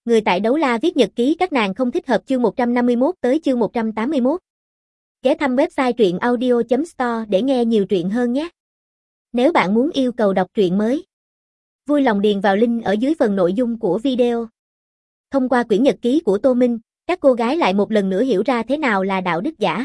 Người tại Đấu La viết nhật ký các nàng không thích hợp chương 151 tới chương 181. Ghé thăm website truyện audio.store để nghe nhiều truyện hơn nhé. Nếu bạn muốn yêu cầu đọc truyện mới, vui lòng điền vào link ở dưới phần nội dung của video. Thông qua quyển nhật ký của Tô Minh, các cô gái lại một lần nữa hiểu ra thế nào là đạo đức giả.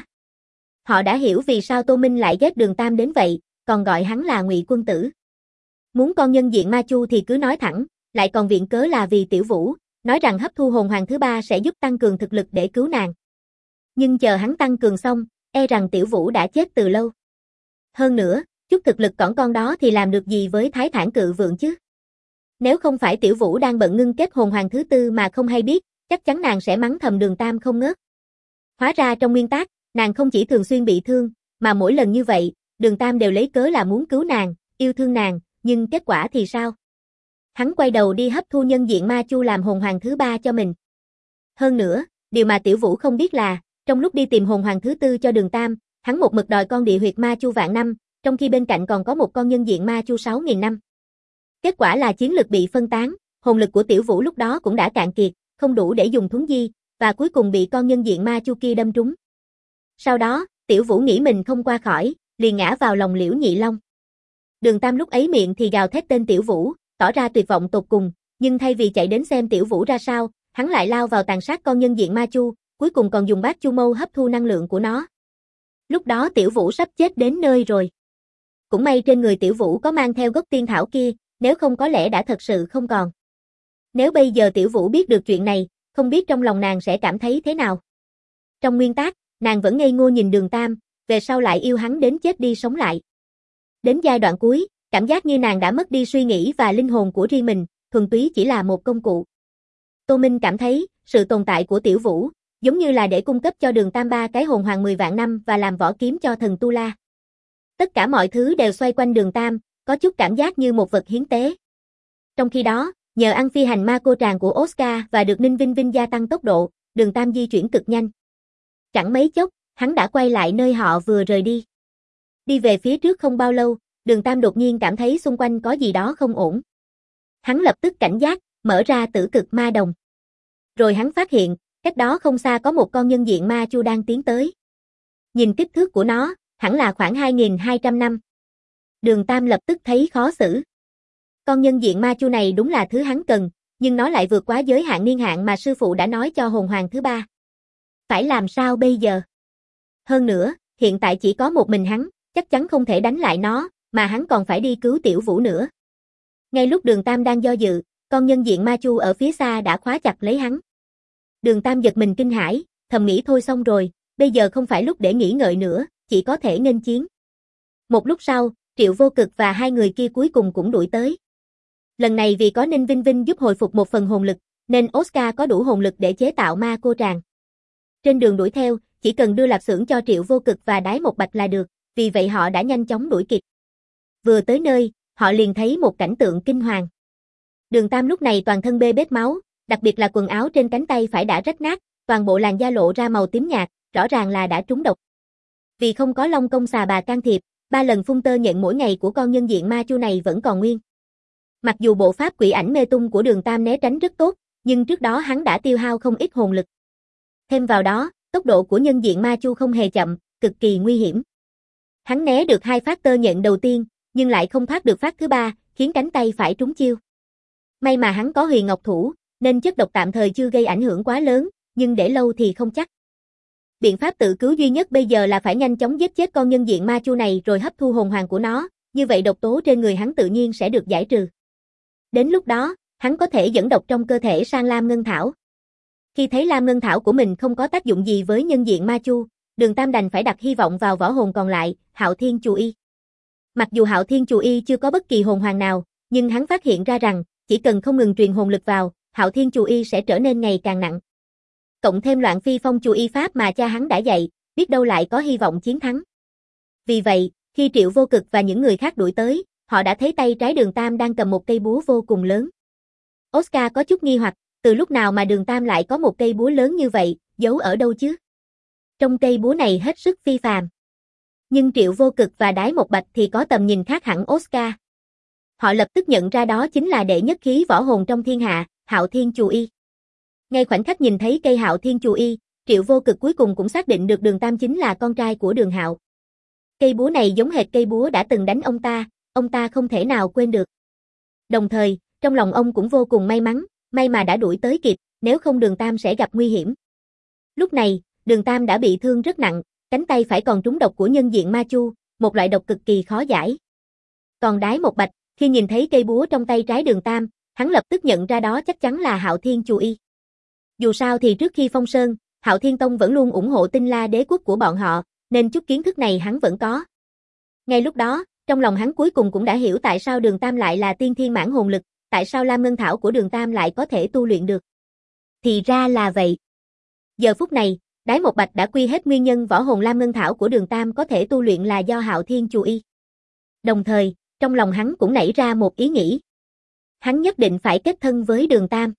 Họ đã hiểu vì sao Tô Minh lại ghét Đường Tam đến vậy, còn gọi hắn là Ngụy Quân Tử. Muốn con nhân diện ma chu thì cứ nói thẳng, lại còn viện cớ là vì Tiểu Vũ, nói rằng hấp thu hồn hoàng thứ ba sẽ giúp tăng cường thực lực để cứu nàng. Nhưng chờ hắn tăng cường xong, e rằng Tiểu Vũ đã chết từ lâu. Hơn nữa, chút thực lực cỏn con đó thì làm được gì với Thái Thản Cự Vượng chứ? Nếu không phải Tiểu Vũ đang bận ngưng kết hồn hoàng thứ tư mà không hay biết, chắc chắn nàng sẽ mắng thầm Đường Tam không ngớt. Hóa ra trong nguyên tác, nàng không chỉ thường xuyên bị thương, mà mỗi lần như vậy, Đường Tam đều lấy cớ là muốn cứu nàng, yêu thương nàng, nhưng kết quả thì sao? Hắn quay đầu đi hấp thu nhân diện ma chu làm hồn hoàng thứ ba cho mình. Hơn nữa, điều mà Tiểu Vũ không biết là, trong lúc đi tìm hồn hoàng thứ tư cho Đường Tam, hắn một mực đòi con địa huyệt ma chu vạn năm, trong khi bên cạnh còn có một con nhân diện ma chu 6.000 năm. Kết quả là chiến lực bị phân tán, hồn lực của Tiểu Vũ lúc đó cũng đã cạn kiệt, không đủ để dùng thuấn di, và cuối cùng bị con nhân diện ma chu kia đâm trúng. Sau đó, Tiểu Vũ nghĩ mình không qua khỏi, liền ngã vào lòng Liễu Nhị Long. Đường Tam lúc ấy miệng thì gào thét tên Tiểu Vũ, tỏ ra tuyệt vọng tột cùng, nhưng thay vì chạy đến xem Tiểu Vũ ra sao, hắn lại lao vào tàn sát con nhân diện ma chu, cuối cùng còn dùng bát chu mâu hấp thu năng lượng của nó. Lúc đó Tiểu Vũ sắp chết đến nơi rồi. Cũng may trên người Tiểu Vũ có mang theo gốc tiên thảo kia, nếu không có lẽ đã thật sự không còn. Nếu bây giờ Tiểu Vũ biết được chuyện này, không biết trong lòng nàng sẽ cảm thấy thế nào. Trong nguyên tác, nàng vẫn ngây ngô nhìn Đường Tam, về sau lại yêu hắn đến chết đi sống lại. Đến giai đoạn cuối, cảm giác như nàng đã mất đi suy nghĩ và linh hồn của riêng mình, thuần túy chỉ là một công cụ. Tô Minh cảm thấy, sự tồn tại của Tiểu Vũ, giống như là để cung cấp cho Đường Tam 3 cái hồn hoàng 10 vạn năm và làm vỏ kiếm cho thần Tu La. Tất cả mọi thứ đều xoay quanh Đường Tam, có chút cảm giác như một vật hiến tế. Trong khi đó, nhờ ăn phi hành ma cô tràng của Oscar và được Ninh Vinh Vinh gia tăng tốc độ, Đường Tam di chuyển cực nhanh. Chẳng mấy chốc, hắn đã quay lại nơi họ vừa rời đi. Đi về phía trước không bao lâu, Đường Tam đột nhiên cảm thấy xung quanh có gì đó không ổn. Hắn lập tức cảnh giác, mở ra tử cực ma đồng. Rồi hắn phát hiện, cách đó không xa có một con nhân diện ma chu đang tiến tới. Nhìn kích thước của nó, hẳn là khoảng 2.200 năm. Đường Tam lập tức thấy khó xử. Con nhân diện ma chu này đúng là thứ hắn cần, nhưng nó lại vượt quá giới hạn niên hạn mà sư phụ đã nói cho hồn hoàng thứ ba. Phải làm sao bây giờ? Hơn nữa, hiện tại chỉ có một mình hắn, chắc chắn không thể đánh lại nó, mà hắn còn phải đi cứu Tiểu Vũ nữa. Ngay lúc Đường Tam đang do dự, con nhân diện ma chu ở phía xa đã khóa chặt lấy hắn. Đường Tam giật mình kinh hãi, thầm nghĩ thôi xong rồi, bây giờ không phải lúc để nghĩ ngợi nữa, chỉ có thể nghênh chiến. Một lúc sau, Triệu Vô Cực và hai người kia cuối cùng cũng đuổi tới. Lần này vì có Ninh Vinh Vinh giúp hồi phục một phần hồn lực, nên Oscar có đủ hồn lực để chế tạo ma cô tràng. Trên đường đuổi theo, chỉ cần đưa lạp xưởng cho Triệu Vô Cực và Đái Một Bạch là được, vì vậy họ đã nhanh chóng đuổi kịp. Vừa tới nơi, họ liền thấy một cảnh tượng kinh hoàng. Đường Tam lúc này toàn thân bê bết máu, đặc biệt là quần áo trên cánh tay phải đã rách nát, toàn bộ làn da lộ ra màu tím nhạt, rõ ràng là đã trúng độc. Vì không có Long Công Xà Bà can thiệp, 3 lần phun tơ nhận mỗi ngày của con nhân diện ma chu này vẫn còn nguyên. Mặc dù bộ pháp quỷ ảnh mê tung của Đường Tam né tránh rất tốt, nhưng trước đó hắn đã tiêu hao không ít hồn lực. Thêm vào đó, tốc độ của nhân diện ma chu không hề chậm, cực kỳ nguy hiểm. Hắn né được 2 phát tơ nhận đầu tiên, nhưng lại không thoát được phát thứ 3, khiến cánh tay phải trúng chiêu. May mà hắn có Huyền Ngọc Thủ, nên chất độc tạm thời chưa gây ảnh hưởng quá lớn, nhưng để lâu thì không chắc. Biện pháp tự cứu duy nhất bây giờ là phải nhanh chóng giết chết con nhân diện ma chu này rồi hấp thu hồn hoàng của nó, như vậy độc tố trên người hắn tự nhiên sẽ được giải trừ. Đến lúc đó, hắn có thể dẫn độc trong cơ thể sang Lam Ngân Thảo. Khi thấy Lam Ngân Thảo của mình không có tác dụng gì với nhân diện ma chu, Đường Tam đành phải đặt hy vọng vào võ hồn còn lại, Hạo Thiên Chù Y. Mặc dù Hạo Thiên Chù Y chưa có bất kỳ hồn hoàng nào, nhưng hắn phát hiện ra rằng, chỉ cần không ngừng truyền hồn lực vào, Hạo Thiên Chù Y sẽ trở nên ngày càng nặng. Cộng thêm Loạn Phi Phong Chù Y pháp mà cha hắn đã dạy, biết đâu lại có hy vọng chiến thắng. Vì vậy, khi Triệu Vô Cực và những người khác đuổi tới, họ đã thấy tay trái Đường Tam đang cầm một cây búa vô cùng lớn. Oscar có chút nghi hoặc, từ lúc nào mà Đường Tam lại có một cây búa lớn như vậy, giấu ở đâu chứ? Trong cây búa này hết sức phi phàm. Nhưng Triệu Vô Cực và Đái Một Bạch thì có tầm nhìn khác hẳn Oscar. Họ lập tức nhận ra đó chính là đệ nhất khí võ hồn trong thiên hạ, Hạo Thiên Chù Y. Ngay khoảnh khắc nhìn thấy cây Hạo Thiên Chù Y, Triệu Vô Cực cuối cùng cũng xác định được Đường Tam chính là con trai của Đường Hạo. Cây búa này giống hệt cây búa đã từng đánh ông ta không thể nào quên được. Đồng thời, trong lòng ông cũng vô cùng may mắn, may mà đã đuổi tới kịp, nếu không Đường Tam sẽ gặp nguy hiểm. Lúc này, Đường Tam đã bị thương rất nặng, cánh tay phải còn trúng độc của nhân diện ma chu, một loại độc cực kỳ khó giải. Còn Đái Một Bạch, khi nhìn thấy cây búa trong tay trái Đường Tam, hắn lập tức nhận ra đó chắc chắn là Hạo Thiên Chù Y. Dù sao thì trước khi phong sơn, Hạo Thiên Tông vẫn luôn ủng hộ Tinh La đế quốc của bọn họ, nên chút kiến thức này hắn vẫn có. Ngay lúc đó, trong lòng hắn cuối cùng cũng đã hiểu tại sao Đường Tam lại là tiên thiên mãn hồn lực, tại sao Lam Ngân Thảo của Đường Tam lại có thể tu luyện được. Thì ra là vậy. Giờ phút này, Đái Một Bạch đã quy hết nguyên nhân võ hồn Lam Ngân Thảo của Đường Tam có thể tu luyện là do Hạo Thiên Chù Y. Đồng thời, trong lòng hắn cũng nảy ra một ý nghĩ. Hắn nhất định phải kết thân với Đường Tam.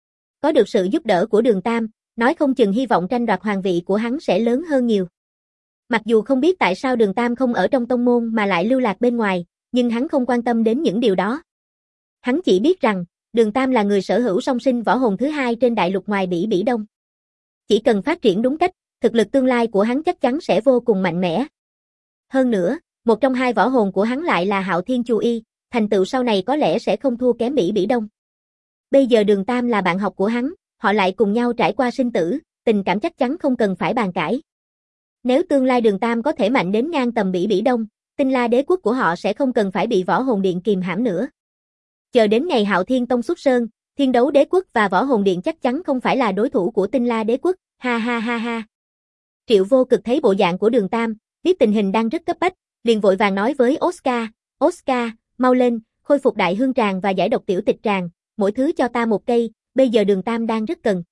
Có được sự giúp đỡ của Đường Tam, nói không chừng hy vọng tranh đoạt hoàng vị của hắn sẽ lớn hơn nhiều. Mặc dù không biết tại sao Đường Tam không ở trong tông môn mà lại lưu lạc bên ngoài, nhưng hắn không quan tâm đến những điều đó. Hắn chỉ biết rằng, Đường Tam là người sở hữu song sinh võ hồn thứ hai trên đại lục ngoài Bỉ Bỉ Đông. Chỉ cần phát triển đúng cách, thực lực tương lai của hắn chắc chắn sẽ vô cùng mạnh mẽ. Hơn nữa, một trong hai võ hồn của hắn lại là Hạo Thiên Chù Y, thành tựu sau này có lẽ sẽ không thua kém Bỉ Bỉ Đông. Bây giờ Đường Tam là bạn học của hắn, họ lại cùng nhau trải qua sinh tử, tình cảm chắc chắn không cần phải bàn cãi. Nếu tương lai Đường Tam có thể mạnh đến ngang tầm Bỉ Bỉ Đông, Tinh La đế quốc của họ sẽ không cần phải bị võ hồn điện kìm hãm nữa. Chờ đến ngày Hạo Thiên Tông xuất sơn, Thiên Đấu đế quốc và võ hồn điện chắc chắn không phải là đối thủ của Tinh La đế quốc, ha ha ha ha. Triệu Vô Cực thấy bộ dạng của Đường Tam, biết tình hình đang rất cấp bách, liền vội vàng nói với Oscar, Oscar, mau lên, khôi phục đại hương tràng và giải độc tiểu tịch tràng, mỗi thứ cho ta một cây, bây giờ Đường Tam đang rất cần.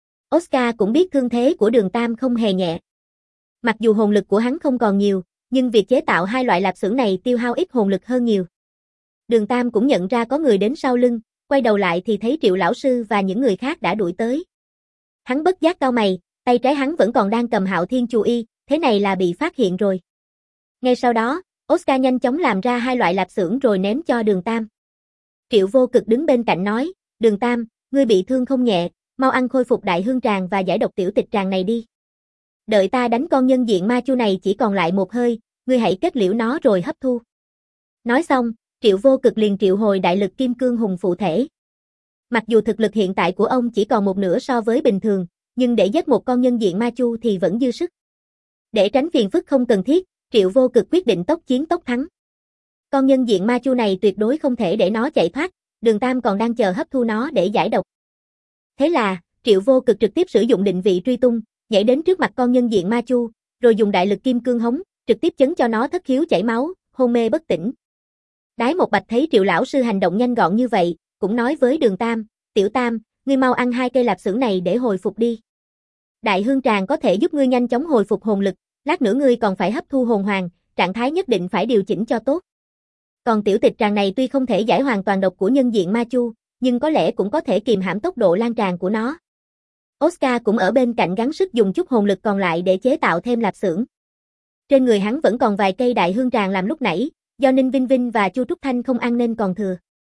Oscar cũng biết thương thế của Đường Tam không hề nhẹ. Mặc dù hồn lực của hắn không còn nhiều, nhưng việc chế tạo hai loại lạp xưởng này tiêu hao ít hồn lực hơn nhiều. Đường Tam cũng nhận ra có người đến sau lưng, quay đầu lại thì thấy Triệu lão sư và những người khác đã đuổi tới. Hắn bất giác cau mày, tay trái hắn vẫn còn đang cầm Hạo Thiên Chù Y, thế này là bị phát hiện rồi. Ngay sau đó, Oscar nhanh chóng làm ra hai loại lạp xưởng rồi ném cho Đường Tam. Triệu Vô Cực đứng bên cạnh nói, Đường Tam, ngươi bị thương không nhẹ, mau ăn khôi phục đại hương tràng và giải độc tiểu tịch tràng này đi. Đợi ta đánh con nhân diện ma chu này chỉ còn lại một hơi, ngươi hãy kết liễu nó rồi hấp thu. Nói xong, Triệu Vô Cực liền triệu hồi đại lực kim cương hùng phụ thể. Mặc dù thực lực hiện tại của ông chỉ còn một nửa so với bình thường, nhưng để giết một con nhân diện ma chu thì vẫn dư sức. Để tránh phiền phức không cần thiết, Triệu Vô Cực quyết định tốc chiến tốc thắng. Con nhân diện ma chu này tuyệt đối không thể để nó chạy thoát, Đường Tam còn đang chờ hấp thu nó để giải độc. Thế là, Triệu Vô Cực trực tiếp sử dụng định vị truy tung, nhảy đến trước mặt con nhân diện ma chu, rồi dùng đại lực kim cương hống, trực tiếp chấn cho nó thất khiếu chảy máu, hôn mê bất tỉnh. Đái Một Bạch thấy Triệu lão sư hành động nhanh gọn như vậy, cũng nói với Đường Tam, Tiểu Tam, ngươi mau ăn hai cây lạp xưởng này để hồi phục đi. Đại hương tràng có thể giúp ngươi nhanh chóng hồi phục hồn lực, lát nữa ngươi còn phải hấp thu hồn hoàng, trạng thái nhất định phải điều chỉnh cho tốt. Còn tiểu tịch tràng này tuy không thể giải hoàn toàn độc của nhân diện ma chu, nhưng có lẽ cũng có thể kiềm hãm tốc độ lan tràn của nó. Oscar cũng ở bên cạnh gắng sức dùng chút hồn lực còn lại để chế tạo thêm lạp xưởng. Trên người hắn vẫn còn vài cây đại hương tràng làm lúc nãy, do Ninh Vinh Vinh và Chu Trúc Thanh không ăn nên còn thừa.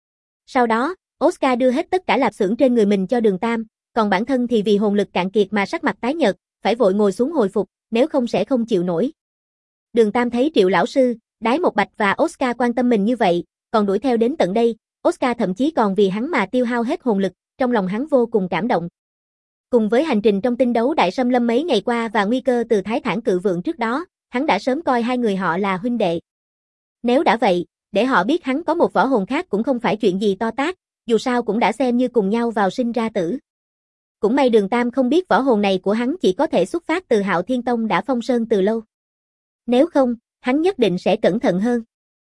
Sau đó, Oscar đưa hết tất cả lạp xưởng trên người mình cho Đường Tam, còn bản thân thì vì hồn lực cạn kiệt mà sắc mặt tái nhợt, phải vội ngồi xuống hồi phục, nếu không sẽ không chịu nổi. Đường Tam thấy Triệu lão sư, Đái Một Bạch và Oscar quan tâm mình như vậy, còn đuổi theo đến tận đây, Oscar thậm chí còn vì hắn mà tiêu hao hết hồn lực, trong lòng hắn vô cùng cảm động. Cùng với hành trình trong tinh đấu đại xâm lâm mấy ngày qua và nguy cơ từ Thái Thản Cự Vượng trước đó, hắn đã sớm coi hai người họ là huynh đệ. Nếu đã vậy, để họ biết hắn có một võ hồn khác cũng không phải chuyện gì to tát, dù sao cũng đã xem như cùng nhau vào sinh ra tử. Cũng may Đường Tam không biết võ hồn này của hắn chỉ có thể xuất phát từ Hạo Thiên Tông đã phong sơn từ lâu. Nếu không, hắn nhất định sẽ cẩn thận hơn.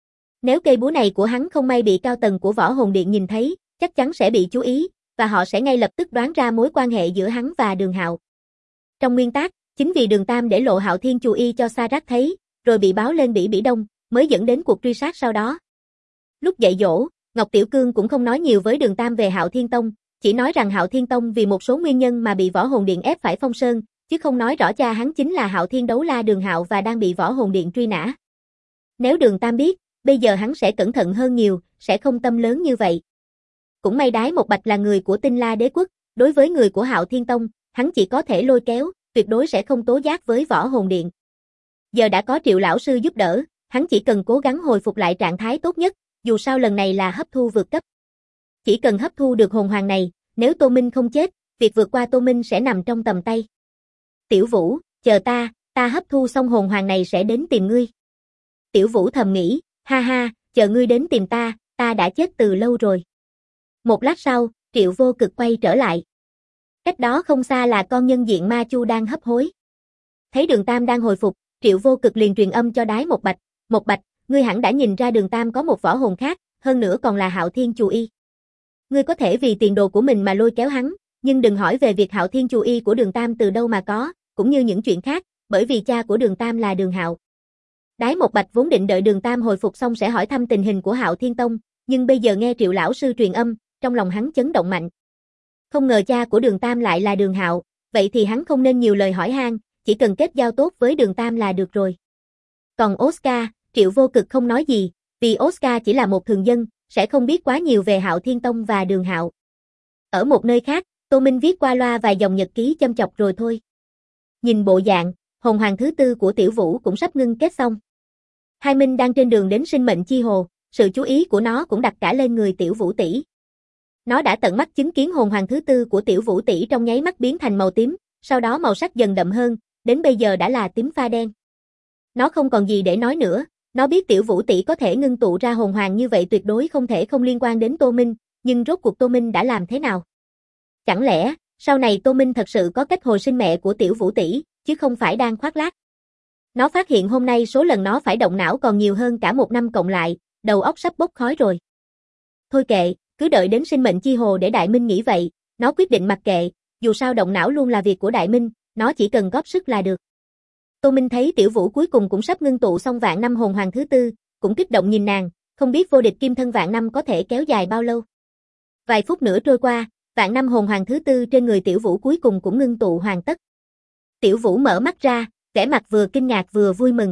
Nếu cây búa này của hắn không may bị cao tầng của võ hồn điện nhìn thấy, chắc chắn sẽ bị chú ý, và họ sẽ ngay lập tức đoán ra mối quan hệ giữa hắn và Đường Hạo. Trong nguyên tắc, chính vì Đường Tam để lộ Hạo Thiên Chù Y cho Sa Rác thấy, rồi bị báo lên Bỉ Bỉ Đông, mới dẫn đến cuộc truy sát sau đó. Lúc dạy dỗ, Ngọc Tiểu Cương cũng không nói nhiều với Đường Tam về Hạo Thiên Tông, chỉ nói rằng Hạo Thiên Tông vì một số nguyên nhân mà bị võ hồn điện ép phải phong sơn, chứ không nói rõ cha hắn chính là Hạo Thiên Đấu La Đường Hạo và đang bị võ hồn điện truy nã. Nếu Đường Tam biết, bây giờ hắn sẽ cẩn thận hơn nhiều, sẽ không tâm lớn như vậy. Cũng may Đái Một Bạch là người của Tinh La đế quốc, Đối với người của Hạo Thiên Tông, hắn chỉ có thể lôi kéo, tuyệt đối sẽ không tố giác với Võ Hồn Điện. Giờ đã có Triệu lão sư giúp đỡ, hắn chỉ cần cố gắng hồi phục lại trạng thái tốt nhất, dù sao lần này là hấp thu vượt cấp. Chỉ cần hấp thu được hồn hoàng này, nếu Tô Minh không chết, việc vượt qua Tô Minh sẽ nằm trong tầm tay. Tiểu Vũ, chờ ta hấp thu xong hồn hoàng này sẽ đến tìm ngươi. Tiểu Vũ thầm nghĩ, ha ha, chờ ngươi đến tìm ta đã chết từ lâu rồi. Một lát sau, Triệu Vô Cực quay trở lại. Cách đó không xa là con nhân diện ma chu đang hấp hối. Thấy Đường Tam đang hồi phục, Triệu Vô Cực liền truyền âm cho Đái Một Bạch, ngươi hẳn đã nhìn ra Đường Tam có một võ hồn khác, hơn nữa còn là Hạo Thiên Chù Y. Ngươi có thể vì tiền đồ của mình mà lôi kéo hắn, nhưng đừng hỏi về việc Hạo Thiên Chù Y của Đường Tam từ đâu mà có, cũng như những chuyện khác, bởi vì cha của Đường Tam là Đường Hạo. Đái Một Bạch vốn định đợi Đường Tam hồi phục xong sẽ hỏi thăm tình hình của Hạo Thiên Tông, nhưng bây giờ nghe Triệu lão sư truyền âm, trong lòng hắn chấn động mạnh. Không ngờ cha của Đường Tam lại là Đường Hạo, vậy thì hắn không nên nhiều lời hỏi han, chỉ cần kết giao tốt với Đường Tam là được rồi. Còn Oscar, Triệu Vô Cực không nói gì, vì Oscar chỉ là một thường dân, sẽ không biết quá nhiều về Hạo Thiên Tông và Đường Hạo. Ở một nơi khác, Tô Minh viết qua loa vài dòng nhật ký châm chọc rồi thôi. Nhìn bộ dạng, hồn hoàng thứ tư của Tiểu Vũ cũng sắp ngưng kết xong. Hai Minh đang trên đường đến sinh mệnh chi hồ, sự chú ý của nó cũng đặt cả lên người Tiểu Vũ tỷ. Nó đã tận mắt chứng kiến hồn hoàng thứ tư của Tiểu Vũ tỷ trong nháy mắt biến thành màu tím, sau đó màu sắc dần đậm hơn, đến bây giờ đã là tím pha đen. Nó không còn gì để nói nữa, nó biết Tiểu Vũ tỷ có thể ngưng tụ ra hồn hoàng như vậy tuyệt đối không thể không liên quan đến Tô Minh, nhưng rốt cuộc Tô Minh đã làm thế nào? Chẳng lẽ, sau này Tô Minh thật sự có cách hồi sinh mẹ của Tiểu Vũ tỷ, chứ không phải đang khoác lác? Nó phát hiện hôm nay số lần nó phải động não còn nhiều hơn cả một năm cộng lại, đầu óc sắp bốc khói rồi. Thôi kệ, cứ đợi đến sinh mệnh chi hồ để Đại Minh nghĩ vậy, nó quyết định mặc kệ, dù sao động não luôn là việc của Đại Minh, nó chỉ cần góp sức là được. Tô Minh thấy Tiểu Vũ cuối cùng cũng sắp ngưng tụ xong vạn năm hồn hoàng thứ tư, cũng kích động nhìn nàng, không biết vô địch kim thân vạn năm có thể kéo dài bao lâu. Vài phút nữa trôi qua, vạn năm hồn hoàng thứ tư trên người Tiểu Vũ cuối cùng cũng ngưng tụ hoàn tất. Tiểu Vũ mở mắt ra, vẻ mặt vừa kinh ngạc vừa vui mừng.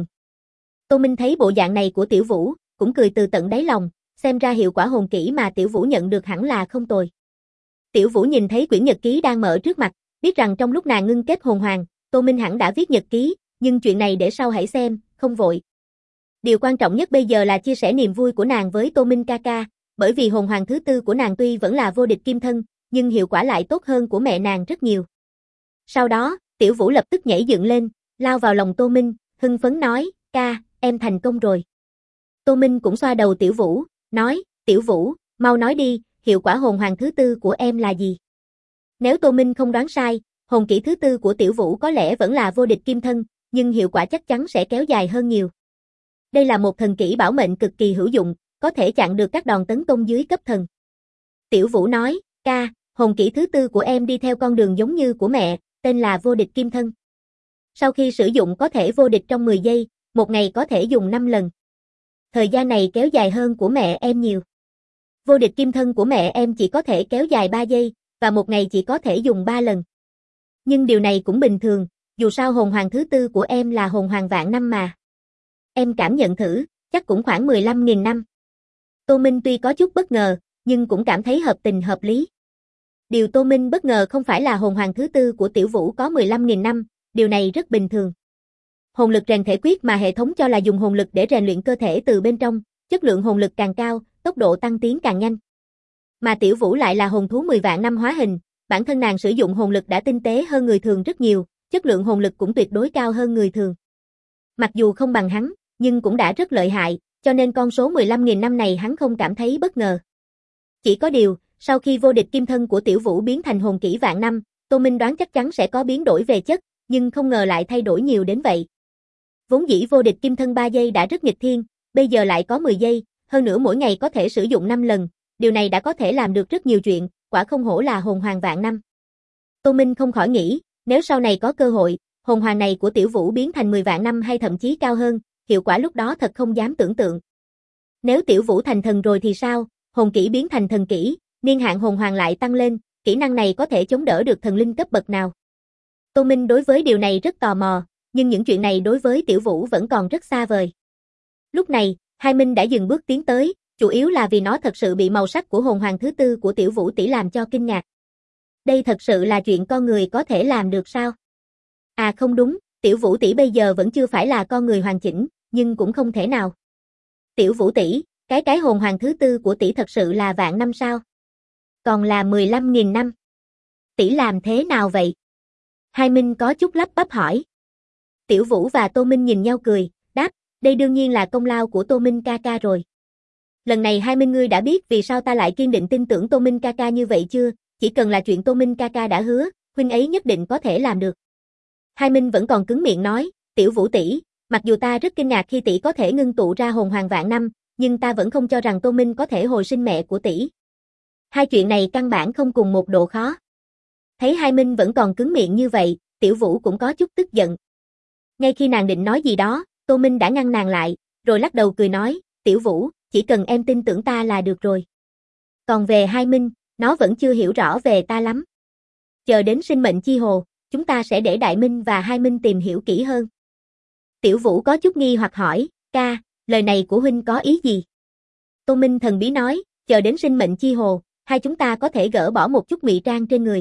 Tô Minh thấy bộ dạng này của Tiểu Vũ, cũng cười từ tận đáy lòng, xem ra hiệu quả hồn kỹ mà Tiểu Vũ nhận được hẳn là không tồi. Tiểu Vũ nhìn thấy quyển nhật ký đang mở trước mặt, biết rằng trong lúc nàng ngưng kết hồn hoàng, Tô Minh hẳn đã viết nhật ký, nhưng chuyện này để sau hãy xem, không vội. Điều quan trọng nhất bây giờ là chia sẻ niềm vui của nàng với Tô Minh ca ca, bởi vì hồn hoàng thứ tư của nàng tuy vẫn là vô địch kim thân, nhưng hiệu quả lại tốt hơn của mẹ nàng rất nhiều. Sau đó, Tiểu Vũ lập tức nhảy dựng lên, lao vào lòng Tô Minh, hưng phấn nói, ca, em thành công rồi. Tô Minh cũng xoa đầu Tiểu Vũ, nói, Tiểu Vũ, mau nói đi, hiệu quả hồn hoàng thứ tư của em là gì? Nếu Tô Minh không đoán sai, hồn kỹ thứ tư của Tiểu Vũ có lẽ vẫn là vô địch kim thân, nhưng hiệu quả chắc chắn sẽ kéo dài hơn nhiều. Đây là một thần kỹ bảo mệnh cực kỳ hữu dụng, có thể chặn được các đòn tấn công dưới cấp thần. Tiểu Vũ nói, ca, hồn kỹ thứ tư của em đi theo con đường giống như của mẹ, tên là vô địch kim thân. Sau khi sử dụng có thể vô địch trong 10 giây, một ngày có thể dùng 5 lần. Thời gian này kéo dài hơn của mẹ em nhiều. Vô địch kim thân của mẹ em chỉ có thể kéo dài 3 giây, và một ngày chỉ có thể dùng 3 lần. Nhưng điều này cũng bình thường, dù sao hồn hoàng thứ tư của em là hồn hoàng vạn năm mà. Em cảm nhận thử, chắc cũng khoảng 15.000 năm. Tô Minh tuy có chút bất ngờ, nhưng cũng cảm thấy hợp tình hợp lý. Điều Tô Minh bất ngờ không phải là hồn hoàng thứ tư của Tiểu Vũ có 15.000 năm, điều này rất bình thường. Hồn lực rèn thể quyết mà hệ thống cho là dùng hồn lực để rèn luyện cơ thể từ bên trong, chất lượng hồn lực càng cao, tốc độ tăng tiến càng nhanh. Mà Tiểu Vũ lại là hồn thú 10 vạn năm hóa hình, bản thân nàng sử dụng hồn lực đã tinh tế hơn người thường rất nhiều, chất lượng hồn lực cũng tuyệt đối cao hơn người thường. Mặc dù không bằng hắn, nhưng cũng đã rất lợi hại, cho nên con số 15.000 năm này hắn không cảm thấy bất ngờ. Chỉ có điều, sau khi vô địch kim thân của Tiểu Vũ biến thành hồn kỹ vạn năm, Tô Minh đoán chắc chắn sẽ có biến đổi về chất, nhưng không ngờ lại thay đổi nhiều đến vậy. Vốn dĩ vô địch kim thân 3 giây đã rất nghịch thiên, bây giờ lại có 10 giây, hơn nữa mỗi ngày có thể sử dụng 5 lần, điều này đã có thể làm được rất nhiều chuyện, quả không hổ là hồn hoàng vạn năm. Tô Minh không khỏi nghĩ, nếu sau này có cơ hội, hồn hoàng này của Tiểu Vũ biến thành 10 vạn năm hay thậm chí cao hơn, hiệu quả lúc đó thật không dám tưởng tượng. Nếu Tiểu Vũ thành thần rồi thì sao, hồn kỹ biến thành thần kỹ, niên hạn hồn hoàng lại tăng lên, kỹ năng này có thể chống đỡ được thần linh cấp bậc nào? Tô Minh đối với điều này rất tò mò, nhưng những chuyện này đối với Tiểu Vũ vẫn còn rất xa vời. Lúc này, Hai Minh đã dừng bước tiến tới, chủ yếu là vì nó thật sự bị màu sắc của hồn hoàng thứ tư của Tiểu Vũ tỷ làm cho kinh ngạc. Đây thật sự là chuyện con người có thể làm được sao? À không đúng, Tiểu Vũ tỷ bây giờ vẫn chưa phải là con người hoàn chỉnh, nhưng cũng không thể nào. Tiểu Vũ tỷ, cái hồn hoàng thứ tư của tỷ thật sự là vạn năm sao? Còn là 15.000 năm. Tỷ làm thế nào vậy? Hai Minh có chút lắp bắp hỏi. Tiểu Vũ và Tô Minh nhìn nhau cười, đáp, đây đương nhiên là công lao của Tô Minh ca ca rồi. Lần này Hai Minh ngươi đã biết vì sao ta lại kiên định tin tưởng Tô Minh ca ca như vậy chưa? Chỉ cần là chuyện Tô Minh ca ca đã hứa, huynh ấy nhất định có thể làm được. Hai Minh vẫn còn cứng miệng nói, Tiểu Vũ tỷ, mặc dù ta rất kinh ngạc khi tỷ có thể ngưng tụ ra hồn hoàng vạn năm, nhưng ta vẫn không cho rằng Tô Minh có thể hồi sinh mẹ của tỷ. Hai chuyện này căn bản không cùng một độ khó. Thấy Hai Minh vẫn còn cứng miệng như vậy, Tiểu Vũ cũng có chút tức giận. Ngay khi nàng định nói gì đó, Tô Minh đã ngăn nàng lại, rồi lắc đầu cười nói, Tiểu Vũ, chỉ cần em tin tưởng ta là được rồi. Còn về Hai Minh, nó vẫn chưa hiểu rõ về ta lắm. Chờ đến sinh mệnh chi hồ, chúng ta sẽ để Đại Minh và Hai Minh tìm hiểu kỹ hơn. Tiểu Vũ có chút nghi hoặc hỏi, ca, lời này của huynh có ý gì? Tô Minh thần bí nói, chờ đến sinh mệnh chi hồ, hai chúng ta có thể gỡ bỏ một chút ngụy trang trên người.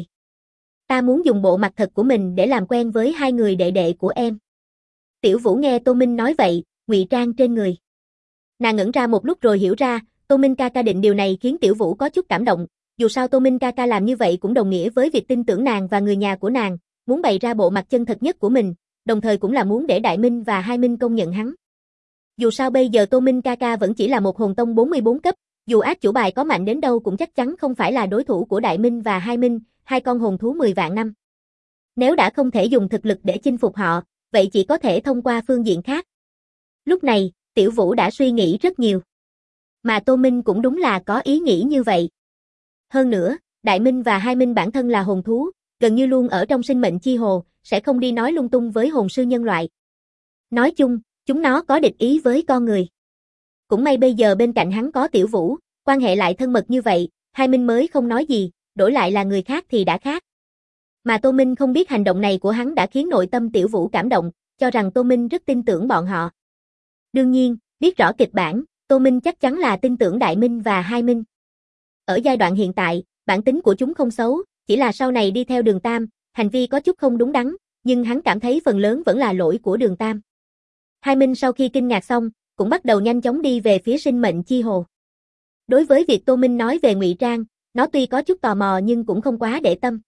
Ta muốn dùng bộ mặt thật của mình để làm quen với hai người đệ đệ của em. Tiểu Vũ nghe Tô Minh nói vậy, ngụy trang trên người. Nàng ngẩn ra một lúc rồi hiểu ra, Tô Minh ca ca định điều này khiến Tiểu Vũ có chút cảm động, dù sao Tô Minh ca ca làm như vậy cũng đồng nghĩa với việc tin tưởng nàng và người nhà của nàng, muốn bày ra bộ mặt chân thật nhất của mình, đồng thời cũng là muốn để Đại Minh và Hai Minh công nhận hắn. Dù sao bây giờ Tô Minh ca ca vẫn chỉ là một hồn tông 44 cấp, dù ác chủ bài có mạnh đến đâu cũng chắc chắn không phải là đối thủ của Đại Minh và Hai Minh, hai con hồn thú 10 vạn năm. Nếu đã không thể dùng thực lực để chinh phục họ, vậy chỉ có thể thông qua phương diện khác. Lúc này, Tiểu Vũ đã suy nghĩ rất nhiều. Mà Tô Minh cũng đúng là có ý nghĩ như vậy. Hơn nữa, Đại Minh và Hai Minh bản thân là hồn thú, gần như luôn ở trong sinh mệnh chi hồ, sẽ không đi nói lung tung với hồn sư nhân loại. Nói chung, chúng nó có địch ý với con người. Cũng may bây giờ bên cạnh hắn có Tiểu Vũ, quan hệ lại thân mật như vậy, Hai Minh mới không nói gì, đổi lại là người khác thì đã khác. Mà Tô Minh không biết hành động này của hắn đã khiến nội tâm Tiểu Vũ cảm động, cho rằng Tô Minh rất tin tưởng bọn họ. Đương nhiên, biết rõ kịch bản, Tô Minh chắc chắn là tin tưởng Đại Minh và Hai Minh. Ở giai đoạn hiện tại, bản tính của chúng không xấu, chỉ là sau này đi theo Đường Tam, hành vi có chút không đúng đắn, nhưng hắn cảm thấy phần lớn vẫn là lỗi của Đường Tam. Hai Minh sau khi kinh ngạc xong, cũng bắt đầu nhanh chóng đi về phía sinh mệnh chi hồ. Đối với việc Tô Minh nói về ngụy trang, nó tuy có chút tò mò nhưng cũng không quá để tâm.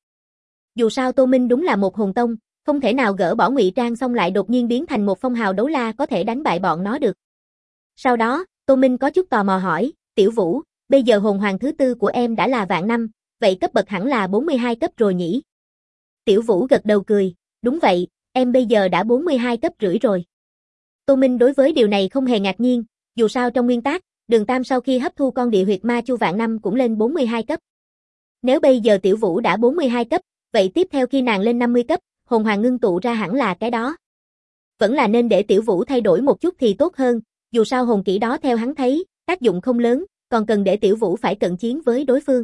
Dù sao Tô Minh đúng là một hồn tông, không thể nào gỡ bỏ ngụy trang xong lại đột nhiên biến thành một phong hào đấu la có thể đánh bại bọn nó được. Sau đó, Tô Minh có chút tò mò hỏi, Tiểu Vũ, bây giờ hồn hoàng thứ tư của em đã là vạn năm, vậy cấp bậc hẳn là 42 cấp rồi nhỉ? Tiểu Vũ gật đầu cười, đúng vậy, em bây giờ đã 42 cấp rưỡi rồi. Tô Minh đối với điều này không hề ngạc nhiên, dù sao trong nguyên tắc, Đường Tam sau khi hấp thu con địa huyệt ma chu vạn năm cũng lên 42 cấp. Nếu bây giờ Tiểu Vũ đã 42 cấp, vậy tiếp theo khi nàng lên 50 cấp, hồn hoàng ngưng tụ ra hẳn là cái đó. Vẫn là nên để Tiểu Vũ thay đổi một chút thì tốt hơn, dù sao hồn kỹ đó theo hắn thấy, tác dụng không lớn, còn cần để Tiểu Vũ phải cận chiến với đối phương.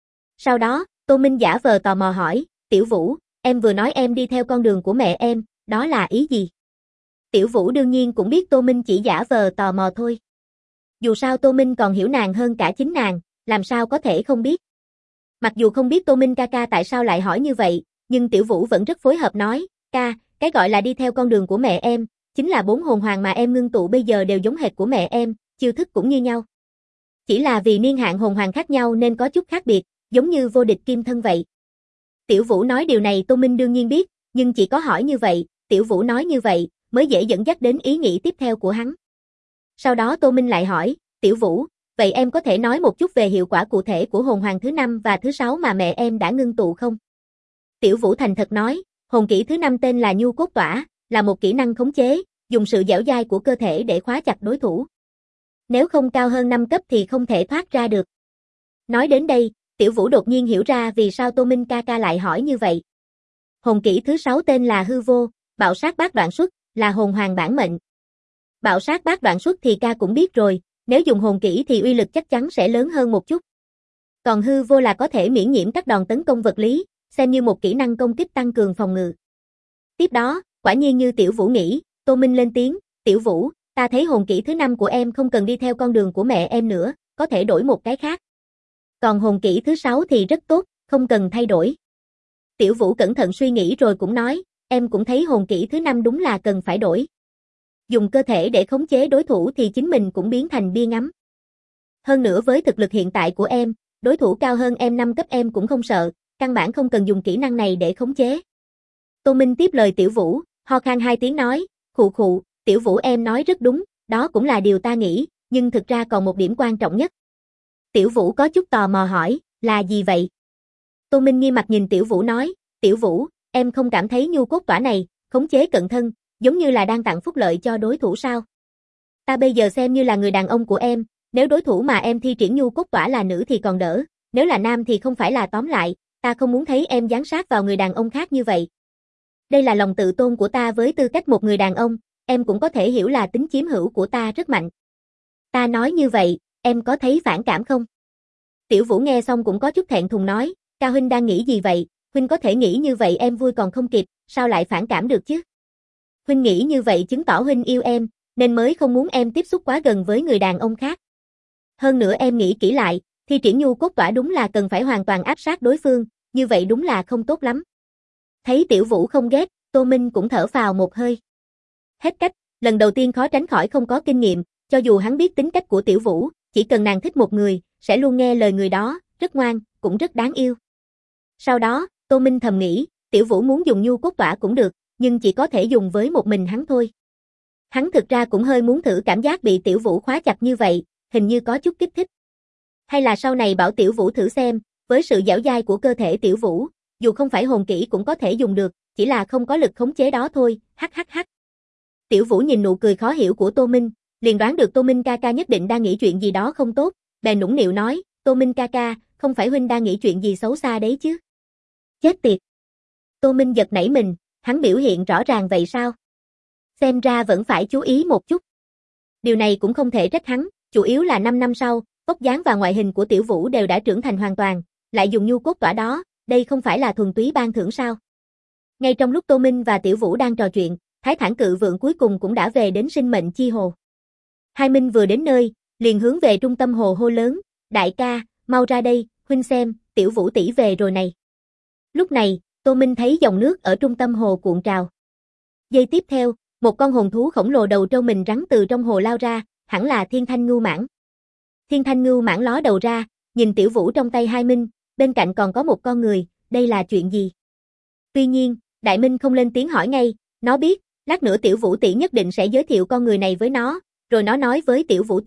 Sau đó, Tô Minh giả vờ tò mò hỏi, Tiểu Vũ, em vừa nói em đi theo con đường của mẹ em, đó là ý gì? Tiểu Vũ đương nhiên cũng biết Tô Minh chỉ giả vờ tò mò thôi. Dù sao Tô Minh còn hiểu nàng hơn cả chính nàng, làm sao có thể không biết. Mặc dù không biết Tô Minh ca ca tại sao lại hỏi như vậy, nhưng Tiểu Vũ vẫn rất phối hợp nói, ca, cái gọi là đi theo con đường của mẹ em, chính là 4 hồn hoàng mà em ngưng tụ bây giờ đều giống hệt của mẹ em, chiêu thức cũng như nhau. Chỉ là vì niên hạn hồn hoàng khác nhau nên có chút khác biệt, giống như vô địch kim thân vậy. Tiểu Vũ nói điều này Tô Minh đương nhiên biết, nhưng chỉ có hỏi như vậy, Tiểu Vũ nói như vậy, mới dễ dẫn dắt đến ý nghĩ tiếp theo của hắn. Sau đó Tô Minh lại hỏi, Tiểu Vũ, vậy em có thể nói một chút về hiệu quả cụ thể của hồn hoàng thứ 5 và thứ 6 mà mẹ em đã ngưng tụ không? Tiểu Vũ thành thật nói, hồn kỹ thứ 5 tên là Nhu Cốt Tỏa, là một kỹ năng khống chế, dùng sự dẻo dai của cơ thể để khóa chặt đối thủ. Nếu không cao hơn 5 cấp thì không thể thoát ra được. Nói đến đây, Tiểu Vũ đột nhiên hiểu ra vì sao Tô Minh ca ca lại hỏi như vậy. Hồn kỹ thứ 6 tên là Hư Vô, Bạo Sát Bát Đoạn Xuất, là hồn hoàng bản mệnh. Bạo Sát Bát Đoạn Xuất thì ca cũng biết rồi, nếu dùng hồn kỹ thì uy lực chắc chắn sẽ lớn hơn một chút. Còn Hư Vô là có thể miễn nhiễm các đòn tấn công vật lý, xem như một kỹ năng công kích tăng cường phòng ngự. Tiếp đó, quả nhiên như Tiểu Vũ nghĩ, Tô Minh lên tiếng, Tiểu Vũ, ta thấy hồn kỹ thứ 5 của em không cần đi theo con đường của mẹ em nữa, có thể đổi một cái khác. Còn hồn kỹ thứ 6 thì rất tốt, không cần thay đổi. Tiểu Vũ cẩn thận suy nghĩ rồi cũng nói, em cũng thấy hồn kỹ thứ 5 đúng là cần phải đổi. Dùng cơ thể để khống chế đối thủ thì chính mình cũng biến thành bia ngắm. Hơn nữa với thực lực hiện tại của em, đối thủ cao hơn em 5 cấp em cũng không sợ, căn bản không cần dùng kỹ năng này để khống chế. Tô Minh tiếp lời Tiểu Vũ, ho khan 2 tiếng nói, khụ khụ, Tiểu Vũ em nói rất đúng, đó cũng là điều ta nghĩ, nhưng thực ra còn một điểm quan trọng nhất. Tiểu Vũ có chút tò mò hỏi, là gì vậy? Tô Minh nghiêm mặt nhìn Tiểu Vũ nói, Tiểu Vũ, em không cảm thấy nhu cốt tỏa này, khống chế cận thân, giống như là đang tặng phúc lợi cho đối thủ sao? Ta bây giờ xem như là người đàn ông của em, nếu đối thủ mà em thi triển nhu cốt tỏa là nữ thì còn đỡ, nếu là nam thì không phải là tóm lại, ta không muốn thấy em dán sát vào người đàn ông khác như vậy. Đây là lòng tự tôn của ta với tư cách một người đàn ông, em cũng có thể hiểu là tính chiếm hữu của ta rất mạnh. Ta nói như vậy, em có thấy phản cảm không? Tiểu Vũ nghe xong cũng có chút thẹn thùng nói, Cao huynh đang nghĩ gì vậy? Huynh có thể nghĩ như vậy em vui còn không kịp, sao lại phản cảm được chứ? Huynh nghĩ như vậy chứng tỏ huynh yêu em, nên mới không muốn em tiếp xúc quá gần với người đàn ông khác. Hơn nữa em nghĩ kỹ lại, thi triển nhu cốt tỏa đúng là cần phải hoàn toàn áp sát đối phương, như vậy đúng là không tốt lắm. Thấy Tiểu Vũ không ghét, Tô Minh cũng thở phào một hơi. Hết cách, lần đầu tiên khó tránh khỏi không có kinh nghiệm, cho dù hắn biết tính cách của Tiểu Vũ, chỉ cần nàng thích một người, sẽ luôn nghe lời người đó, rất ngoan, cũng rất đáng yêu. Sau đó, Tô Minh thầm nghĩ, Tiểu Vũ muốn dùng nhu cốt tỏa cũng được, nhưng chỉ có thể dùng với một mình hắn thôi. Hắn thực ra cũng hơi muốn thử cảm giác bị Tiểu Vũ khóa chặt như vậy, hình như có chút kích thích. Hay là sau này bảo Tiểu Vũ thử xem, với sự dẻo dai của cơ thể Tiểu Vũ, dù không phải hồn kỹ cũng có thể dùng được, chỉ là không có lực khống chế đó thôi, hắc hắc hắc. Tiểu Vũ nhìn nụ cười khó hiểu của Tô Minh, liền đoán được Tô Minh ca ca nhất định đang nghĩ chuyện gì đó không tốt, bèn nũng nịu nói, Tô Minh ca ca, không phải huynh đang nghĩ chuyện gì xấu xa đấy chứ? Chết tiệt. Tô Minh giật nảy mình, hắn biểu hiện rõ ràng vậy sao? Xem ra vẫn phải chú ý một chút. Điều này cũng không thể trách hắn, chủ yếu là 5 năm sau, vóc dáng và ngoại hình của Tiểu Vũ đều đã trưởng thành hoàn toàn, lại dùng nhu cốt tỏa đó, đây không phải là thuần túy ban thưởng sao? Ngay trong lúc Tô Minh và Tiểu Vũ đang trò chuyện, Thái Thản Cự Vượng cuối cùng cũng đã về đến sinh mệnh chi hồ. Hai Minh vừa đến nơi, liền hướng về trung tâm hồ hô lớn, đại ca, mau ra đây, huynh xem, Tiểu Vũ tỷ về rồi này. Lúc này, Tô Minh thấy dòng nước ở trung tâm hồ cuộn trào. Giây tiếp theo, một con hồn thú khổng lồ đầu trâu mình rắn từ trong hồ lao ra, hẳn là Thiên Thanh Ngưu Mãng. Thiên Thanh Ngưu Mãng ló đầu ra, nhìn Tiểu Vũ trong tay Hai Minh, bên cạnh còn có một con người, đây là chuyện gì? Tuy nhiên, Đại Minh không lên tiếng hỏi ngay, nó biết, lát nữa Tiểu Vũ tỷ nhất định sẽ giới thiệu con người này với nó, rồi nó nói với Tiểu Vũ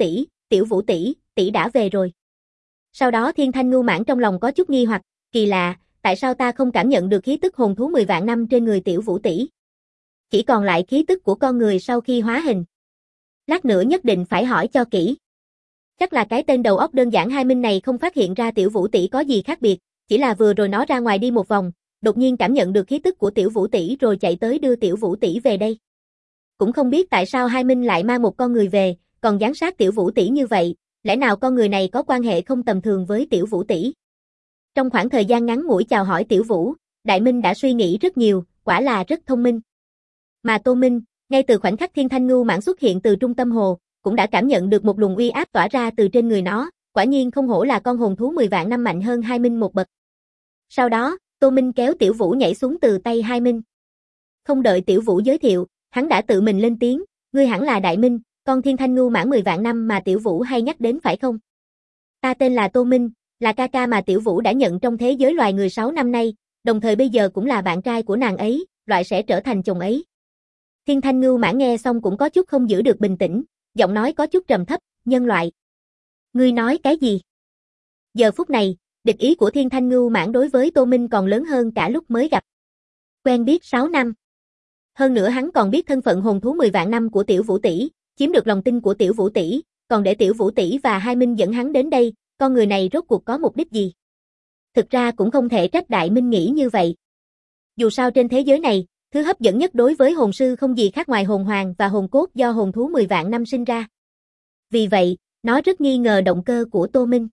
tỷ, tỷ đã về rồi. Sau đó Thiên Thanh Ngưu Mãng trong lòng có chút nghi hoặc, kỳ lạ, tại sao ta không cảm nhận được khí tức hồn thú 10 vạn năm trên người Tiểu Vũ tỷ? Chỉ còn lại khí tức của con người sau khi hóa hình. Lát nữa nhất định phải hỏi cho kỹ. Chắc là cái tên đầu óc đơn giản Hai Minh này không phát hiện ra Tiểu Vũ tỷ có gì khác biệt, chỉ là vừa rồi nó ra ngoài đi một vòng, đột nhiên cảm nhận được khí tức của Tiểu Vũ tỷ rồi chạy tới đưa Tiểu Vũ tỷ về đây. Cũng không biết tại sao Hai Minh lại mang một con người về, còn giám sát Tiểu Vũ tỷ như vậy, lẽ nào con người này có quan hệ không tầm thường với Tiểu Vũ tỷ? Trong khoảng thời gian ngắn ngủi chào hỏi Tiểu Vũ, Đại Minh đã suy nghĩ rất nhiều, quả là rất thông minh. Mà Tô Minh, ngay từ khoảnh khắc Thiên Thanh Ngưu Mãng xuất hiện từ trung tâm hồ, cũng đã cảm nhận được một luồng uy áp tỏa ra từ trên người nó, quả nhiên không hổ là con hồn thú 10 vạn năm mạnh hơn Hai Minh một bậc. Sau đó, Tô Minh kéo Tiểu Vũ nhảy xuống từ tay Hai Minh. Không đợi Tiểu Vũ giới thiệu, hắn đã tự mình lên tiếng, ngươi hẳn là Đại Minh, con Thiên Thanh Ngưu Mãng 10 vạn năm mà Tiểu Vũ hay nhắc đến phải không? Ta tên là Tô Minh, là ca ca mà Tiểu Vũ đã nhận trong thế giới loài người 6 năm nay, đồng thời bây giờ cũng là bạn trai của nàng ấy, loại sẽ trở thành chồng ấy. Thiên Thanh Ngưu Mãng nghe xong cũng có chút không giữ được bình tĩnh, giọng nói có chút trầm thấp, nhân loại. Ngươi nói cái gì? Giờ phút này, địch ý của Thiên Thanh Ngưu Mãng đối với Tô Minh còn lớn hơn cả lúc mới gặp. Quen biết 6 năm. Hơn nữa hắn còn biết thân phận hồn thú 10 vạn năm của Tiểu Vũ tỷ, chiếm được lòng tin của Tiểu Vũ tỷ, còn để Tiểu Vũ tỷ và Hai Minh dẫn hắn đến đây, con người này rốt cuộc có mục đích gì? Thực ra cũng không thể trách Đại Minh nghĩ như vậy. Dù sao trên thế giới này, thứ hấp dẫn nhất đối với hồn sư không gì khác ngoài hồn hoàng và hồn cốt do hồn thú 10 vạn năm sinh ra. Vì vậy, nó rất nghi ngờ động cơ của Tô Minh.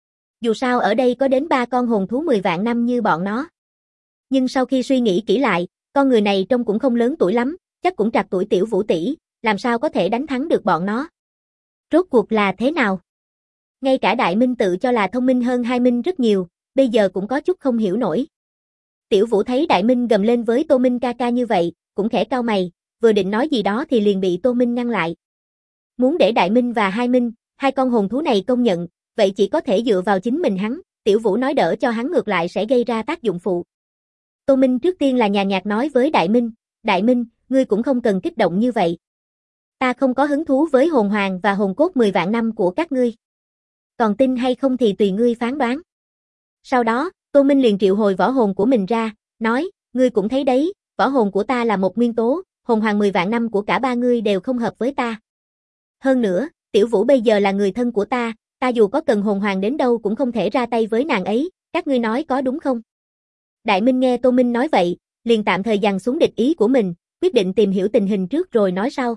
Dù sao ở đây có đến 3 con hồn thú 10 vạn năm như bọn nó. Nhưng sau khi suy nghĩ kỹ lại, con người này trông cũng không lớn tuổi lắm, chắc cũng trạc tuổi Tiểu Vũ tỷ, làm sao có thể đánh thắng được bọn nó. Rốt cuộc là thế nào? Ngay cả Đại Minh tự cho là thông minh hơn Hai Minh rất nhiều, bây giờ cũng có chút không hiểu nổi. Tiểu Vũ thấy Đại Minh gầm lên với Tô Minh ca ca như vậy, cũng khẽ cau mày, vừa định nói gì đó thì liền bị Tô Minh ngăn lại. Muốn để Đại Minh và Hai Minh, hai con hồn thú này công nhận, vậy chỉ có thể dựa vào chính mình hắn, Tiểu Vũ nói đỡ cho hắn ngược lại sẽ gây ra tác dụng phụ. Tô Minh trước tiên là nhàn nhạt nói với Đại Minh, ngươi cũng không cần kích động như vậy. Ta không có hứng thú với hồn hoàng và hồn cốt 10 vạn năm của các ngươi. Còn tin hay không thì tùy ngươi phán đoán. Sau đó, Tô Minh liền triệu hồi võ hồn của mình ra, nói, ngươi cũng thấy đấy, võ hồn của ta là một nguyên tố, hồn hoàng 10 vạn năm của cả ba ngươi đều không hợp với ta. Hơn nữa, Tiểu Vũ bây giờ là người thân của ta dù có cần hồn hoàng đến đâu cũng không thể ra tay với nàng ấy, các ngươi nói có đúng không? Đại Minh nghe Tô Minh nói vậy, liền tạm thời dằn xuống địch ý của mình, quyết định tìm hiểu tình hình trước rồi nói sau.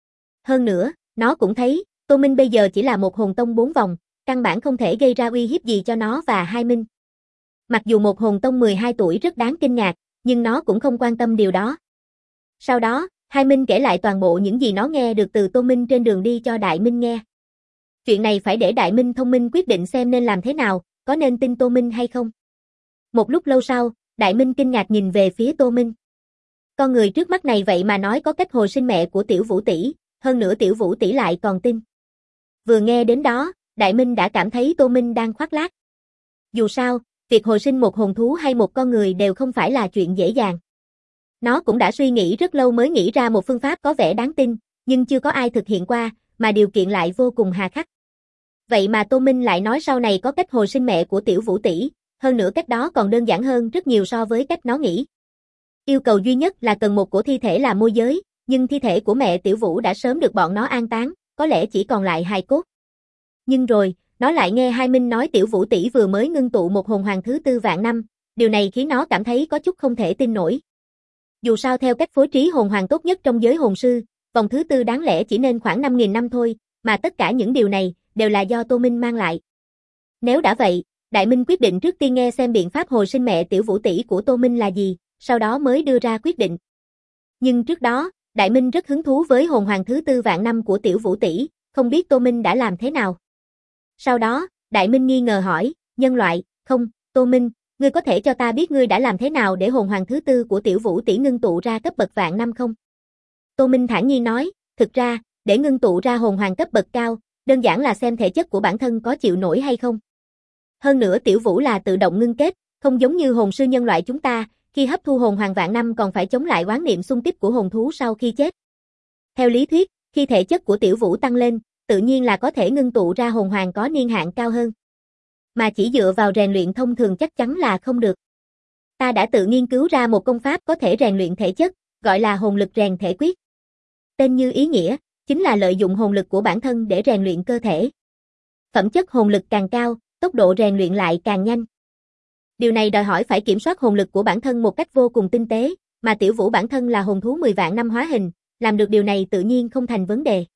Hơn nữa, nó cũng thấy, Tô Minh bây giờ chỉ là một hồn tông 4 vòng, căn bản không thể gây ra uy hiếp gì cho nó và Hai Minh. Mặc dù một hồn tông 12 tuổi rất đáng kinh ngạc, nhưng nó cũng không quan tâm điều đó. Sau đó, Hai Minh kể lại toàn bộ những gì nó nghe được từ Tô Minh trên đường đi cho Đại Minh nghe. Chuyện này phải để Đại Minh thông minh quyết định xem nên làm thế nào, có nên tin Tô Minh hay không. Một lúc lâu sau, Đại Minh kinh ngạc nhìn về phía Tô Minh. Con người trước mắt này vậy mà nói có cách hồi sinh mẹ của Tiểu Vũ tỷ, hơn nữa Tiểu Vũ tỷ lại còn tin. Vừa nghe đến đó, Đại Minh đã cảm thấy Tô Minh đang khoác lác. Dù sao, việc hồi sinh một hồn thú hay một con người đều không phải là chuyện dễ dàng. Nó cũng đã suy nghĩ rất lâu mới nghĩ ra một phương pháp có vẻ đáng tin, nhưng chưa có ai thực hiện qua, mà điều kiện lại vô cùng hà khắc. Vậy mà Tô Minh lại nói sau này có cách hồi sinh mẹ của Tiểu Vũ tỷ, hơn nữa cách đó còn đơn giản hơn rất nhiều so với cách nó nghĩ. Yêu cầu duy nhất là cần một cổ thi thể làm môi giới, nhưng thi thể của mẹ Tiểu Vũ đã sớm được bọn nó an táng, có lẽ chỉ còn lại hài cốt. Nhưng rồi, nó lại nghe Hai Minh nói Tiểu Vũ tỷ vừa mới ngưng tụ một hồn hoàng thứ 4 vạn năm, điều này khiến nó cảm thấy có chút không thể tin nổi. Dù sao theo cách phối trí hồn hoàng tốt nhất trong giới hồn sư, vòng thứ 4 đáng lẽ chỉ nên khoảng 5.000 năm thôi, mà tất cả những điều này đều là do Tô Minh mang lại. Nếu đã vậy, Đại Minh quyết định trước tiên nghe xem biện pháp hồi sinh mẹ Tiểu Vũ tỷ của Tô Minh là gì, sau đó mới đưa ra quyết định. Nhưng trước đó, Đại Minh rất hứng thú với hồn hoàng thứ 4 vạn năm của Tiểu Vũ tỷ, không biết Tô Minh đã làm thế nào. Sau đó, Đại Minh nghi ngờ hỏi, nhân loại, không, Tô Minh, ngươi có thể cho ta biết ngươi đã làm thế nào để hồn hoàng thứ 4 của Tiểu Vũ tỷ ngưng tụ ra cấp bậc vạn năm không? Tô Minh thản nhiên nói, thực ra, để ngưng tụ ra hồn hoàng cấp bậc cao, đơn giản là xem thể chất của bản thân có chịu nổi hay không. Hơn nữa Tiểu Vũ là tự động ngưng kết, không giống như hồn sư nhân loại chúng ta, khi hấp thu hồn hoàng vạn năm còn phải chống lại oán niệm xung kích của hồn thú sau khi chết. Theo lý thuyết, khi thể chất của Tiểu Vũ tăng lên, tự nhiên là có thể ngưng tụ ra hồn hoàng có niên hạn cao hơn. Mà chỉ dựa vào rèn luyện thông thường chắc chắn là không được. Ta đã tự nghiên cứu ra một công pháp có thể rèn luyện thể chất, gọi là hồn lực rèn thể quyết. Tên như ý nghĩa, chính là lợi dụng hồn lực của bản thân để rèn luyện cơ thể. Phẩm chất hồn lực càng cao, tốc độ rèn luyện lại càng nhanh. Điều này đòi hỏi phải kiểm soát hồn lực của bản thân một cách vô cùng tinh tế, mà Tiểu Vũ bản thân là hồn thú 10 vạn năm hóa hình, làm được điều này tự nhiên không thành vấn đề.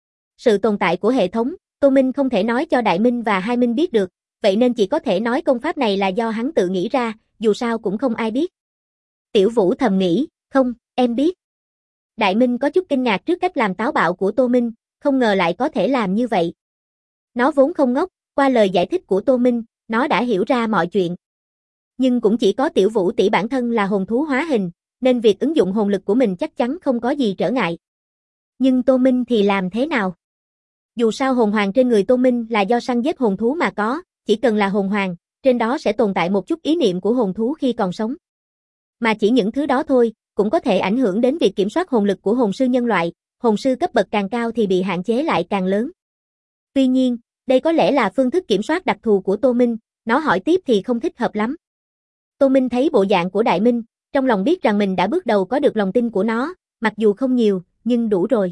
Sự tồn tại của hệ thống, Tô Minh không thể nói cho Đại Minh và Hai Minh biết được, vậy nên chỉ có thể nói công pháp này là do hắn tự nghĩ ra, dù sao cũng không ai biết. Tiểu Vũ thầm nghĩ, không, em biết. Đại Minh có chút kinh ngạc trước cách làm táo bạo của Tô Minh, không ngờ lại có thể làm như vậy. Nó vốn không ngốc, qua lời giải thích của Tô Minh, nó đã hiểu ra mọi chuyện. Nhưng cũng chỉ có Tiểu Vũ tỷ bản thân là hồn thú hóa hình, nên việc ứng dụng hồn lực của mình chắc chắn không có gì trở ngại. Nhưng Tô Minh thì làm thế nào? Dù sao hồn hoàng trên người Tô Minh là do săn giết hồn thú mà có, chỉ cần là hồn hoàng, trên đó sẽ tồn tại một chút ý niệm của hồn thú khi còn sống. Mà chỉ những thứ đó thôi, cũng có thể ảnh hưởng đến việc kiểm soát hồn lực của hồn sư nhân loại, hồn sư cấp bậc càng cao thì bị hạn chế lại càng lớn. Tuy nhiên, đây có lẽ là phương thức kiểm soát đặc thù của Tô Minh, nó hỏi tiếp thì không thích hợp lắm. Tô Minh thấy bộ dạng của Đại Minh, trong lòng biết rằng mình đã bước đầu có được lòng tin của nó, mặc dù không nhiều, nhưng đủ rồi.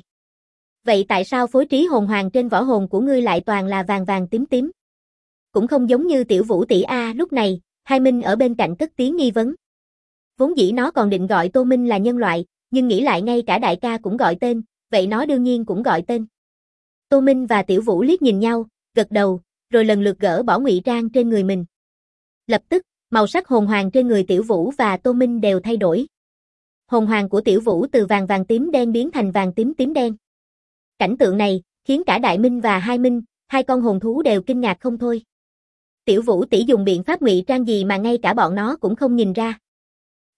Vậy tại sao phối trí hồn hoàng trên võ hồn của ngươi lại toàn là vàng vàng tím tím? Cũng không giống như Tiểu Vũ tỷ a. Lúc này, Hai Minh ở bên cạnh cất tiếng nghi vấn. Vốn dĩ nó còn định gọi Tô Minh là nhân loại, nhưng nghĩ lại ngay cả đại ca cũng gọi tên, vậy nó đương nhiên cũng gọi tên. Tô Minh và Tiểu Vũ liếc nhìn nhau, gật đầu, rồi lần lượt gỡ bỏ ngụy trang trên người mình. Lập tức, màu sắc hồn hoàng trên người Tiểu Vũ và Tô Minh đều thay đổi. Hồn hoàng của Tiểu Vũ từ vàng vàng tím đen biến thành vàng tím tím đen. Cảnh tượng này khiến cả Đại Minh và Hai Minh, hai con hồn thú đều kinh ngạc không thôi. Tiểu Vũ tỷ dùng biện pháp ngụy trang gì mà ngay cả bọn nó cũng không nhìn ra.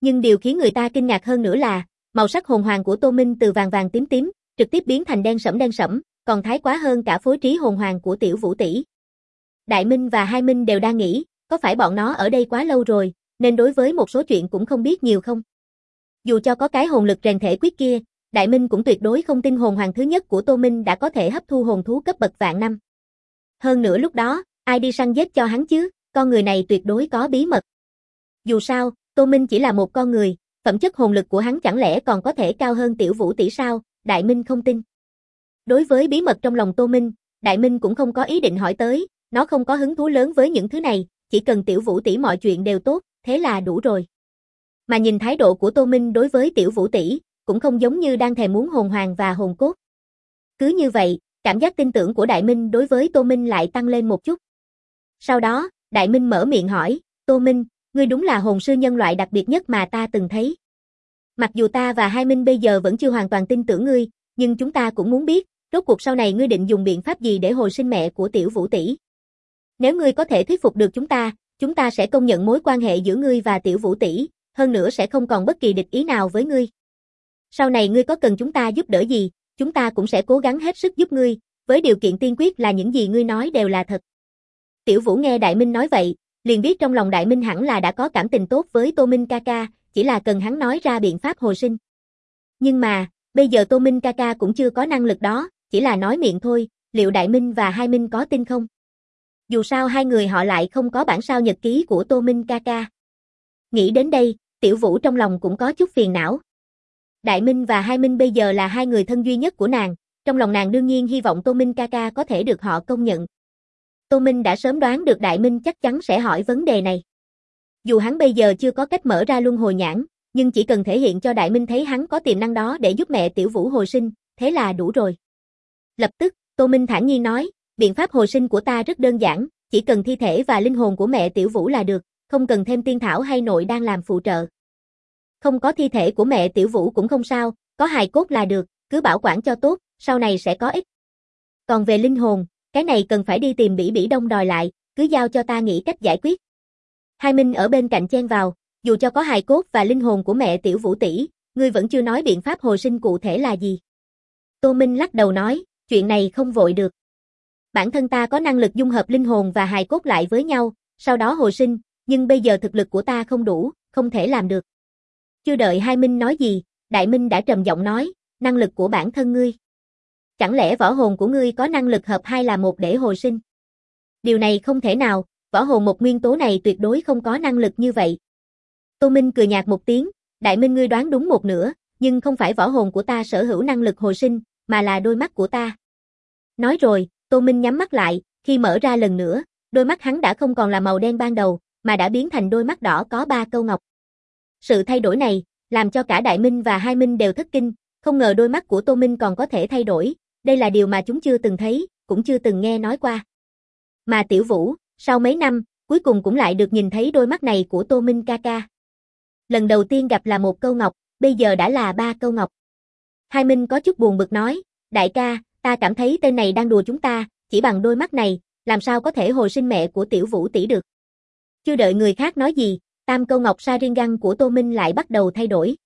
Nhưng điều khiến người ta kinh ngạc hơn nữa là, màu sắc hồn hoàng của Tô Minh từ vàng vàng tím tím, trực tiếp biến thành đen sẫm, còn thái quá hơn cả phối trí hồn hoàng của Tiểu Vũ tỷ. Đại Minh và Hai Minh đều đang nghĩ, có phải bọn nó ở đây quá lâu rồi, nên đối với một số chuyện cũng không biết nhiều không? Dù cho có cái hồn lực rèn thể quyết kia, Đại Minh cũng tuyệt đối không tin hồn hoàng thứ nhất của Tô Minh đã có thể hấp thu hồn thú cấp bậc vạn năm. Hơn nữa lúc đó, ai đi săn giết cho hắn chứ, con người này tuyệt đối có bí mật. Dù sao, Tô Minh chỉ là một con người, phẩm chất hồn lực của hắn chẳng lẽ còn có thể cao hơn Tiểu Vũ tỷ sao, Đại Minh không tin. Đối với bí mật trong lòng Tô Minh, Đại Minh cũng không có ý định hỏi tới, nó không có hứng thú lớn với những thứ này, chỉ cần Tiểu Vũ tỷ mọi chuyện đều tốt, thế là đủ rồi. Mà nhìn thái độ của Tô Minh đối với Tiểu Vũ tỷ, cũng không giống như đang thèm muốn hồn hoàng và hồn cốt. Cứ như vậy, cảm giác tin tưởng của Đại Minh đối với Tô Minh lại tăng lên một chút. Sau đó, Đại Minh mở miệng hỏi, Tô Minh, ngươi đúng là hồn sư nhân loại đặc biệt nhất mà ta từng thấy. Mặc dù ta và Hai Minh bây giờ vẫn chưa hoàn toàn tin tưởng ngươi, nhưng chúng ta cũng muốn biết, rốt cuộc sau này ngươi định dùng biện pháp gì để hồi sinh mẹ của Tiểu Vũ tỷ. Nếu ngươi có thể thuyết phục được chúng ta sẽ công nhận mối quan hệ giữa ngươi và Tiểu Vũ tỷ, hơn nữa sẽ không còn bất kỳ địch ý nào với ngươi. Sau này ngươi có cần chúng ta giúp đỡ gì, chúng ta cũng sẽ cố gắng hết sức giúp ngươi, với điều kiện tiên quyết là những gì ngươi nói đều là thật. Tiểu Vũ nghe Đại Minh nói vậy, liền biết trong lòng Đại Minh hẳn là đã có cảm tình tốt với Tô Minh ca ca, chỉ là cần hắn nói ra biện pháp hồi sinh. Nhưng mà, bây giờ Tô Minh ca ca cũng chưa có năng lực đó, chỉ là nói miệng thôi, liệu Đại Minh và Hai Minh có tin không? Dù sao hai người họ lại không có bản sao nhật ký của Tô Minh ca ca. Nghĩ đến đây, Tiểu Vũ trong lòng cũng có chút phiền não. Đại Minh và Hai Minh bây giờ là hai người thân duy nhất của nàng, trong lòng nàng đương nhiên hy vọng Tô Minh ca ca có thể được họ công nhận. Tô Minh đã sớm đoán được Đại Minh chắc chắn sẽ hỏi vấn đề này. Dù hắn bây giờ chưa có cách mở ra luân hồi nhãn, nhưng chỉ cần thể hiện cho Đại Minh thấy hắn có tiềm năng đó để giúp mẹ Tiểu Vũ hồi sinh, thế là đủ rồi. Lập tức, Tô Minh thản nhiên nói, biện pháp hồi sinh của ta rất đơn giản, chỉ cần thi thể và linh hồn của mẹ Tiểu Vũ là được, không cần thêm tiên thảo hay nội đang làm phụ trợ. Không có thi thể của mẹ Tiểu Vũ cũng không sao, có hài cốt là được, cứ bảo quản cho tốt, sau này sẽ có ích. Còn về linh hồn, cái này cần phải đi tìm Bỉ Bỉ Đông đòi lại, cứ giao cho ta nghĩ cách giải quyết. Hai Minh ở bên cạnh chen vào, dù cho có hài cốt và linh hồn của mẹ Tiểu Vũ tỷ, ngươi vẫn chưa nói biện pháp hồi sinh cụ thể là gì. Tô Minh lắc đầu nói, chuyện này không vội được. Bản thân ta có năng lực dung hợp linh hồn và hài cốt lại với nhau, sau đó hồi sinh, nhưng bây giờ thực lực của ta không đủ, không thể làm được. Chưa đợi Hai Minh nói gì, Đại Minh đã trầm giọng nói, năng lực của bản thân ngươi. Chẳng lẽ võ hồn của ngươi có năng lực hợp hai là một để hồi sinh? Điều này không thể nào, võ hồn một nguyên tố này tuyệt đối không có năng lực như vậy. Tô Minh cười nhạt một tiếng, Đại Minh ngươi đoán đúng một nửa, nhưng không phải võ hồn của ta sở hữu năng lực hồi sinh, mà là đôi mắt của ta. Nói rồi, Tô Minh nhắm mắt lại, khi mở ra lần nữa, đôi mắt hắn đã không còn là màu đen ban đầu, mà đã biến thành đôi mắt đỏ có 3 câu ngọc. Sự thay đổi này, làm cho cả Đại Minh và Hai Minh đều thất kinh, không ngờ đôi mắt của Tô Minh còn có thể thay đổi, đây là điều mà chúng chưa từng thấy, cũng chưa từng nghe nói qua. Mà Tiểu Vũ, sau mấy năm, cuối cùng cũng lại được nhìn thấy đôi mắt này của Tô Minh ca ca. Lần đầu tiên gặp là 1 câu ngọc, bây giờ đã là 3 câu ngọc. Hai Minh có chút buồn bực nói, đại ca, ta cảm thấy tên này đang đùa chúng ta, chỉ bằng đôi mắt này, làm sao có thể hồi sinh mẹ của Tiểu Vũ tỷ được. Chưa đợi người khác nói gì, tam câu ngọc Sharingan của Tô Minh lại bắt đầu thay đổi.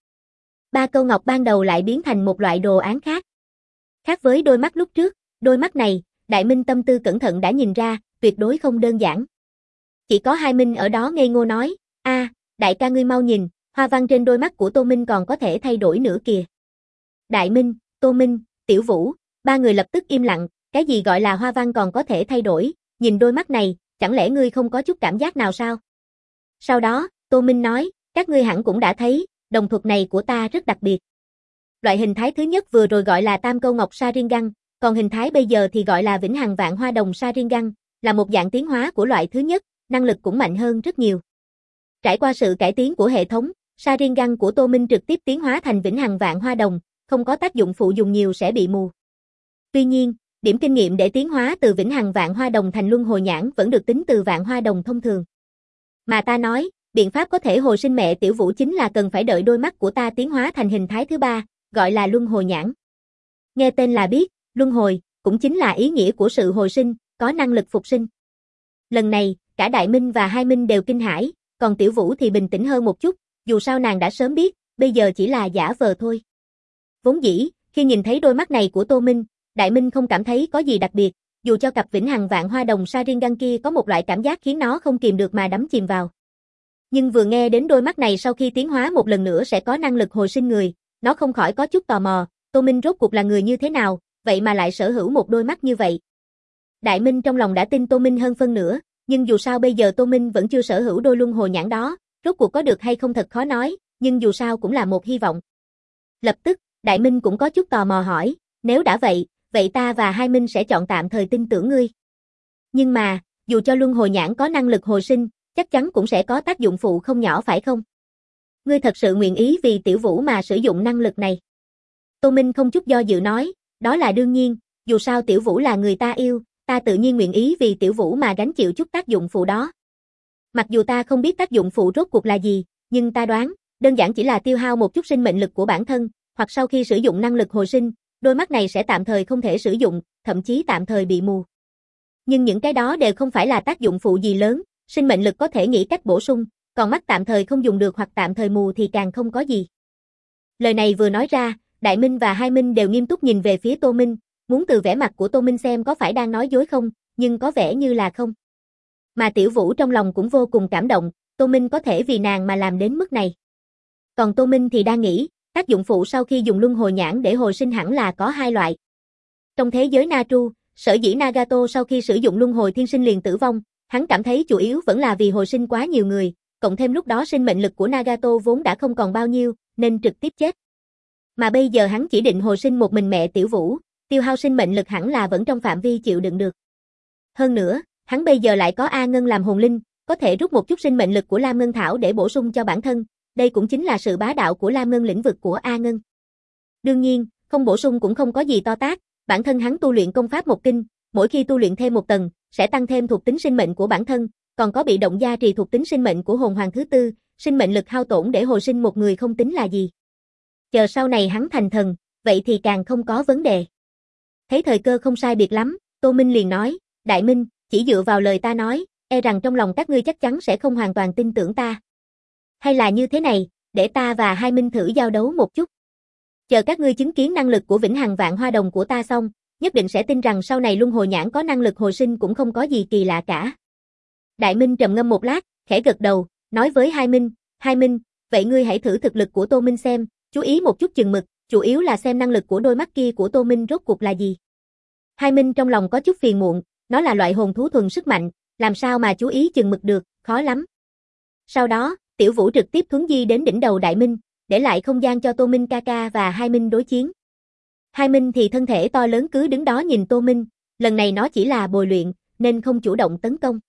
3 câu ngọc ban đầu lại biến thành một loại đồ án khác. Khác với đôi mắt lúc trước, đôi mắt này, Đại Minh tâm tư cẩn thận đã nhìn ra, tuyệt đối không đơn giản. Chỉ có Hai Minh ở đó ngây ngô nói, đại ca ngươi mau nhìn, hoa văn trên đôi mắt của Tô Minh còn có thể thay đổi nữa kìa. Đại Minh, Tô Minh, Tiểu Vũ, 3 người lập tức im lặng, cái gì gọi là hoa văn còn có thể thay đổi, nhìn đôi mắt này, chẳng lẽ ngươi không có chút cảm giác nào sao? Sau đó, Tô Minh nói, các ngươi hẳn cũng đã thấy, đồng thuật này của ta rất đặc biệt. Loại hình thái thứ nhất vừa rồi gọi là tam câu ngọc Sharingan, còn hình thái bây giờ thì gọi là vĩnh hằng vạn hoa đồng Sharingan, là một dạng tiến hóa của loại thứ nhất, năng lực cũng mạnh hơn rất nhiều. Trải qua sự cải tiến của hệ thống, Sharingan của Tô Minh trực tiếp tiến hóa thành vĩnh hằng vạn hoa đồng, không có tác dụng phụ dùng nhiều sẽ bị mù. Tuy nhiên, điểm kinh nghiệm để tiến hóa từ vĩnh hằng vạn hoa đồng thành luân hồi nhãn vẫn được tính từ vạn hoa đồng thông thường. Mà ta nói, biện pháp có thể hồi sinh mẹ Tiểu Vũ chính là cần phải đợi đôi mắt của ta tiến hóa thành hình thái thứ 3, gọi là luân hồi nhãn. Nghe tên là biết, luân hồi, cũng chính là ý nghĩa của sự hồi sinh, có năng lực phục sinh. Lần này, cả Đại Minh và Hai Minh đều kinh hãi, còn Tiểu Vũ thì bình tĩnh hơn một chút, dù sao nàng đã sớm biết, bây giờ chỉ là giả vờ thôi. Vốn dĩ, khi nhìn thấy đôi mắt này của Tô Minh, Đại Minh không cảm thấy có gì đặc biệt, dù cho cặp vĩnh hằng vạn hoa đồng Sharingan kia có một loại cảm giác khiến nó không kìm được mà đắm chìm vào. Nhưng vừa nghe đến đôi mắt này sau khi tiến hóa một lần nữa sẽ có năng lực hồi sinh người, nó không khỏi có chút tò mò, Tô Minh rốt cuộc là người như thế nào, vậy mà lại sở hữu một đôi mắt như vậy. Đại Minh trong lòng đã tin Tô Minh hơn phân nửa, nhưng dù sao bây giờ Tô Minh vẫn chưa sở hữu đôi luân hồi nhãn đó, rốt cuộc có được hay không thật khó nói, nhưng dù sao cũng là một hy vọng. Lập tức, Đại Minh cũng có chút tò mò hỏi, nếu đã vậy, vậy ta và Hai Minh sẽ chọn tạm thời tin tưởng ngươi. Nhưng mà, dù cho luân hồi nhãn có năng lực hồi sinh, chắc chắn cũng sẽ có tác dụng phụ không nhỏ phải không? Ngươi thật sự nguyện ý vì Tiểu Vũ mà sử dụng năng lực này? Tô Minh không chút do dự nói, đó là đương nhiên, dù sao Tiểu Vũ là người ta yêu, ta tự nhiên nguyện ý vì Tiểu Vũ mà gánh chịu chút tác dụng phụ đó. Mặc dù ta không biết tác dụng phụ rốt cuộc là gì, nhưng ta đoán, đơn giản chỉ là tiêu hao một chút sinh mệnh lực của bản thân, hoặc sau khi sử dụng năng lực hồi sinh, đôi mắt này sẽ tạm thời không thể sử dụng, thậm chí tạm thời bị mù. Nhưng những cái đó đều không phải là tác dụng phụ gì lớn, sinh mệnh lực có thể nghĩ cách bổ sung, còn mắt tạm thời không dùng được hoặc tạm thời mù thì càng không có gì. Lời này vừa nói ra, Đại Minh và Hai Minh đều nghiêm túc nhìn về phía Tô Minh, muốn từ vẻ mặt của Tô Minh xem có phải đang nói dối không, nhưng có vẻ như là không. Mà Tiểu Vũ trong lòng cũng vô cùng cảm động, Tô Minh có thể vì nàng mà làm đến mức này. Còn Tô Minh thì đang nghĩ, tác dụng phụ sau khi dùng luân hồi nhãn để hồi sinh hẳn là có hai loại. Trong thế giới Natru, sở dĩ Nagato sau khi sử dụng luân hồi thiên sinh liền tử vong, hắn cảm thấy chủ yếu vẫn là vì hồi sinh quá nhiều người, cộng thêm lúc đó sinh mệnh lực của Nagato vốn đã không còn bao nhiêu, nên trực tiếp chết. Mà bây giờ hắn chỉ định hồi sinh một mình mẹ Tiểu Vũ, tiêu hao sinh mệnh lực hẳn là vẫn trong phạm vi chịu đựng được. Hơn nữa, hắn bây giờ lại có A Ngân làm hồn linh, có thể rút một chút sinh mệnh lực của Lam Ngân Thảo để bổ sung cho bản thân, đây cũng chính là sự bá đạo của Lam Ngân lĩnh vực của A Ngân. Đương nhiên, không bổ sung cũng không có gì to tát, bản thân hắn tu luyện công pháp một kinh, mỗi khi tu luyện thêm một tầng, sẽ tăng thêm thuộc tính sinh mệnh của bản thân, còn có bị động gia trì thuộc tính sinh mệnh của hồn hoàng thứ tư, sinh mệnh lực hao tổn để hồi sinh một người không tính là gì. Chờ sau này hắn thành thần, vậy thì càng không có vấn đề. Thấy thời cơ không sai biệt lắm, Tô Minh liền nói, Đại Minh, chỉ dựa vào lời ta nói, e rằng trong lòng các ngươi chắc chắn sẽ không hoàn toàn tin tưởng ta. Hay là như thế này, để ta và Hai Minh thử giao đấu một chút. Chờ các ngươi chứng kiến năng lực của vĩnh hằng vạn hoa đồng của ta xong, nhất định sẽ tin rằng sau này luân hồi nhãn có năng lực hồi sinh cũng không có gì kỳ lạ cả. Đại Minh trầm ngâm một lát, khẽ gật đầu, nói với Hai Minh, vậy ngươi hãy thử thực lực của Tô Minh xem, chú ý một chút chừng mực, chủ yếu là xem năng lực của đôi mắt kia của Tô Minh rốt cuộc là gì. Hai Minh trong lòng có chút phiền muộn, nó là loại hồn thú thuần sức mạnh, làm sao mà chú ý chừng mực được, khó lắm. Sau đó, Tiểu Vũ trực tiếp thuấn di đến đỉnh đầu Đại Minh, để lại không gian cho Tô Minh ca ca và Hai Minh đối chiến. Hai Minh thì thân thể to lớn cứ đứng đó nhìn Tô Minh, lần này nó chỉ là bồi luyện, nên không chủ động tấn công.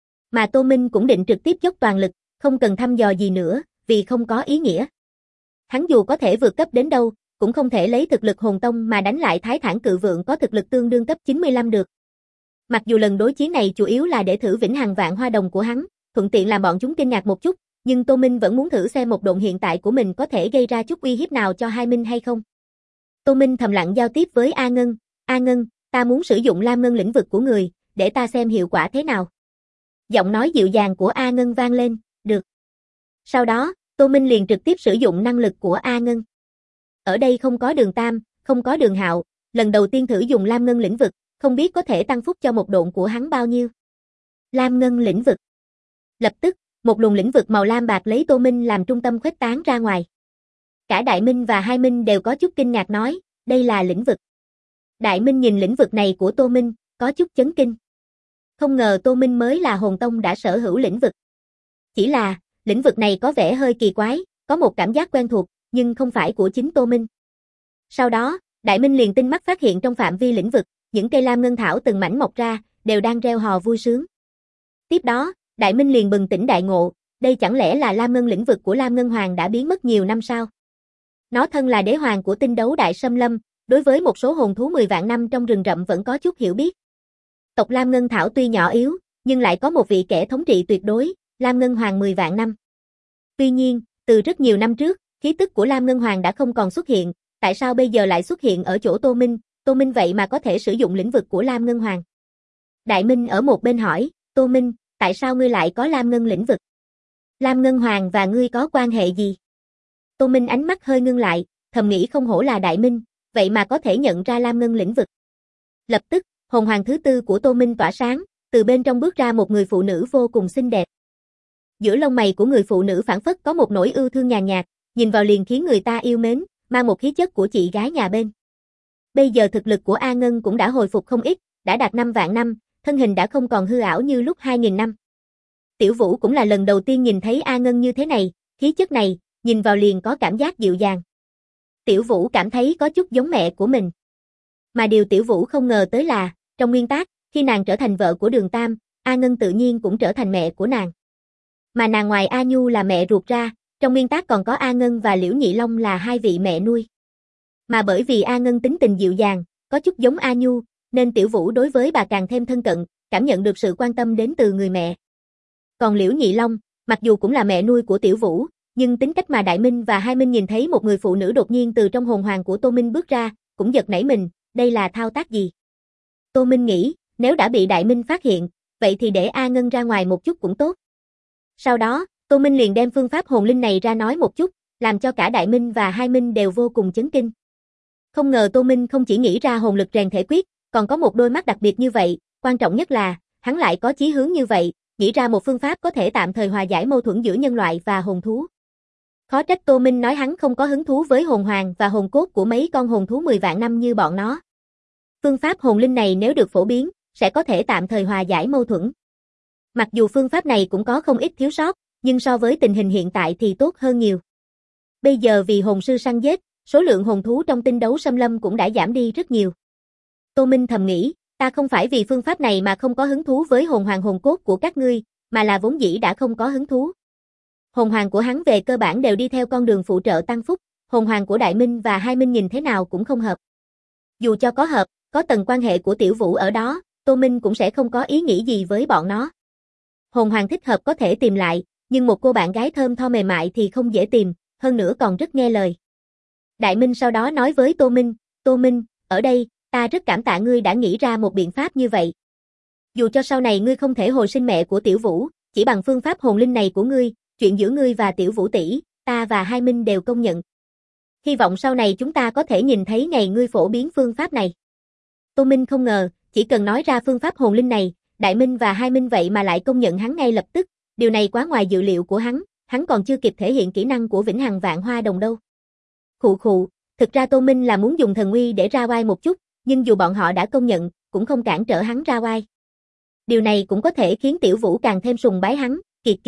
Mà Tô Minh cũng định trực tiếp dốc toàn lực, không cần thăm dò gì nữa, vì không có ý nghĩa. Hắn dù có thể vượt cấp đến đâu, cũng không thể lấy thực lực hồn tông mà đánh lại Thái Thản Cự Vượng có thực lực tương đương cấp 95 được. Mặc dù lần đối chiến này chủ yếu là để thử vĩnh hằng vạn hoa đồng của hắn, thuận tiện làm bọn chúng kinh ngạc một chút, nhưng Tô Minh vẫn muốn thử xem một độn hiện tại của mình có thể gây ra chút uy hiếp nào cho Hai Minh hay không. Tô Minh thầm lặng giao tiếp với A Ngân, ta muốn sử dụng Lam Ngân lĩnh vực của người, để ta xem hiệu quả thế nào. Giọng nói dịu dàng của A Ngân vang lên, được. Sau đó, Tô Minh liền trực tiếp sử dụng năng lực của A Ngân. Ở đây không có Đường Tam, không có Đường Hạo, lần đầu tiên thử dùng Lam Ngân lĩnh vực, không biết có thể tăng phúc cho một độn của hắn bao nhiêu. Lam Ngân lĩnh vực. Lập tức, một luồng lĩnh vực màu lam bạc lấy Tô Minh làm trung tâm khuếch tán ra ngoài. Cả Đại Minh và Hai Minh đều có chút kinh ngạc nói, đây là lĩnh vực. Đại Minh nhìn lĩnh vực này của Tô Minh, có chút chấn kinh. Không ngờ Tô Minh mới là hồn tông đã sở hữu lĩnh vực. Chỉ là, lĩnh vực này có vẻ hơi kỳ quái, có một cảm giác quen thuộc, nhưng không phải của chính Tô Minh. Sau đó, Đại Minh liền tinh mắt phát hiện trong phạm vi lĩnh vực, những cây lam ngân thảo từng mảnh mọc ra, đều đang reo hò vui sướng. Tiếp đó, Đại Minh liền bừng tỉnh đại ngộ, đây chẳng lẽ là Lam Ngân lĩnh vực của Lam Ngân Hoàng đã biến mất nhiều năm sao? Nó thân là đế hoàng của tinh đấu đại xâm lâm, đối với một số hồn thú 10 vạn năm trong rừng rậm vẫn có chút hiểu biết. Tộc Lam Ngân Thảo tuy nhỏ yếu, nhưng lại có một vị kẻ thống trị tuyệt đối, Lam Ngân Hoàng 10 vạn năm. Tuy nhiên, từ rất nhiều năm trước, khí tức của Lam Ngân Hoàng đã không còn xuất hiện, tại sao bây giờ lại xuất hiện ở chỗ Tô Minh vậy mà có thể sử dụng lĩnh vực của Lam Ngân Hoàng? Đại Minh ở một bên hỏi, Tô Minh, tại sao ngươi lại có Lam Ngân lĩnh vực? Lam Ngân Hoàng và ngươi có quan hệ gì? Tô Minh ánh mắt hơi ngưng lại, thầm nghĩ không hổ là Đại Minh, vậy mà có thể nhận ra Lam Ngân lĩnh vực. Lập tức, hồn hoàng thứ tư của Tô Minh tỏa sáng, từ bên trong bước ra một người phụ nữ vô cùng xinh đẹp. Giữa lông mày của người phụ nữ phảng phất có một nỗi yêu thương nhàn nhạt, nhìn vào liền khiến người ta yêu mến, mang một khí chất của chị gái nhà bên. Bây giờ thực lực của A Ngân cũng đã hồi phục không ít, đã đạt 5 vạn năm, thân hình đã không còn hư ảo như lúc 2000 năm. Tiểu Vũ cũng là lần đầu tiên nhìn thấy A Ngân như thế này, khí chất này, nhìn vào liền có cảm giác dịu dàng. Tiểu Vũ cảm thấy có chút giống mẹ của mình. Mà điều Tiểu Vũ không ngờ tới là, trong nguyên tác, khi nàng trở thành vợ của Đường Tam, A Ngân tự nhiên cũng trở thành mẹ của nàng. Mà nàng ngoài A Nhu là mẹ ruột ra, trong nguyên tác còn có A Ngân và Liễu Nhị Long là hai vị mẹ nuôi. Mà bởi vì A Ngân tính tình dịu dàng, có chút giống A Nhu, nên Tiểu Vũ đối với bà càng thêm thân cận, cảm nhận được sự quan tâm đến từ người mẹ. Còn Liễu Nhị Long, mặc dù cũng là mẹ nuôi của Tiểu Vũ, nhưng tính cách mà Đại Minh và Hai Minh nhìn thấy một người phụ nữ đột nhiên từ trong hồn hoàng của Tô Minh bước ra, cũng giật nảy mình, đây là thao tác gì? Tô Minh nghĩ, nếu đã bị Đại Minh phát hiện, vậy thì để A Ngân ra ngoài một chút cũng tốt. Sau đó, Tô Minh liền đem phương pháp hồn linh này ra nói một chút, làm cho cả Đại Minh và Hai Minh đều vô cùng chấn kinh. Không ngờ Tô Minh không chỉ nghĩ ra hồn lực rèn thể quyết, còn có một đôi mắt đặc biệt như vậy, quan trọng nhất là, hắn lại có chí hướng như vậy, nghĩ ra một phương pháp có thể tạm thời hòa giải mâu thuẫn giữa nhân loại và hồn thú. Khó trách Tô Minh nói hắn không có hứng thú với hồn hoàng và hồn cốt của mấy con hồn thú 10 vạn năm như bọn nó. Phương pháp hồn linh này nếu được phổ biến, sẽ có thể tạm thời hòa giải mâu thuẫn. Mặc dù phương pháp này cũng có không ít thiếu sót, nhưng so với tình hình hiện tại thì tốt hơn nhiều. Bây giờ vì hồn sư săn giết, số lượng hồn thú trong tinh đấu xâm lâm cũng đã giảm đi rất nhiều. Tô Minh thầm nghĩ, ta không phải vì phương pháp này mà không có hứng thú với hồn hoàng hồn cốt của các ngươi, mà là vốn dĩ đã không có hứng thú. Hồn hoàng của hắn về cơ bản đều đi theo con đường phụ trợ tăng phúc, hồn hoàng của Đại Minh và Hai Minh nhìn thế nào cũng không hợp. Dù cho có hợp, có tầng quan hệ của Tiểu Vũ ở đó, Tô Minh cũng sẽ không có ý nghĩ gì với bọn nó. Hồn hoàng thích hợp có thể tìm lại, nhưng một cô bạn gái thơm tho mềm mại thì không dễ tìm, hơn nữa còn rất nghe lời. Đại Minh sau đó nói với Tô Minh, ở đây, ta rất cảm tạ ngươi đã nghĩ ra một biện pháp như vậy. Dù cho sau này ngươi không thể hồi sinh mẹ của Tiểu Vũ, chỉ bằng phương pháp hồn linh này của ngươi, chuyện giữa ngươi và Tiểu Vũ tỷ, ta và Hai Minh đều công nhận. Hy vọng sau này chúng ta có thể nhìn thấy ngày ngươi phổ biến phương pháp này. Tô Minh không ngờ, chỉ cần nói ra phương pháp hồn linh này, Đại Minh và Hai Minh vậy mà lại công nhận hắn ngay lập tức, điều này quá ngoài dự liệu của hắn còn chưa kịp thể hiện kỹ năng của Vĩnh Hằng Vạn Hoa Đồng đâu. Khụ, thực ra Tô Minh là muốn dùng thần uy để ra oai một chút, nhưng dù bọn họ đã công nhận, cũng không cản trở hắn ra oai. Điều này cũng có thể khiến Tiểu Vũ càng thêm sùng bái hắn, kiệt.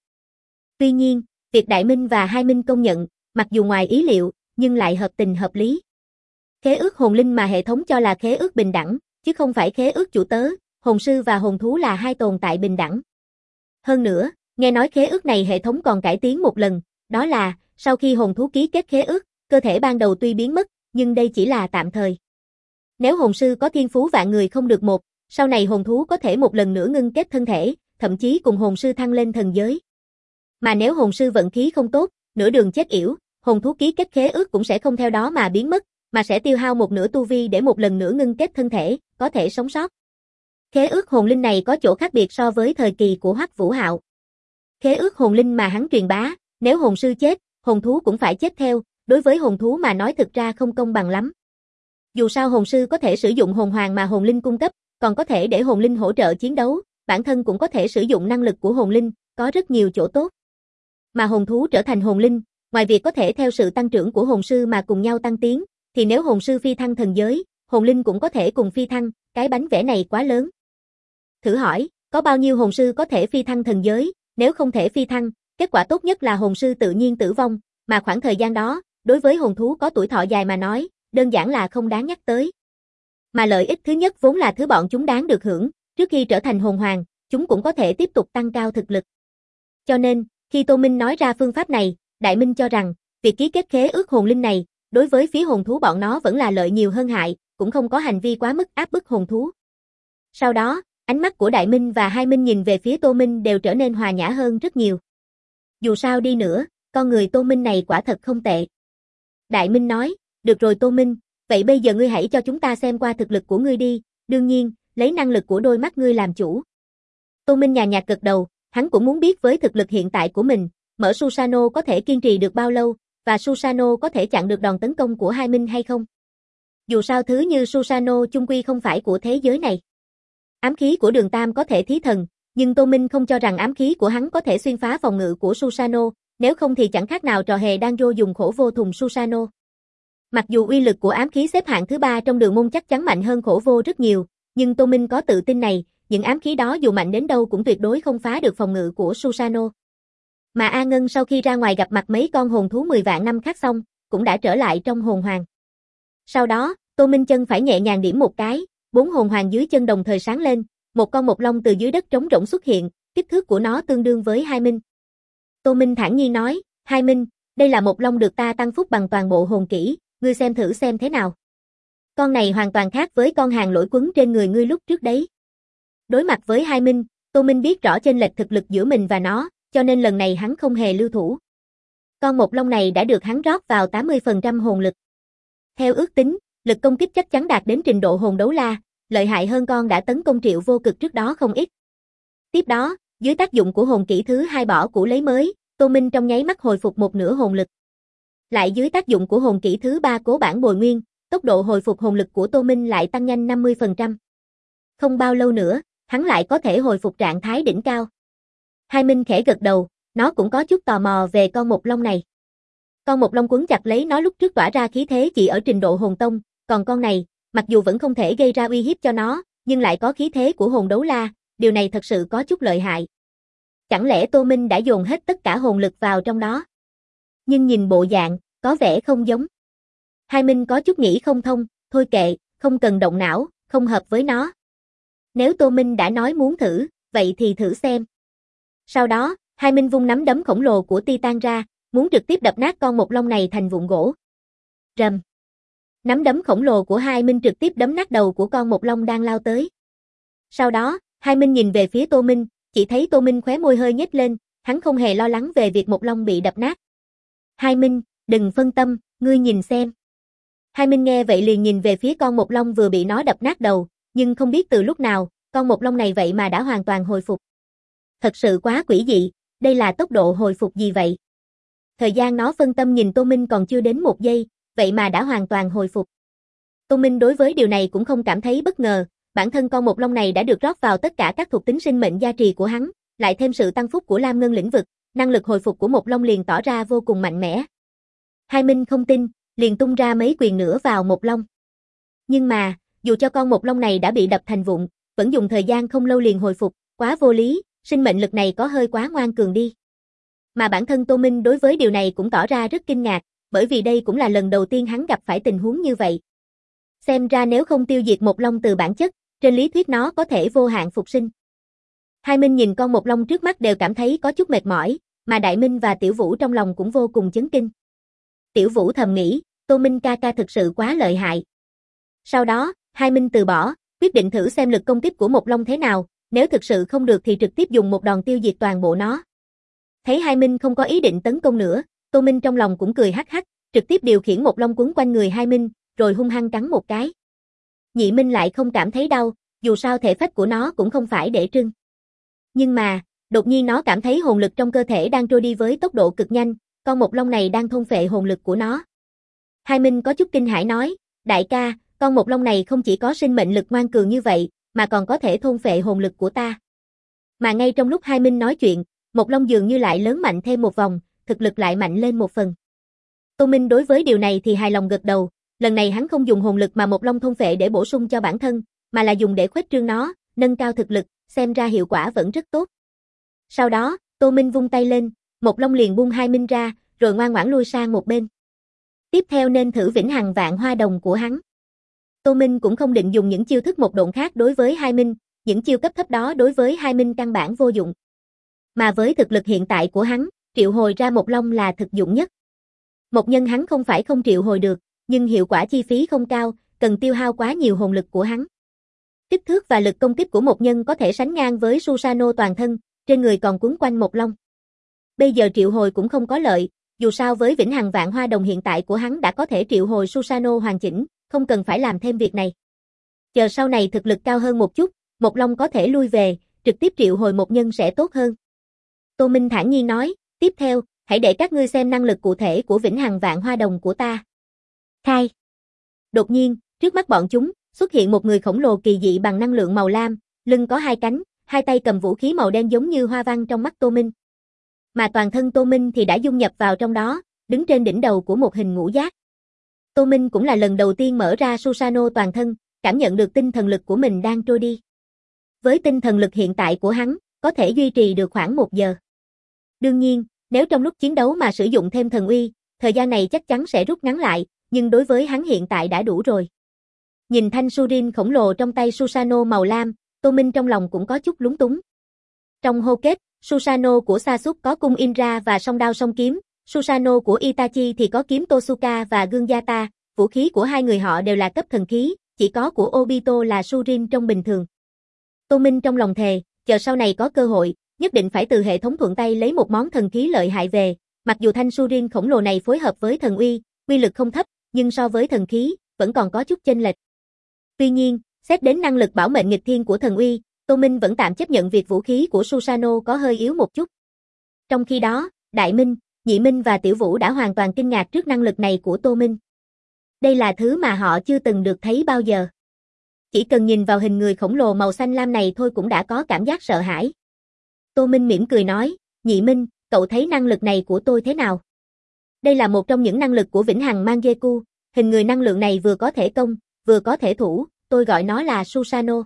Tuy nhiên, việc Đại Minh và Hai Minh công nhận, mặc dù ngoài ý liệu, nhưng lại hợp tình hợp lý. Khế ước hồn linh mà hệ thống cho là khế ước bình đẳng, chứ không phải khế ước chủ tớ, hồn sư và hồn thú là hai tồn tại bình đẳng. Hơn nữa, nghe nói khế ước này hệ thống còn cải tiến một lần, đó là, sau khi hồn thú ký kết khế ước, cơ thể ban đầu tuy biến mất, nhưng đây chỉ là tạm thời. Nếu hồn sư có thiên phú vạn người không được một, sau này hồn thú có thể một lần nữa ngưng kết thân thể, thậm chí cùng hồn sư thăng lên thần giới. Mà nếu hồn sư vận khí không tốt, nửa đường chết yểu, hồn thú ký kết khế ước cũng sẽ không theo đó mà biến mất, mà sẽ tiêu hao một nửa tu vi để một lần nữa ngưng kết thân thể, có thể sống sót. Khế ước hồn linh này có chỗ khác biệt so với thời kỳ của Hoắc Vũ Hạo. Khế ước hồn linh mà hắn truyền bá, nếu hồn sư chết, hồn thú cũng phải chết theo, đối với hồn thú mà nói thực ra không công bằng lắm. Dù sao hồn sư có thể sử dụng hồn hoàng mà hồn linh cung cấp, còn có thể để hồn linh hỗ trợ chiến đấu, bản thân cũng có thể sử dụng năng lực của hồn linh, có rất nhiều chỗ tốt. Mà hồn thú trở thành hồn linh, ngoài việc có thể theo sự tăng trưởng của hồn sư mà cùng nhau tăng tiến, thì nếu hồn sư phi thăng thần giới, hồn linh cũng có thể cùng phi thăng, cái bánh vẽ này quá lớn. Thử hỏi, có bao nhiêu hồn sư có thể phi thăng thần giới, nếu không thể phi thăng, kết quả tốt nhất là hồn sư tự nhiên tử vong, mà khoảng thời gian đó, đối với hồn thú có tuổi thọ dài mà nói, đơn giản là không đáng nhắc tới. Mà lợi ích thứ nhất vốn là thứ bọn chúng đáng được hưởng, trước khi trở thành hồn hoàng, chúng cũng có thể tiếp tục tăng cao thực lực. Cho nên, khi Tô Minh nói ra phương pháp này, Đại Minh cho rằng, việc ký kết khế ước hồn linh này, đối với phía hồn thú bọn nó vẫn là lợi nhiều hơn hại, cũng không có hành vi quá mức áp bức hồn thú. Sau đó, ánh mắt của Đại Minh và Hai Minh nhìn về phía Tô Minh đều trở nên hòa nhã hơn rất nhiều. Dù sao đi nữa, con người Tô Minh này quả thật không tệ. Đại Minh nói, được rồi Tô Minh, vậy bây giờ ngươi hãy cho chúng ta xem qua thực lực của ngươi đi, đương nhiên, lấy năng lực của đôi mắt ngươi làm chủ. Tô Minh nhàn nhạt gật đầu, Hắn cũng muốn biết với thực lực hiện tại của mình, mở Susanoo có thể kiên trì được bao lâu, và Susanoo có thể chặn được đòn tấn công của Hai Minh hay không. Dù sao thứ như Susanoo chung quy không phải của thế giới này. Ám khí của Đường Tam có thể thí thần, nhưng Tô Minh không cho rằng ám khí của hắn có thể xuyên phá phòng ngự của Susanoo, nếu không thì chẳng khác nào trò hề Danjo dùng khổ vô thùng Susanoo. Mặc dù uy lực của ám khí xếp hạng thứ 3 trong đường môn chắc chắn mạnh hơn khổ vô rất nhiều, nhưng Tô Minh có tự tin này, những ám khí đó dù mạnh đến đâu cũng tuyệt đối không phá được phòng ngự của Susanoo. Mà A Ngân sau khi ra ngoài gặp mặt mấy con hồn thú 10 vạn năm khác xong, cũng đã trở lại trong hồn hoàng. Sau đó, Tô Minh chân phải nhẹ nhàng điểm một cái, 4 hồn hoàng dưới chân đồng thời sáng lên, một con mộc long từ dưới đất trống rỗng xuất hiện, kích thước của nó tương đương với Hai Minh. Tô Minh thản nhiên nói, Hai Minh, đây là mộc long được ta tăng phúc bằng toàn bộ hồn kỹ, ngươi xem thử xem thế nào. Con này hoàn toàn khác với con hàng lỗi quấn trên người ngươi lúc trước đấy. Đối mặt với Hai Minh, Tô Minh biết rõ chênh lệch thực lực giữa mình và nó, cho nên lần này hắn không hề lưu thủ. Con mộc long này đã được hắn rót vào 80% hồn lực. Theo ước tính, lực công kích chắc chắn đạt đến trình độ hồn đấu la, lợi hại hơn con đã tấn công Triệu Vô Cực trước đó không ít. Tiếp đó, dưới tác dụng của hồn kỹ thứ 2 bỏ cũ lấy mới, Tô Minh trong nháy mắt hồi phục một nửa hồn lực. Lại dưới tác dụng của hồn kỹ thứ 3 cố bản bồi nguyên, tốc độ hồi phục hồn lực của Tô Minh lại tăng nhanh 50%. Không bao lâu nữa, hắn lại có thể hồi phục trạng thái đỉnh cao. Hai Minh khẽ gật đầu, nó cũng có chút tò mò về con mộc long này. Con mộc long quấn chặt lấy nó lúc trước tỏa ra khí thế chỉ ở trình độ hồn tông, còn con này, mặc dù vẫn không thể gây ra uy hiếp cho nó, nhưng lại có khí thế của hồn đấu la, điều này thật sự có chút lợi hại. Chẳng lẽ Tô Minh đã dồn hết tất cả hồn lực vào trong đó? Nhưng nhìn bộ dạng, có vẻ không giống. Hai Minh có chút nghĩ không thông, thôi kệ, không cần động não, không hợp với nó. Nếu Tô Minh đã nói muốn thử, vậy thì thử xem. Sau đó, Hai Minh vung nắm đấm khổng lồ của Titan ra, muốn trực tiếp đập nát con mộc long này thành vụn gỗ. Rầm. Nắm đấm khổng lồ của Hai Minh trực tiếp đấm nát đầu của con mộc long đang lao tới. Sau đó, Hai Minh nhìn về phía Tô Minh, chỉ thấy Tô Minh khóe môi hơi nhếch lên, hắn không hề lo lắng về việc mộc long bị đập nát. Hai Minh, đừng phân tâm, ngươi nhìn xem. Hai Minh nghe vậy liền nhìn về phía con mộc long vừa bị nó đập nát đầu, nhưng không biết từ lúc nào, con mộc long này vậy mà đã hoàn toàn hồi phục. Thật sự quá quỷ dị, đây là tốc độ hồi phục gì vậy? Thời gian nó phân tâm nhìn Tô Minh còn chưa đến 1 giây, vậy mà đã hoàn toàn hồi phục. Tô Minh đối với điều này cũng không cảm thấy bất ngờ, bản thân con mộc long này đã được rót vào tất cả các thuộc tính sinh mệnh gia trì của hắn, lại thêm sự tăng phúc của Lam Ngân lĩnh vực, năng lực hồi phục của mộc long liền tỏ ra vô cùng mạnh mẽ. Hai Minh không tin, liền tung ra mấy quyền nữa vào mộc long. Nhưng mà, dù cho con mộc long này đã bị đập thành vụn, vẫn dùng thời gian không lâu liền hồi phục, quá vô lý, sinh mệnh lực này có hơi quá ngoan cường đi. Mà bản thân Tô Minh đối với điều này cũng tỏ ra rất kinh ngạc, bởi vì đây cũng là lần đầu tiên hắn gặp phải tình huống như vậy. Xem ra nếu không tiêu diệt mộc long từ bản chất, trên lý thuyết nó có thể vô hạn phục sinh. Hai Minh nhìn con mộc long trước mắt đều cảm thấy có chút mệt mỏi, mà Đại Minh và Tiểu Vũ trong lòng cũng vô cùng chấn kinh. Tiểu Vũ thầm nghĩ, Tô Minh ca ca thực sự quá lợi hại. Sau đó, Hai Minh từ bỏ, quyết định thử xem lực công kích của mộc long thế nào, nếu thực sự không được thì trực tiếp dùng một đòn tiêu diệt toàn bộ nó. Thấy Hai Minh không có ý định tấn công nữa, Tô Minh trong lòng cũng cười hắc hắc, trực tiếp điều khiển mộc long quấn quanh người Hai Minh, rồi hung hăng cắn một cái. Nhị Minh lại không cảm thấy đau, dù sao thể phách của nó cũng không phải để trưng. Nhưng mà, đột nhiên nó cảm thấy hồn lực trong cơ thể đang trôi đi với tốc độ cực nhanh, con mộc long này đang thôn phệ hồn lực của nó. Hai Minh có chút kinh hãi nói, đại ca, con mộc long này không chỉ có sinh mệnh lực ngoan cường như vậy, mà còn có thể thôn phệ hồn lực của ta. Mà ngay trong lúc Hai Minh nói chuyện, mộc long dường như lại lớn mạnh thêm một vòng, thực lực lại mạnh lên một phần. Tô Minh đối với điều này thì hài lòng gật đầu, lần này hắn không dùng hồn lực mà mộc long thôn phệ để bổ sung cho bản thân, mà là dùng để khuếch trương nó, nâng cao thực lực, xem ra hiệu quả vẫn rất tốt. Sau đó, Tô Minh vung tay lên, mộc long liền buông Hai Minh ra, rồi ngoan ngoãn lui sang một bên. Tiếp theo nên thử vĩnh hằng vạn hoa đồng của hắn. Tô Minh cũng không định dùng những chiêu thức một độn khác đối với Hai Minh, những chiêu cấp thấp đó đối với Hai Minh căn bản vô dụng. Mà với thực lực hiện tại của hắn, triệu hồi ra mộc long là thực dụng nhất. Một nhân hắn không phải không triệu hồi được, nhưng hiệu quả chi phí không cao, cần tiêu hao quá nhiều hồn lực của hắn. Kích thước và lực công kích của một nhân có thể sánh ngang với Susanoo toàn thân, trên người còn quấn quanh mộc long. Bây giờ triệu hồi cũng không có lợi, dù sao với vĩnh hằng vạn hoa đồng hiện tại của hắn đã có thể triệu hồi Susanoo hoàn chỉnh, không cần phải làm thêm việc này. Chờ sau này thực lực cao hơn một chút, mộc long có thể lui về, trực tiếp triệu hồi một nhân sẽ tốt hơn. Tô Minh thản nhiên nói, tiếp theo, hãy để các ngươi xem năng lực cụ thể của Vĩnh Hằng Vạn Hoa Đồng của ta. Khai. Đột nhiên, trước mắt bọn chúng, xuất hiện một người khổng lồ kỳ dị bằng năng lượng màu lam, lưng có hai cánh, hai tay cầm vũ khí màu đen giống như hoa văn trong mắt Tô Minh. Mà toàn thân Tô Minh thì đã dung nhập vào trong đó, đứng trên đỉnh đầu của một hình ngũ giác. Tô Minh cũng là lần đầu tiên mở ra Susanoo toàn thân, cảm nhận được tinh thần lực của mình đang trôi đi. Với tinh thần lực hiện tại của hắn, có thể duy trì được khoảng 1 giờ. Đương nhiên, nếu trong lúc chiến đấu mà sử dụng thêm thần uy, thời gian này chắc chắn sẽ rút ngắn lại, nhưng đối với hắn hiện tại đã đủ rồi. Nhìn thanh Surin khổng lồ trong tay Susanoo màu lam, Tô Minh trong lòng cũng có chút lúng túng. Trong hô kết, Susanoo của Sasuke có cung Indra và song đao song kiếm, Susanoo của Itachi thì có kiếm Tosuka và gương Yata, vũ khí của hai người họ đều là cấp thần khí, chỉ có của Obito là Surin trong bình thường. Tô Minh trong lòng thề, chờ sau này có cơ hội, nhất định phải từ hệ thống thuận tay lấy một món thần khí lợi hại về, mặc dù thanh Surin khổng lồ này phối hợp với thần uy, uy lực không thấp, nhưng so với thần khí, vẫn còn có chút chênh lệch. Tuy nhiên, xét đến năng lực bảo mệnh nghịch thiên của thần uy, Tô Minh vẫn tạm chấp nhận việc vũ khí của Susanoo có hơi yếu một chút. Trong khi đó, Đại Minh, Nhị Minh và Tiểu Vũ đã hoàn toàn kinh ngạc trước năng lực này của Tô Minh. Đây là thứ mà họ chưa từng được thấy bao giờ. Chỉ cần nhìn vào hình người khổng lồ màu xanh lam này thôi cũng đã có cảm giác sợ hãi. Tô Minh mỉm cười nói, Nhị Minh, cậu thấy năng lực này của tôi thế nào? Đây là một trong những năng lực của Vĩnh Hằng Mangekyou, hình người năng lượng này vừa có thể công, vừa có thể thủ, tôi gọi nó là Susanoo.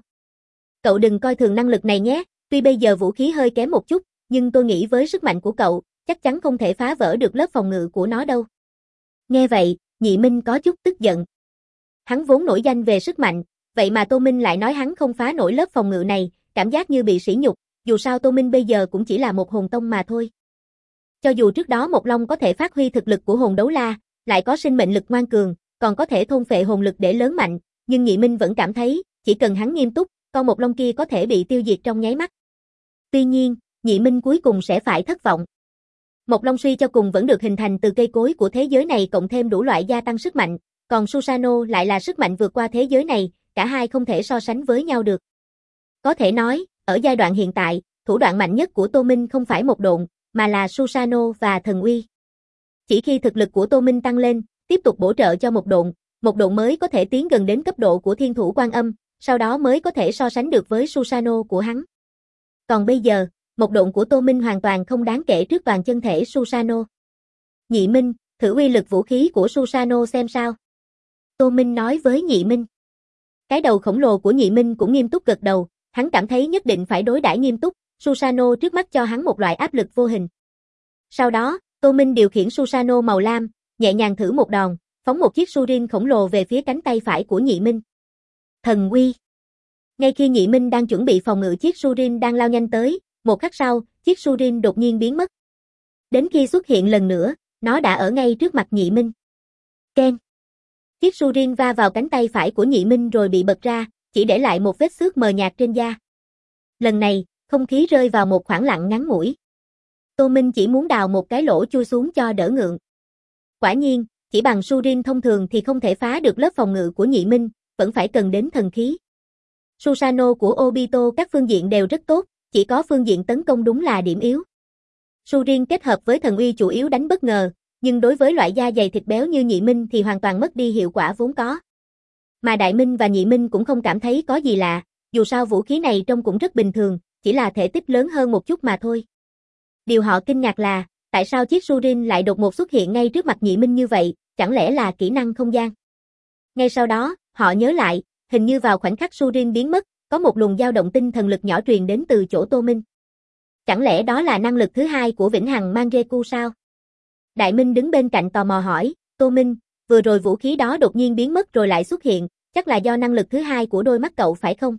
Cậu đừng coi thường năng lực này nhé, tuy bây giờ vũ khí hơi kém một chút, nhưng tôi nghĩ với sức mạnh của cậu, chắc chắn không thể phá vỡ được lớp phòng ngự của nó đâu. Nghe vậy, Nhị Minh có chút tức giận. Hắn vốn nổi danh về sức mạnh, vậy mà Tô Minh lại nói hắn không phá nổi lớp phòng ngự này, cảm giác như bị sỉ nhục, dù sao Tô Minh bây giờ cũng chỉ là một hồn tông mà thôi. Cho dù trước đó Một Long có thể phát huy thực lực của hồn đấu la, lại có sinh mệnh lực ngoan cường, còn có thể thôn phệ hồn lực để lớn mạnh, nhưng Nhị Minh vẫn cảm thấy, chỉ cần hắn nghiêm túc, con Một Long kia có thể bị tiêu diệt trong nháy mắt. Tuy nhiên, Nhị Minh cuối cùng sẽ phải thất vọng. Một Long suy cho cùng vẫn được hình thành từ cây cối của thế giới này cộng thêm đủ loại gia tăng sức mạnh, còn Susanoo lại là sức mạnh vượt qua thế giới này, cả hai không thể so sánh với nhau được. Có thể nói, ở giai đoạn hiện tại, thủ đoạn mạnh nhất của Tô Minh không phải một độn, mà là Susanoo và thần uy. Chỉ khi thực lực của Tô Minh tăng lên, tiếp tục bổ trợ cho một độn mới có thể tiến gần đến cấp độ của Thiên Thủ Quan Âm, sau đó mới có thể so sánh được với Susanoo của hắn. Còn bây giờ, một độn của Tô Minh hoàn toàn không đáng kể trước toàn chân thể Susanoo. Nhị Minh, thử uy lực vũ khí của Susanoo xem sao. Tô Minh nói với Nhị Minh. Cái đầu khổng lồ của Nhị Minh cũng nghiêm túc gật đầu, hắn cảm thấy nhất định phải đối đãi nghiêm túc, Susanoo trước mắt cho hắn một loại áp lực vô hình. Sau đó, Tô Minh điều khiển Susanoo màu lam, nhẹ nhàng thử một đòn, phóng một chiếc Surin khổng lồ về phía cánh tay phải của Nhị Minh. Thần uy. Ngay khi Nhị Minh đang chuẩn bị phòng ngự chiếc Surin đang lao nhanh tới, một khắc sau, chiếc Surin đột nhiên biến mất. Đến khi xuất hiện lần nữa, nó đã ở ngay trước mặt Nhị Minh. Keng. Chiếc Surin va vào cánh tay phải của Nhị Minh rồi bị bật ra, chỉ để lại một vết xước mờ nhạt trên da. Lần này, không khí rơi vào một khoảng lặng ngắn ngủi. Tô Minh chỉ muốn đào một cái lỗ chui xuống cho đỡ ngượng. Quả nhiên, chỉ bằng Surin thông thường thì không thể phá được lớp phòng ngự của Nhị Minh, vẫn phải cần đến thần khí. Susanoo của Obito các phương diện đều rất tốt, chỉ có phương diện tấn công đúng là điểm yếu. Surin kết hợp với thần uy chủ yếu đánh bất ngờ, nhưng đối với loại da dày thịt béo như Nhị Minh thì hoàn toàn mất đi hiệu quả vốn có. Mà Đại Minh và Nhị Minh cũng không cảm thấy có gì lạ, dù sao vũ khí này trông cũng rất bình thường, chỉ là thể tích lớn hơn một chút mà thôi. Điều họ kinh ngạc là, tại sao chiếc Surin lại đột ngột xuất hiện ngay trước mặt Nhị Minh như vậy, chẳng lẽ là kỹ năng không gian? Ngay sau đó, họ nhớ lại, hình như vào khoảnh khắc Surin biến mất, có một luồng dao động tinh thần lực nhỏ truyền đến từ chỗ Tô Minh. Chẳng lẽ đó là năng lực thứ hai của Vĩnh Hằng Mangekyou sao? Đại Minh đứng bên cạnh tò mò hỏi, Tô Minh, vừa rồi vũ khí đó đột nhiên biến mất rồi lại xuất hiện, chắc là do năng lực thứ hai của đôi mắt cậu phải không?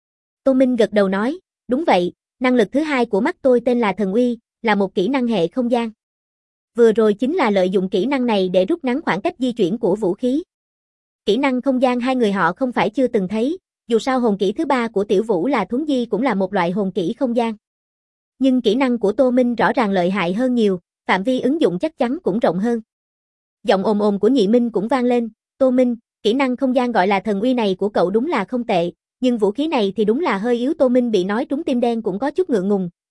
Tô Minh gật đầu nói, đúng vậy, năng lực thứ hai của mắt tôi tên là thần uy, là một kỹ năng hệ không gian. Vừa rồi chính là lợi dụng kỹ năng này để rút ngắn khoảng cách di chuyển của vũ khí. Kỹ năng không gian hai người họ không phải chưa từng thấy, dù sao hồn kỹ thứ ba của Tiểu Vũ là thuấn di cũng là một loại hồn kỹ không gian. Nhưng kỹ năng của Tô Minh rõ ràng lợi hại hơn nhiều, phạm vi ứng dụng chắc chắn cũng rộng hơn. Giọng ồm ồm của Nhị Minh cũng vang lên, Tô Minh, kỹ năng không gian gọi là thần uy này của cậu đúng là không tệ, nhưng vũ khí này thì đúng là hơi yếu. Tô Minh bị nói trúng tim đen cũng có chút ngượng ngùng,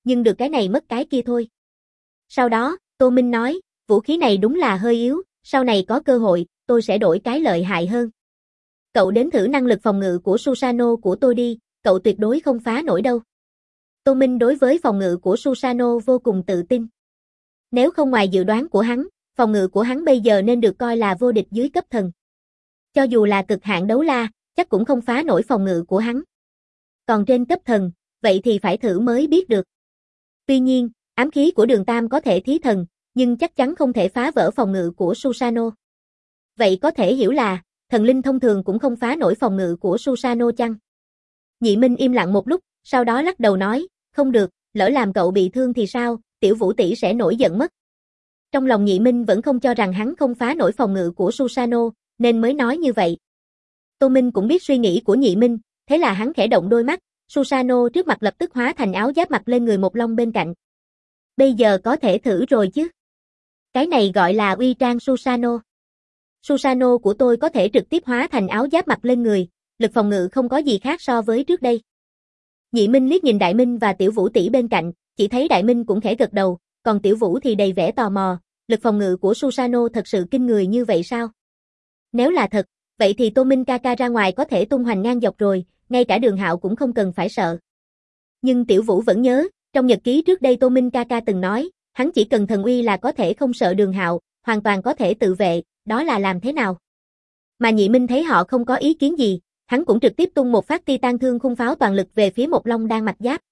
nhưng được cái này mất cái kia thôi. Sau đó, Tô Minh nói, vũ khí này đúng là hơi yếu, sau này có cơ hội, tôi sẽ đổi cái lợi hại hơn. Cậu đến thử năng lực phòng ngự của Susanoo của tôi đi, cậu tuyệt đối không phá nổi đâu. Tô Minh đối với phòng ngự của Susanoo vô cùng tự tin. Nếu không ngoài dự đoán của hắn, phòng ngự của hắn bây giờ nên được coi là vô địch dưới cấp thần. Cho dù là cực hạn đấu la, chắc cũng không phá nổi phòng ngự của hắn. Còn trên cấp thần, vậy thì phải thử mới biết được. Tuy nhiên, ám khí của Đường Tam có thể thí thần, nhưng chắc chắn không thể phá vỡ phòng ngự của Susanoo. Vậy có thể hiểu là, thần linh thông thường cũng không phá nổi phòng ngự của Susanoo chăng? Nhị Minh im lặng một lúc, sau đó lắc đầu nói, không được, lỡ làm cậu bị thương thì sao, Tiểu Vũ tỷ sẽ nổi giận mất. Trong lòng Nhị Minh vẫn không cho rằng hắn không phá nổi phòng ngự của Susanoo, nên mới nói như vậy. Tô Minh cũng biết suy nghĩ của Nhị Minh, thế là hắn khẽ động đôi mắt, Susanoo trước mặt lập tức hóa thành áo giáp mặc lên người Một Long bên cạnh. Bây giờ có thể thử rồi chứ. Cái này gọi là uy trang Susanoo. Susanoo của tôi có thể trực tiếp hóa thành áo giáp mặc lên người, lực phòng ngự không có gì khác so với trước đây. Nhị Minh liếc nhìn Đại Minh và Tiểu Vũ tỷ bên cạnh, chỉ thấy Đại Minh cũng khẽ gật đầu, còn Tiểu Vũ thì đầy vẻ tò mò, lực phòng ngự của Susanoo thật sự kinh người như vậy sao? Nếu là thật, vậy thì Tô Minh ca ca ra ngoài có thể tung hoành ngang dọc rồi, ngay cả Đường Hạo cũng không cần phải sợ. Nhưng Tiểu Vũ vẫn nhớ, trong nhật ký trước đây Tô Minh ca ca từng nói, hắn chỉ cần thần uy là có thể không sợ Đường Hạo, hoàn toàn có thể tự vệ, đó là làm thế nào? Mà Nhị Minh thấy họ không có ý kiến gì, hắn cũng trực tiếp tung một phát Titan thương khung pháo toàn lực về phía Một Long đang mặc giáp.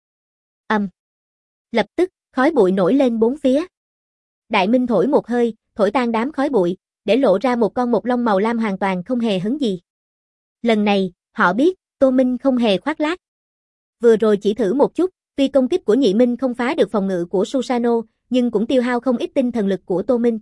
Lập tức, khói bụi nổi lên bốn phía. Đại Minh thổi một hơi, thổi tan đám khói bụi, để lộ ra một con Một Long màu lam hoàn toàn không hề hấn gì. Lần này, họ biết, Tô Minh không hề khoác lác. Vừa rồi chỉ thử một chút, tuy công kích của Nhị Minh không phá được phòng ngự của Susanoo, nhưng cũng tiêu hao không ít tinh thần lực của Tô Minh.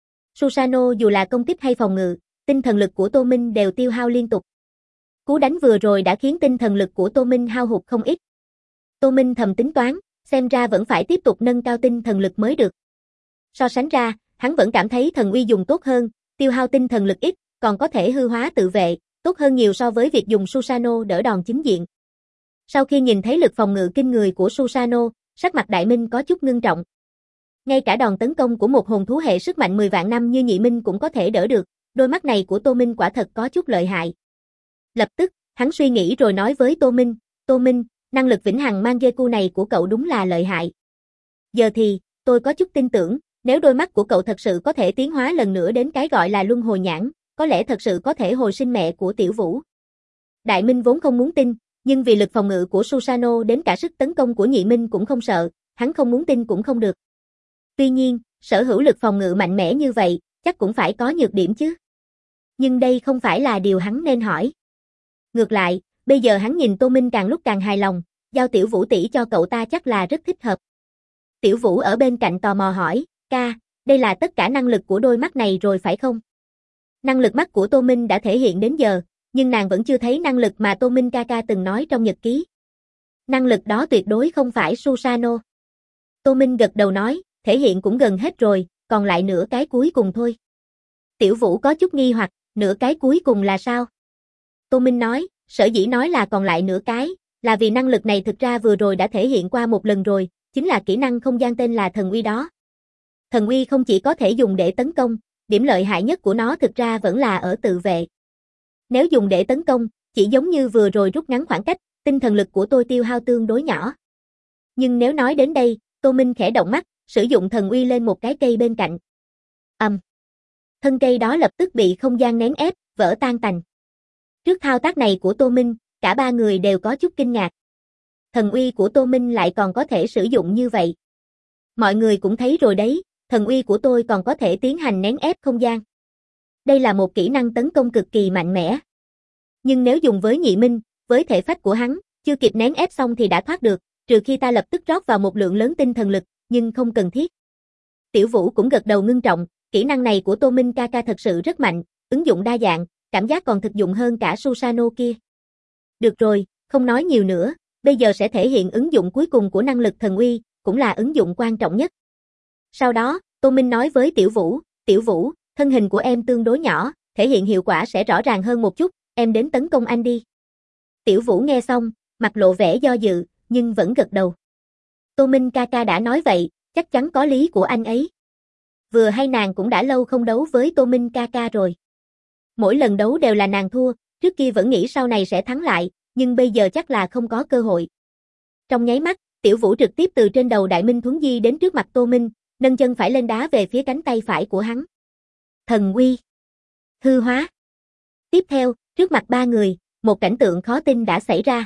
Susanoo dù là công kích hay phòng ngự, tinh thần lực của Tô Minh đều tiêu hao liên tục. Cú đánh vừa rồi đã khiến tinh thần lực của Tô Minh hao hụt không ít. Tô Minh thầm tính toán, xem ra vẫn phải tiếp tục nâng cao tinh thần lực mới được. So sánh ra, hắn vẫn cảm thấy thần uy dùng tốt hơn, tiêu hao tinh thần lực ít, còn có thể hư hóa tự vệ, tốt hơn nhiều so với việc dùng Susanoo đỡ đòn chính diện. Sau khi nhìn thấy lực phòng ngự kinh người của Susanoo, sắc mặt Đại Minh có chút ngưng trọng. Ngay cả đòn tấn công của một hồn thú hệ sức mạnh 10 vạn năm như Nhị Minh cũng có thể đỡ được, đôi mắt này của Tô Minh quả thật có chút lợi hại. Lập tức, hắn suy nghĩ rồi nói với Tô Minh, năng lực vĩnh hằng Mangekyou này của cậu đúng là lợi hại. Giờ thì, tôi có chút tin tưởng, nếu đôi mắt của cậu thật sự có thể tiến hóa lần nữa đến cái gọi là luân hồi nhãn, có lẽ thật sự có thể hồi sinh mẹ của Tiểu Vũ. Đại Minh vốn không muốn tin, nhưng vì lực phòng ngự của Susanoo đến cả sức tấn công của Nhị Minh cũng không sợ, hắn không muốn tin cũng không được. Tuy nhiên, sở hữu lực phòng ngự mạnh mẽ như vậy, chắc cũng phải có nhược điểm chứ. Nhưng đây không phải là điều hắn nên hỏi. Ngược lại, bây giờ hắn nhìn Tô Minh càng lúc càng hài lòng, giao Tiểu Vũ tỷ cho cậu ta chắc là rất thích hợp. Tiểu Vũ ở bên cạnh tò mò hỏi, ca, đây là tất cả năng lực của đôi mắt này rồi phải không? Năng lực mắt của Tô Minh đã thể hiện đến giờ, nhưng nàng vẫn chưa thấy năng lực mà Tô Minh ca ca từng nói trong nhật ký. Năng lực đó tuyệt đối không phải Susanoo. Tô Minh gật đầu nói, thể hiện cũng gần hết rồi, còn lại nửa cái cuối cùng thôi. Tiểu Vũ có chút nghi hoặc, nửa cái cuối cùng là sao? Tô Minh nói, sở dĩ nói là còn lại nửa cái, là vì năng lực này thực ra vừa rồi đã thể hiện qua một lần rồi, chính là kỹ năng không gian tên là thần uy đó. Thần uy không chỉ có thể dùng để tấn công, điểm lợi hại nhất của nó thực ra vẫn là ở tự vệ. Nếu dùng để tấn công, chỉ giống như vừa rồi rút ngắn khoảng cách, tinh thần lực của tôi tiêu hao tương đối nhỏ. Nhưng nếu nói đến đây, Tô Minh khẽ động mắt, sử dụng thần uy lên một cái cây bên cạnh. Thân cây đó lập tức bị không gian nén ép, vỡ tan tành. Trước thao tác này của Tô Minh, cả ba người đều có chút kinh ngạc. Thần uy của Tô Minh lại còn có thể sử dụng như vậy. Mọi người cũng thấy rồi đấy, thần uy của tôi còn có thể tiến hành nén ép không gian. Đây là một kỹ năng tấn công cực kỳ mạnh mẽ. Nhưng nếu dùng với Nhị Minh, với thể phách của hắn, chưa kịp nén ép xong thì đã thoát được, trừ khi ta lập tức rót vào một lượng lớn tinh thần lực, nhưng không cần thiết. Tiểu Vũ cũng gật đầu ngưng trọng, kỹ năng này của Tô Minh ca ca thật sự rất mạnh, ứng dụng đa dạng, cảm giác còn thực dụng hơn cả Susanoo kia. Được rồi, không nói nhiều nữa, bây giờ sẽ thể hiện ứng dụng cuối cùng của năng lực thần uy, cũng là ứng dụng quan trọng nhất. Sau đó, Tô Minh nói với Tiểu Vũ, thân hình của em tương đối nhỏ, thể hiện hiệu quả sẽ rõ ràng hơn một chút, em đến tấn công anh đi. Tiểu Vũ nghe xong, mặt lộ vẻ do dự, nhưng vẫn gật đầu. Tô Minh ca ca đã nói vậy, chắc chắn có lý của anh ấy. Vừa hay nàng cũng đã lâu không đấu với Tô Minh ca ca rồi. Mỗi lần đấu đều là nàng thua, trước kia vẫn nghĩ sau này sẽ thắng lại, nhưng bây giờ chắc là không có cơ hội. Trong nháy mắt, Tiểu Vũ trực tiếp từ trên đầu Đại Minh Thuấn Di đến trước mặt Tô Minh, nâng chân phải lên đá về phía cánh tay phải của hắn. Thần uy. Hư hóa. Tiếp theo, trước mặt ba người, một cảnh tượng khó tin đã xảy ra.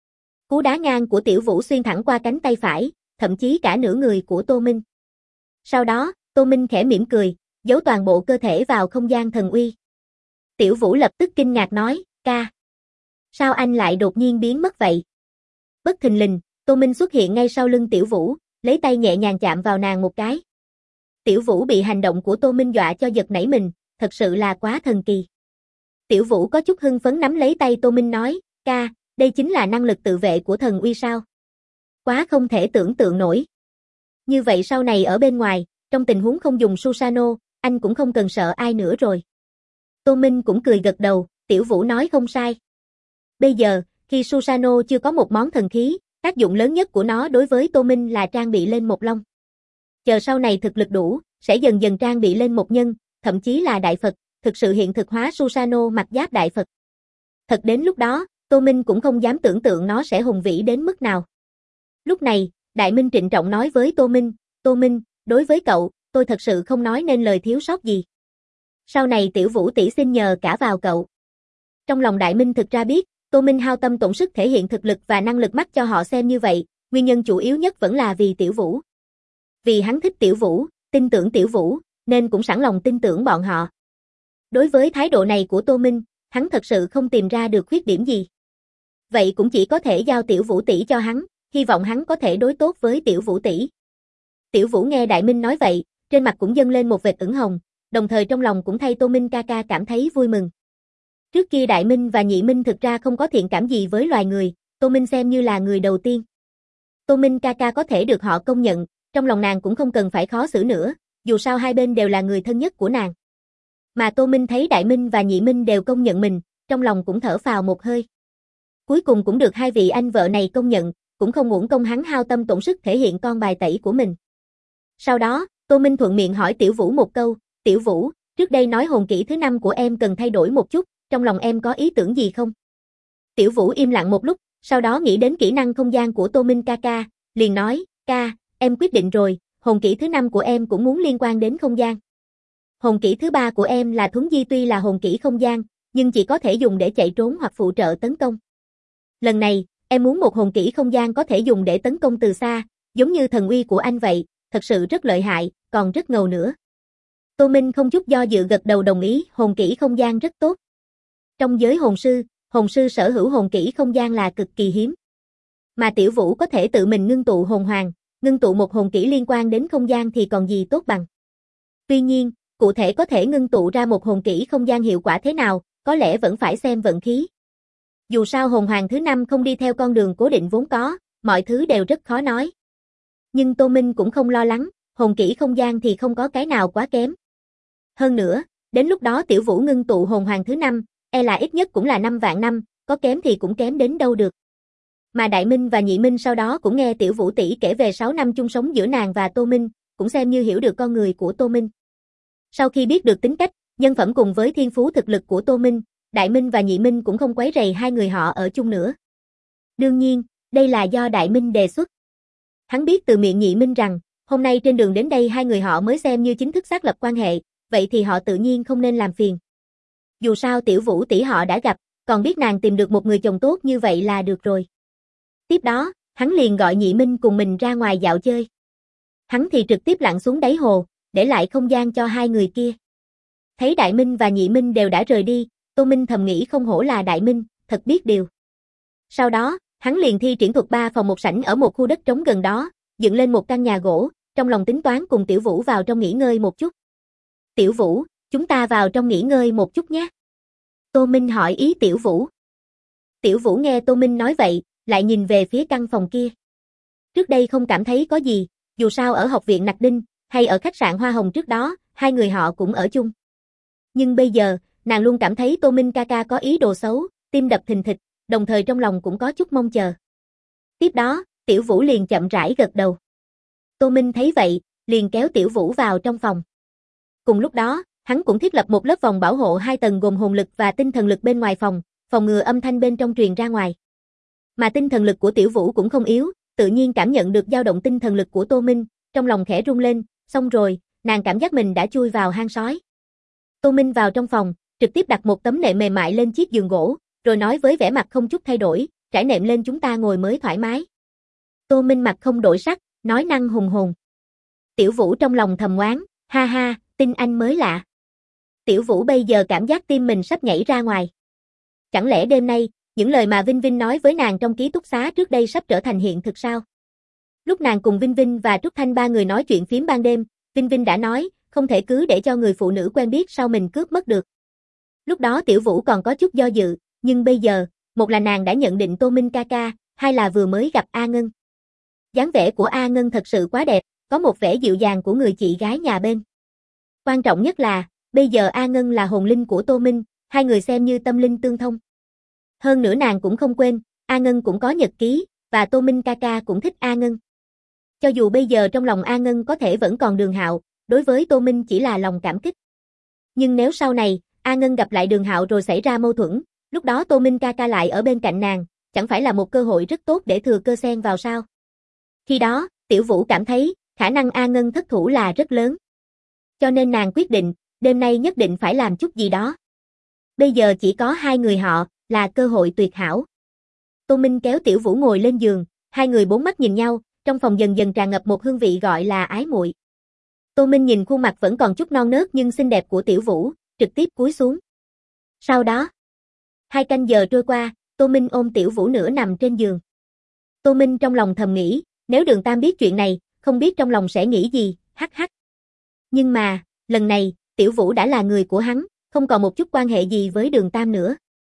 Cú đá ngang của Tiểu Vũ xuyên thẳng qua cánh tay phải, thậm chí cả nửa người của Tô Minh. Sau đó, Tô Minh khẽ mỉm cười, giấu toàn bộ cơ thể vào không gian thần uy. Tiểu Vũ lập tức kinh ngạc nói, ca. Sao anh lại đột nhiên biến mất vậy? Bất thình lình, Tô Minh xuất hiện ngay sau lưng Tiểu Vũ, lấy tay nhẹ nhàng chạm vào nàng một cái. Tiểu Vũ bị hành động của Tô Minh dọa cho giật nảy mình, thật sự là quá thần kỳ. Tiểu Vũ có chút hưng phấn nắm lấy tay Tô Minh nói, ca, đây chính là năng lực tự vệ của thần uy sao? Quá không thể tưởng tượng nổi. Như vậy sau này ở bên ngoài, trong tình huống không dùng Susanoo, anh cũng không cần sợ ai nữa rồi. Tô Minh cũng cười gật đầu, Tiểu Vũ nói không sai. Bây giờ, khi Susanoo chưa có một món thần khí, tác dụng lớn nhất của nó đối với Tô Minh là trang bị lên một long. Chờ sau này thực lực đủ, sẽ dần dần trang bị lên một nhân, thậm chí là đại Phật, thực sự hiện thực hóa Susanoo mặc giáp đại Phật. Thật đến lúc đó, Tô Minh cũng không dám tưởng tượng nó sẽ hùng vĩ đến mức nào. Lúc này, Đại Minh trịnh trọng nói với Tô Minh, đối với cậu, tôi thật sự không nói nên lời thiếu sót gì. Sau này Tiểu Vũ tỷ xin nhờ cả vào cậu. Trong lòng Đại Minh thực ra biết, Tô Minh hao tâm tổn sức thể hiện thực lực và năng lực mắt cho họ xem như vậy, nguyên nhân chủ yếu nhất vẫn là vì Tiểu Vũ. Vì hắn thích Tiểu Vũ, tin tưởng Tiểu Vũ, nên cũng sẵn lòng tin tưởng bọn họ. Đối với thái độ này của Tô Minh, hắn thật sự không tìm ra được khuyết điểm gì. Vậy cũng chỉ có thể giao Tiểu Vũ tỷ cho hắn, hy vọng hắn có thể đối tốt với Tiểu Vũ tỷ. Tiểu Vũ nghe Đại Minh nói vậy, trên mặt cũng dâng lên một vệt ửng hồng, đồng thời trong lòng cũng thay Tô Minh ca ca cảm thấy vui mừng. Trước kia Đại Minh và Nhị Minh thực ra không có thiện cảm gì với loài người, Tô Minh xem như là người đầu tiên. Tô Minh ca ca có thể được họ công nhận, trong lòng nàng cũng không cần phải khó xử nữa, dù sao hai bên đều là người thân nhất của nàng. Mà Tô Minh thấy Đại Minh và Nhị Minh đều công nhận mình, trong lòng cũng thở phào một hơi. Cuối cùng cũng được hai vị anh vợ này công nhận, cũng không uổng công hắn hao tâm tổn sức thể hiện con bài tẩy của mình. Sau đó, Tô Minh thuận miệng hỏi Tiểu Vũ một câu, Tiểu Vũ, trước đây nói hồn kỹ thứ 5 của em cần thay đổi một chút, trong lòng em có ý tưởng gì không? Tiểu Vũ im lặng một lúc, sau đó nghĩ đến kỹ năng không gian của Tô Minh ca ca, liền nói, ca, em quyết định rồi, hồn kỹ thứ 5 của em cũng muốn liên quan đến không gian. Hồn kỹ thứ 3 của em là Thuấn Di tuy là hồn kỹ không gian, nhưng chỉ có thể dùng để chạy trốn hoặc phụ trợ tấn công. Lần này, em muốn một hồn kỹ không gian có thể dùng để tấn công từ xa, giống như thần uy của anh vậy, thật sự rất lợi hại, còn rất ngầu nữa. Tô Minh không chút do dự gật đầu đồng ý, hồn kỹ không gian rất tốt. Trong giới hồn sư sở hữu hồn kỹ không gian là cực kỳ hiếm. Mà Tiểu Vũ có thể tự mình ngưng tụ hồn hoàng, ngưng tụ một hồn kỹ liên quan đến không gian thì còn gì tốt bằng. Tuy nhiên, cụ thể có thể ngưng tụ ra một hồn kỹ không gian hiệu quả thế nào, có lẽ vẫn phải xem vận khí. Dù sao hồn hoàng thứ 5 không đi theo con đường cố định vốn có, mọi thứ đều rất khó nói. Nhưng Tô Minh cũng không lo lắng, hồn kỹ không gian thì không có cái nào quá kém. Hơn nữa, đến lúc đó Tiểu Vũ ngưng tụ hồn hoàng thứ 5, e là ít nhất cũng là 5 vạn năm, có kém thì cũng kém đến đâu được. Mà Đại Minh và Nhị Minh sau đó cũng nghe Tiểu Vũ tỷ kể về 6 năm chung sống giữa nàng và Tô Minh, cũng xem như hiểu được con người của Tô Minh. Sau khi biết được tính cách, nhân phẩm cùng với thiên phú thực lực của Tô Minh, Đại Minh và Nhị Minh cũng không quấy rầy hai người họ ở chung nữa. Đương nhiên, đây là do Đại Minh đề xuất. Hắn biết từ miệng Nhị Minh rằng, hôm nay trên đường đến đây hai người họ mới xem như chính thức xác lập quan hệ, vậy thì họ tự nhiên không nên làm phiền. Dù sao Tiểu Vũ tỷ họ đã gặp, còn biết nàng tìm được một người chồng tốt như vậy là được rồi. Tiếp đó, hắn liền gọi Nhị Minh cùng mình ra ngoài dạo chơi. Hắn thì trực tiếp lặn xuống đáy hồ, để lại không gian cho hai người kia. Thấy Đại Minh và Nhị Minh đều đã rời đi, Tô Minh thầm nghĩ không hổ là Đại Minh, thật biết điều. Sau đó, hắn liền thi triển thuật 3 phòng một sảnh ở một khu đất trống gần đó, dựng lên một căn nhà gỗ, trong lòng tính toán cùng Tiểu Vũ vào trong nghỉ ngơi một chút. Tiểu Vũ, chúng ta vào trong nghỉ ngơi một chút nhé. Tô Minh hỏi ý Tiểu Vũ. Tiểu Vũ nghe Tô Minh nói vậy, lại nhìn về phía căn phòng kia. Trước đây không cảm thấy có gì, dù sao ở học viện Nặc Đinh, hay ở khách sạn Hoa Hồng trước đó, hai người họ cũng ở chung. Nhưng bây giờ, nàng luôn cảm thấy Tô Minh ca ca có ý đồ xấu, tim đập thình thịch, đồng thời trong lòng cũng có chút mong chờ. Tiếp đó, Tiểu Vũ liền chậm rãi gật đầu. Tô Minh thấy vậy, liền kéo Tiểu Vũ vào trong phòng. Cùng lúc đó, hắn cũng thiết lập một lớp vòng bảo hộ 2 tầng gồm hồn lực và tinh thần lực bên ngoài phòng, phòng ngừa âm thanh bên trong truyền ra ngoài. Mà tinh thần lực của Tiểu Vũ cũng không yếu, tự nhiên cảm nhận được dao động tinh thần lực của Tô Minh, trong lòng khẽ rung lên, xong rồi, nàng cảm giác mình đã chui vào hang sói. Tô Minh vào trong phòng, trực tiếp đặt một tấm nệm mềm mại lên chiếc giường gỗ, rồi nói với vẻ mặt không chút thay đổi, trải nệm lên chúng ta ngồi mới thoải mái. Tô Minh mặt không đổi sắc, nói năng hùng hồn. Tiểu Vũ trong lòng thầm oán, ha ha, tin anh mới lạ. Tiểu Vũ bây giờ cảm giác tim mình sắp nhảy ra ngoài. Chẳng lẽ đêm nay, những lời mà Vinh Vinh nói với nàng trong ký túc xá trước đây sắp trở thành hiện thực sao? Lúc nàng cùng Vinh Vinh và Trúc Thanh ba người nói chuyện phiếm ban đêm, Vinh Vinh đã nói, không thể cứ để cho người phụ nữ quen biết sau mình cướp mất được. Lúc đó Tiểu Vũ còn có chút do dự, nhưng bây giờ, một là nàng đã nhận định Tô Minh ca ca, hai là vừa mới gặp A Ngân. Dáng vẻ của A Ngân thật sự quá đẹp, có một vẻ dịu dàng của người chị gái nhà bên. Quan trọng nhất là, bây giờ A Ngân là hồn linh của Tô Minh, hai người xem như tâm linh tương thông. Hơn nữa nàng cũng không quên, A Ngân cũng có nhật ký, và Tô Minh ca ca cũng thích A Ngân. Cho dù bây giờ trong lòng A Ngân có thể vẫn còn Đường Hạo, đối với Tô Minh chỉ là lòng cảm kích. Nhưng nếu sau này, A Ngân gặp lại Đường Hạo rồi xảy ra mâu thuẫn, lúc đó Tô Minh ca ca lại ở bên cạnh nàng, chẳng phải là một cơ hội rất tốt để thừa cơ xen vào sao? Khi đó, Tiểu Vũ cảm thấy, khả năng A Ngân thất thủ là rất lớn. Cho nên nàng quyết định, đêm nay nhất định phải làm chút gì đó. Bây giờ chỉ có hai người họ, là cơ hội tuyệt hảo. Tô Minh kéo Tiểu Vũ ngồi lên giường, hai người bốn mắt nhìn nhau, trong phòng dần dần tràn ngập một hương vị gọi là ái muội. Tô Minh nhìn khuôn mặt vẫn còn chút non nớt nhưng xinh đẹp của Tiểu Vũ, trực tiếp cúi xuống. Sau đó, 2 canh giờ trôi qua, Tô Minh ôm Tiểu Vũ nửa nằm trên giường. Tô Minh trong lòng thầm nghĩ, nếu Đường Tam biết chuyện này, không biết trong lòng sẽ nghĩ gì, hắc hắc. Nhưng mà, lần này, Tiểu Vũ đã là người của hắn, không còn một chút quan hệ gì với Đường Tam nữa.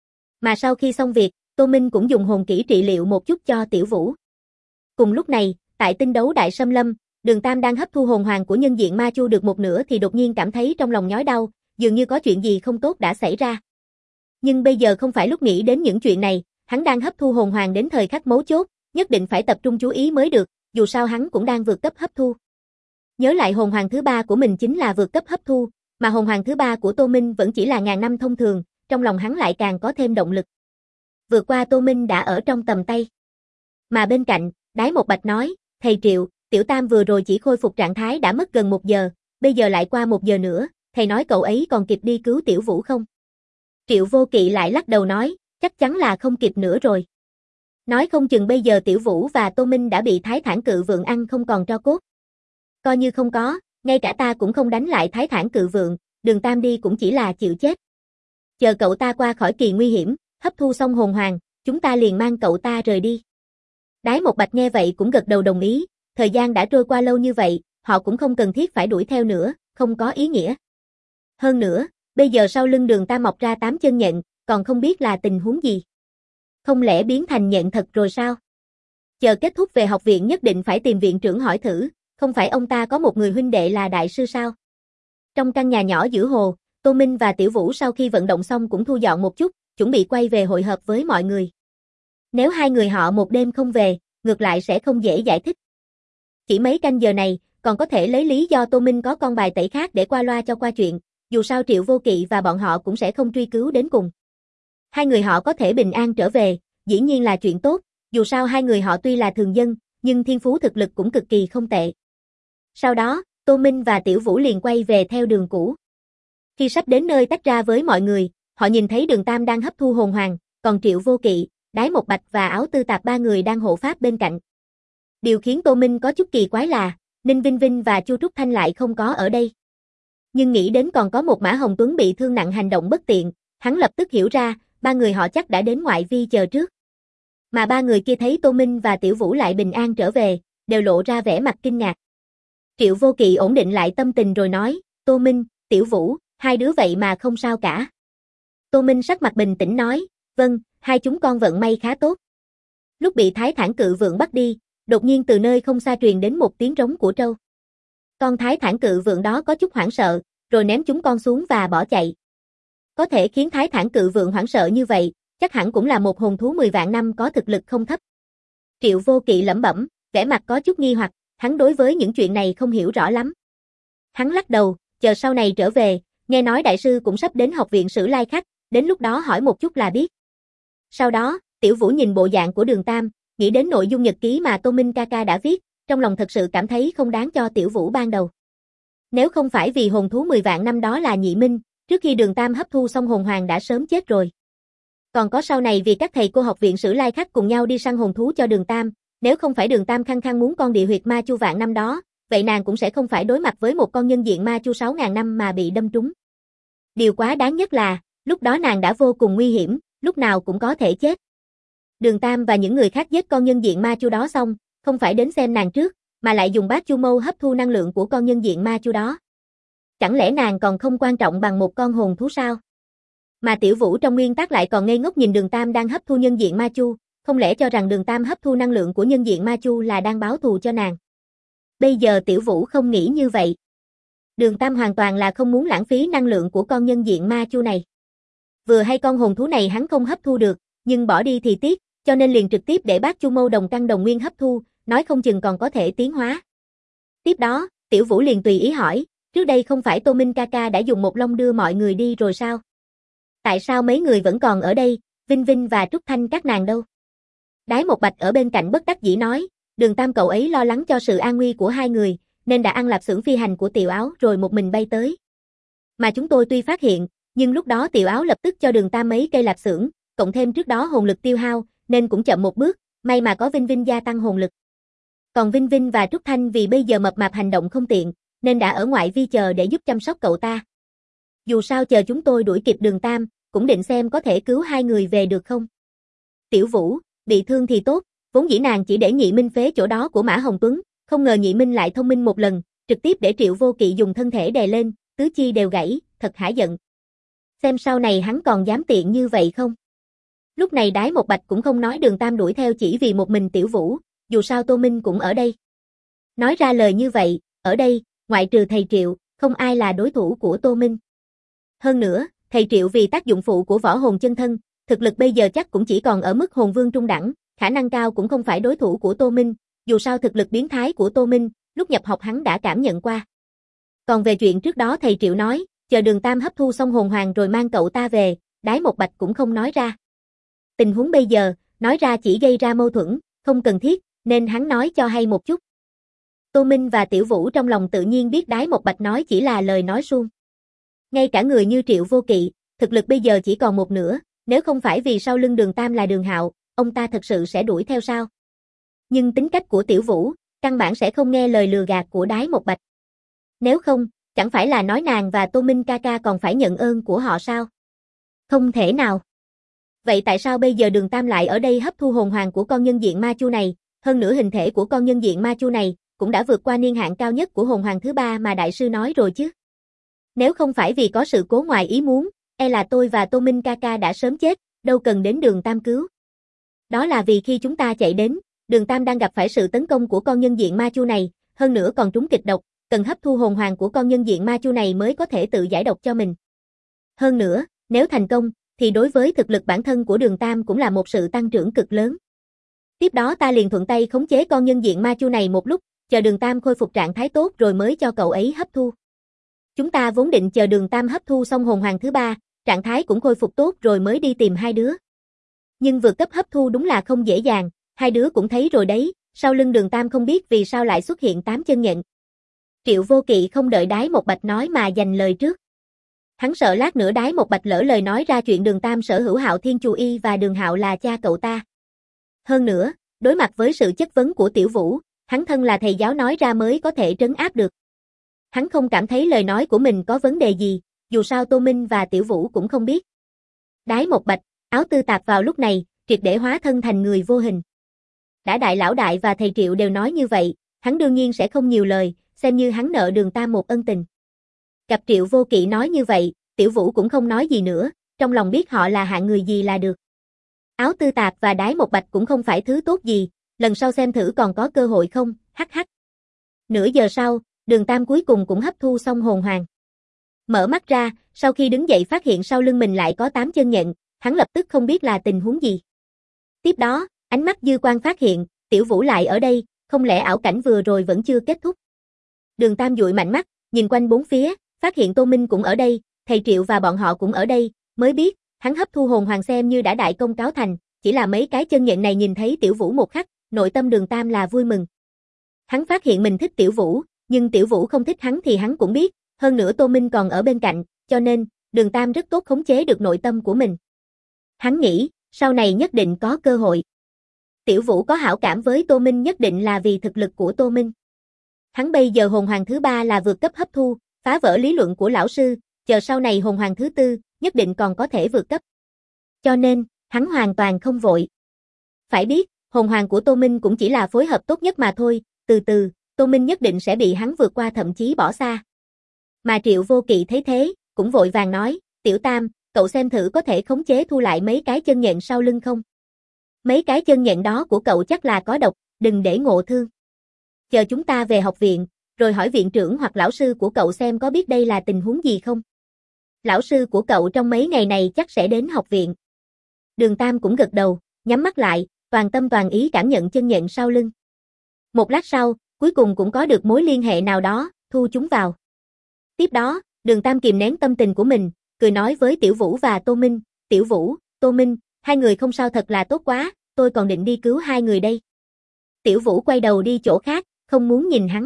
Mà sau khi xong việc, Tô Minh cũng dùng hồn kỹ trị liệu một chút cho Tiểu Vũ. Cùng lúc này, tại tinh đấu đại xâm lâm, Đường Tam đang hấp thu hồn hoàng của nhân diện ma chu được một nửa thì đột nhiên cảm thấy trong lòng nhói đau, dường như có chuyện gì không tốt đã xảy ra. Nhưng bây giờ không phải lúc nghĩ đến những chuyện này, hắn đang hấp thu hồn hoàng đến thời khắc mấu chốt, nhất định phải tập trung chú ý mới được, dù sao hắn cũng đang vượt cấp hấp thu. Nhớ lại hồn hoàng thứ 3 của mình chính là vượt cấp hấp thu, mà hồn hoàng thứ 3 của Tô Minh vẫn chỉ là ngàn năm thông thường, trong lòng hắn lại càng có thêm động lực. Vừa qua Tô Minh đã ở trong tầm tay. Mà bên cạnh, Đái Một Bạch nói, thầy Triệu, Tiểu Tam vừa rồi chỉ khôi phục trạng thái đã mất gần 1 giờ, bây giờ lại qua 1 giờ nữa, thầy nói cậu ấy còn kịp đi cứu Tiểu Vũ không? Triệu Vô Kỵ lại lắc đầu nói, chắc chắn là không kịp nữa rồi. Nói không chừng bây giờ Tiểu Vũ và Tô Minh đã bị Thái Thản Cự Vượng ăn không còn tro cốt. Coi như không có, ngay cả ta cũng không đánh lại Thái Thản Cự Vượng, Đường Tam đi cũng chỉ là chịu chết. Chờ cậu ta qua khỏi kỳ nguy hiểm, hấp thu xong hồn hoàng, chúng ta liền mang cậu ta rời đi. Đái Một Bạch nghe vậy cũng gật đầu đồng ý, thời gian đã trôi qua lâu như vậy, họ cũng không cần thiết phải đuổi theo nữa, không có ý nghĩa. Hơn nữa, bây giờ sau lưng Đường Tam mọc ra 8 chân nhện, còn không biết là tình huống gì. Không lẽ biến thành nhện thật rồi sao? Chờ kết thúc về học viện nhất định phải tìm viện trưởng hỏi thử, không phải ông ta có một người huynh đệ là đại sư sao? Trong căn nhà nhỏ giữa hồ, Tô Minh và Tiểu Vũ sau khi vận động xong cũng thu dọn một chút, chuẩn bị quay về hội hợp với mọi người. Nếu hai người họ một đêm không về, ngược lại sẽ không dễ giải thích. Chỉ mấy canh giờ này, còn có thể lấy lý do Tô Minh có con bài tẩy khác để qua loa cho qua chuyện, dù sao Triệu Vô Kỵ và bọn họ cũng sẽ không truy cứu đến cùng. Hai người họ có thể bình an trở về, dĩ nhiên là chuyện tốt, dù sao hai người họ tuy là thường dân, nhưng thiên phú thực lực cũng cực kỳ không tệ. Sau đó, Tô Minh và Tiểu Vũ liền quay về theo đường cũ. Khi sắp đến nơi tách ra với mọi người, họ nhìn thấy Đường Tam đang hấp thu hồn hoàng, còn Triệu Vô Kỵ, Đái Một Bạch và Áo Tư Tạp ba người đang hộ pháp bên cạnh. Điều khiến Tô Minh có chút kỳ quái là, Ninh Vinh Vinh và Chu Trúc Thanh lại không có ở đây. Nhưng nghĩ đến còn có một Mã Hồng Tuấn bị thương nặng hành động bất tiện, hắn lập tức hiểu ra, ba người họ chắc đã đến ngoại vi chờ trước. Mà ba người kia thấy Tô Minh và Tiểu Vũ lại bình an trở về, đều lộ ra vẻ mặt kinh ngạc. Triệu Vô Kỵ ổn định lại tâm tình rồi nói, Tô Minh, Tiểu Vũ, hai đứa vậy mà không sao cả. Tô Minh sắc mặt bình tĩnh nói, vâng, hai chúng con vận may khá tốt. Lúc bị Thái Thản Cự Vượng bắt đi, đột nhiên từ nơi không xa truyền đến một tiếng rống của trâu. Con Thái Thản Cự Vượng đó có chút hoảng sợ, rồi ném chúng con xuống và bỏ chạy. Có thể khiến Thái Thản Cự Vượng hoảng sợ như vậy, chắc hẳn cũng là một hồn thú 10 vạn năm có thực lực không thấp. Triệu Vô Kỵ lẩm bẩm, vẻ mặt có chút nghi hoặc, hắn đối với những chuyện này không hiểu rõ lắm. Hắn lắc đầu, chờ sau này trở về, nghe nói đại sư cũng sắp đến học viện Sử Lai Khắc, đến lúc đó hỏi một chút là biết. Sau đó, Tiểu Vũ nhìn bộ dạng của Đường Tam, nghĩ đến nội dung nhật ký mà Tô Minh ca ca đã viết, trong lòng thật sự cảm thấy không đáng cho Tiểu Vũ ban đầu. Nếu không phải vì hồn thú 10 vạn năm đó là nhị minh, trước khi Đường Tam hấp thu xong hồn hoàng đã sớm chết rồi. Còn có sau này vì các thầy cô học viện Sử Lai Khắc cùng nhau đi săn hồn thú cho Đường Tam, nếu không phải Đường Tam khăng khăng muốn con địa huyệt ma chu vạn năm đó, vậy nàng cũng sẽ không phải đối mặt với một con nhân diện ma chu 6.000 năm mà bị đâm trúng. Điều quá đáng nhất là, lúc đó nàng đã vô cùng nguy hiểm, lúc nào cũng có thể chết. Đường Tam và những người khác giết con nhân diện ma chu đó xong, không phải đến xem nàng trước, mà lại dùng bát chu mâu hấp thu năng lượng của con nhân diện ma chu đó. Chẳng lẽ nàng còn không quan trọng bằng một con hồn thú sao? Mà Tiểu Vũ trong nguyên tắc lại còn ngây ngốc nhìn Đường Tam đang hấp thu nhân diện ma chu, không lẽ cho rằng Đường Tam hấp thu năng lượng của nhân diện ma chu là đang báo thù cho nàng? Bây giờ Tiểu Vũ không nghĩ như vậy. Đường Tam hoàn toàn là không muốn lãng phí năng lượng của con nhân diện ma chu này. Vừa hay con hồn thú này hắn không hấp thu được, nhưng bỏ đi thì tiếc, cho nên liền trực tiếp để bát chu mâu đồng căn đồng nguyên hấp thu, nói không chừng còn có thể tiến hóa. Tiếp đó, Tiểu Vũ liền tùy ý hỏi, trước đây không phải Tô Minh ca ca đã dùng một long đưa mọi người đi rồi sao? Tại sao mấy người vẫn còn ở đây, Vinh Vinh và Trúc Thanh các nàng đâu? Đái Một Bạch ở bên cạnh bất đắc dĩ nói, Đường Tam cậu ấy lo lắng cho sự an nguy của hai người, nên đã ăn lạp xưởng phi hành của Tiểu Áo rồi một mình bay tới. Mà chúng tôi tuy phát hiện, nhưng lúc đó Tiểu Áo lập tức cho Đường Tam mấy cây lạp xưởng, cộng thêm trước đó hồn lực tiêu hao, nên cũng chậm một bước, may mà có Vinh Vinh gia tăng hồn lực. Còn Vinh Vinh và Trúc Thanh vì bây giờ mập mạp hành động không tiện, nên đã ở ngoại vi chờ để giúp chăm sóc cậu ta. Dù sao chờ chúng tôi đuổi kịp Đường Tam, cũng định xem có thể cứu hai người về được không. Tiểu Vũ, bị thương thì tốt, vốn dĩ nàng chỉ để Nhị Minh phế chỗ đó của Mã Hồng Tuấn, không ngờ Nhị Minh lại thông minh một lần, trực tiếp để Triệu Vô Kỵ dùng thân thể đè lên, tứ chi đều gãy, thật hả giận. Xem sau này hắn còn dám tiện như vậy không? Lúc này Đái Một Bạch cũng không nói Đường Tam đuổi theo chỉ vì một mình Tiểu Vũ, dù sao Tô Minh cũng ở đây. Nói ra lời như vậy, ở đây, ngoại trừ thầy Triệu, không ai là đối thủ của Tô Minh. Hơn nữa, thầy Triệu vì tác dụng phụ của võ hồn chân thân, thực lực bây giờ chắc cũng chỉ còn ở mức hồn vương trung đẳng, khả năng cao cũng không phải đối thủ của Tô Minh, dù sao thực lực biến thái của Tô Minh, lúc nhập học hắn đã cảm nhận qua. Còn về chuyện trước đó thầy Triệu nói, chờ Đường Tam hấp thu xong hồn hoàng rồi mang cậu ta về, Đái Một Bạch cũng không nói ra. Tình huống bây giờ, nói ra chỉ gây ra mâu thuẫn, không cần thiết, nên hắn nói cho hay một chút. Tô Minh và Tiểu Vũ trong lòng tự nhiên biết Đái Một Bạch nói chỉ là lời nói suông. Ngay cả người như Triệu Vô Kỵ, thực lực bây giờ chỉ còn một nửa, nếu không phải vì sau lưng Đường Tam là Đường Hạo, ông ta thật sự sẽ đuổi theo sao? Nhưng tính cách của Tiểu Vũ, căn bản sẽ không nghe lời lừa gạt của Đái Một Bạch. Nếu không, chẳng phải là nói nàng và Tô Minh ca ca còn phải nhận ơn của họ sao? Không thể nào. Vậy tại sao bây giờ Đường Tam lại ở đây hấp thu hồn hoàng của con nhân diện ma chu này, hơn nữa hình thể của con nhân diện ma chu này cũng đã vượt qua niên hạn cao nhất của hồn hoàng thứ 3 mà đại sư nói rồi chứ? Nếu không phải vì có sự cố ngoài ý muốn, e là tôi và Tô Minh ca ca đã sớm chết, đâu cần đến Đường Tam cứu. Đó là vì khi chúng ta chạy đến, Đường Tam đang gặp phải sự tấn công của con nhân diện ma chu này, hơn nữa còn trúng kịch độc, cần hấp thu hồn hoàng của con nhân diện ma chu này mới có thể tự giải độc cho mình. Hơn nữa, nếu thành công, thì đối với thực lực bản thân của Đường Tam cũng là một sự tăng trưởng cực lớn. Tiếp đó ta liền thuận tay khống chế con nhân diện ma chu này một lúc, chờ Đường Tam khôi phục trạng thái tốt rồi mới cho cậu ấy hấp thu. Chúng ta vốn định chờ Đường Tam hấp thu xong hồn hoàng thứ 3, trạng thái cũng khôi phục tốt rồi mới đi tìm hai đứa. Nhưng vượt cấp hấp thu đúng là không dễ dàng, hai đứa cũng thấy rồi đấy, sau lưng Đường Tam không biết vì sao lại xuất hiện 8 chân nhện. Triệu Vô Kỵ không đợi Đái Một Bạch nói mà giành lời trước. Hắn sợ lát nữa Đái Một Bạch lỡ lời nói ra chuyện Đường Tam sở hữu Hạo Thiên Chù Y và Đường Hạo là cha cậu ta. Hơn nữa, đối mặt với sự chất vấn của Tiểu Vũ, hắn thân là thầy giáo nói ra mới có thể trấn áp được. Hắn không cảm thấy lời nói của mình có vấn đề gì, dù sao Tô Minh và Tiểu Vũ cũng không biết. Đái Một Bạch, Áo Tư Tạp vào lúc này, triệt để hóa thân thành người vô hình. Đã đại lão đại và thầy Triệu đều nói như vậy, hắn đương nhiên sẽ không nhiều lời, xem như hắn nợ Đường Tam một ân tình. Gặp Triệu Vô Kỵ nói như vậy, Tiểu Vũ cũng không nói gì nữa, trong lòng biết họ là hạng người gì là được. Áo Tư Tạp và Đái Một Bạch cũng không phải thứ tốt gì, lần sau xem thử còn có cơ hội không, hắc hắc. Nửa giờ sau, Đường Tam cuối cùng cũng hấp thu xong hồn hoàng. Mở mắt ra, sau khi đứng dậy phát hiện sau lưng mình lại có 8 chân nhện, hắn lập tức không biết là tình huống gì. Tiếp đó, ánh mắt dư quan phát hiện, Tiểu Vũ lại ở đây, không lẽ ảo cảnh vừa rồi vẫn chưa kết thúc? Đường Tam dụi mạnh mắt, nhìn quanh bốn phía, phát hiện Tô Minh cũng ở đây, thầy Triệu và bọn họ cũng ở đây, mới biết, hắn hấp thu hồn hoàng xem như đã đại công cáo thành, chỉ là mấy cái chân nhện này nhìn thấy Tiểu Vũ một khắc, nội tâm Đường Tam là vui mừng. Hắn phát hiện mình thích Tiểu Vũ, nhưng Tiểu Vũ không thích hắn thì hắn cũng biết, hơn nữa Tô Minh còn ở bên cạnh, cho nên, Đường Tam rất tốt khống chế được nội tâm của mình. Hắn nghĩ, sau này nhất định có cơ hội. Tiểu Vũ có hảo cảm với Tô Minh nhất định là vì thực lực của Tô Minh. Hắn bây giờ hồn hoàng thứ 3 là vượt cấp hấp thu, phá vỡ lý luận của lão sư, chờ sau này hồn hoàng thứ 4, nhất định còn có thể vượt cấp. Cho nên, hắn hoàn toàn không vội. Phải biết, hồn hoàng của Tô Minh cũng chỉ là phối hợp tốt nhất mà thôi, từ từ, Tô Minh nhất định sẽ bị hắn vượt qua thậm chí bỏ xa. Mà Triệu Vô Kỵ thấy thế, cũng vội vàng nói, Tiểu Tam, cậu xem thử có thể khống chế thu lại mấy cái chân nhện sau lưng không? Mấy cái chân nhện đó của cậu chắc là có độc, đừng để ngộ thương. Chờ chúng ta về học viện, rồi hỏi viện trưởng hoặc lão sư của cậu xem có biết đây là tình huống gì không? Lão sư của cậu trong mấy ngày này chắc sẽ đến học viện. Đường Tam cũng gật đầu, nhắm mắt lại, toàn tâm toàn ý cảm nhận chân nhện sau lưng. Một lát sau, cuối cùng cũng có được mối liên hệ nào đó, thu chúng vào. Tiếp đó, Đường Tam kìm nén tâm tình của mình, cười nói với Tiểu Vũ và Tô Minh, Tiểu Vũ, Tô Minh, hai người không sao thật là tốt quá, tôi còn định đi cứu hai người đây. Tiểu Vũ quay đầu đi chỗ khác, không muốn nhìn hắn.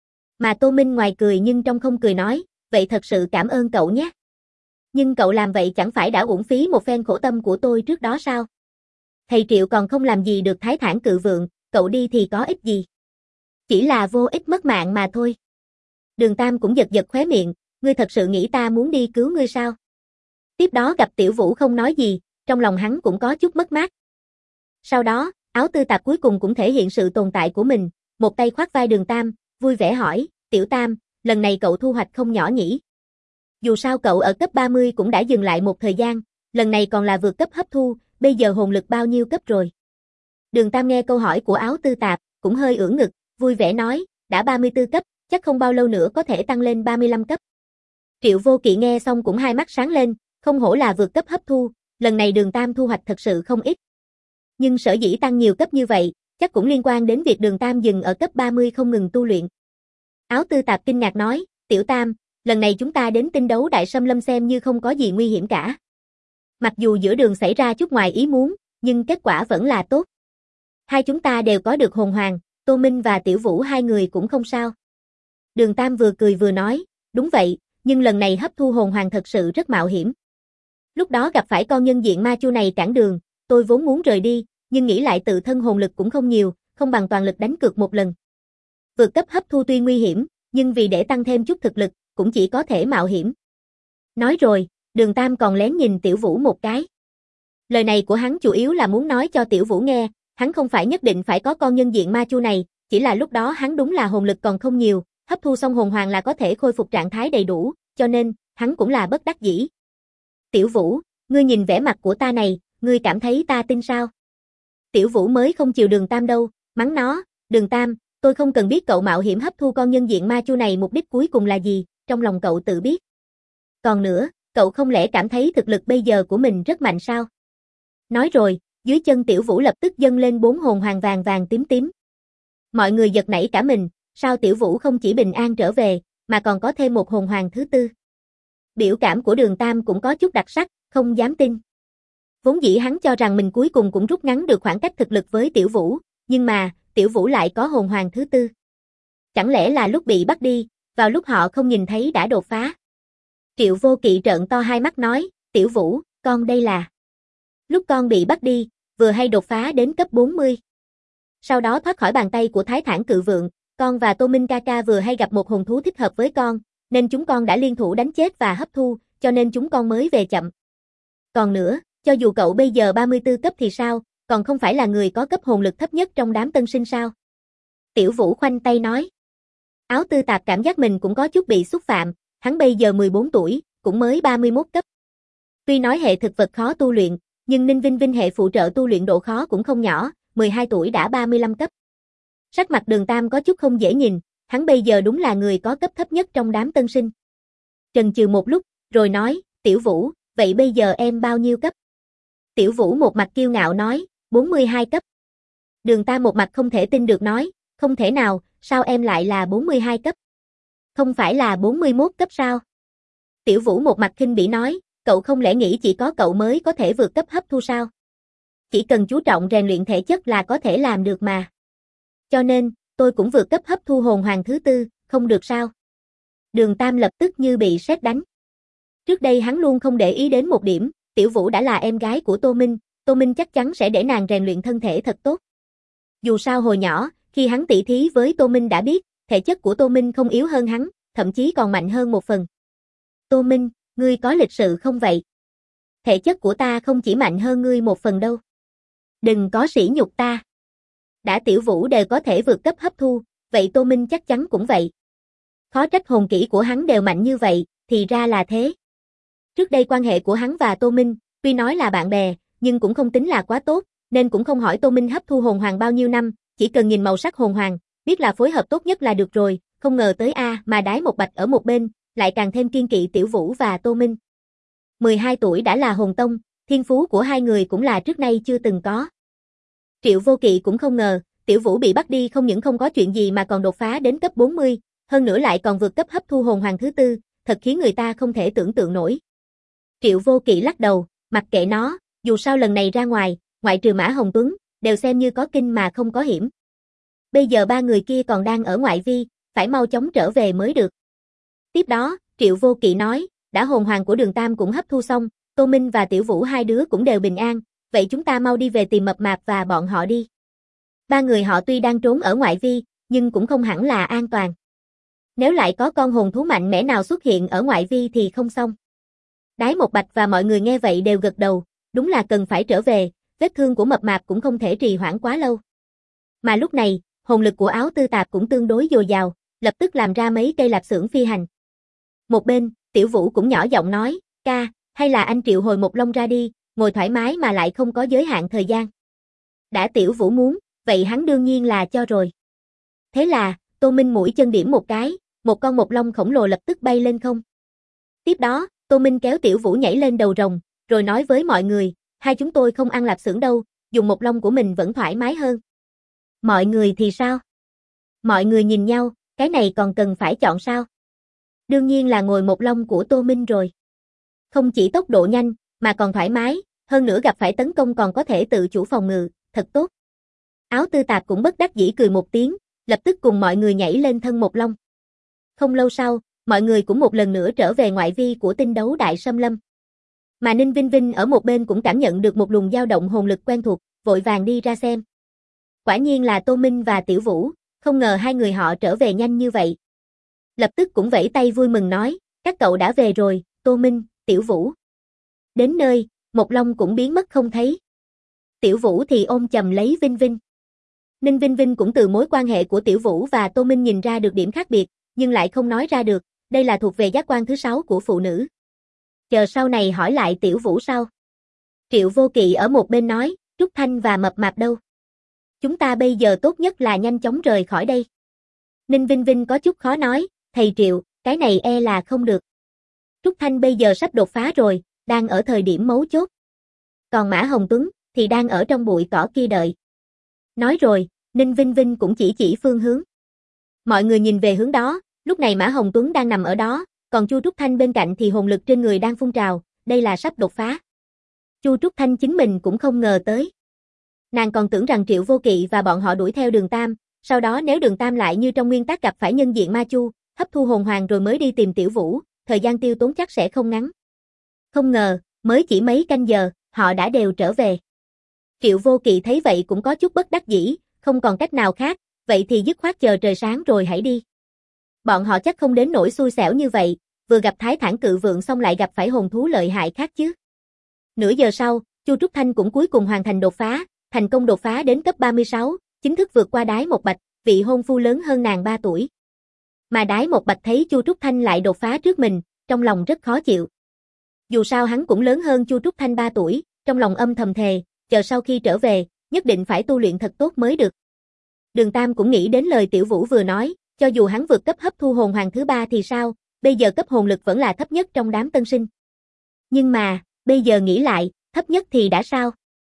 Mà Tô Minh ngoài cười nhưng trong không cười nói, vậy thật sự cảm ơn cậu nhé. Nhưng cậu làm vậy chẳng phải đã uổng phí một phen khổ tâm của tôi trước đó sao? Thầy Triệu còn không làm gì được Thái Thản Cự Vượng, cậu đi thì có ích gì? Chỉ là vô ích mất mạng mà thôi. Đường Tam cũng giật giật khóe miệng, ngươi thật sự nghĩ ta muốn đi cứu ngươi sao? Tiếp đó gặp Tiểu Vũ không nói gì, trong lòng hắn cũng có chút mất mát. Sau đó, Áo Tư Tạp cuối cùng cũng thể hiện sự tồn tại của mình, một tay khoác vai Đường Tam, vui vẻ hỏi, Tiểu Tam, lần này cậu thu hoạch không nhỏ nhỉ? Dù sao cậu ở cấp 30 cũng đã dừng lại một thời gian, lần này còn là vượt cấp hấp thu, bây giờ hồn lực bao nhiêu cấp rồi? Đường Tam nghe câu hỏi của Áo Tư Tạp, cũng hơi ưỡn ngực, vui vẻ nói, đã 34 cấp, chắc không bao lâu nữa có thể tăng lên 35 cấp. Triệu Vô Kỵ nghe xong cũng hai mắt sáng lên, không hổ là vượt cấp hấp thu, lần này Đường Tam thu hoạch thật sự không ít. Nhưng sở dĩ tăng nhiều cấp như vậy, chắc cũng liên quan đến việc Đường Tam dừng ở cấp 30 không ngừng tu luyện. Áo Tư Tạp kinh ngạc nói, Tiểu Tam, lần này chúng ta đến tinh đấu Đại Xâm Lâm xem như không có gì nguy hiểm cả. Mặc dù giữa đường xảy ra chút ngoài ý muốn, nhưng kết quả vẫn là tốt. Hai chúng ta đều có được hồn hoàng, Tô Minh và Tiểu Vũ hai người cũng không sao. Đường Tam vừa cười vừa nói, đúng vậy, nhưng lần này hấp thu hồn hoàng thật sự rất mạo hiểm. Lúc đó gặp phải con nhân diện ma chu này cản đường, tôi vốn muốn rời đi, nhưng nghĩ lại tự thân hồn lực cũng không nhiều, không bằng toàn lực đánh cược một lần. Vượt cấp hấp thu tuy nguy hiểm, nhưng vì để tăng thêm chút thực lực, cũng chỉ có thể mạo hiểm. Nói rồi, Đường Tam còn lén nhìn Tiểu Vũ một cái. Lời này của hắn chủ yếu là muốn nói cho Tiểu Vũ nghe, hắn không phải nhất định phải có con nhân diện ma chu này, chỉ là lúc đó hắn đúng là hồn lực còn không nhiều, hấp thu xong hồn hoàng là có thể khôi phục trạng thái đầy đủ, cho nên, hắn cũng là bất đắc dĩ. Tiểu Vũ, ngươi nhìn vẻ mặt của ta này, ngươi cảm thấy ta tin sao? Tiểu Vũ mới không chịu Đường Tam đâu, mắng nó, Đường Tam, tôi không cần biết cậu mạo hiểm hấp thu con nhân diện ma chu này mục đích cuối cùng là gì, trong lòng cậu tự biết. Còn nữa, cậu không lẽ cảm thấy thực lực bây giờ của mình rất mạnh sao? Nói rồi, dưới chân Tiểu Vũ lập tức dâng lên 4 hồn hoàng vàng vàng tím tím. Mọi người giật nảy cả mình, sao Tiểu Vũ không chỉ bình an trở về, mà còn có thêm một hồn hoàng thứ 4. Biểu cảm của Đường Tam cũng có chút đặc sắc, không dám tin. Vốn dĩ hắn cho rằng mình cuối cùng cũng rút ngắn được khoảng cách thực lực với Tiểu Vũ, nhưng mà, Tiểu Vũ lại có hồn hoàng thứ 4. Chẳng lẽ là lúc bị bắt đi, vào lúc họ không nhìn thấy đã đột phá? Triệu Vô Kỵ trợn to hai mắt nói, Tiểu Vũ, con đây là... Lúc con bị bắt đi, vừa hay đột phá đến cấp 40. Sau đó thoát khỏi bàn tay của Thái Thản Cự Vượng, con và Tô Minh ca ca vừa hay gặp một hồn thú thích hợp với con, nên chúng con đã liên thủ đánh chết và hấp thu, cho nên chúng con mới về chậm. Còn nữa, cho dù cậu bây giờ 34 cấp thì sao, còn không phải là người có cấp hồn lực thấp nhất trong đám tân sinh sao? Tiểu Vũ khoanh tay nói. Áo Tư Tạp cảm giác mình cũng có chút bị xúc phạm, hắn bây giờ 14 tuổi, cũng mới 31 cấp. Tuy nói hệ thực vật khó tu luyện, nhưng Ninh Vinh Vinh hệ phụ trợ tu luyện độ khó cũng không nhỏ, 12 tuổi đã 35 cấp. Sắc mặt Đường Tam có chút không dễ nhìn, hắn bây giờ đúng là người có cấp thấp nhất trong đám tân sinh. Chần chừ một lúc, rồi nói, Tiểu Vũ, vậy bây giờ em bao nhiêu cấp? Tiểu Vũ một mặt kiêu ngạo nói, 42 cấp. Đường Tam một mặt không thể tin được nói, không thể nào, sao em lại là 42 cấp? Không phải là 41 cấp sao? Tiểu Vũ một mặt khinh bỉ nói, cậu không lẽ nghĩ chỉ có cậu mới có thể vượt cấp hấp thu sao? Chỉ cần chú trọng rèn luyện thể chất là có thể làm được mà. Cho nên, tôi cũng vượt cấp hấp thu hồn hoàng thứ tư, không được sao? Đường Tam lập tức như bị sét đánh. Trước đây hắn luôn không để ý đến một điểm, Tiểu Vũ đã là em gái của Tô Minh chắc chắn sẽ để nàng rèn luyện thân thể thật tốt. Dù sao hồi nhỏ, khi hắn tỉ thí với Tô Minh đã biết, thể chất của Tô Minh không yếu hơn hắn, thậm chí còn mạnh hơn một phần. Tô Minh, ngươi có lịch sự không vậy? Thể chất của ta không chỉ mạnh hơn ngươi một phần đâu. Đừng có sỉ nhục ta. Đã Tiểu Vũ đều có thể vượt cấp hấp thu, vậy Tô Minh chắc chắn cũng vậy. Khó trách hồn kỹ của hắn đều mạnh như vậy, thì ra là thế. Trước đây quan hệ của hắn và Tô Minh, tuy nói là bạn bè, nhưng cũng không tính là quá tốt, nên cũng không hỏi Tô Minh hấp thu hồn hoàng bao nhiêu năm, chỉ cần nhìn màu sắc hồn hoàng, biết là phối hợp tốt nhất là được rồi, không ngờ tới mà đái một bạch ở một bên, lại càng thêm kiên kỵ Tiểu Vũ và Tô Minh. 12 tuổi đã là hồn tông, thiên phú của hai người cũng là trước nay chưa từng có. Triệu Vô Kỵ cũng không ngờ, Tiểu Vũ bị bắt đi không những không có chuyện gì mà còn đột phá đến cấp 40, hơn nữa lại còn vượt cấp hấp thu hồn hoàng thứ tư, thật khiến người ta không thể tưởng tượng nổi. Triệu Vô Kỵ lắc đầu, mặc kệ nó, dù sao lần này ra ngoài, ngoại trừ Mã Hồng Tuấn, đều xem như có kinh mà không có hiểm. Bây giờ ba người kia còn đang ở ngoại vi, phải mau chóng trở về mới được. Tiếp đó, Triệu Vô Kỵ nói, đã hồn hoàng của Đường Tam cũng hấp thu xong, Tô Minh và Tiểu Vũ hai đứa cũng đều bình an, vậy chúng ta mau đi về tìm Mập Mạp và bọn họ đi. Ba người họ tuy đang trốn ở ngoại vi, nhưng cũng không hẳn là an toàn. Nếu lại có con hồn thú mạnh mẽ nào xuất hiện ở ngoại vi thì không xong. Đái một bạch và mọi người nghe vậy đều gật đầu, đúng là cần phải trở về, vết thương của Mập Mạp cũng không thể trì hoãn quá lâu. Mà lúc này, hồn lực của Áo Tư Tạp cũng tương đối dồi dào, lập tức làm ra mấy cây lạp xưởng phi hành. Một bên, Tiểu Vũ cũng nhỏ giọng nói, ca, hay là anh triệu hồi một Long ra đi, ngồi thoải mái mà lại không có giới hạn thời gian. Đã Tiểu Vũ muốn, vậy hắn đương nhiên là cho rồi. Thế là, Tô Minh mũi chân điểm một cái, một con Mộc Long khổng lồ lập tức bay lên không. Tiếp đó, Tô Minh kéo Tiểu Vũ nhảy lên đầu rồng, rồi nói với mọi người, hai chúng tôi không ăn lạp xưởng đâu, dùng Mộc Long của mình vẫn thoải mái hơn. Mọi người thì sao? Mọi người nhìn nhau, cái này còn cần phải chọn sao? Đương nhiên là ngồi Mộc Long của Tô Minh rồi. Không chỉ tốc độ nhanh, mà còn thoải mái, hơn nữa gặp phải tấn công còn có thể tự chủ phòng ngự, thật tốt. Áo Tư Tạp cũng bất đắc dĩ cười một tiếng, lập tức cùng mọi người nhảy lên thân Mộc Long. Không lâu sau, mọi người cũng một lần nữa trở về ngoại vi của tinh đấu Đại Sâm Lâm. Mà Ninh Vinh Vinh ở một bên cũng cảm nhận được một luồng dao động hồn lực quen thuộc, vội vàng đi ra xem. Quả nhiên là Tô Minh và Tiểu Vũ, không ngờ hai người họ trở về nhanh như vậy. Lập tức cũng vẫy tay vui mừng nói, các cậu đã về rồi, Tô Minh, Tiểu Vũ. Đến nơi, Mộc Long cũng biến mất không thấy. Tiểu Vũ thì ôm chầm lấy Vinh Vinh. Ninh Vinh Vinh cũng từ mối quan hệ của Tiểu Vũ và Tô Minh nhìn ra được điểm khác biệt, nhưng lại không nói ra được, đây là thuộc về giác quan thứ 6 của phụ nữ. Chờ sau này hỏi lại Tiểu Vũ sau. Triệu Vô Kỵ ở một bên nói, Trúc Thanh và Mập Mạp đâu? Chúng ta bây giờ tốt nhất là nhanh chóng rời khỏi đây. Ninh Vinh Vinh có chút khó nói, thầy Triệu, cái này e là không được. Trúc Thanh bây giờ sắp đột phá rồi, đang ở thời điểm mấu chốt. Còn Mã Hồng Tuấn, thì đang ở trong bụi cỏ kia đợi. Nói rồi, Ninh Vinh Vinh cũng chỉ phương hướng. Mọi người nhìn về hướng đó, lúc này Mã Hồng Tuấn đang nằm ở đó, còn Chu Trúc Thanh bên cạnh thì hồn lực trên người đang phun trào, đây là sắp đột phá. Chu Trúc Thanh chính mình cũng không ngờ tới. Nàng còn tưởng rằng Triệu Vô Kỵ và bọn họ đuổi theo Đường Tam, sau đó nếu Đường Tam lại như trong nguyên tắc gặp phải nhân diện ma chu, hấp thu hồn hoàng rồi mới đi tìm Tiểu Vũ, thời gian tiêu tốn chắc sẽ không ngắn. Không ngờ, mới chỉ mấy canh giờ, họ đã đều trở về. Triệu Vô Kỵ thấy vậy cũng có chút bất đắc dĩ, không còn cách nào khác, vậy thì dứt khoát chờ trời sáng rồi hãy đi. Bọn họ chắc không đến nỗi xui xẻo như vậy, vừa gặp Thái Thản Cự Vượng xong lại gặp phải hồn thú lợi hại khác chứ. Nửa giờ sau, Chu Trúc Thanh cũng cuối cùng hoàn thành đột phá, thành công đột phá đến cấp 36, chính thức vượt qua Đái Một Bạch, vị hôn phu lớn hơn nàng 3 tuổi. Mà Đái Một Bạch thấy Chu Trúc Thanh lại đột phá trước mình, trong lòng rất khó chịu. Dù sao hắn cũng lớn hơn Chu Trúc Thanh 3 tuổi, trong lòng âm thầm thề, chờ sau khi trở về, nhất định phải tu luyện thật tốt mới được. Đường Tam cũng nghĩ đến lời Tiểu Vũ vừa nói, cho dù hắn vượt cấp hấp thu hồn hoàng thứ 3 thì sao, bây giờ cấp hồn lực vẫn là thấp nhất trong đám tân sinh. Nhưng mà, bây giờ nghĩ lại, thấp nhất thì đã sao?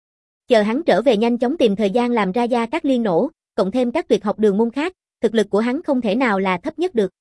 Chờ hắn trở về nhanh chóng tìm thời gian làm ra Gia Cát Liên nổ, cộng thêm các tuyệt học đường môn khác, thực lực của hắn không thể nào là thấp nhất được.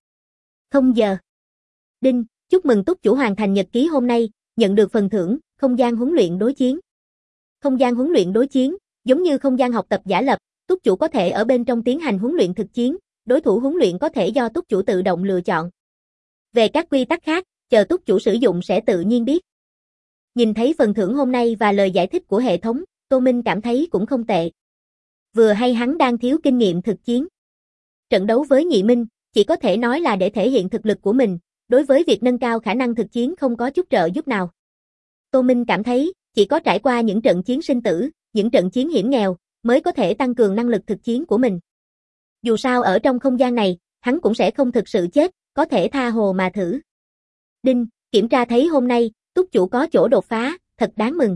0 giờ. Đinh, chúc mừng túc chủ hoàn thành nhật ký hôm nay, nhận được phần thưởng, không gian huấn luyện đối chiến. Không gian huấn luyện đối chiến, giống như không gian học tập giả lập, túc chủ có thể ở bên trong tiến hành huấn luyện thực chiến, đối thủ huấn luyện có thể do túc chủ tự động lựa chọn. Về các quy tắc khác, chờ túc chủ sử dụng sẽ tự nhiên biết. Nhìn thấy phần thưởng hôm nay và lời giải thích của hệ thống, Tô Minh cảm thấy cũng không tệ. Vừa hay hắn đang thiếu kinh nghiệm thực chiến. Trận đấu với Nhị Minh, chỉ có thể nói là để thể hiện thực lực của mình, đối với việc nâng cao khả năng thực chiến không có chút trợ giúp nào. Tô Minh cảm thấy, chỉ có trải qua những trận chiến sinh tử, những trận chiến hiểm nghèo, mới có thể tăng cường năng lực thực chiến của mình. Dù sao ở trong không gian này, hắn cũng sẽ không thực sự chết, có thể tha hồ mà thử. Đinh, kiểm tra thấy hôm nay, túc chủ có chỗ đột phá, thật đáng mừng.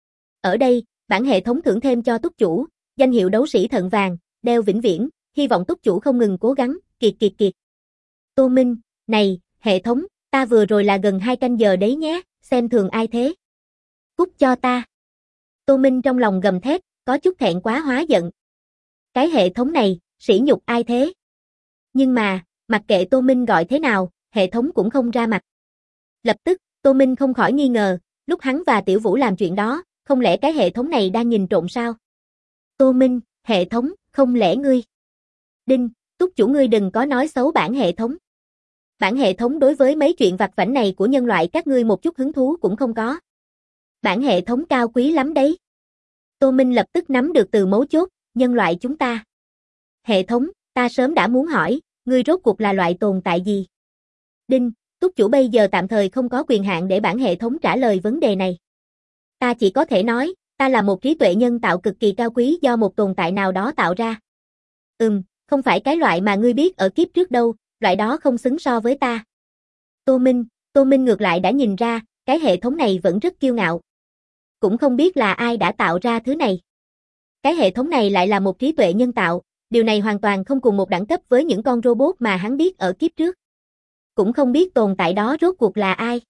Ở đây, bản hệ thống thưởng thêm cho túc chủ, danh hiệu đấu sĩ thận vàng, đeo vĩnh viễn, hy vọng túc chủ không ngừng cố gắng, kiệt kiệt kiệt. Tô Minh, này, hệ thống, ta vừa rồi là gần 2 canh giờ đấy nhé, xem thường ai thế? Cút cho ta. Tô Minh trong lòng gầm thét, có chút thẹn quá hóa giận. Cái hệ thống này, sỉ nhục ai thế? Nhưng mà, mặc kệ Tô Minh gọi thế nào, hệ thống cũng không ra mặt. Lập tức, Tô Minh không khỏi nghi ngờ, lúc hắn và Tiểu Vũ làm chuyện đó, không lẽ cái hệ thống này đang nhìn trộm sao? Tô Minh, hệ thống, không lẽ ngươi? Đinh, túc chủ ngươi đừng có nói xấu bản hệ thống. Bản hệ thống đối với mấy chuyện vặt vãnh này của nhân loại các ngươi một chút hứng thú cũng không có. Bản hệ thống cao quý lắm đấy. Tô Minh lập tức nắm được từ mấu chốt, nhân loại chúng ta. Hệ thống, ta sớm đã muốn hỏi, ngươi rốt cuộc là loại tồn tại gì? Đinh, túc chủ bây giờ tạm thời không có quyền hạn để bản hệ thống trả lời vấn đề này. Ta chỉ có thể nói, ta là một trí tuệ nhân tạo cực kỳ cao quý do một tồn tại nào đó tạo ra. Không phải cái loại mà ngươi biết ở kiếp trước đâu, loại đó không xứng so với ta. Tô Minh ngược lại đã nhìn ra, cái hệ thống này vẫn rất kiêu ngạo. Cũng không biết là ai đã tạo ra thứ này. Cái hệ thống này lại là một trí tuệ nhân tạo, điều này hoàn toàn không cùng một đẳng cấp với những con robot mà hắn biết ở kiếp trước. Cũng không biết tồn tại đó rốt cuộc là ai.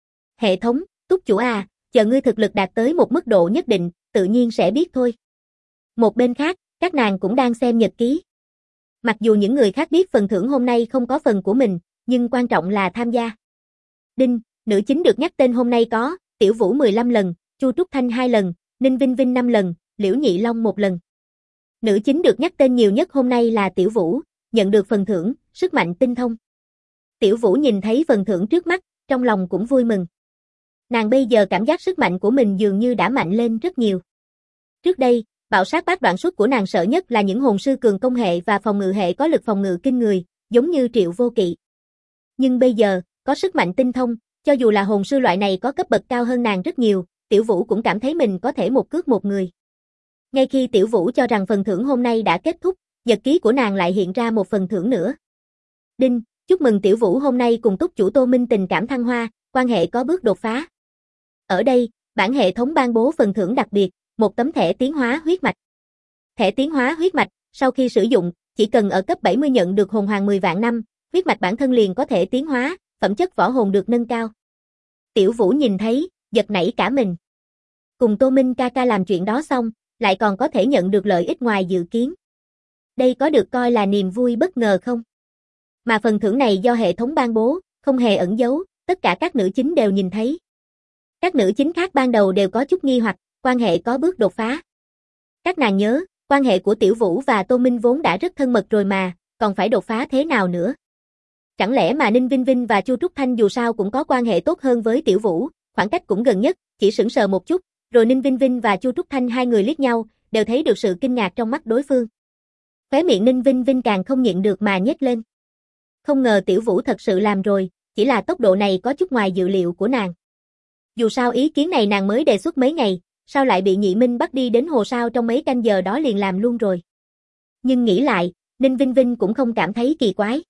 Hệ thống, túc chủ à, chờ ngươi thực lực đạt tới một mức độ nhất định, tự nhiên sẽ biết thôi. Một bên khác, các nàng cũng đang xem nhật ký. Mặc dù những người khác biết phần thưởng hôm nay không có phần của mình, nhưng quan trọng là tham gia. Đinh, nữ chính được nhắc tên hôm nay có, Tiểu Vũ 15 lần, Chu Trúc Thanh 2 lần, Ninh Vinh Vinh 5 lần, Liễu Nhị Long 1 lần. Nữ chính được nhắc tên nhiều nhất hôm nay là Tiểu Vũ, nhận được phần thưởng, sức mạnh tinh thông. Tiểu Vũ nhìn thấy phần thưởng trước mắt, trong lòng cũng vui mừng. Nàng bây giờ cảm giác sức mạnh của mình dường như đã mạnh lên rất nhiều. Trước đây, bạo sát bát đoạn xuất của nàng sợ nhất là những hồn sư cường công hệ và phòng ngự hệ có lực phòng ngự kinh người, giống như Triệu Vô Kỵ. Nhưng bây giờ, có sức mạnh tinh thông, cho dù là hồn sư loại này có cấp bậc cao hơn nàng rất nhiều, Tiểu Vũ cũng cảm thấy mình có thể một cước một người. Ngay khi Tiểu Vũ cho rằng phần thưởng hôm nay đã kết thúc, nhật ký của nàng lại hiện ra một phần thưởng nữa. Đinh, chúc mừng Tiểu Vũ hôm nay cùng túc chủ Tô Minh tình cảm thăng hoa, quan hệ có bước đột phá. Ở đây, bản hệ thống ban bố phần thưởng đặc biệt, một tấm thẻ tiến hóa huyết mạch. Thẻ tiến hóa huyết mạch, sau khi sử dụng, chỉ cần ở cấp 70 nhận được hồn hoàng 10 vạn năm, huyết mạch bản thân liền có thể tiến hóa, phẩm chất võ hồn được nâng cao. Tiểu Vũ nhìn thấy, giật nảy cả mình. Cùng Tô Minh ca ca làm chuyện đó xong, lại còn có thể nhận được lợi ích ngoài dự kiến. Đây có được coi là niềm vui bất ngờ không? Mà phần thưởng này do hệ thống ban bố, không hề ẩn giấu, tất cả các nữ chính đều nhìn thấy. Các nữ chính khác ban đầu đều có chút nghi hoặc, quan hệ có bước đột phá. Các nàng nhớ, quan hệ của Tiểu Vũ và Tô Minh vốn đã rất thân mật rồi mà, còn phải đột phá thế nào nữa? Chẳng lẽ mà Ninh Vinh Vinh và Chu Trúc Thanh dù sao cũng có quan hệ tốt hơn với Tiểu Vũ, khoảng cách cũng gần nhất, chỉ sững sờ một chút, rồi Ninh Vinh Vinh và Chu Trúc Thanh hai người liếc nhau, đều thấy được sự kinh ngạc trong mắt đối phương. Khóe miệng Ninh Vinh Vinh càng không nhịn được mà nhếch lên. Không ngờ Tiểu Vũ thật sự làm rồi, chỉ là tốc độ này có chút ngoài dự liệu của nàng. Dù sao ý kiến này nàng mới đề xuất mấy ngày, sao lại bị Nhị Minh bắt đi đến hồ sao trong mấy canh giờ đó liền làm luôn rồi. Nhưng nghĩ lại, Ninh Vinh Vinh cũng không cảm thấy kỳ quái.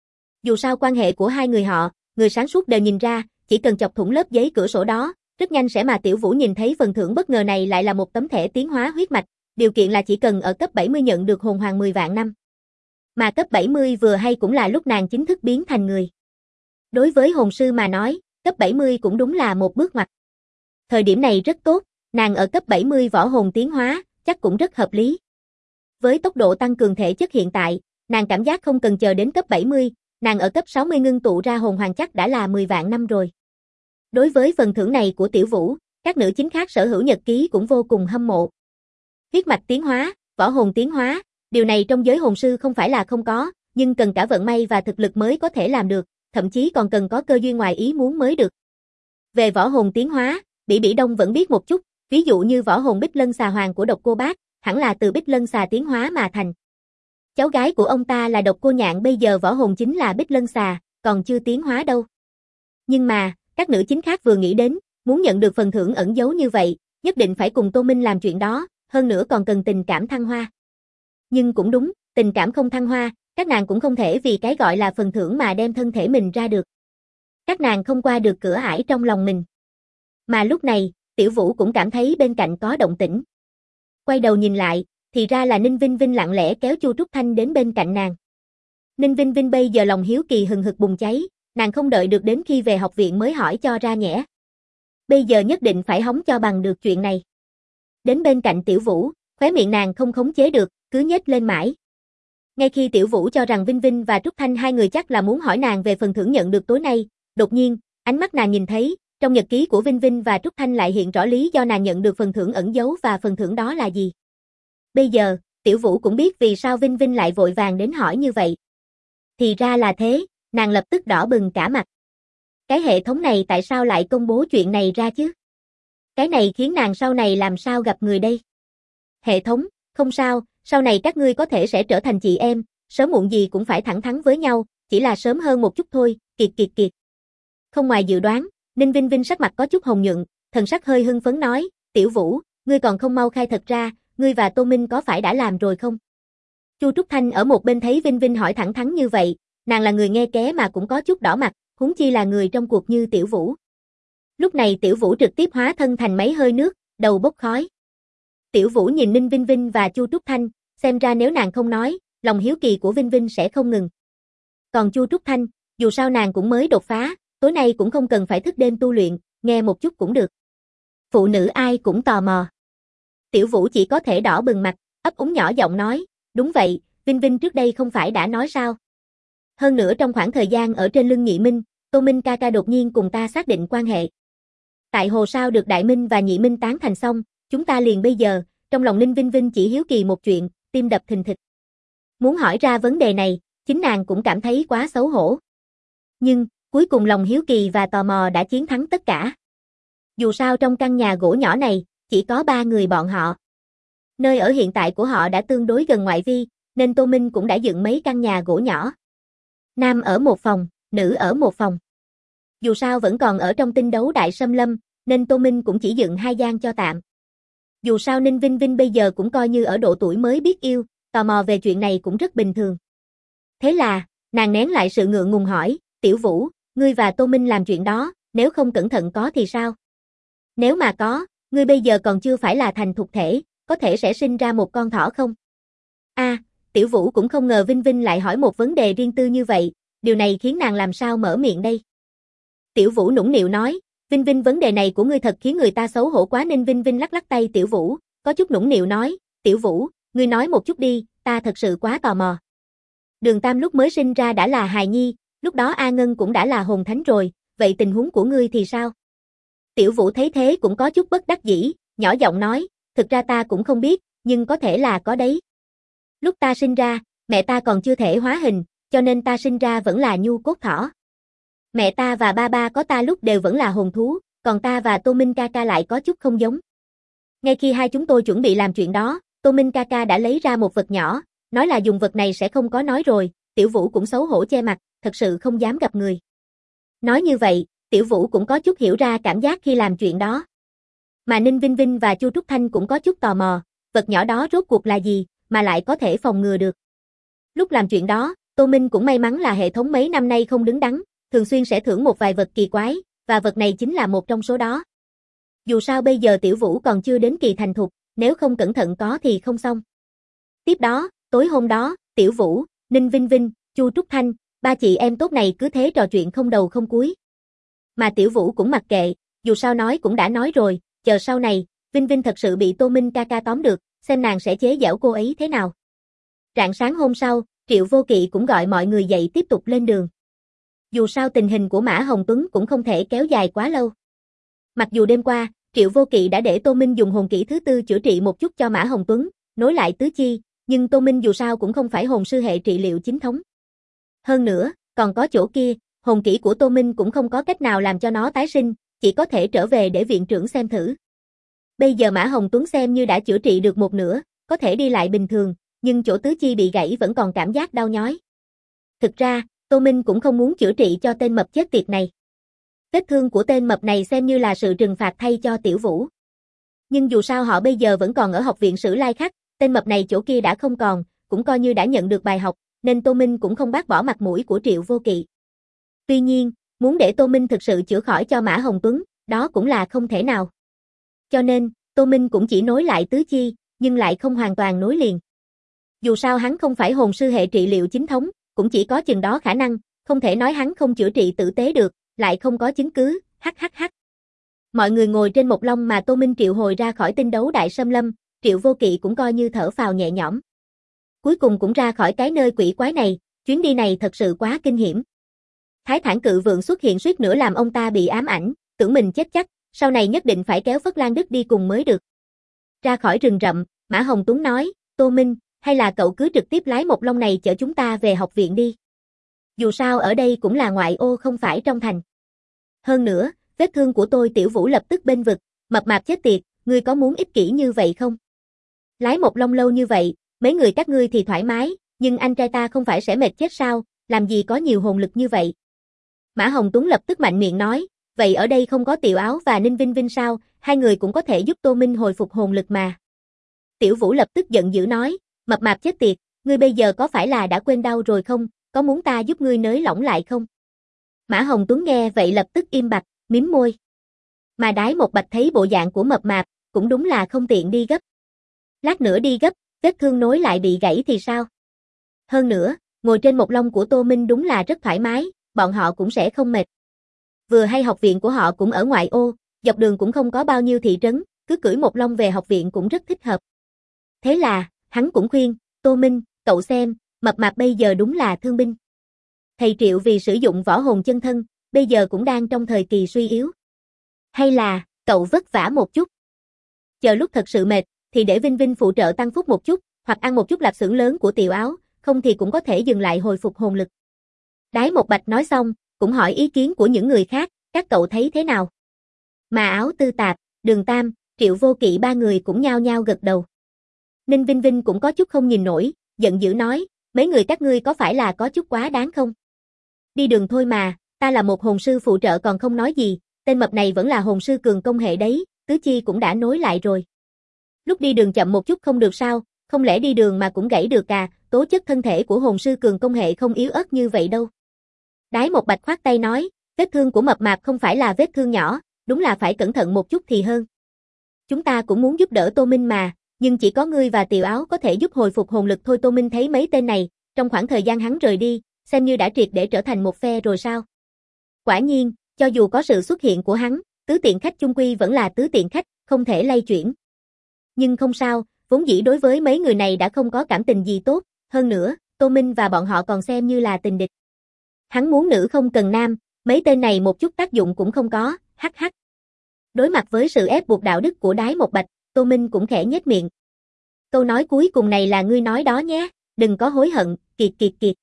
Dù sao quan hệ của hai người họ, người sáng suốt đều nhìn ra, chỉ cần chọc thủng lớp giấy cửa sổ đó, rất nhanh sẽ mà Tiểu Vũ nhìn thấy phần thưởng bất ngờ này lại là một tấm thẻ tiến hóa huyết mạch, điều kiện là chỉ cần ở cấp 70 nhận được hồn hoàng 10 vạn năm. Mà cấp 70 vừa hay cũng là lúc nàng chính thức biến thành người. Đối với hồn sư mà nói, cấp 70 cũng đúng là một bước ngoặt. Thời điểm này rất tốt, Nàng ở cấp 70 võ hồn tiến hóa, chắc cũng rất hợp lý. Với tốc độ tăng cường thể chất hiện tại, nàng cảm giác không cần chờ đến cấp 70, nàng ở cấp 60 ngưng tụ ra hồn hoàng chắc đã là 10 vạn năm rồi. Đối với phần thưởng này của Tiểu Vũ, các nữ chính khác sở hữu nhật ký cũng vô cùng hâm mộ. Huyết mạch tiến hóa, võ hồn tiến hóa, điều này trong giới hồn sư không phải là không có, nhưng cần cả vận may và thực lực mới có thể làm được, thậm chí còn cần có cơ duyên ngoài ý muốn mới được. Về võ hồn tiến hóa, Bỉ Đông vẫn biết một chút, ví dụ như võ hồn Bích Lân Xà Hoàng của Độc Cô Bác, hẳn là từ Bích Lân Xà tiến hóa mà thành. Cháu gái của ông ta là Độc Cô Nhạn bây giờ võ hồn chính là Bích Lân Xà, còn chưa tiến hóa đâu. Nhưng mà, các nữ chính khác vừa nghĩ đến, muốn nhận được phần thưởng ẩn giấu như vậy, nhất định phải cùng Tô Minh làm chuyện đó, hơn nữa còn cần tình cảm thăng hoa. Nhưng cũng đúng, tình cảm không thăng hoa, các nàng cũng không thể vì cái gọi là phần thưởng mà đem thân thể mình ra được. Các nàng không qua được cửa ải trong lòng mình. Mà lúc này, Tiểu Vũ cũng cảm thấy bên cạnh có động tĩnh. Quay đầu nhìn lại, thì ra là Ninh Vinh Vinh lặng lẽ kéo Chu Trúc Thanh đến bên cạnh nàng. Ninh Vinh Vinh bây giờ lòng hiếu kỳ hừng hực bùng cháy, nàng không đợi được đến khi về học viện mới hỏi cho ra nhẽ. Bây giờ nhất định phải hóng cho bằng được chuyện này. Đến bên cạnh Tiểu Vũ, khóe miệng nàng không khống chế được, cứ nhếch lên mãi. Ngay khi Tiểu Vũ cho rằng Vinh Vinh và Trúc Thanh hai người chắc là muốn hỏi nàng về phần thưởng nhận được tối nay, đột nhiên, ánh mắt nàng nhìn thấy, trong nhật ký của Vinh Vinh và Trúc Thanh lại hiện rõ lý do nàng nhận được phần thưởng ẩn giấu và phần thưởng đó là gì. Bây giờ, Tiểu Vũ cũng biết vì sao Vinh Vinh lại vội vàng đến hỏi như vậy. Thì ra là thế, nàng lập tức đỏ bừng cả mặt. Cái hệ thống này tại sao lại công bố chuyện này ra chứ? Cái này khiến nàng sau này làm sao gặp người đây? Hệ thống, không sao, sau này các ngươi có thể sẽ trở thành chị em, sớm muộn gì cũng phải thẳng thắn với nhau, chỉ là sớm hơn một chút thôi, kiệt. Không ngoài dự đoán, Ninh Vinh Vinh sắc mặt có chút hồng nhuận, thần sắc hơi hưng phấn nói, Tiểu Vũ, ngươi còn không mau khai thật ra, ngươi và Tô Minh có phải đã làm rồi không? Chu Trúc Thanh ở một bên thấy Vinh Vinh hỏi thẳng thắn như vậy, nàng là người nghe ké mà cũng có chút đỏ mặt, huống chi là người trong cuộc như Tiểu Vũ. Lúc này Tiểu Vũ trực tiếp hóa thân thành mấy hơi nước, đầu bốc khói. Tiểu Vũ nhìn Ninh Vinh Vinh và Chu Trúc Thanh, xem ra nếu nàng không nói, lòng hiếu kỳ của Vinh Vinh sẽ không ngừng. Còn Chu Trúc Thanh, dù sao nàng cũng mới đột phá, tối nay cũng không cần phải thức đêm tu luyện, nghe một chút cũng được. Phụ nữ ai cũng tò mò. Tiểu Vũ chỉ có thể đỏ bừng mặt, ấp úng nhỏ giọng nói, đúng vậy, Vinh Vinh trước đây không phải đã nói sao. Hơn nữa trong khoảng thời gian ở trên lưng Nhị Minh, Tô Minh ca ca đột nhiên cùng ta xác định quan hệ. Tại hồ sao được Đại Minh và Nhị Minh tán thành xong, chúng ta liền bây giờ, trong lòng Ninh Vinh Vinh chỉ hiếu kỳ một chuyện, tim đập thình thịch. Muốn hỏi ra vấn đề này, chính nàng cũng cảm thấy quá xấu hổ. Nhưng, cuối cùng lòng hiếu kỳ và tò mò đã chiến thắng tất cả. Dù sao trong căn nhà gỗ nhỏ này, chỉ có 3 người bọn họ. Nơi ở hiện tại của họ đã tương đối gần ngoại vi, nên Tô Minh cũng đã dựng mấy căn nhà gỗ nhỏ. Nam ở một phòng, nữ ở một phòng. Dù sao vẫn còn ở trong tinh đấu đại xâm lâm, nên Tô Minh cũng chỉ dựng 2 gian cho tạm. Dù sao Ninh Vinh Vinh bây giờ cũng coi như ở độ tuổi mới biết yêu, tò mò về chuyện này cũng rất bình thường. Thế là, nàng nén lại sự ngượng ngùng hỏi, Tiểu Vũ, ngươi và Tô Minh làm chuyện đó, nếu không cẩn thận có thì sao? Nếu mà có, ngươi bây giờ còn chưa phải là thành thục thể, có thể sẽ sinh ra một con thỏ không? Tiểu Vũ cũng không ngờ Vinh Vinh lại hỏi một vấn đề riêng tư như vậy, điều này khiến nàng làm sao mở miệng đây? Tiểu Vũ nũng nịu nói, Vinh Vinh vấn đề này của ngươi thật khiến người ta xấu hổ quá. Ninh Vinh Vinh lắc lắc tay Tiểu Vũ, có chút nũng nịu nói, Tiểu Vũ, ngươi nói một chút đi, ta thật sự quá tò mò. Đường Tam lúc mới sinh ra đã là hài nhi, lúc đó A Ngân cũng đã là hồn thánh rồi, vậy tình huống của ngươi thì sao? Tiểu Vũ thấy thế cũng có chút bất đắc dĩ, nhỏ giọng nói, thực ra ta cũng không biết, nhưng có thể là có đấy. Lúc ta sinh ra, mẹ ta còn chưa thể hóa hình, cho nên ta sinh ra vẫn là nhu cốt thỏ. Mẹ ta và ba ba có ta lúc đều vẫn là hồn thú, còn ta và Tô Minh ca ca lại có chút không giống. Ngay khi hai chúng tôi chuẩn bị làm chuyện đó, Tô Minh ca ca đã lấy ra một vật nhỏ, nói là dùng vật này sẽ không có nói rồi, Tiểu Vũ cũng xấu hổ che mặt, thật sự không dám gặp người. Nói như vậy, Tiểu Vũ cũng có chút hiểu ra cảm giác khi làm chuyện đó. Mà Ninh Vinh Vinh và Chu Trúc Thanh cũng có chút tò mò, vật nhỏ đó rốt cuộc là gì, mà lại có thể phòng ngừa được. Lúc làm chuyện đó, Tô Minh cũng may mắn là hệ thống mấy năm nay không đứng đắn, thường xuyên sẽ thưởng một vài vật kỳ quái, và vật này chính là một trong số đó. Dù sao bây giờ Tiểu Vũ còn chưa đến kỳ thành thục, nếu không cẩn thận có thì không xong. Tiếp đó, tối hôm đó, Tiểu Vũ, Ninh Vinh Vinh, Chu Trúc Thanh, 3 chị em tốt này cứ thế trò chuyện không đầu không cuối. Mà Tiểu Vũ cũng mặc kệ, dù sao nói cũng đã nói rồi, chờ sau này, Vinh Vinh thật sự bị Tô Minh ca ca tóm được, xem nàng sẽ chế giễu cô ấy thế nào. Rạng sáng hôm sau, Triệu Vô Kỵ cũng gọi mọi người dậy tiếp tục lên đường. Dù sao tình hình của Mã Hồng Tuấn cũng không thể kéo dài quá lâu. Mặc dù đêm qua, Triệu Vô Kỵ đã để Tô Minh dùng hồn kỹ thứ tư chữa trị một chút cho Mã Hồng Tuấn, nối lại tứ chi, nhưng Tô Minh dù sao cũng không phải hồn sư hệ trị liệu chính thống. Hơn nữa, còn có chỗ kia, hồn kỹ của Tô Minh cũng không có cách nào làm cho nó tái sinh, chỉ có thể trở về để viện trưởng xem thử. Bây giờ Mã Hồng Tuấn xem như đã chữa trị được một nửa, có thể đi lại bình thường, nhưng chỗ tứ chi bị gãy vẫn còn cảm giác đau nhói. Thực ra, Tô Minh cũng không muốn chữa trị cho tên mập chết tiệt này. Vết thương của tên mập này xem như là sự trừng phạt thay cho Tiểu Vũ. Nhưng dù sao họ bây giờ vẫn còn ở học viện Sử Lai Khắc, tên mập này chỗ kia đã không còn, cũng coi như đã nhận được bài học, nên Tô Minh cũng không bác bỏ mặt mũi của Triệu Vô Kỵ. Tuy nhiên, muốn để Tô Minh thực sự chữa khỏi cho Mã Hồng Tuấn, đó cũng là không thể nào. Cho nên, Tô Minh cũng chỉ nối lại tứ chi, nhưng lại không hoàn toàn nối liền. Dù sao hắn không phải hồn sư hệ trị liệu chính thống, cũng chỉ có chừng đó khả năng, không thể nói hắn không chữa trị tử tế được, lại không có chứng cứ, hắc. Mọi người ngồi trên một long mà Tô Minh triệu hồi ra khỏi tinh đấu đại xâm lâm, Triệu Vô Kỵ cũng coi như thở phào nhẹ nhõm. Cuối cùng cũng ra khỏi cái nơi quỷ quái này, chuyến đi này thật sự quá kinh hiểm. Thái Thản Cự Vượng xuất hiện suýt nữa làm ông ta bị ám ảnh, tưởng mình chết chắc, sau này nhất định phải kéo Phất Lan Đức đi cùng mới được. Ra khỏi rừng rậm, Mã Hồng Tuấn nói, Tô Minh, hay là cậu cứ trực tiếp lái một long này chở chúng ta về học viện đi. Dù sao ở đây cũng là ngoại ô không phải trong thành. Hơn nữa, vết thương của tôi Tiểu Vũ lập tức bênh vực, mập mạp chết tiệt, ngươi có muốn ích kỷ như vậy không? Lái một long lâu như vậy, mấy người các ngươi thì thoải mái, nhưng anh trai ta không phải sẽ mệt chết sao, làm gì có nhiều hồn lực như vậy. Mã Hồng Tuấn lập tức mạnh miệng nói, vậy ở đây không có Tiểu Áo và Ninh Vinh Vinh sao, hai người cũng có thể giúp Tô Minh hồi phục hồn lực mà. Tiểu Vũ lập tức giận dữ nói, mập mạp chết tiệt, ngươi bây giờ có phải là đã quên đau rồi không, có muốn ta giúp ngươi nới lỏng lại không? Mã Hồng Tuấn nghe vậy lập tức im bặt, mím môi. Mà Đái Một Bạch thấy bộ dạng của mập mạp, cũng đúng là không tiện đi gấp. Lát nữa đi gấp, vết thương nối lại bị gãy thì sao? Hơn nữa, ngồi trên một long của Tô Minh đúng là rất thoải mái, bọn họ cũng sẽ không mệt. Vừa hay học viện của họ cũng ở ngoại ô, dọc đường cũng không có bao nhiêu thị trấn, cứ cưỡi một long về học viện cũng rất thích hợp. Thế là, hắn cũng khuyên, Tô Minh, cậu xem, mập mạp bây giờ đúng là thương binh. Thầy Triệu vì sử dụng võ hồn chân thân, bây giờ cũng đang trong thời kỳ suy yếu. Hay là, cậu vất vả một chút. Chờ lúc thật sự mệt, thì để Vinh Vinh phụ trợ tăng phúc một chút, hoặc ăn một chút lạp xưởng lớn của Tiểu Áo, không thì cũng có thể dừng lại hồi phục hồn lực. Đái Một Bạch nói xong, cũng hỏi ý kiến của những người khác, các cậu thấy thế nào? Mà Áo Tư Tạp, Đường Tam, Triệu Vô Kỵ ba người cũng nhao nhao gật đầu. Ninh Vinh Vinh cũng có chút không nhìn nổi, giận dữ nói, mấy người các ngươi có phải là có chút quá đáng không? Đi đường thôi mà, ta là một hồn sư phụ trợ còn không nói gì, tên mập này vẫn là hồn sư cường công hệ đấy, tứ chi cũng đã nối lại rồi. Lúc đi đường chậm một chút không được sao, không lẽ đi đường mà cũng gãy được à, tố chất thân thể của hồn sư cường công hệ không yếu ớt như vậy đâu. Đái Một Bạch khoát tay nói, vết thương của mập mạp không phải là vết thương nhỏ, đúng là phải cẩn thận một chút thì hơn. Chúng ta cũng muốn giúp đỡ Tô Minh mà, nhưng chỉ có ngươi và Tiểu Áo có thể giúp hồi phục hồn lực thôi. Tô Minh thấy mấy tên này, trong khoảng thời gian hắn rời đi, xem như đã triệt để trở thành một phe rồi sao. Quả nhiên, cho dù có sự xuất hiện của hắn, tứ tiện khách chung quy vẫn là tứ tiện khách, không thể lay chuyển. Nhưng không sao, vốn dĩ đối với mấy người này đã không có cảm tình gì tốt, hơn nữa, Tô Minh và bọn họ còn xem như là tình địch. Hắn muốn nữ không cần nam, mấy tên này một chút tác dụng cũng không có, hắc. Đối mặt với sự ép buộc đạo đức của Đái Một Bạch, Tô Minh cũng khẽ nhếch miệng. Câu nói cuối cùng này là ngươi nói đó nhé, đừng có hối hận, kiệt.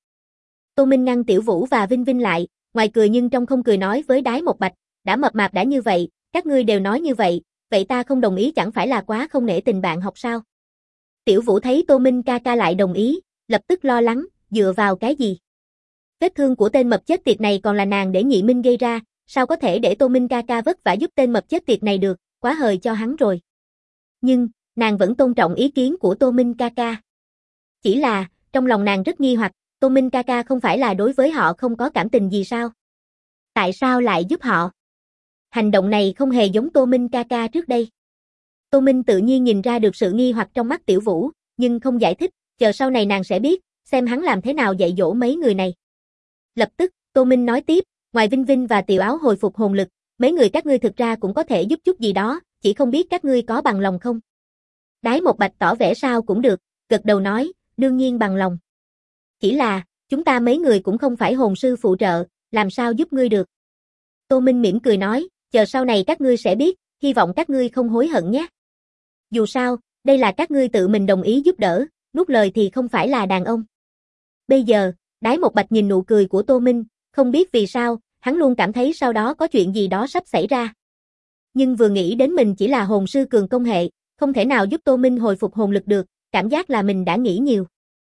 Tô Minh ngăn Tiểu Vũ và Vinh Vinh lại, ngoài cười nhưng trong không cười nói với Đái Một Bạch, đã mập mạp đã như vậy, các ngươi đều nói như vậy, vậy ta không đồng ý chẳng phải là quá không nể tình bạn học sao? Tiểu Vũ thấy Tô Minh ca ca lại đồng ý, lập tức lo lắng, dựa vào cái gì? Vết thương của tên mập chết tiệt này còn là nàng để Nhị Minh gây ra, sao có thể để Tô Minh ca ca vất vả giúp tên mập chết tiệt này được, quá hời cho hắn rồi. Nhưng, nàng vẫn tôn trọng ý kiến của Tô Minh ca ca. Chỉ là, trong lòng nàng rất nghi hoặc, Tô Minh ca ca không phải là đối với họ không có cảm tình gì sao? Tại sao lại giúp họ? Hành động này không hề giống Tô Minh ca ca trước đây. Tô Minh tự nhiên nhìn ra được sự nghi hoặc trong mắt Tiểu Vũ, nhưng không giải thích, chờ sau này nàng sẽ biết, xem hắn làm thế nào dạy dỗ mấy người này. Lập tức, Tô Minh nói tiếp, ngoài Vinh Vinh và Tiểu Áo hồi phục hồn lực, mấy người các ngươi thực ra cũng có thể giúp chút gì đó, chỉ không biết các ngươi có bằng lòng không? Đái Một Bạch tỏ vẻ sao cũng được, gật đầu nói, đương nhiên bằng lòng. Chỉ là, chúng ta mấy người cũng không phải hồn sư phụ trợ, làm sao giúp ngươi được? Tô Minh mỉm cười nói, chờ sau này các ngươi sẽ biết, hy vọng các ngươi không hối hận nhé. Dù sao, đây là các ngươi tự mình đồng ý giúp đỡ, nuốt lời thì không phải là đàn ông. Bây giờ, Đái Một Bạch nhìn nụ cười của Tô Minh, không biết vì sao, hắn luôn cảm thấy sau đó có chuyện gì đó sắp xảy ra. Nhưng vừa nghĩ đến mình chỉ là hồn sư cường công hệ, không thể nào giúp Tô Minh hồi phục hồn lực được, cảm giác là mình đã nghĩ nhiều.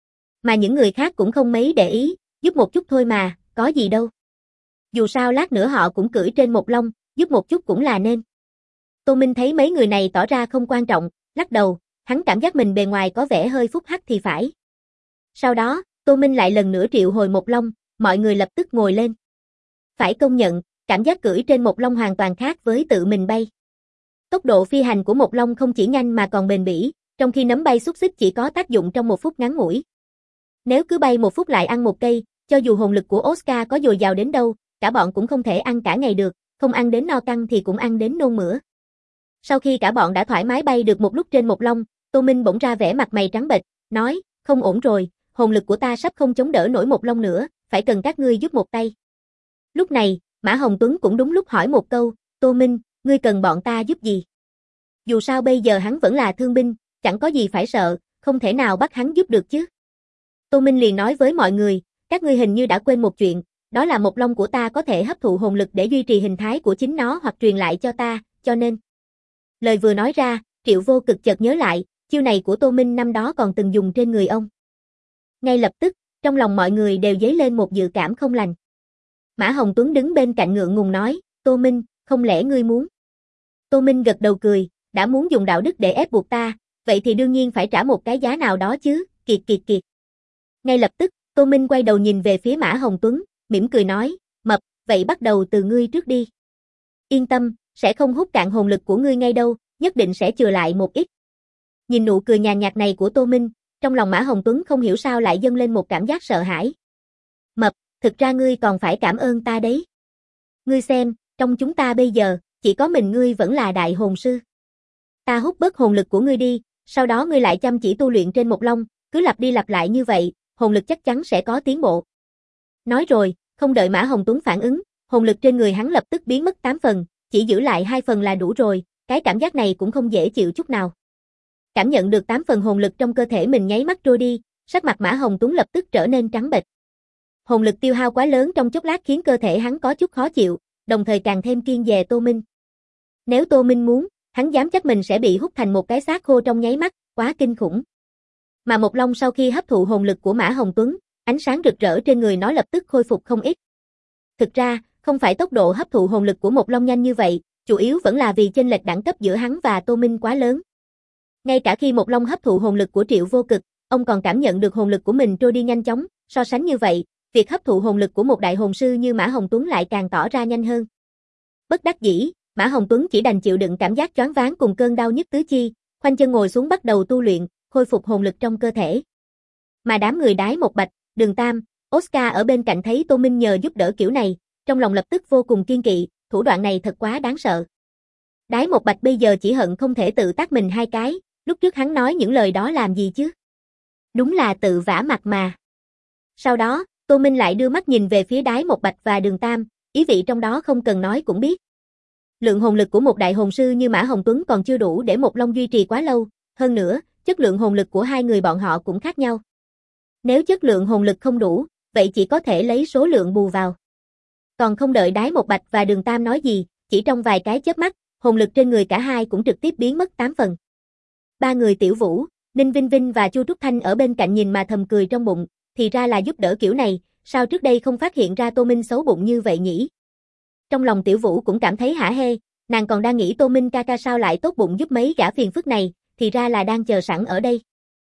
Mà những người khác cũng không mấy để ý, giúp một chút thôi mà, có gì đâu. Dù sao lát nữa họ cũng cưỡi trên một lông, giúp một chút cũng là nên. Tô Minh thấy mấy người này tỏ ra không quan trọng, lắc đầu, hắn cảm giác mình bề ngoài có vẻ hơi phúc hắc thì phải. Sau đó, Tô Minh lại lần nữa triệu hồi một long, mọi người lập tức ngồi lên. Phải công nhận, cảm giác cưỡi trên một long hoàn toàn khác với tự mình bay. Tốc độ phi hành của một long không chỉ nhanh mà còn bền bỉ, trong khi nấm bay xúc xích chỉ có tác dụng trong 1 phút ngắn ngủi. Nếu cứ bay 1 phút lại ăn một cây, cho dù hồn lực của Oscar có dồi dào đến đâu, cả bọn cũng không thể ăn cả ngày được, không ăn đến no căng thì cũng ăn đến nôn mửa. Sau khi cả bọn đã thoải mái bay được một lúc trên một long, Tô Minh bỗng ra vẻ mặt mày trắng bệch, nói, không ổn rồi, hồn lực của ta sắp không chống đỡ nổi một long nữa, phải cần các ngươi giúp một tay. Lúc này, Mã Hồng Tuấn cũng đúng lúc hỏi một câu, Tô Minh, ngươi cần bọn ta giúp gì? Dù sao bây giờ hắn vẫn là thương binh, chẳng có gì phải sợ, không thể nào bắt hắn giúp được chứ. Tô Minh liền nói với mọi người, các ngươi hình như đã quên một chuyện, đó là một long của ta có thể hấp thụ hồn lực để duy trì hình thái của chính nó hoặc truyền lại cho ta, cho nên. Lời vừa nói ra, Triệu Vô Cực chợt nhớ lại, chiêu này của Tô Minh năm đó còn từng dùng trên người ông. Ngay lập tức, trong lòng mọi người đều dấy lên một dự cảm không lành. Mã Hồng Tuấn đứng bên cạnh ngượng ngùng nói, Tô Minh, không lẽ ngươi muốn? Tô Minh gật đầu cười, đã muốn dùng đạo đức để ép buộc ta, vậy thì đương nhiên phải trả một cái giá nào đó chứ, kiệt kiệt kiệt. Ngay lập tức, Tô Minh quay đầu nhìn về phía Mã Hồng Tuấn, mỉm cười nói, Mập, vậy bắt đầu từ ngươi trước đi. Yên tâm, sẽ không hút cạn hồn lực của ngươi ngay đâu, nhất định sẽ chừa lại một ít. Nhìn nụ cười nhàn nhạt này của Tô Minh, trong lòng Mã Hồng Tuấn không hiểu sao lại dâng lên một cảm giác sợ hãi. Mập, thực ra ngươi còn phải cảm ơn ta đấy. Ngươi xem, trong chúng ta bây giờ, chỉ có mình ngươi vẫn là đại hồn sư. Ta hút bớt hồn lực của ngươi đi, sau đó ngươi lại chăm chỉ tu luyện trên một long, cứ lặp đi lặp lại như vậy, hồn lực chắc chắn sẽ có tiến bộ. Nói rồi, không đợi Mã Hồng Tuấn phản ứng, hồn lực trên người hắn lập tức biến mất 8 phần, chỉ giữ lại 2 phần là đủ rồi, cái cảm giác này cũng không dễ chịu chút nào. Cảm nhận được 8 phần hồn lực trong cơ thể mình nháy mắt trôi đi, sắc mặt Mã Hồng Tuấn lập tức trở nên trắng bệch. Hồn lực tiêu hao quá lớn trong chốc lát khiến cơ thể hắn có chút khó chịu, đồng thời càng thêm kiêng dè Tô Minh. Nếu Tô Minh muốn, hắn dám chắc mình sẽ bị hút thành một cái xác khô trong nháy mắt, quá kinh khủng. Mà Một Long sau khi hấp thụ hồn lực của Mã Hồng Tuấn, ánh sáng rực rỡ trên người nó lập tức khôi phục không ít. Thực ra, không phải tốc độ hấp thụ hồn lực của Một Long nhanh như vậy, chủ yếu vẫn là vì chênh lệch đẳng cấp giữa hắn và Tô Minh quá lớn. Ngay cả khi Một Long hấp thụ hồn lực của Triệu Vô Cực, ông còn cảm nhận được hồn lực của mình trôi đi nhanh chóng, so sánh như vậy, việc hấp thụ hồn lực của một đại hồn sư như Mã Hồng Tuấn lại càng tỏ ra nhanh hơn. Bất đắc dĩ, Mã Hồng Tuấn chỉ đành chịu đựng cảm giác choáng váng cùng cơn đau nhức tứ chi, khoanh chân ngồi xuống bắt đầu tu luyện, khôi phục hồn lực trong cơ thể. Mà đám người Đái Một Bạch, Đường Tam, Oscar ở bên cạnh thấy Tô Minh nhờ giúp đỡ kiểu này, trong lòng lập tức vô cùng kiêng kỵ, thủ đoạn này thật quá đáng sợ. Đái Một Bạch bây giờ chỉ hận không thể tự tát mình 2 cái, lúc trước hắn nói những lời đó làm gì chứ? Đúng là tự vả mặt mà. Sau đó, Tô Minh lại đưa mắt nhìn về phía Đái Một Bạch và Đường Tam, ý vị trong đó không cần nói cũng biết. Lượng hồn lực của một đại hồn sư như Mã Hồng Tuấn còn chưa đủ để Một Long duy trì quá lâu, hơn nữa, chất lượng hồn lực của hai người bọn họ cũng khác nhau. Nếu chất lượng hồn lực không đủ, vậy chỉ có thể lấy số lượng bù vào. Còn không đợi Đái Một Bạch và Đường Tam nói gì, chỉ trong vài cái chớp mắt, hồn lực trên người cả hai cũng trực tiếp biến mất 8 phần. Ba người Tiểu Vũ, Ninh Vinh Vinh và Chu Trúc Thanh ở bên cạnh nhìn mà thầm cười trong bụng, thì ra là giúp đỡ kiểu này, sao trước đây không phát hiện ra Tô Minh xấu bụng như vậy nhỉ? Trong lòng Tiểu Vũ cũng cảm thấy hả hê, nàng còn đang nghĩ Tô Minh ca ca sao lại tốt bụng giúp mấy gã phiền phức này, thì ra là đang chờ sẵn ở đây.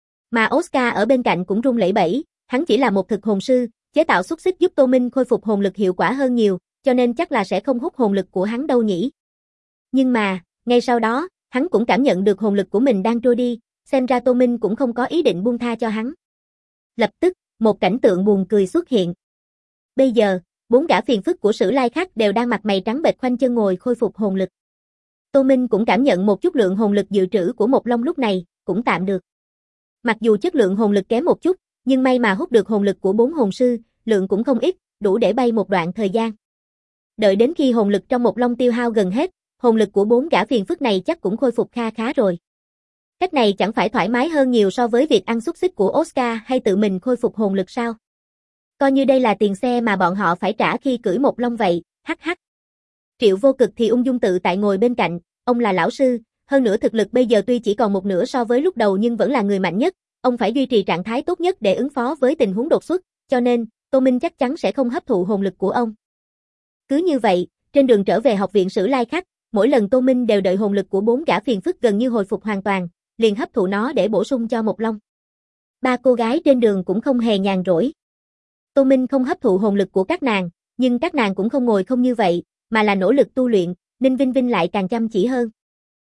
Mà Oscar ở bên cạnh cũng run lẩy bẩy, hắn chỉ là một thực hồn sư, chế tạo xúc xích giúp Tô Minh khôi phục hồn lực hiệu quả hơn nhiều, cho nên chắc là sẽ không hút hồn lực của hắn đâu nhỉ. Nhưng mà, ngay sau đó, hắn cũng cảm nhận được hồn lực của mình đang trôi đi, xem ra Tô Minh cũng không có ý định buông tha cho hắn. Lập tức, một cảnh tượng buồn cười xuất hiện. Bây giờ, 4 gã phiền phức của Sử Lai Khắc đều đang mặt mày trắng bệch khoanh chân ngồi khôi phục hồn lực. Tô Minh cũng cảm nhận một chút lượng hồn lực dự trữ của Một Long lúc này, cũng tạm được. Mặc dù chất lượng hồn lực kém một chút, nhưng may mà hút được hồn lực của 4 hồn sư, lượng cũng không ít, đủ để bay một đoạn thời gian. Đợi đến khi hồn lực trong Một Long tiêu hao gần hết, hồn lực của 4 gã phiền phức này chắc cũng khôi phục kha khá rồi. Cách này chẳng phải thoải mái hơn nhiều so với việc ăn xúc xích của Oscar hay tự mình khôi phục hồn lực sao? Coi như đây là tiền xe mà bọn họ phải trả khi cưỡi Một Long vậy, hắc hắc. Triệu Vô Cực thì ung dung tự tại ngồi bên cạnh, ông là lão sư, hơn nữa thực lực bây giờ tuy chỉ còn một nửa so với lúc đầu nhưng vẫn là người mạnh nhất, ông phải duy trì trạng thái tốt nhất để ứng phó với tình huống đột xuất, cho nên, Tô Minh chắc chắn sẽ không hấp thụ hồn lực của ông. Cứ như vậy, trên đường trở về học viện Sử Lai Khắc, mỗi lần Tô Minh đều đợi hồn lực của 4 gã phiền phức gần như hồi phục hoàn toàn, liền hấp thụ nó để bổ sung cho Một Long. 3 cô gái trên đường cũng không hề nhàn rỗi. Tô Minh không hấp thụ hồn lực của các nàng, nhưng các nàng cũng không ngồi không như vậy, mà là nỗ lực tu luyện, Ninh Vinh Vinh lại càng chăm chỉ hơn.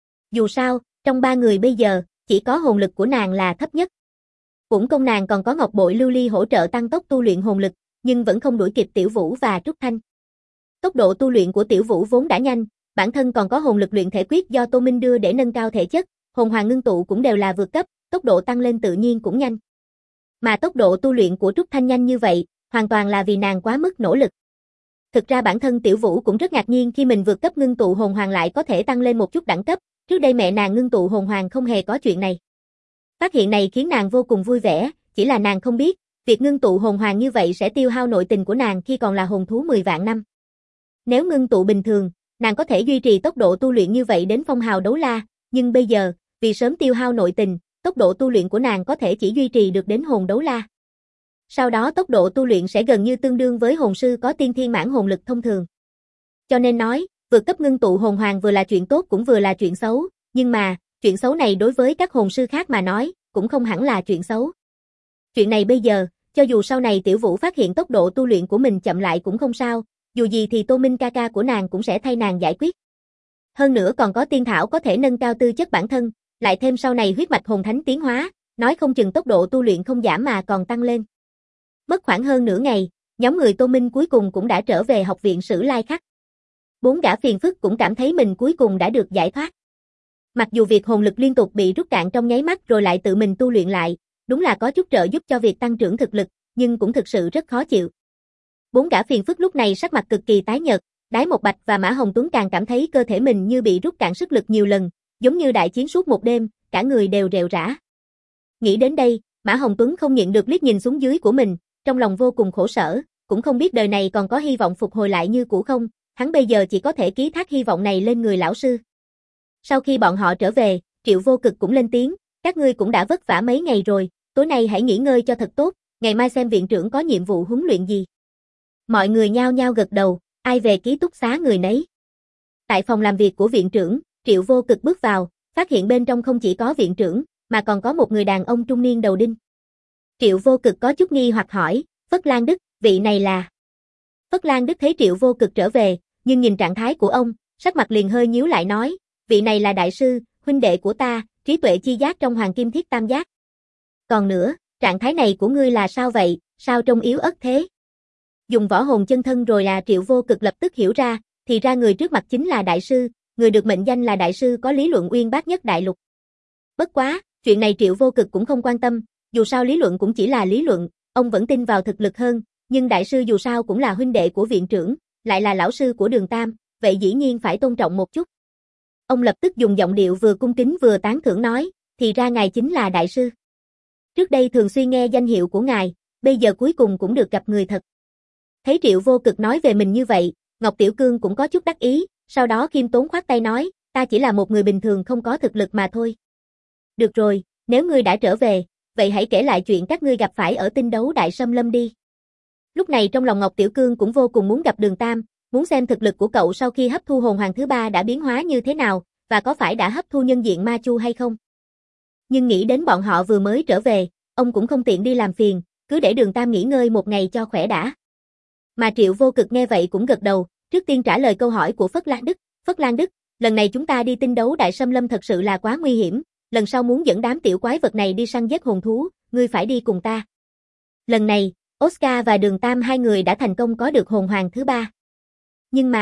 Dù sao, trong 3 người bây giờ, chỉ có hồn lực của nàng là thấp nhất. Cũng công nàng còn có ngọc bội lưu ly hỗ trợ tăng tốc tu luyện hồn lực, nhưng vẫn không đuổi kịp Tiểu Vũ và Trúc Thanh. Tốc độ tu luyện của Tiểu Vũ vốn đã nhanh, bản thân còn có hồn lực luyện thể quyết do Tô Minh đưa để nâng cao thể chất, hồn hoàng ngưng tụ cũng đều là vượt cấp, tốc độ tăng lên tự nhiên cũng nhanh. Mà tốc độ tu luyện của Trúc Thanh nhanh như vậy, hoàn toàn là vì nàng quá mức nỗ lực. Thực ra bản thân Tiểu Vũ cũng rất ngạc nhiên khi mình vượt cấp ngưng tụ hồn hoàng lại có thể tăng lên một chút đẳng cấp, trước đây mẹ nàng ngưng tụ hồn hoàng không hề có chuyện này. Phát hiện này khiến nàng vô cùng vui vẻ, chỉ là nàng không biết, việc ngưng tụ hồn hoàng như vậy sẽ tiêu hao nội tình của nàng khi còn là hồn thú 10 vạn năm. Nếu ngưng tụ bình thường, nàng có thể duy trì tốc độ tu luyện như vậy đến phong hào đấu la, nhưng bây giờ, vì sớm tiêu hao nội tình, tốc độ tu luyện của nàng có thể chỉ duy trì được đến hồn đấu la. Sau đó tốc độ tu luyện sẽ gần như tương đương với hồn sư có tiên thiên mãn hồn lực thông thường. Cho nên nói, vượt cấp ngưng tụ hồn hoàng vừa là chuyện tốt cũng vừa là chuyện xấu, nhưng mà, chuyện xấu này đối với các hồn sư khác mà nói, cũng không hẳn là chuyện xấu. Chuyện này bây giờ, cho dù sau này Tiểu Vũ phát hiện tốc độ tu luyện của mình chậm lại cũng không sao, dù gì thì Tô Minh ca ca của nàng cũng sẽ thay nàng giải quyết. Hơn nữa còn có tiên thảo có thể nâng cao tư chất bản thân, lại thêm sau này huyết mạch hồn thánh tiến hóa, nói không chừng tốc độ tu luyện không giảm mà còn tăng lên. Mất khoảng hơn nửa ngày, nhóm người Tô Minh cuối cùng cũng đã trở về học viện Sử Lai Khắc. 4 gã phiền phức cũng cảm thấy mình cuối cùng đã được giải thoát. Mặc dù việc hồn lực liên tục bị rút cạn trong nháy mắt rồi lại tự mình tu luyện lại, đúng là có chút trợ giúp cho việc tăng trưởng thực lực, nhưng cũng thực sự rất khó chịu. 4 gã phiền phức lúc này sắc mặt cực kỳ tái nhợt, Đái Một Bạch và Mã Hồng Tuấn càng cảm thấy cơ thể mình như bị rút cạn sức lực nhiều lần, giống như đại chiến suốt một đêm, cả người đều rệu rã. Nghĩ đến đây, Mã Hồng Tuấn không nhịn được liếc nhìn xuống dưới của mình, trong lòng vô cùng khổ sở, cũng không biết đời này còn có hy vọng phục hồi lại như cũ không, hắn bây giờ chỉ có thể ký thác hy vọng này lên người lão sư. Sau khi bọn họ trở về, Triệu Vô Cực cũng lên tiếng, các ngươi cũng đã vất vả mấy ngày rồi, tối nay hãy nghỉ ngơi cho thật tốt, ngày mai xem viện trưởng có nhiệm vụ huấn luyện gì. Mọi người nhao nhao gật đầu, ai về ký túc xá người nấy. Tại phòng làm việc của viện trưởng, Triệu Vô Cực bước vào, phát hiện bên trong không chỉ có viện trưởng, mà còn có một người đàn ông trung niên đầu đinh. Triệu Vô Cực có chút nghi hoặc hỏi, Phất Lan Đức, vị này là... Phất Lan Đức thấy Triệu Vô Cực trở về, nhưng nhìn trạng thái của ông, sắc mặt liền hơi nhíu lại nói, vị này là đại sư, huynh đệ của ta, trí tuệ chi giác trong Hoàng Kim Thiết Tam Giác. Còn nữa, trạng thái này của ngươi là sao vậy, sao trông yếu ớt thế? Dùng võ hồn chân thân rồi là Triệu Vô Cực lập tức hiểu ra, thì ra người trước mặt chính là đại sư, người được mệnh danh là đại sư có lý luận uyên bác nhất đại lục. Bất quá, chuyện này Triệu Vô Cực cũng không quan tâm, dù sao lý luận cũng chỉ là lý luận, ông vẫn tin vào thực lực hơn, nhưng đại sư dù sao cũng là huynh đệ của viện trưởng, lại là lão sư của Đường Tam, vậy dĩ nhiên phải tôn trọng một chút. Ông lập tức dùng giọng điệu vừa cung kính vừa tán thưởng nói, thì ra ngài chính là đại sư. Trước đây thường xuyên nghe danh hiệu của ngài, bây giờ cuối cùng cũng được gặp người thật. Thấy Triệu Vô Cực nói về mình như vậy, Ngọc Tiểu Cương cũng có chút đắc ý, sau đó khiêm tốn khoát tay nói, ta chỉ là một người bình thường không có thực lực mà thôi. Được rồi, nếu ngươi đã trở về, vậy hãy kể lại chuyện các ngươi gặp phải ở Tinh Đấu Đại Xâm Lâm đi. Lúc này trong lòng Ngọc Tiểu Cương cũng vô cùng muốn gặp Đường Tam, muốn xem thực lực của cậu sau khi hấp thu hồn hoàng thứ 3 đã biến hóa như thế nào, và có phải đã hấp thu nhân diện ma chu hay không. Nhưng nghĩ đến bọn họ vừa mới trở về, ông cũng không tiện đi làm phiền, cứ để Đường Tam nghỉ ngơi một ngày cho khỏe đã. Mà Triệu Vô Cực nghe vậy cũng gật đầu, trước tiên trả lời câu hỏi của Phất Lan Đức. Phất Lan Đức, lần này chúng ta đi Tinh Đấu Đại Xâm Lâm thật sự là quá nguy hiểm, lần sau muốn dẫn đám tiểu quái vật này đi săn giết hồn thú, ngươi phải đi cùng ta. Lần này, Oscar và Đường Tam hai người đã thành công có được hồn hoàng thứ 3. Nhưng mà,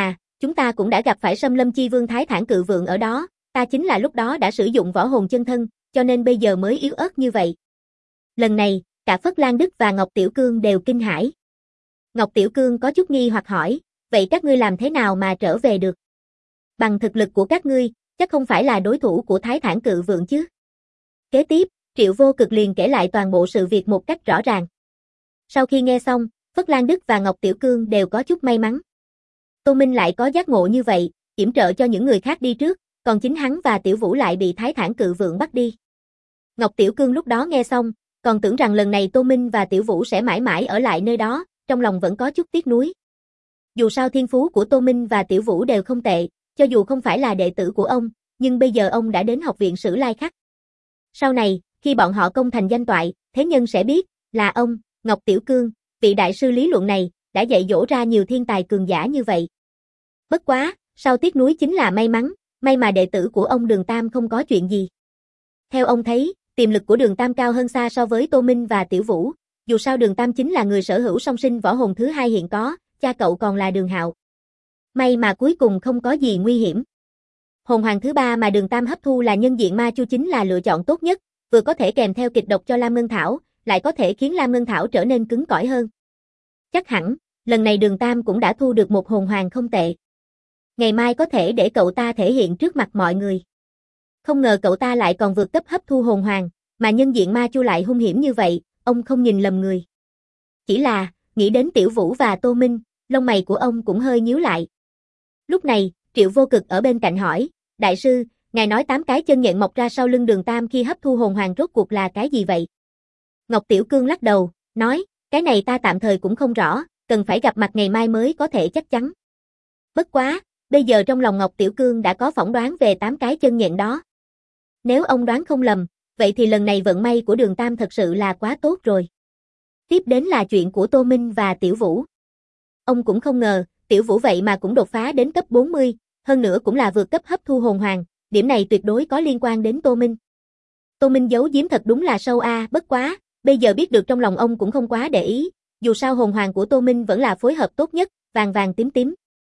chúng ta cũng đã gặp phải Sâm Lâm Chi Vương Thái Thản Cự Vượng ở đó, ta chính là lúc đó đã sử dụng võ hồn chân thân, cho nên bây giờ mới yếu ớt như vậy. Lần này, cả Phất Lan Đức và Ngọc Tiểu Cương đều kinh hãi. Ngọc Tiểu Cương có chút nghi hoặc hỏi, vậy các ngươi làm thế nào mà trở về được? Bằng thực lực của các ngươi, chắc không phải là đối thủ của Thái Thản Cự Vượng chứ? Kế tiếp, Triệu Vô Cực liền kể lại toàn bộ sự việc một cách rõ ràng. Sau khi nghe xong, Phất Lan Đức và Ngọc Tiểu Cương đều có chút may mắn. Tô Minh lại có giác ngộ như vậy, yểm trợ cho những người khác đi trước, còn chính hắn và Tiểu Vũ lại bị Thái Thản Cự Vượng bắt đi. Ngọc Tiểu Cương lúc đó nghe xong, còn tưởng rằng lần này Tô Minh và Tiểu Vũ sẽ mãi mãi ở lại nơi đó, trong lòng vẫn có chút tiếc nuối. Dù sao thiên phú của Tô Minh và Tiểu Vũ đều không tệ, cho dù không phải là đệ tử của ông, nhưng bây giờ ông đã đến học viện Sử Lai Khắc. Sau này, khi bọn họ công thành danh toại, thế nhân sẽ biết, là ông, Ngọc Tiểu Cương, vị đại sư lý luận này, đã dạy dỗ ra nhiều thiên tài cường giả như vậy. Bất quá, sau tiếc nuối chính là may mắn, may mà đệ tử của ông Đường Tam không có chuyện gì. Theo ông thấy, tiềm lực của Đường Tam cao hơn xa so với Tô Minh và Tiểu Vũ, dù sao Đường Tam chính là người sở hữu song sinh võ hồn thứ hai hiện có, cha cậu còn là Đường Hạo. May mà cuối cùng không có gì nguy hiểm. Hồn hoàng thứ ba mà Đường Tam hấp thu là nhân diện ma chu chính là lựa chọn tốt nhất, vừa có thể kèm theo kịch độc cho Lam Ngân Thảo, lại có thể khiến Lam Ngân Thảo trở nên cứng cỏi hơn. Chắc hẳn, lần này Đường Tam cũng đã thu được một hồn hoàng không tệ. Ngày mai có thể để cậu ta thể hiện trước mặt mọi người. Không ngờ cậu ta lại còn vượt cấp hấp thu hồn hoàng, mà nhân diện ma chu lại hung hiểm như vậy, ông không nhìn lầm người. Chỉ là, nghĩ đến Tiểu Vũ và Tô Minh, lông mày của ông cũng hơi nhíu lại. Lúc này, Triệu Vô Cực ở bên cạnh hỏi, đại sư, ngài nói 8 cái chân nhện mọc ra sau lưng Đường Tam khi hấp thu hồn hoàng rốt cuộc là cái gì vậy? Ngọc Tiểu Cương lắc đầu, nói, cái này ta tạm thời cũng không rõ, cần phải gặp mặt ngày mai mới có thể chắc chắn. Bất quá, bây giờ trong lòng Ngọc Tiểu Cương đã có phỏng đoán về 8 cái chân nhện đó. Nếu ông đoán không lầm, vậy thì lần này vận may của Đường Tam thật sự là quá tốt rồi. Tiếp đến là chuyện của Tô Minh và Tiểu Vũ. Ông cũng không ngờ, Tiểu Vũ vậy mà cũng đột phá đến cấp 40, hơn nữa cũng là vượt cấp hấp thu hồn hoàng, điểm này tuyệt đối có liên quan đến Tô Minh. Tô Minh giấu giếm thật đúng là sâu a, bất quá, bây giờ biết được trong lòng ông cũng không quá để ý, dù sao hồn hoàng của Tô Minh vẫn là phối hợp tốt nhất, vàng vàng tím tím.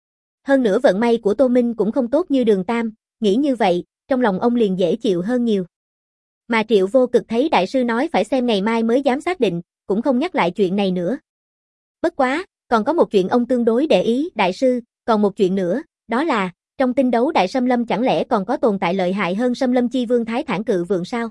Hơn nữa vận may của Tô Minh cũng không tốt như Đường Tam, nghĩ như vậy, trong lòng ông liền dễ chịu hơn nhiều. Mà Triệu Vô Cực thấy đại sư nói phải xem ngày mai mới dám xác định, cũng không nhắc lại chuyện này nữa. Bất quá, còn có một chuyện ông tương đối để ý, đại sư, còn một chuyện nữa, đó là, trong tinh đấu Đại Sâm Lâm chẳng lẽ còn có tồn tại lợi hại hơn Sâm Lâm Chi Vương Thái Thản Cự Vượng sao?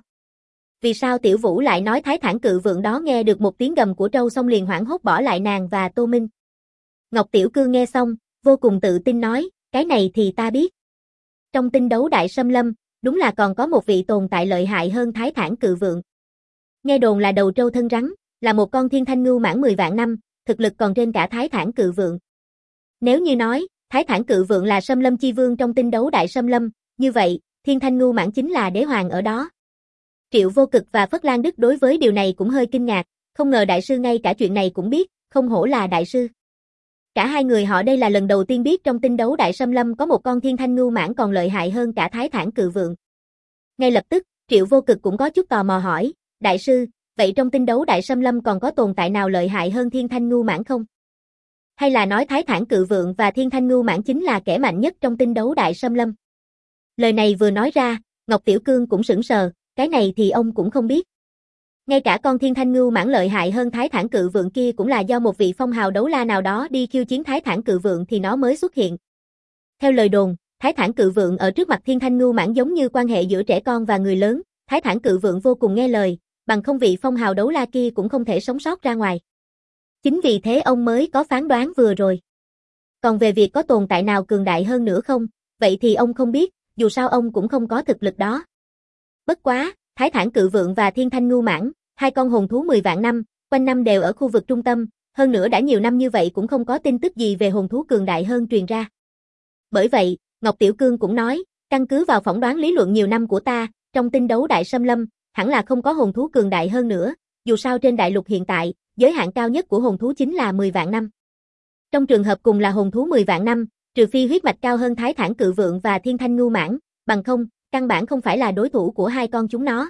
Vì sao Tiểu Vũ lại nói Thái Thản Cự Vượng đó nghe được một tiếng gầm của trâu xong liền hoảng hốt bỏ lại nàng và Tô Minh? Ngọc Tiểu Cương nghe xong, vô cùng tự tin nói, cái này thì ta biết. Trong tinh đấu Đại Sâm Lâm, đúng là còn có một vị tồn tại lợi hại hơn Thái Thản Cự Vượng. Nghe đồn là đầu trâu thân rắn, là một con thiên thanh ngưu mãn 10 vạn năm, thực lực còn trên cả Thái Thản Cự Vượng. Nếu như nói, Thái Thản Cự Vượng là Sâm Lâm Chi Vương trong tinh đấu Đại Sâm Lâm, như vậy, thiên thanh ngưu mãn chính là đế hoàng ở đó. Triệu Vô Cực và Phất Lan Đức đối với điều này cũng hơi kinh ngạc, không ngờ đại sư ngay cả chuyện này cũng biết, không hổ là đại sư. Cả hai người họ đây là lần đầu tiên biết trong tinh đấu Đại Sâm Lâm có một con thiên thanh ngưu mãn còn lợi hại hơn cả Thái Thản Cự Vượng. Ngay lập tức, Triệu Vô Cực cũng có chút tò mò hỏi, đại sư, vậy trong tinh đấu Đại Sâm Lâm còn có tồn tại nào lợi hại hơn thiên thanh ngưu mãn không? Hay là nói Thái Thản Cự Vượng và thiên thanh ngưu mãn chính là kẻ mạnh nhất trong tinh đấu Đại Sâm Lâm? Lời này vừa nói ra, Ngọc Tiểu Cương cũng sững sờ, cái này thì ông cũng không biết. Ngay cả con thiên thanh ngưu mãn lợi hại hơn Thái Thản Cự Vượng kia cũng là do một vị phong hào đấu la nào đó đi khiêu chiến Thái Thản Cự Vượng thì nó mới xuất hiện. Theo lời đồn, Thái Thản Cự Vượng ở trước mặt thiên thanh ngưu mãn giống như quan hệ giữa trẻ con và người lớn, Thái Thản Cự Vượng vô cùng nghe lời, bằng không vị phong hào đấu la kia cũng không thể sống sót ra ngoài. Chính vì thế ông mới có phán đoán vừa rồi. Còn về việc có tồn tại nào cường đại hơn nữa không, vậy thì ông không biết, dù sao ông cũng không có thực lực đó. Bất quá, Thái Thản Cự Vượng và Thiên Thanh Ngưu Mãn, hai con hồn thú 10 vạn năm, quanh năm đều ở khu vực trung tâm, hơn nữa đã nhiều năm như vậy cũng không có tin tức gì về hồn thú cường đại hơn truyền ra. Bởi vậy, Ngọc Tiểu Cương cũng nói, căn cứ vào phỏng đoán lý luận nhiều năm của ta, trong tinh đấu Đại Sâm Lâm, hẳn là không có hồn thú cường đại hơn nữa, dù sao trên đại lục hiện tại, giới hạn cao nhất của hồn thú chính là 10 vạn năm. Trong trường hợp cùng là hồn thú 10 vạn năm, trừ phi huyết mạch cao hơn Thái Thản Cự Vượng và Thiên Thanh Ngưu Mãn, bằng không, căn bản không phải là đối thủ của hai con chúng nó.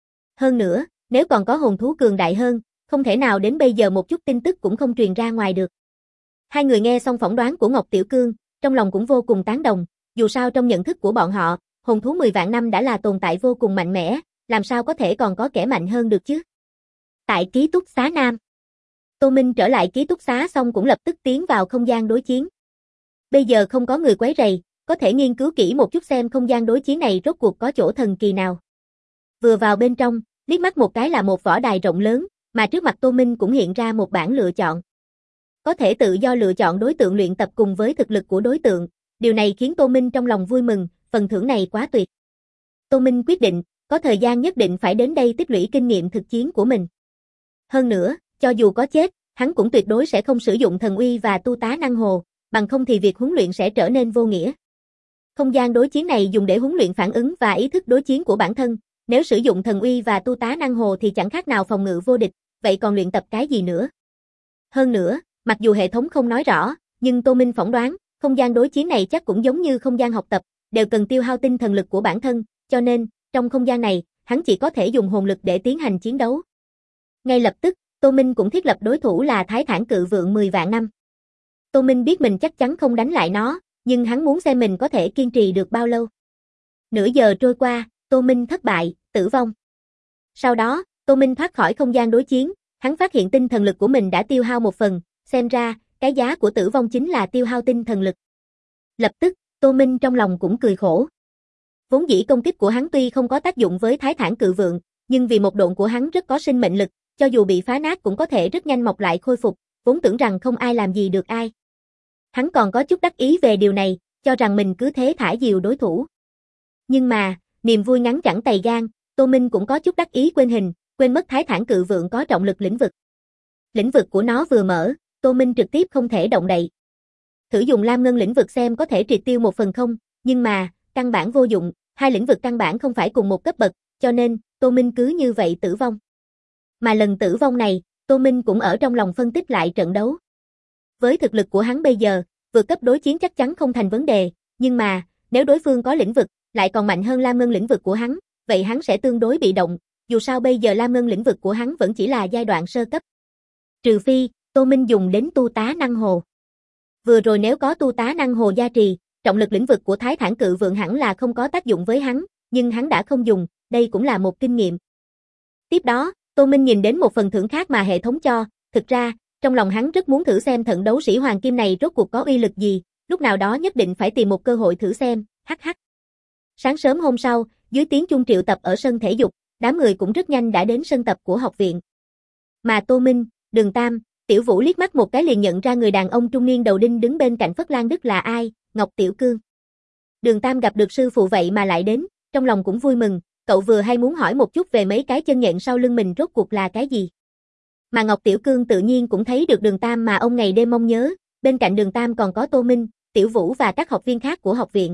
Hơn nữa, nếu còn có hồn thú cường đại hơn, không thể nào đến bây giờ một chút tin tức cũng không truyền ra ngoài được. Hai người nghe xong phỏng đoán của Ngọc Tiểu Cương, trong lòng cũng vô cùng tán đồng, dù sao trong nhận thức của bọn họ, hồn thú 10 vạn năm đã là tồn tại vô cùng mạnh mẽ, làm sao có thể còn có kẻ mạnh hơn được chứ. Tại ký túc xá Nam, Tô Minh trở lại ký túc xá xong cũng lập tức tiến vào không gian đối chiến. Bây giờ không có người quấy rầy, có thể nghiên cứu kỹ một chút xem không gian đối chiến này rốt cuộc có chỗ thần kỳ nào. Vừa vào bên trong, liếc mắt một cái là một võ đài rộng lớn, mà trước mặt Tô Minh cũng hiện ra một bảng lựa chọn. Có thể tự do lựa chọn đối tượng luyện tập cùng với thực lực của đối tượng, điều này khiến Tô Minh trong lòng vui mừng, phần thưởng này quá tuyệt. Tô Minh quyết định, có thời gian nhất định phải đến đây tích lũy kinh nghiệm thực chiến của mình. Hơn nữa, cho dù có chết, hắn cũng tuyệt đối sẽ không sử dụng thần uy và tu tá năng hồ, bằng không thì việc huấn luyện sẽ trở nên vô nghĩa. Không gian đối chiến này dùng để huấn luyện phản ứng và ý thức đối chiến của bản thân, nếu sử dụng thần uy và tu tá năng hồ thì chẳng khác nào phòng ngự vô địch, vậy còn luyện tập cái gì nữa? Hơn nữa, mặc dù hệ thống không nói rõ, nhưng Tô Minh phỏng đoán, không gian đối chiến này chắc cũng giống như không gian học tập, đều cần tiêu hao tinh thần lực của bản thân, cho nên, trong không gian này, hắn chỉ có thể dùng hồn lực để tiến hành chiến đấu. Ngay lập tức, Tô Minh cũng thiết lập đối thủ là Thái Thản Cự Vượng 10 vạn năm. Tô Minh biết mình chắc chắn không đánh lại nó, nhưng hắn muốn xem mình có thể kiên trì được bao lâu. Nửa giờ trôi qua, Tô Minh thất bại, tử vong. Sau đó, Tô Minh thoát khỏi không gian đối chiến, hắn phát hiện tinh thần lực của mình đã tiêu hao một phần, xem ra, cái giá của tử vong chính là tiêu hao tinh thần lực. Lập tức, Tô Minh trong lòng cũng cười khổ. Vốn dĩ công kích của hắn tuy không có tác dụng với Thái Thản Cự Vượng, nhưng vì một độn của hắn rất có sinh mệnh lực, cho dù bị phá nát cũng có thể rất nhanh mọc lại khôi phục, vốn tưởng rằng không ai làm gì được ai. Hắn còn có chút đắc ý về điều này, cho rằng mình cứ thế thả diều đối thủ. Nhưng mà, niềm vui ngắn chẳng tày gan, Tô Minh cũng có chút đắc ý quên hình, quên mất Thái Thản Cự Vượng có trọng lực lĩnh vực. Lĩnh vực của nó vừa mở, Tô Minh trực tiếp không thể động đậy. Thử dùng Lam Ngân lĩnh vực xem có thể triệt tiêu một phần không, nhưng mà, căn bản vô dụng, hai lĩnh vực căn bản không phải cùng một cấp bậc, cho nên, Tô Minh cứ như vậy tử vong. Mà lần tử vong này, Tô Minh cũng ở trong lòng phân tích lại trận đấu. Với thực lực của hắn bây giờ, vượt cấp đối chiến chắc chắn không thành vấn đề, nhưng mà, nếu đối phương có lĩnh vực, lại còn mạnh hơn Lam Ngân lĩnh vực của hắn, vậy hắn sẽ tương đối bị động, dù sao bây giờ Lam Ngân lĩnh vực của hắn vẫn chỉ là giai đoạn sơ cấp. Trừ phi, Tô Minh dùng đến tu tá năng hồ. Vừa rồi nếu có tu tá năng hồ gia trì, trọng lực lĩnh vực của Thái Thản Cự Vượng hẳn là không có tác dụng với hắn, nhưng hắn đã không dùng, đây cũng là một kinh nghiệm. Tiếp đó, Tô Minh nhìn đến một phần thưởng khác mà hệ thống cho, thực ra, trong lòng hắn rất muốn thử xem trận đấu sĩ hoàng kim này rốt cuộc có uy lực gì, lúc nào đó nhất định phải tìm một cơ hội thử xem, hắc. Sáng sớm hôm sau, dưới tiếng chuông triệu tập ở sân thể dục, đám người cũng rất nhanh đã đến sân tập của học viện. Mà Tô Minh, Đường Tam, Tiểu Vũ liếc mắt một cái liền nhận ra người đàn ông trung niên đầu đinh đứng bên cạnh Phất Lan Đức là ai, Ngọc Tiểu Cương. Đường Tam gặp được sư phụ vậy mà lại đến, trong lòng cũng vui mừng, cậu vừa hay muốn hỏi một chút về mấy cái chân nhện sau lưng mình rốt cuộc là cái gì. Mà Ngọc Tiểu Cương tự nhiên cũng thấy được Đường Tam mà ông ngày đêm mong nhớ, bên cạnh Đường Tam còn có Tô Minh, Tiểu Vũ và các học viên khác của học viện.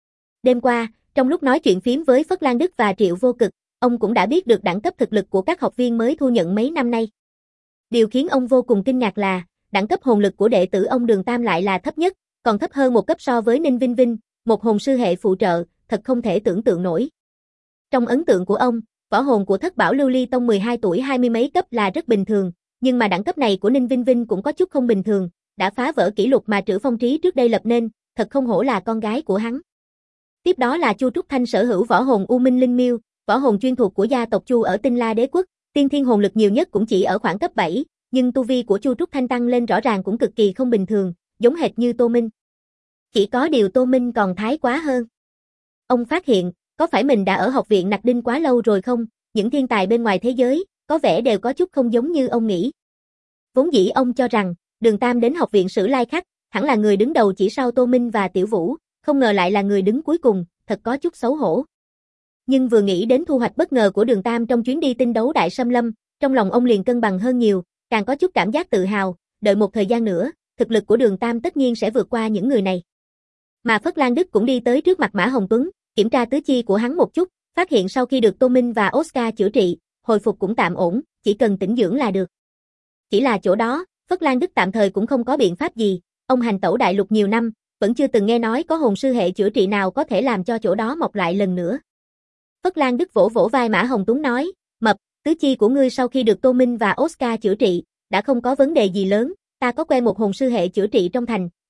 Đêm qua, trong lúc nói chuyện phiếm với Phất Lan Đức và Triệu Vô Cực, ông cũng đã biết được đẳng cấp thực lực của các học viên mới thu nhận mấy năm nay. Điều khiến ông vô cùng kinh ngạc là, đẳng cấp hồn lực của đệ tử ông Đường Tam lại là thấp nhất, còn thấp hơn một cấp so với Ninh Vinh Vinh, một hồn sư hệ phụ trợ, thật không thể tưởng tượng nổi. Trong ấn tượng của ông, võ hồn của Thất Bảo Lưu Ly Tông 12 tuổi 20 mấy cấp là rất bình thường, nhưng mà đẳng cấp này của Ninh Vinh Vinh cũng có chút không bình thường, đã phá vỡ kỷ lục mà Trữ Phong Trí trước đây lập nên, thật không hổ là con gái của hắn. Tiếp đó là Chu Trúc Thanh sở hữu võ hồn U Minh Linh Miêu, võ hồn chuyên thuộc của gia tộc Chu ở Tinh La Đế Quốc, tiên thiên hồn lực nhiều nhất cũng chỉ ở khoảng cấp 7, nhưng tu vi của Chu Trúc Thanh tăng lên rõ ràng cũng cực kỳ không bình thường, giống hệt như Tô Minh. Chỉ có điều Tô Minh còn thái quá hơn. Ông phát hiện, có phải mình đã ở học viện Nặc Đinh quá lâu rồi không? Những thiên tài bên ngoài thế giới, có vẻ đều có chút không giống như ông nghĩ. Vốn dĩ ông cho rằng, Đường Tam đến học viện Sử Lai Khắc, hẳn là người đứng đầu chỉ sau Tô Minh và Tiểu Vũ, không ngờ lại là người đứng cuối cùng, thật có chút xấu hổ. Nhưng vừa nghĩ đến thu hoạch bất ngờ của Đường Tam trong chuyến đi tinh đấu Đại Sâm Lâm, trong lòng ông liền cân bằng hơn nhiều, càng có chút cảm giác tự hào, đợi một thời gian nữa, thực lực của Đường Tam tất nhiên sẽ vượt qua những người này. Mà Phất Lan Đức cũng đi tới trước mặt Mã Hồng Tuấn, kiểm tra tứ chi của hắn một chút, phát hiện sau khi được Tô Minh và Oscar chữa trị, hồi phục cũng tạm ổn, chỉ cần tĩnh dưỡng là được. Chỉ là chỗ đó, Phất Lan Đức tạm thời cũng không có biện pháp gì, ông hành tẩu đại lục nhiều năm, vẫn chưa từng nghe nói có hồn sư hệ chữa trị nào có thể làm cho chỗ đó mọc lại lần nữa. Phất Lan Đức vỗ vỗ vai Mã Hồng Tuấn nói, Mập, tứ chi của ngươi sau khi được Tô Minh và Oscar chữa trị, đã không có vấn đề gì lớn, ta có quen một hồn sư hệ chữa trị trong thành,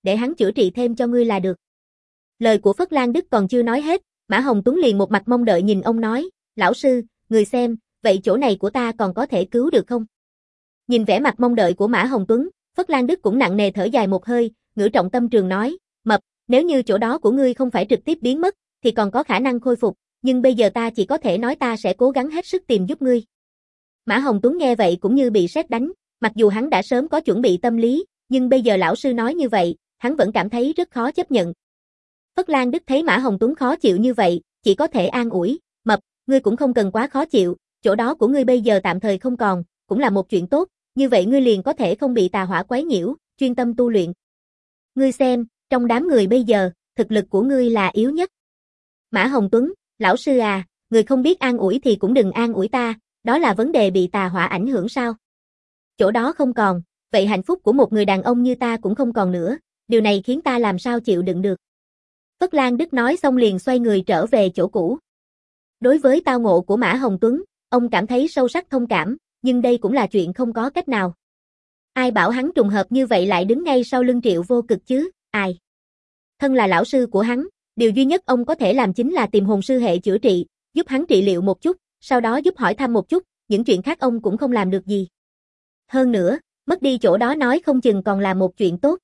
để hắn chữa trị thêm cho ngươi là được. Lời của Phất Lan Đức còn chưa nói hết, Mã Hồng Tuấn liền một mặt mong đợi nhìn ông nói, lão sư, người xem, vậy chỗ này của ta còn có thể cứu được không? Nhìn vẻ mặt mong đợi của Mã Hồng Tuấn, Phất Lan Đức cũng nặng nề thở dài một hơi, ngữ trọng tâm trường nói, Mập, nếu như chỗ đó của ngươi không phải trực tiếp biến mất, thì còn có khả năng khôi phục, nhưng bây giờ ta chỉ có thể nói ta sẽ cố gắng hết sức tìm giúp ngươi. Mã Hồng Tuấn nghe vậy cũng như bị sét đánh, mặc dù hắn đã sớm có chuẩn bị tâm lý, nhưng bây giờ lão sư nói như vậy, hắn vẫn cảm thấy rất khó chấp nhận. Phất Lan Đức thấy Mã Hồng Tuấn khó chịu như vậy, chỉ có thể an ủi, Mập, ngươi cũng không cần quá khó chịu, chỗ đó của ngươi bây giờ tạm thời không còn, cũng là một chuyện tốt, như vậy ngươi liền có thể không bị tà hỏa quấy nhiễu, chuyên tâm tu luyện. Ngươi xem, trong đám người bây giờ, thực lực của ngươi là yếu nhất. Mã Hồng Tuấn, lão sư à, người không biết an ủi thì cũng đừng an ủi ta, đó là vấn đề bị tà hỏa ảnh hưởng sao? Chỗ đó không còn, vậy hạnh phúc của một người đàn ông như ta cũng không còn nữa, điều này khiến ta làm sao chịu đựng được. Phất Lan Đức nói xong liền xoay người trở về chỗ cũ. Đối với tao ngộ của Mã Hồng Tuấn, ông cảm thấy sâu sắc thông cảm, nhưng đây cũng là chuyện không có cách nào. Ai bảo hắn trùng hợp như vậy lại đứng ngay sau lưng Triệu Vô Cực chứ, ai? Thân là lão sư của hắn, điều duy nhất ông có thể làm chính là tìm hồn sư hệ chữa trị, giúp hắn trị liệu một chút, sau đó giúp hỏi thăm một chút, những chuyện khác ông cũng không làm được gì. Hơn nữa, mất đi chỗ đó nói không chừng còn là một chuyện tốt.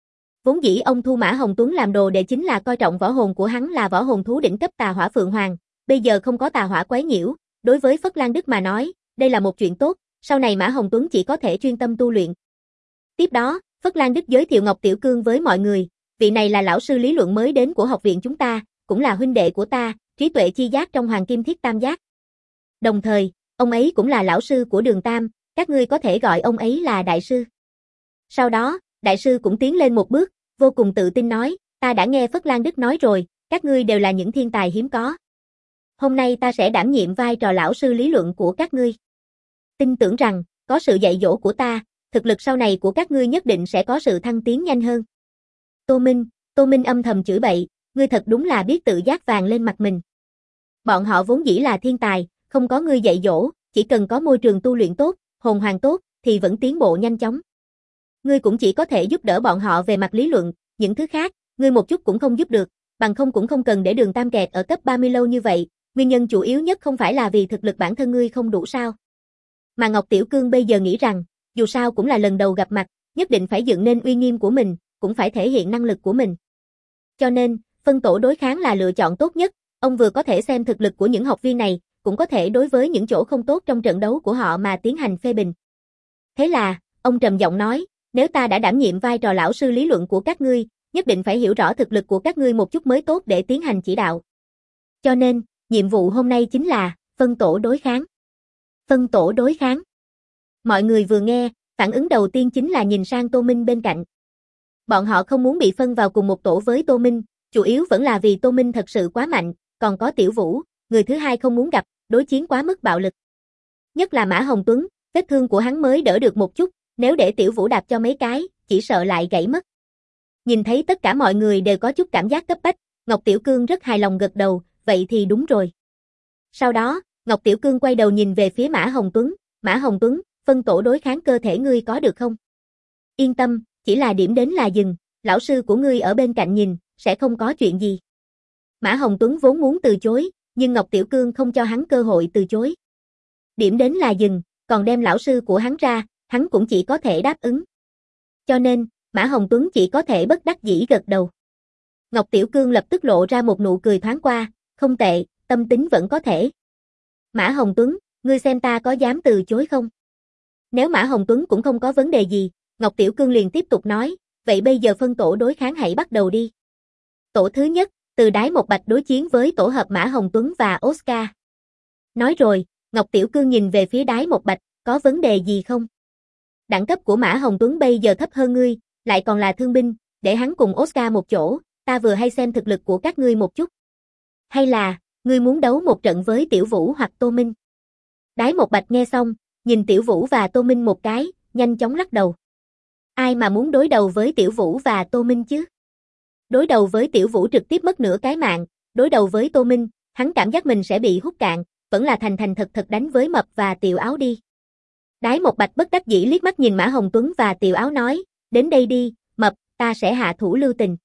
Vốn dĩ ông thu Mã Hồng Tuấn làm đồ đệ chính là coi trọng võ hồn của hắn là võ hồn thú đỉnh cấp tà hỏa Phượng Hoàng, bây giờ không có tà hỏa quấy nhiễu, đối với Phất Lan Đức mà nói, đây là một chuyện tốt, sau này Mã Hồng Tuấn chỉ có thể chuyên tâm tu luyện. Tiếp đó, Phất Lan Đức giới thiệu Ngọc Tiểu Cương với mọi người, vị này là lão sư lý luận mới đến của học viện chúng ta, cũng là huynh đệ của ta, trí tuệ chi giác trong Hoàng Kim Thiết Tam Giác. Đồng thời, ông ấy cũng là lão sư của Đường Tam, các ngươi có thể gọi ông ấy là đại sư. Sau đó, đại sư cũng tiến lên một bước, vô cùng tự tin nói, ta đã nghe Phất Lan Đức nói rồi, các ngươi đều là những thiên tài hiếm có. Hôm nay ta sẽ đảm nhiệm vai trò lão sư lý luận của các ngươi. Tin tưởng rằng, có sự dạy dỗ của ta, thực lực sau này của các ngươi nhất định sẽ có sự thăng tiến nhanh hơn. Tô Minh âm thầm chửi bậy, ngươi thật đúng là biết tự giác vàng lên mặt mình. Bọn họ vốn dĩ là thiên tài, không có ngươi dạy dỗ, chỉ cần có môi trường tu luyện tốt, hồn hoàng tốt, thì vẫn tiến bộ nhanh chóng. Ngươi cũng chỉ có thể giúp đỡ bọn họ về mặt lý luận, những thứ khác, ngươi một chút cũng không giúp được, bằng không cũng không cần để Đường Tam kẹt ở cấp 30 lâu như vậy, nguyên nhân chủ yếu nhất không phải là vì thực lực bản thân ngươi không đủ sao. Mà Ngọc Tiểu Cương bây giờ nghĩ rằng, dù sao cũng là lần đầu gặp mặt, nhất định phải dựng nên uy nghiêm của mình, cũng phải thể hiện năng lực của mình. Cho nên, phân tổ đối kháng là lựa chọn tốt nhất, ông vừa có thể xem thực lực của những học viên này, cũng có thể đối với những chỗ không tốt trong trận đấu của họ mà tiến hành phê bình. Thế là, ông trầm giọng nói, nếu ta đã đảm nhiệm vai trò lão sư lý luận của các ngươi, nhất định phải hiểu rõ thực lực của các ngươi một chút mới tốt để tiến hành chỉ đạo. Cho nên, nhiệm vụ hôm nay chính là, phân tổ đối kháng. Phân tổ đối kháng. Mọi người vừa nghe, phản ứng đầu tiên chính là nhìn sang Tô Minh bên cạnh. Bọn họ không muốn bị phân vào cùng một tổ với Tô Minh, chủ yếu vẫn là vì Tô Minh thật sự quá mạnh, còn có Tiểu Vũ, người thứ hai không muốn gặp, đối chiến quá mức bạo lực. Nhất là Mã Hồng Tuấn, vết thương của hắn mới đỡ được một chút, nếu để Tiểu Vũ đạp cho mấy cái, chỉ sợ lại gãy mất. Nhìn thấy tất cả mọi người đều có chút cảm giác cấp bách, Ngọc Tiểu Cương rất hài lòng gật đầu, vậy thì đúng rồi. Sau đó, Ngọc Tiểu Cương quay đầu nhìn về phía Mã Hồng Tuấn, phân tổ đối kháng cơ thể ngươi có được không? Yên tâm, chỉ là điểm đến là dừng, lão sư của ngươi ở bên cạnh nhìn, sẽ không có chuyện gì. Mã Hồng Tuấn vốn muốn từ chối, nhưng Ngọc Tiểu Cương không cho hắn cơ hội từ chối. Điểm đến là dừng, còn đem lão sư của hắn ra, hắn cũng chỉ có thể đáp ứng. Cho nên, Mã Hồng Tuấn chỉ có thể bất đắc dĩ gật đầu. Ngọc Tiểu Cương lập tức lộ ra một nụ cười thoáng qua, không tệ, tâm tính vẫn có thể. Mã Hồng Tuấn, ngươi xem ta có dám từ chối không? Nếu Mã Hồng Tuấn cũng không có vấn đề gì, Ngọc Tiểu Cương liền tiếp tục nói, vậy bây giờ phân tổ đối kháng hãy bắt đầu đi. Tổ thứ nhất, từ Đái Một Bạch đối chiến với tổ hợp Mã Hồng Tuấn và Oscar. Nói rồi, Ngọc Tiểu Cương nhìn về phía Đái Một Bạch, có vấn đề gì không? Đẳng cấp của Mã Hồng Tuấn bây giờ thấp hơn ngươi, lại còn là thương binh, để hắn cùng Oscar một chỗ, ta vừa hay xem thực lực của các ngươi một chút. Hay là, ngươi muốn đấu một trận với Tiểu Vũ hoặc Tô Minh? Đái Một Bạch nghe xong, nhìn Tiểu Vũ và Tô Minh một cái, nhanh chóng lắc đầu. Ai mà muốn đối đầu với Tiểu Vũ và Tô Minh chứ? Đối đầu với Tiểu Vũ trực tiếp mất nửa cái mạng, đối đầu với Tô Minh, hắn cảm giác mình sẽ bị hút cạn, vẫn là thành thành thật thật đánh với Mập và Tiểu Áo đi. Đái Một Bạch bất đắc dĩ liếc mắt nhìn Mã Hồng Tuấn và Tiểu Áo nói, đến đây đi, Mập, ta sẽ hạ thủ lưu tình.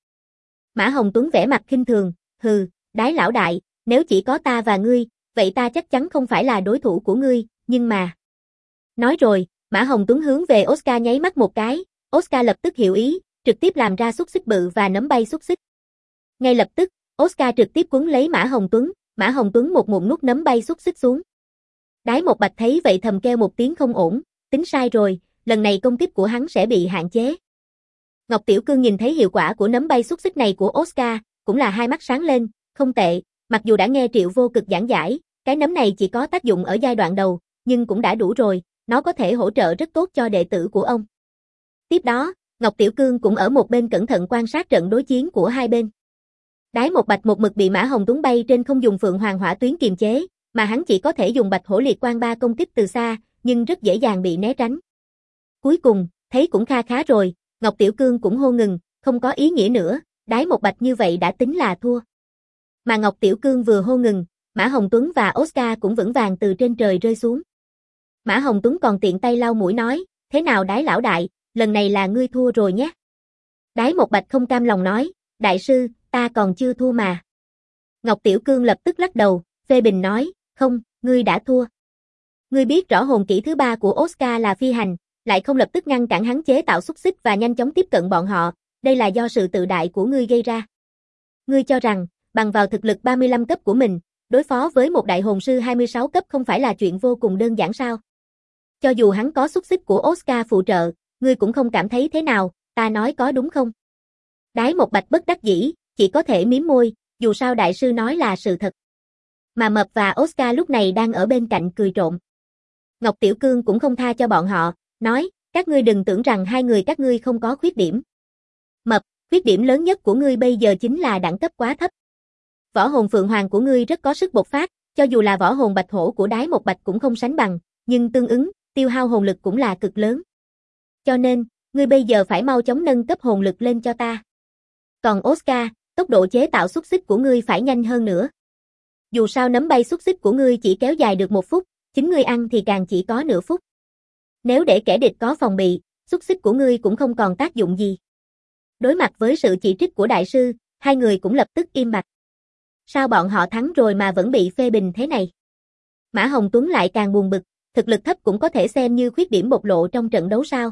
Mã Hồng Tuấn vẻ mặt khinh thường, hừ, Đái lão đại, nếu chỉ có ta và ngươi, vậy ta chắc chắn không phải là đối thủ của ngươi, nhưng mà... Nói rồi, Mã Hồng Tuấn hướng về Oscar nháy mắt một cái, Oscar lập tức hiểu ý, trực tiếp làm ra xúc xích bự và nấm bay xúc xích. Ngay lập tức, Oscar trực tiếp quấn lấy Mã Hồng Tuấn một ngụm nuốt nấm bay xúc xích xuống. Đái Một Bạch thấy vậy thầm kêu một tiếng không ổn, tính sai rồi, lần này công kích của hắn sẽ bị hạn chế. Ngọc Tiểu Cương nhìn thấy hiệu quả của nấm bay xúc xích này của Oscar, cũng là hai mắt sáng lên, không tệ, mặc dù đã nghe Triệu Vô Cực giảng giải, cái nấm này chỉ có tác dụng ở giai đoạn đầu, nhưng cũng đã đủ rồi, nó có thể hỗ trợ rất tốt cho đệ tử của ông. Tiếp đó, Ngọc Tiểu Cương cũng ở một bên cẩn thận quan sát trận đối chiến của hai bên. Đái Một Bạch một mực bị Mã Hồng Tuấn bay trên không dùng Phượng Hoàng Hỏa Tuyến kiềm chế, mà hắn chỉ có thể dùng Bạch Hổ Liệt Quang Ba công kích từ xa, nhưng rất dễ dàng bị né tránh. Cuối cùng, thấy cũng khá rồi, Ngọc Tiểu Cương cũng hô ngừng, không có ý nghĩa nữa, Đái Một Bạch như vậy đã tính là thua. Mà Ngọc Tiểu Cương vừa hô ngừng, Mã Hồng Tuấn và Oscar cũng vững vàng từ trên trời rơi xuống. Mã Hồng Tuấn còn tiện tay lau mũi nói, thế nào Đái lão đại, lần này là ngươi thua rồi nhé. Đái Một Bạch không cam lòng nói, đại sư, ta còn chưa thua mà. Ngọc Tiểu Cương lập tức lắc đầu, phê bình nói, không, ngươi đã thua. Ngươi biết rõ hồn kỹ thứ ba của Oscar là phi hành, lại không lập tức ngăn cản hắn chế tạo xúc xích và nhanh chóng tiếp cận bọn họ, đây là do sự tự đại của ngươi gây ra. Ngươi cho rằng, bằng vào thực lực 35 cấp của mình, đối phó với một đại hồn sư 26 cấp không phải là chuyện vô cùng đơn giản sao? Cho dù hắn có xúc xích của Oscar phụ trợ, ngươi cũng không cảm thấy thế nào, ta nói có đúng không? Đái Một Bạch bất đắc dĩ, chỉ có thể mím môi, dù sao đại sư nói là sự thật. Mà Mập và Oscar lúc này đang ở bên cạnh cười trộm. Ngọc Tiểu Cương cũng không tha cho bọn họ, nói, các ngươi đừng tưởng rằng hai người các ngươi không có khuyết điểm. Mập, khuyết điểm lớn nhất của ngươi bây giờ chính là đẳng cấp quá thấp. Võ hồn Phượng Hoàng của ngươi rất có sức bộc phát, cho dù là võ hồn Bạch Hổ của Đái Một Bạch cũng không sánh bằng, nhưng tương ứng, tiêu hao hồn lực cũng là cực lớn. Cho nên, ngươi bây giờ phải mau chóng nâng cấp hồn lực lên cho ta. Còn Oscar, tốc độ chế tạo xúc xích của ngươi phải nhanh hơn nữa. Dù sao nấm bay xúc xích của ngươi chỉ kéo dài được 1 phút, chính ngươi ăn thì càng chỉ có nửa phút. Nếu để kẻ địch có phòng bị, xúc xích của ngươi cũng không còn tác dụng gì. Đối mặt với sự chỉ trích của đại sư, hai người cũng lập tức im bặt. Sao bọn họ thắng rồi mà vẫn bị phê bình thế này? Mã Hồng Tuấn lại càng buồn bực, thực lực thấp cũng có thể xem như khuyết điểm bộc lộ trong trận đấu sao?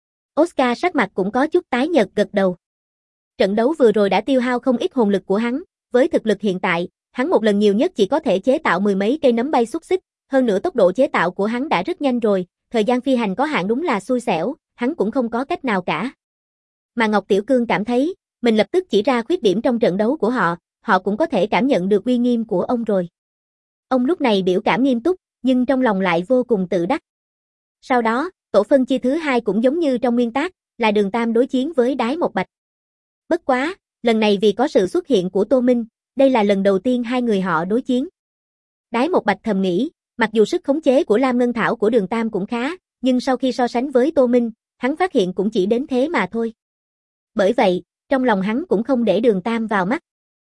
Oscar sắc mặt cũng có chút tái nhợt gật đầu. Trận đấu vừa rồi đã tiêu hao không ít hồn lực của hắn, với thực lực hiện tại, hắn một lần nhiều nhất chỉ có thể chế tạo 10 mấy cây nấm bay xúc xích, hơn nữa tốc độ chế tạo của hắn đã rất nhanh rồi, thời gian phi hành có hạn đúng là xui xẻo, hắn cũng không có cách nào cả. Mà Ngọc Tiểu Cương cảm thấy, mình lập tức chỉ ra khuyết điểm trong trận đấu của họ, họ cũng có thể cảm nhận được uy nghiêm của ông rồi. Ông lúc này biểu cảm nghiêm túc, nhưng trong lòng lại vô cùng tự đắc. Sau đó, tổ phân chia thứ hai cũng giống như trong nguyên tắc, là Đường Tam đối chiến với Đái Một Bạch. Bất quá, lần này vì có sự xuất hiện của Tô Minh, đây là lần đầu tiên hai người họ đối chiến. Đái Một Bạch thầm nghĩ, mặc dù sức khống chế của Lam Ngân Thảo của Đường Tam cũng khá, nhưng sau khi so sánh với Tô Minh, hắn phát hiện cũng chỉ đến thế mà thôi. Bởi vậy, trong lòng hắn cũng không để Đường Tam vào mắt.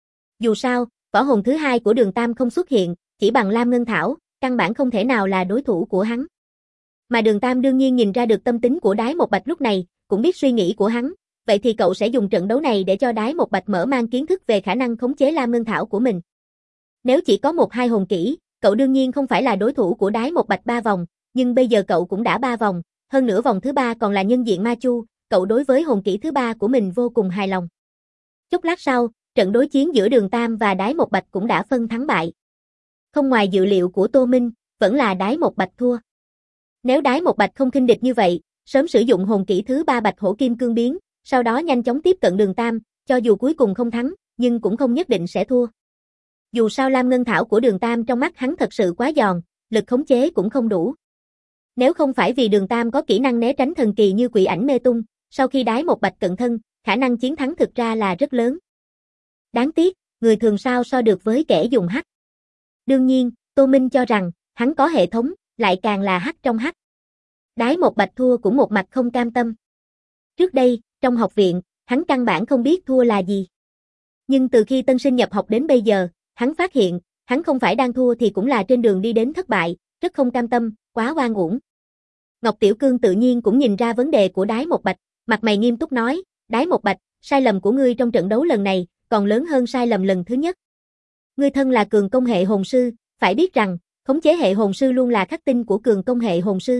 Dù sao, võ hồn thứ hai của Đường Tam không xuất hiện, chỉ bằng Lam Ngân Thảo, căn bản không thể nào là đối thủ của hắn. Mà Đường Tam đương nhiên nhìn ra được tâm tính của Đái Một Bạch lúc này, cũng biết suy nghĩ của hắn, vậy thì cậu sẽ dùng trận đấu này để cho Đái Một Bạch mở mang kiến thức về khả năng khống chế Lam Ngân Thảo của mình. Nếu chỉ có 1-2 hồn kỹ, cậu đương nhiên không phải là đối thủ của Đái Một Bạch 3 vòng, nhưng bây giờ cậu cũng đã 3 vòng, hơn nữa vòng thứ 3 còn là nhân diện Ma Chu, cậu đối với hồn kỹ thứ 3 của mình vô cùng hài lòng. Chốc lát sau, trận đối chiến giữa Đường Tam và Đái Một Bạch cũng đã phân thắng bại. Không ngoài dự liệu của Tô Minh, vẫn là Đái Một Bạch thua. Nếu Đái Một Bạch không khinh địch như vậy, sớm sử dụng hồn kỹ thứ 3 Bạch Hổ Kim Cương Biến, sau đó nhanh chóng tiếp cận Đường Tam, cho dù cuối cùng không thắng, nhưng cũng không nhất định sẽ thua. Dù sao Lam Ngân Thảo của Đường Tam trong mắt hắn thật sự quá giòn, lực khống chế cũng không đủ. Nếu không phải vì Đường Tam có kỹ năng né tránh thần kỳ như Quỷ Ảnh Mê Tung, sau khi Đái Một Bạch cận thân, khả năng chiến thắng thực ra là rất lớn. Đáng tiếc, người thường sao so được với kẻ dùng hắc. Đương nhiên, Tô Minh cho rằng, hắn có hệ thống, lại càng là hắc trong hắc. Đái Một Bạch thua cũng một mặt không cam tâm. Trước đây, trong học viện, hắn căn bản không biết thua là gì. Nhưng từ khi tân sinh nhập học đến bây giờ, hắn phát hiện, hắn không phải đang thua thì cũng là trên đường đi đến thất bại, rất không cam tâm, quá oan uổng. Ngọc Tiểu Cương tự nhiên cũng nhìn ra vấn đề của Đái Một Bạch, mặt mày nghiêm túc nói, Đái Một Bạch, sai lầm của ngươi trong trận đấu lần này, còn lớn hơn sai lầm lần thứ nhất. Ngươi thân là cường công hệ hồn sư, phải biết rằng, khống chế hệ hồn sư luôn là khắc tinh của cường công hệ hồn sư.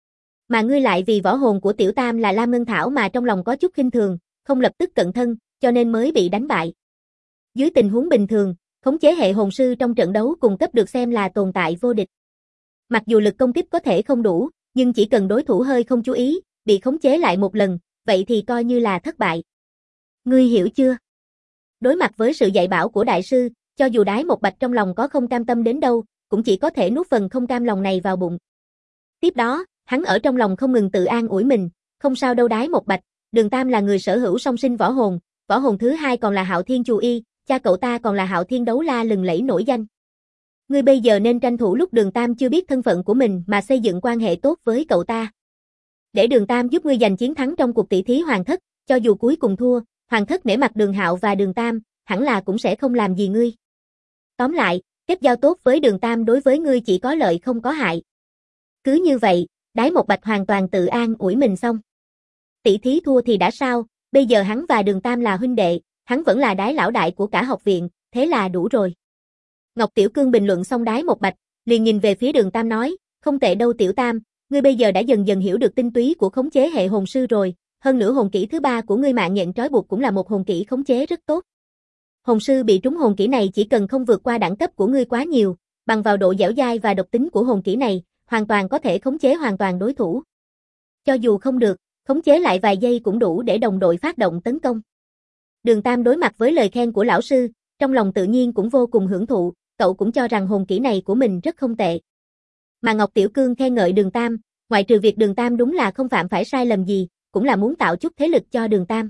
Mà ngươi lại vì võ hồn của Tiểu Tam là Lam Ngân Thảo mà trong lòng có chút khinh thường, không lập tức cận thân, cho nên mới bị đánh bại. Dưới tình huống bình thường, khống chế hệ hồn sư trong trận đấu cùng cấp được xem là tồn tại vô địch. Mặc dù lực công kích có thể không đủ, nhưng chỉ cần đối thủ hơi không chú ý, bị khống chế lại một lần, vậy thì coi như là thất bại. Ngươi hiểu chưa? Đối mặt với sự dạy bảo của đại sư, cho dù Đái Một Bạch trong lòng có không cam tâm đến đâu, cũng chỉ có thể nuốt phần không cam lòng này vào bụng. Tiếp đó, hắn ở trong lòng không ngừng tự an ủi mình, không sao đâu Đái Một Bạch, Đường Tam là người sở hữu song sinh võ hồn thứ hai còn là Hạo Thiên Chù Y, cha cậu ta còn là Hạo Thiên Đấu La lừng lẫy nổi danh. Ngươi bây giờ nên tranh thủ lúc Đường Tam chưa biết thân phận của mình mà xây dựng quan hệ tốt với cậu ta. Để Đường Tam giúp ngươi giành chiến thắng trong cuộc tỷ thí Hoàng Thất, cho dù cuối cùng thua, Hoàng Thất nể mặt Đường Hạo và Đường Tam, hẳn là cũng sẽ không làm gì ngươi. Tóm lại, kết giao tốt với Đường Tam đối với ngươi chỉ có lợi không có hại. Cứ như vậy, Đái Một Bạch hoàn toàn tự an ủi mình xong. Tỷ thí thua thì đã sao, bây giờ hắn và Đường Tam là huynh đệ, hắn vẫn là Đái lão đại của cả học viện, thế là đủ rồi. Ngọc Tiểu Cương bình luận xong Đái Một Bạch, liền nhìn về phía Đường Tam nói, không tệ đâu Tiểu Tam, ngươi bây giờ đã dần dần hiểu được tinh túy của khống chế hệ hồn sư rồi, hơn nữa hồn kỹ thứ ba của ngươi mạng nhện trói buộc cũng là một hồn kỹ khống chế rất tốt. Hồn sư bị trúng hồn kỹ này chỉ cần không vượt qua đẳng cấp của ngươi quá nhiều, bằng vào độ dẻo dai và độc tính của hồn kỹ này, hoàn toàn có thể khống chế hoàn toàn đối thủ. Cho dù không được, khống chế lại vài giây cũng đủ để đồng đội phát động tấn công. Đường Tam đối mặt với lời khen của lão sư, trong lòng tự nhiên cũng vô cùng hưởng thụ, cậu cũng cho rằng hồn kỹ này của mình rất không tệ. Mà Ngọc Tiểu Cương khen ngợi Đường Tam, ngoại trừ việc Đường Tam đúng là không phạm phải sai lầm gì, cũng là muốn tạo chút thế lực cho Đường Tam.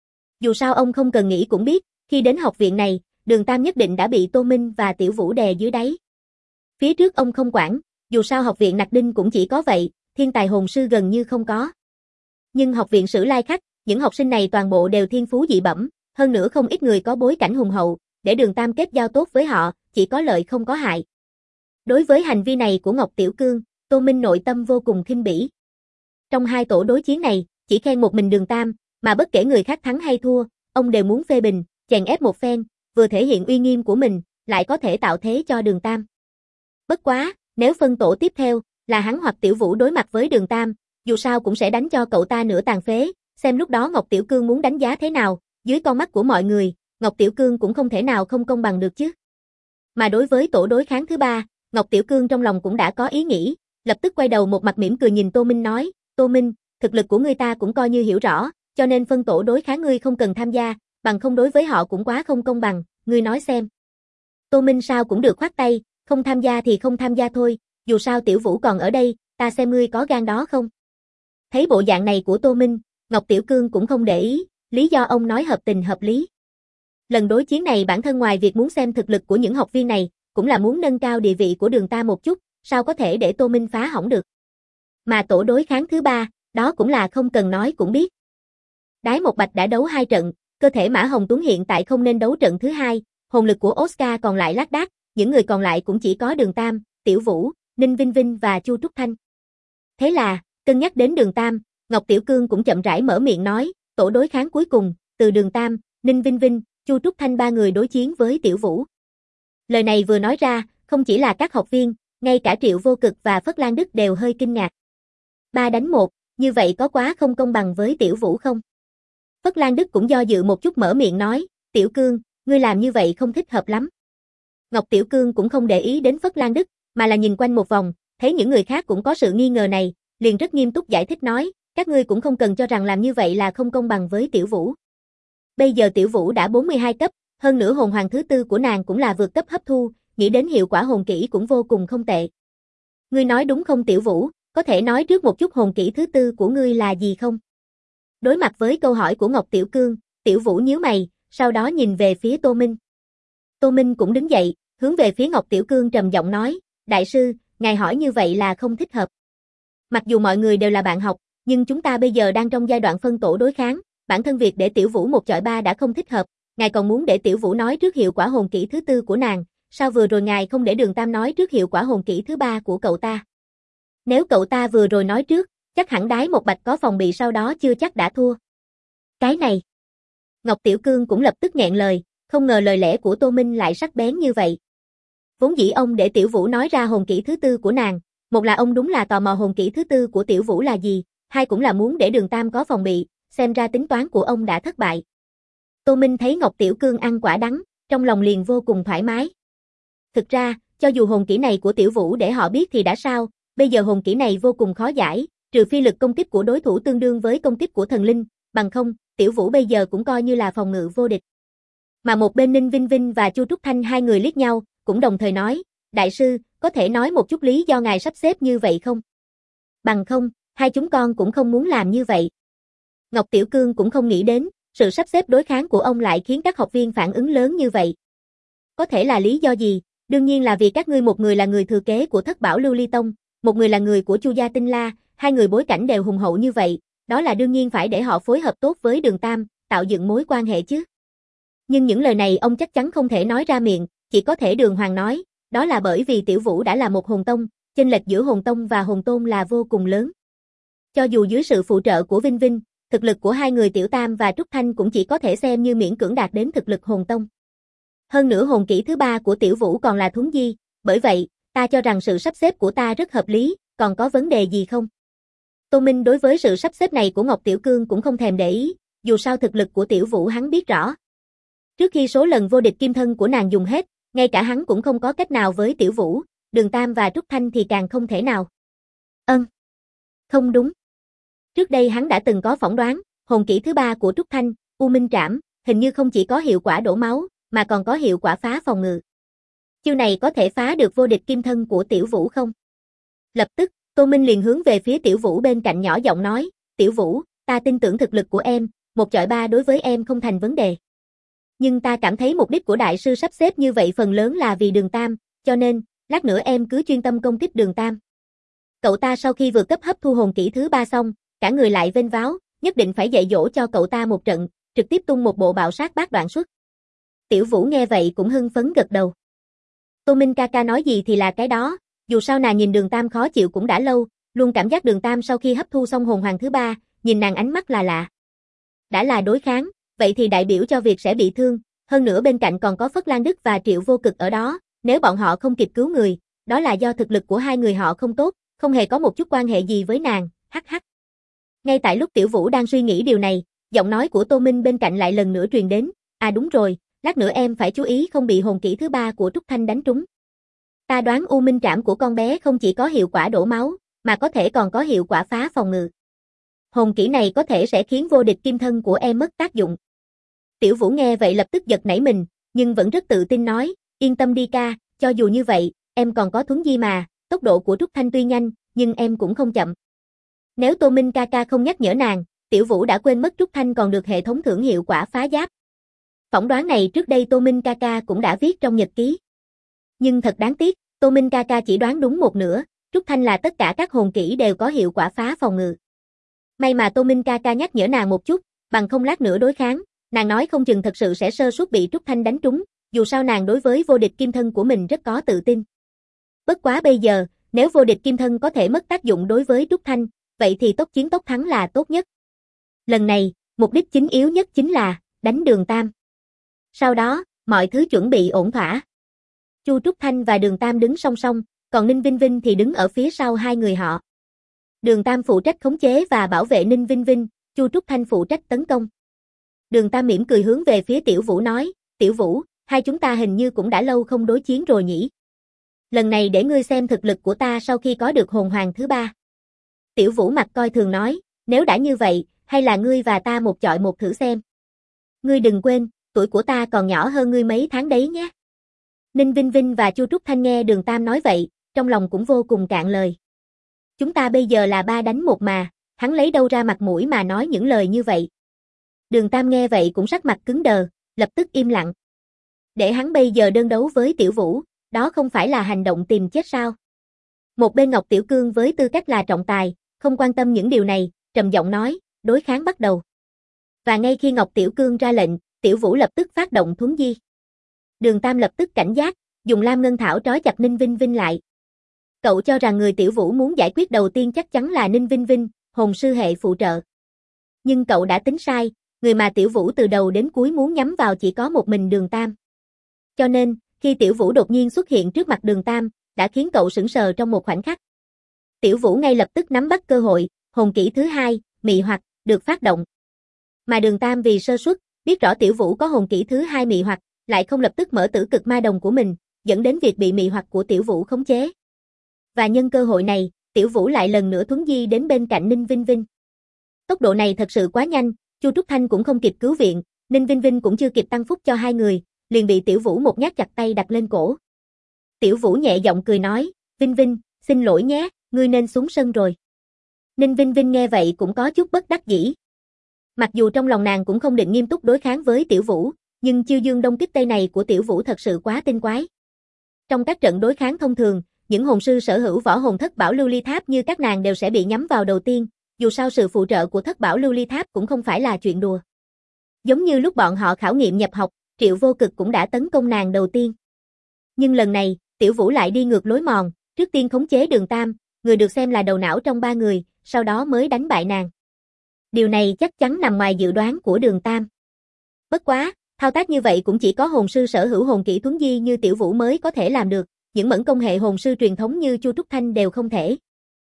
Dù sao ông không cần nghĩ cũng biết, khi đến học viện này, Đường Tam nhất định đã bị Tô Minh và Tiểu Vũ đè dưới đáy. Phía trước ông không quản, dù sao học viện Nặc Đinh cũng chỉ có vậy, thiên tài hồn sư gần như không có. Nhưng học viện Sử Lai Khắc, những học sinh này toàn bộ đều thiên phú dị bẩm, hơn nữa không ít người có bối cảnh hùng hậu, để Đường Tam kết giao tốt với họ, chỉ có lợi không có hại. Đối với hành vi này của Ngọc Tiểu Cương, Tô Minh nội tâm vô cùng khinh bỉ. Trong hai tổ đối chiến này, chỉ khen một mình Đường Tam, mà bất kể người khác thắng hay thua, ông đều muốn phê bình, chèn ép một phen, vừa thể hiện uy nghiêm của mình, lại có thể tạo thế cho Đường Tam. Bất quá, nếu phân tổ tiếp theo, là hắn hoặc Tiểu Vũ đối mặt với Đường Tam, dù sao cũng sẽ đánh cho cậu ta nửa tàn phế, xem lúc đó Ngọc Tiểu Cương muốn đánh giá thế nào, dưới con mắt của mọi người, Ngọc Tiểu Cương cũng không thể nào không công bằng được chứ. Mà đối với tổ đối kháng thứ ba, Ngọc Tiểu Cương trong lòng cũng đã có ý nghĩ, lập tức quay đầu một mặt mỉm cười nhìn Tô Minh nói, Tô Minh, thực lực của ngươi ta cũng coi như hiểu rõ, cho nên phân tổ đối kháng ngươi không cần tham gia, bằng không đối với họ cũng quá không công bằng, ngươi nói xem. Tô Minh sao cũng được khoát tay, không tham gia thì không tham gia thôi, dù sao Tiểu Vũ còn ở đây, ta xem ngươi có gan đó không. Thấy bộ dạng này của Tô Minh, Ngọc Tiểu Cương cũng không để ý, lý do ông nói hợp tình hợp lý. Lần đối chiến này bản thân ngoài việc muốn xem thực lực của những học viên này, cũng là muốn nâng cao địa vị của Đường ta một chút, sao có thể để Tô Minh phá hỏng được. Mà tổ đối kháng thứ ba, đó cũng là không cần nói cũng biết. Đái Một Bạch đã đấu 2 trận, cơ thể Mã Hồng Tuấn hiện tại không nên đấu trận thứ hai, hồn lực của Oscar còn lại lác đác, những người còn lại cũng chỉ có Đường Tam, Tiểu Vũ, Ninh Vinh Vinh và Chu Trúc Thanh. Thế là, cân nhắc đến Đường Tam, Ngọc Tiểu Cương cũng chậm rãi mở miệng nói, tổ đối kháng cuối cùng, từ Đường Tam, Ninh Vinh Vinh, Chu Trúc Thanh 3 người đối chiến với Tiểu Vũ. Lời này vừa nói ra, không chỉ là các học viên, ngay cả Triệu Vô Cực và Phất Lan Đức đều hơi kinh ngạc. 3 đánh 1, như vậy có quá không công bằng với Tiểu Vũ không? Phất Lan Đức cũng do dự một chút mở miệng nói, Tiểu Cương, ngươi làm như vậy không thích hợp lắm. Ngọc Tiểu Cương cũng không để ý đến Phất Lan Đức, mà là nhìn quanh một vòng, thấy những người khác cũng có sự nghi ngờ này, liền rất nghiêm túc giải thích nói, các ngươi cũng không cần cho rằng làm như vậy là không công bằng với Tiểu Vũ. Bây giờ Tiểu Vũ đã 42 cấp, hơn nữa hồn hoàng thứ tư của nàng cũng là vượt cấp hấp thu, nghĩ đến hiệu quả hồn kỹ cũng vô cùng không tệ. Ngươi nói đúng không Tiểu Vũ, có thể nói trước một chút hồn kỹ thứ tư của ngươi là gì không? Đối mặt với câu hỏi của Ngọc Tiểu Cương, Tiểu Vũ nhíu mày, sau đó nhìn về phía Tô Minh. Tô Minh cũng đứng dậy, hướng về phía Ngọc Tiểu Cương trầm giọng nói, đại sư, ngài hỏi như vậy là không thích hợp. Mặc dù mọi người đều là bạn học, nhưng chúng ta bây giờ đang trong giai đoạn phân tổ đối kháng, bản thân việc để Tiểu Vũ một chọi ba đã không thích hợp, ngài còn muốn để Tiểu Vũ nói trước hiệu quả hồn kỹ thứ tư của nàng, sao vừa rồi ngài không để Đường Tam nói trước hiệu quả hồn kỹ thứ ba của cậu ta? Nếu cậu ta vừa rồi nói trước, chắc hẳn Đái Một Bạch có phòng bị sau đó chưa chắc đã thua. Cái này. Ngọc Tiểu Cương cũng lập tức nghẹn lời, không ngờ lời lẽ của Tô Minh lại sắc bén như vậy. Vốn dĩ ông để Tiểu Vũ nói ra hồn kỹ thứ tư của nàng, một là ông đúng là tò mò hồn kỹ thứ tư của Tiểu Vũ là gì, hai cũng là muốn để Đường Tam có phòng bị, xem ra tính toán của ông đã thất bại. Tô Minh thấy Ngọc Tiểu Cương ăn quả đắng, trong lòng liền vô cùng thoải mái. Thực ra, cho dù hồn kỹ này của Tiểu Vũ để họ biết thì đã sao, bây giờ hồn kỹ này vô cùng khó giải, trừ phi lực công kích của đối thủ tương đương với công kích của thần linh, bằng không, Tiểu Vũ bây giờ cũng coi như là phòng ngự vô địch. Mà một bên Ninh Vinh Vinh và Chu Trúc Thanh hai người liếc nhau, cũng đồng thời nói, đại sư, có thể nói một chút lý do ngài sắp xếp như vậy không? Bằng không, hai chúng con cũng không muốn làm như vậy. Ngọc Tiểu Cương cũng không nghĩ đến, sự sắp xếp đối kháng của ông lại khiến các học viên phản ứng lớn như vậy. Có thể là lý do gì? Đương nhiên là vì các ngươi, một người là người thừa kế của Thất Bảo Lưu Ly Tông, một người là người của Chu gia Tinh La, hai người bối cảnh đều hùng hậu như vậy, đó là đương nhiên phải để họ phối hợp tốt với Đường Tam, tạo dựng mối quan hệ chứ. Nhưng những lời này ông chắc chắn không thể nói ra miệng, chỉ có thể đường hoàng nói, đó là bởi vì Tiểu Vũ đã là một hồn tông, chênh lệch giữa hồn tông và hồn tôn là vô cùng lớn. Cho dù dưới sự phụ trợ của Vinh Vinh, thực lực của hai người Tiểu Tam và Trúc Thanh cũng chỉ có thể xem như miễn cưỡng đạt đến thực lực hồn tông. Hơn nữa hồn kỹ thứ ba của Tiểu Vũ còn là thuấn di, bởi vậy, ta cho rằng sự sắp xếp của ta rất hợp lý, còn có vấn đề gì không? Tô Minh đối với sự sắp xếp này của Ngọc Tiểu Cương cũng không thèm để ý, dù sao thực lực của Tiểu Vũ hắn biết rõ. Trước khi số lần vô địch kim thân của nàng dùng hết, ngay cả hắn cũng không có cách nào với Tiểu Vũ, Đường Tam và Trúc Thanh thì càng không thể nào. Không đúng. Trước đây hắn đã từng có phỏng đoán, hồn kỹ thứ ba của Trúc Thanh, U Minh Trảm, hình như không chỉ có hiệu quả đổ máu, mà còn có hiệu quả phá phòng ngự. Chiêu này có thể phá được vô địch kim thân của Tiểu Vũ không? Lập tức, Tô Minh liền hướng về phía Tiểu Vũ bên cạnh nhỏ giọng nói, Tiểu Vũ, ta tin tưởng thực lực của em, 1-3 đối với em không thành vấn đề. Nhưng ta cảm thấy mục đích của đại sư sắp xếp như vậy phần lớn là vì Đường Tam, cho nên, lát nữa em cứ chuyên tâm công kích Đường Tam. Cậu ta sau khi vừa cấp hấp thu hồn kỹ thứ ba xong, cả người lại vênh váo, nhất định phải dạy dỗ cho cậu ta một trận, trực tiếp tung một bộ bạo sát bát đoạn xuất. Tiểu Vũ nghe vậy cũng hưng phấn gật đầu. Tô Minh ca ca nói gì thì là cái đó, dù sao nàng nhìn Đường Tam khó chịu cũng đã lâu, luôn cảm giác Đường Tam sau khi hấp thu xong hồn hoàng thứ ba, nhìn nàng ánh mắt là lạ. Đã là đối kháng, vậy thì đại biểu cho việc sẽ bị thương, hơn nữa bên cạnh còn có Phất Lan Đức và Triệu Vô Cực ở đó, nếu bọn họ không kịp cứu người, đó là do thực lực của hai người họ không tốt, không hề có một chút quan hệ gì với nàng, hắc hắc. Ngay tại lúc Tiểu Vũ đang suy nghĩ điều này, giọng nói của Tô Minh bên cạnh lại lần nữa truyền đến, à đúng rồi, lát nữa em phải chú ý không bị hồn kỹ thứ ba của Trúc Thanh đánh trúng. Ta đoán U Minh Trảm của con bé không chỉ có hiệu quả đổ máu, mà có thể còn có hiệu quả phá phòng ngự. Hồn kỹ này có thể sẽ khiến vô địch kim thân của em mất tác dụng. Tiểu Vũ nghe vậy lập tức giật nảy mình, nhưng vẫn rất tự tin nói, yên tâm đi ca, cho dù như vậy, em còn có thuấn di mà, tốc độ của Trúc Thanh tuy nhanh, nhưng em cũng không chậm. Nếu Tô Minh ca ca không nhắc nhở nàng, Tiểu Vũ đã quên mất Trúc Thanh còn được hệ thống thưởng hiệu quả phá giáp. Phỏng đoán này trước đây Tô Minh ca ca cũng đã viết trong nhật ký. Nhưng thật đáng tiếc, Tô Minh ca ca chỉ đoán đúng một nửa, Trúc Thanh là tất cả các hồn kỹ đều có hiệu quả phá phòng ngự. May mà Tô Minh ca ca nhắc nhở nàng một chút, bằng không lát nữa đối kháng, nàng nói không chừng thật sự sẽ sơ suất bị Trúc Thanh đánh trúng, dù sao nàng đối với vô địch kim thân của mình rất có tự tin. Bất quá bây giờ, nếu vô địch kim thân có thể mất tác dụng đối với Trúc Thanh, vậy thì tốc chiến tốc thắng là tốt nhất. Lần này, mục đích chính yếu nhất chính là đánh Đường Tam. Sau đó, mọi thứ chuẩn bị ổn thỏa. Chu Trúc Thanh và Đường Tam đứng song song, còn Ninh Vinh Vinh thì đứng ở phía sau hai người họ. Đường Tam phụ trách khống chế và bảo vệ Ninh Vinh Vinh, Chu Trúc Thanh phụ trách tấn công. Đường Tam mỉm cười hướng về phía Tiểu Vũ nói, Tiểu Vũ, hai chúng ta hình như cũng đã lâu không đối chiến rồi nhỉ. Lần này để ngươi xem thực lực của ta sau khi có được hồn hoàng thứ ba. Tiểu Vũ mặt coi thường nói, nếu đã như vậy, hay là ngươi và ta một chọi một thử xem. Ngươi đừng quên, tuổi của ta còn nhỏ hơn ngươi mấy tháng đấy nhé. Ninh Vinh Vinh và Chu Trúc Thanh nghe Đường Tam nói vậy, trong lòng cũng vô cùng cạn lời. Chúng ta bây giờ là 3 đánh 1 mà, hắn lấy đâu ra mặt mũi mà nói những lời như vậy. Đường Tam nghe vậy cũng sắc mặt cứng đờ, lập tức im lặng. Để hắn bây giờ đơn đấu với Tiểu Vũ, đó không phải là hành động tìm chết sao? Một bên Ngọc Tiểu Cương với tư cách là trọng tài, không quan tâm những điều này, trầm giọng nói, đối kháng bắt đầu. Và ngay khi Ngọc Tiểu Cương ra lệnh, Tiểu Vũ lập tức phát động thuấn di. Đường Tam lập tức cảnh giác, dùng Lam Ngân Thảo trói chặt Ninh Vinh Vinh lại. Cậu cho rằng người Tiểu Vũ muốn giải quyết đầu tiên chắc chắn là Ninh Vinh Vinh, hồn sư hệ phụ trợ. Nhưng cậu đã tính sai, người mà Tiểu Vũ từ đầu đến cuối muốn nhắm vào chỉ có một mình Đường Tam. Cho nên, khi Tiểu Vũ đột nhiên xuất hiện trước mặt Đường Tam, đã khiến cậu sững sờ trong một khoảnh khắc. Tiểu Vũ ngay lập tức nắm bắt cơ hội, hồn kỹ thứ hai, mị hoặc, được phát động. Mà Đường Tam vì sơ suất, biết rõ Tiểu Vũ có hồn kỹ thứ hai mị hoặc, lại không lập tức mở tử cực ma đồng của mình, dẫn đến việc bị mị hoặc của Tiểu Vũ khống chế. Và nhân cơ hội này, Tiểu Vũ lại lần nữa thuấn di đến bên cạnh Ninh Vinh Vinh. Tốc độ này thật sự quá nhanh, Chu Trúc Thanh cũng không kịp cứu viện, Ninh Vinh Vinh cũng chưa kịp tăng phúc cho hai người, liền bị Tiểu Vũ một nhát chặt tay đặt lên cổ. Tiểu Vũ nhẹ giọng cười nói, Vinh Vinh, xin lỗi nhé, ngươi nên xuống sân rồi. Ninh Vinh Vinh nghe vậy cũng có chút bất đắc dĩ. Mặc dù trong lòng nàng cũng không định nghiêm túc đối kháng với Tiểu Vũ, nhưng chiêu dương đông kích tây này của Tiểu Vũ thật sự quá tinh quái. Trong các trận đối kháng thông thường, những hồn sư sở hữu võ hồn thất bảo lưu ly tháp như các nàng đều sẽ bị nhắm vào đầu tiên, dù sao sự phụ trợ của thất bảo lưu ly tháp cũng không phải là chuyện đùa. Giống như lúc bọn họ khảo nghiệm nhập học, Triệu Vô Cực cũng đã tấn công nàng đầu tiên. Nhưng lần này, Tiểu Vũ lại đi ngược lối mòn, trước tiên khống chế Đường Tam, người được xem là đầu não trong ba người, sau đó mới đánh bại nàng. Điều này chắc chắn nằm ngoài dự đoán của Đường Tam. Bất quá, thao tác như vậy cũng chỉ có hồn sư sở hữu hồn kỹ thuấn di như Tiểu Vũ mới có thể làm được, những mẫn công hệ hồn sư truyền thống như Chu Trúc Thanh đều không thể.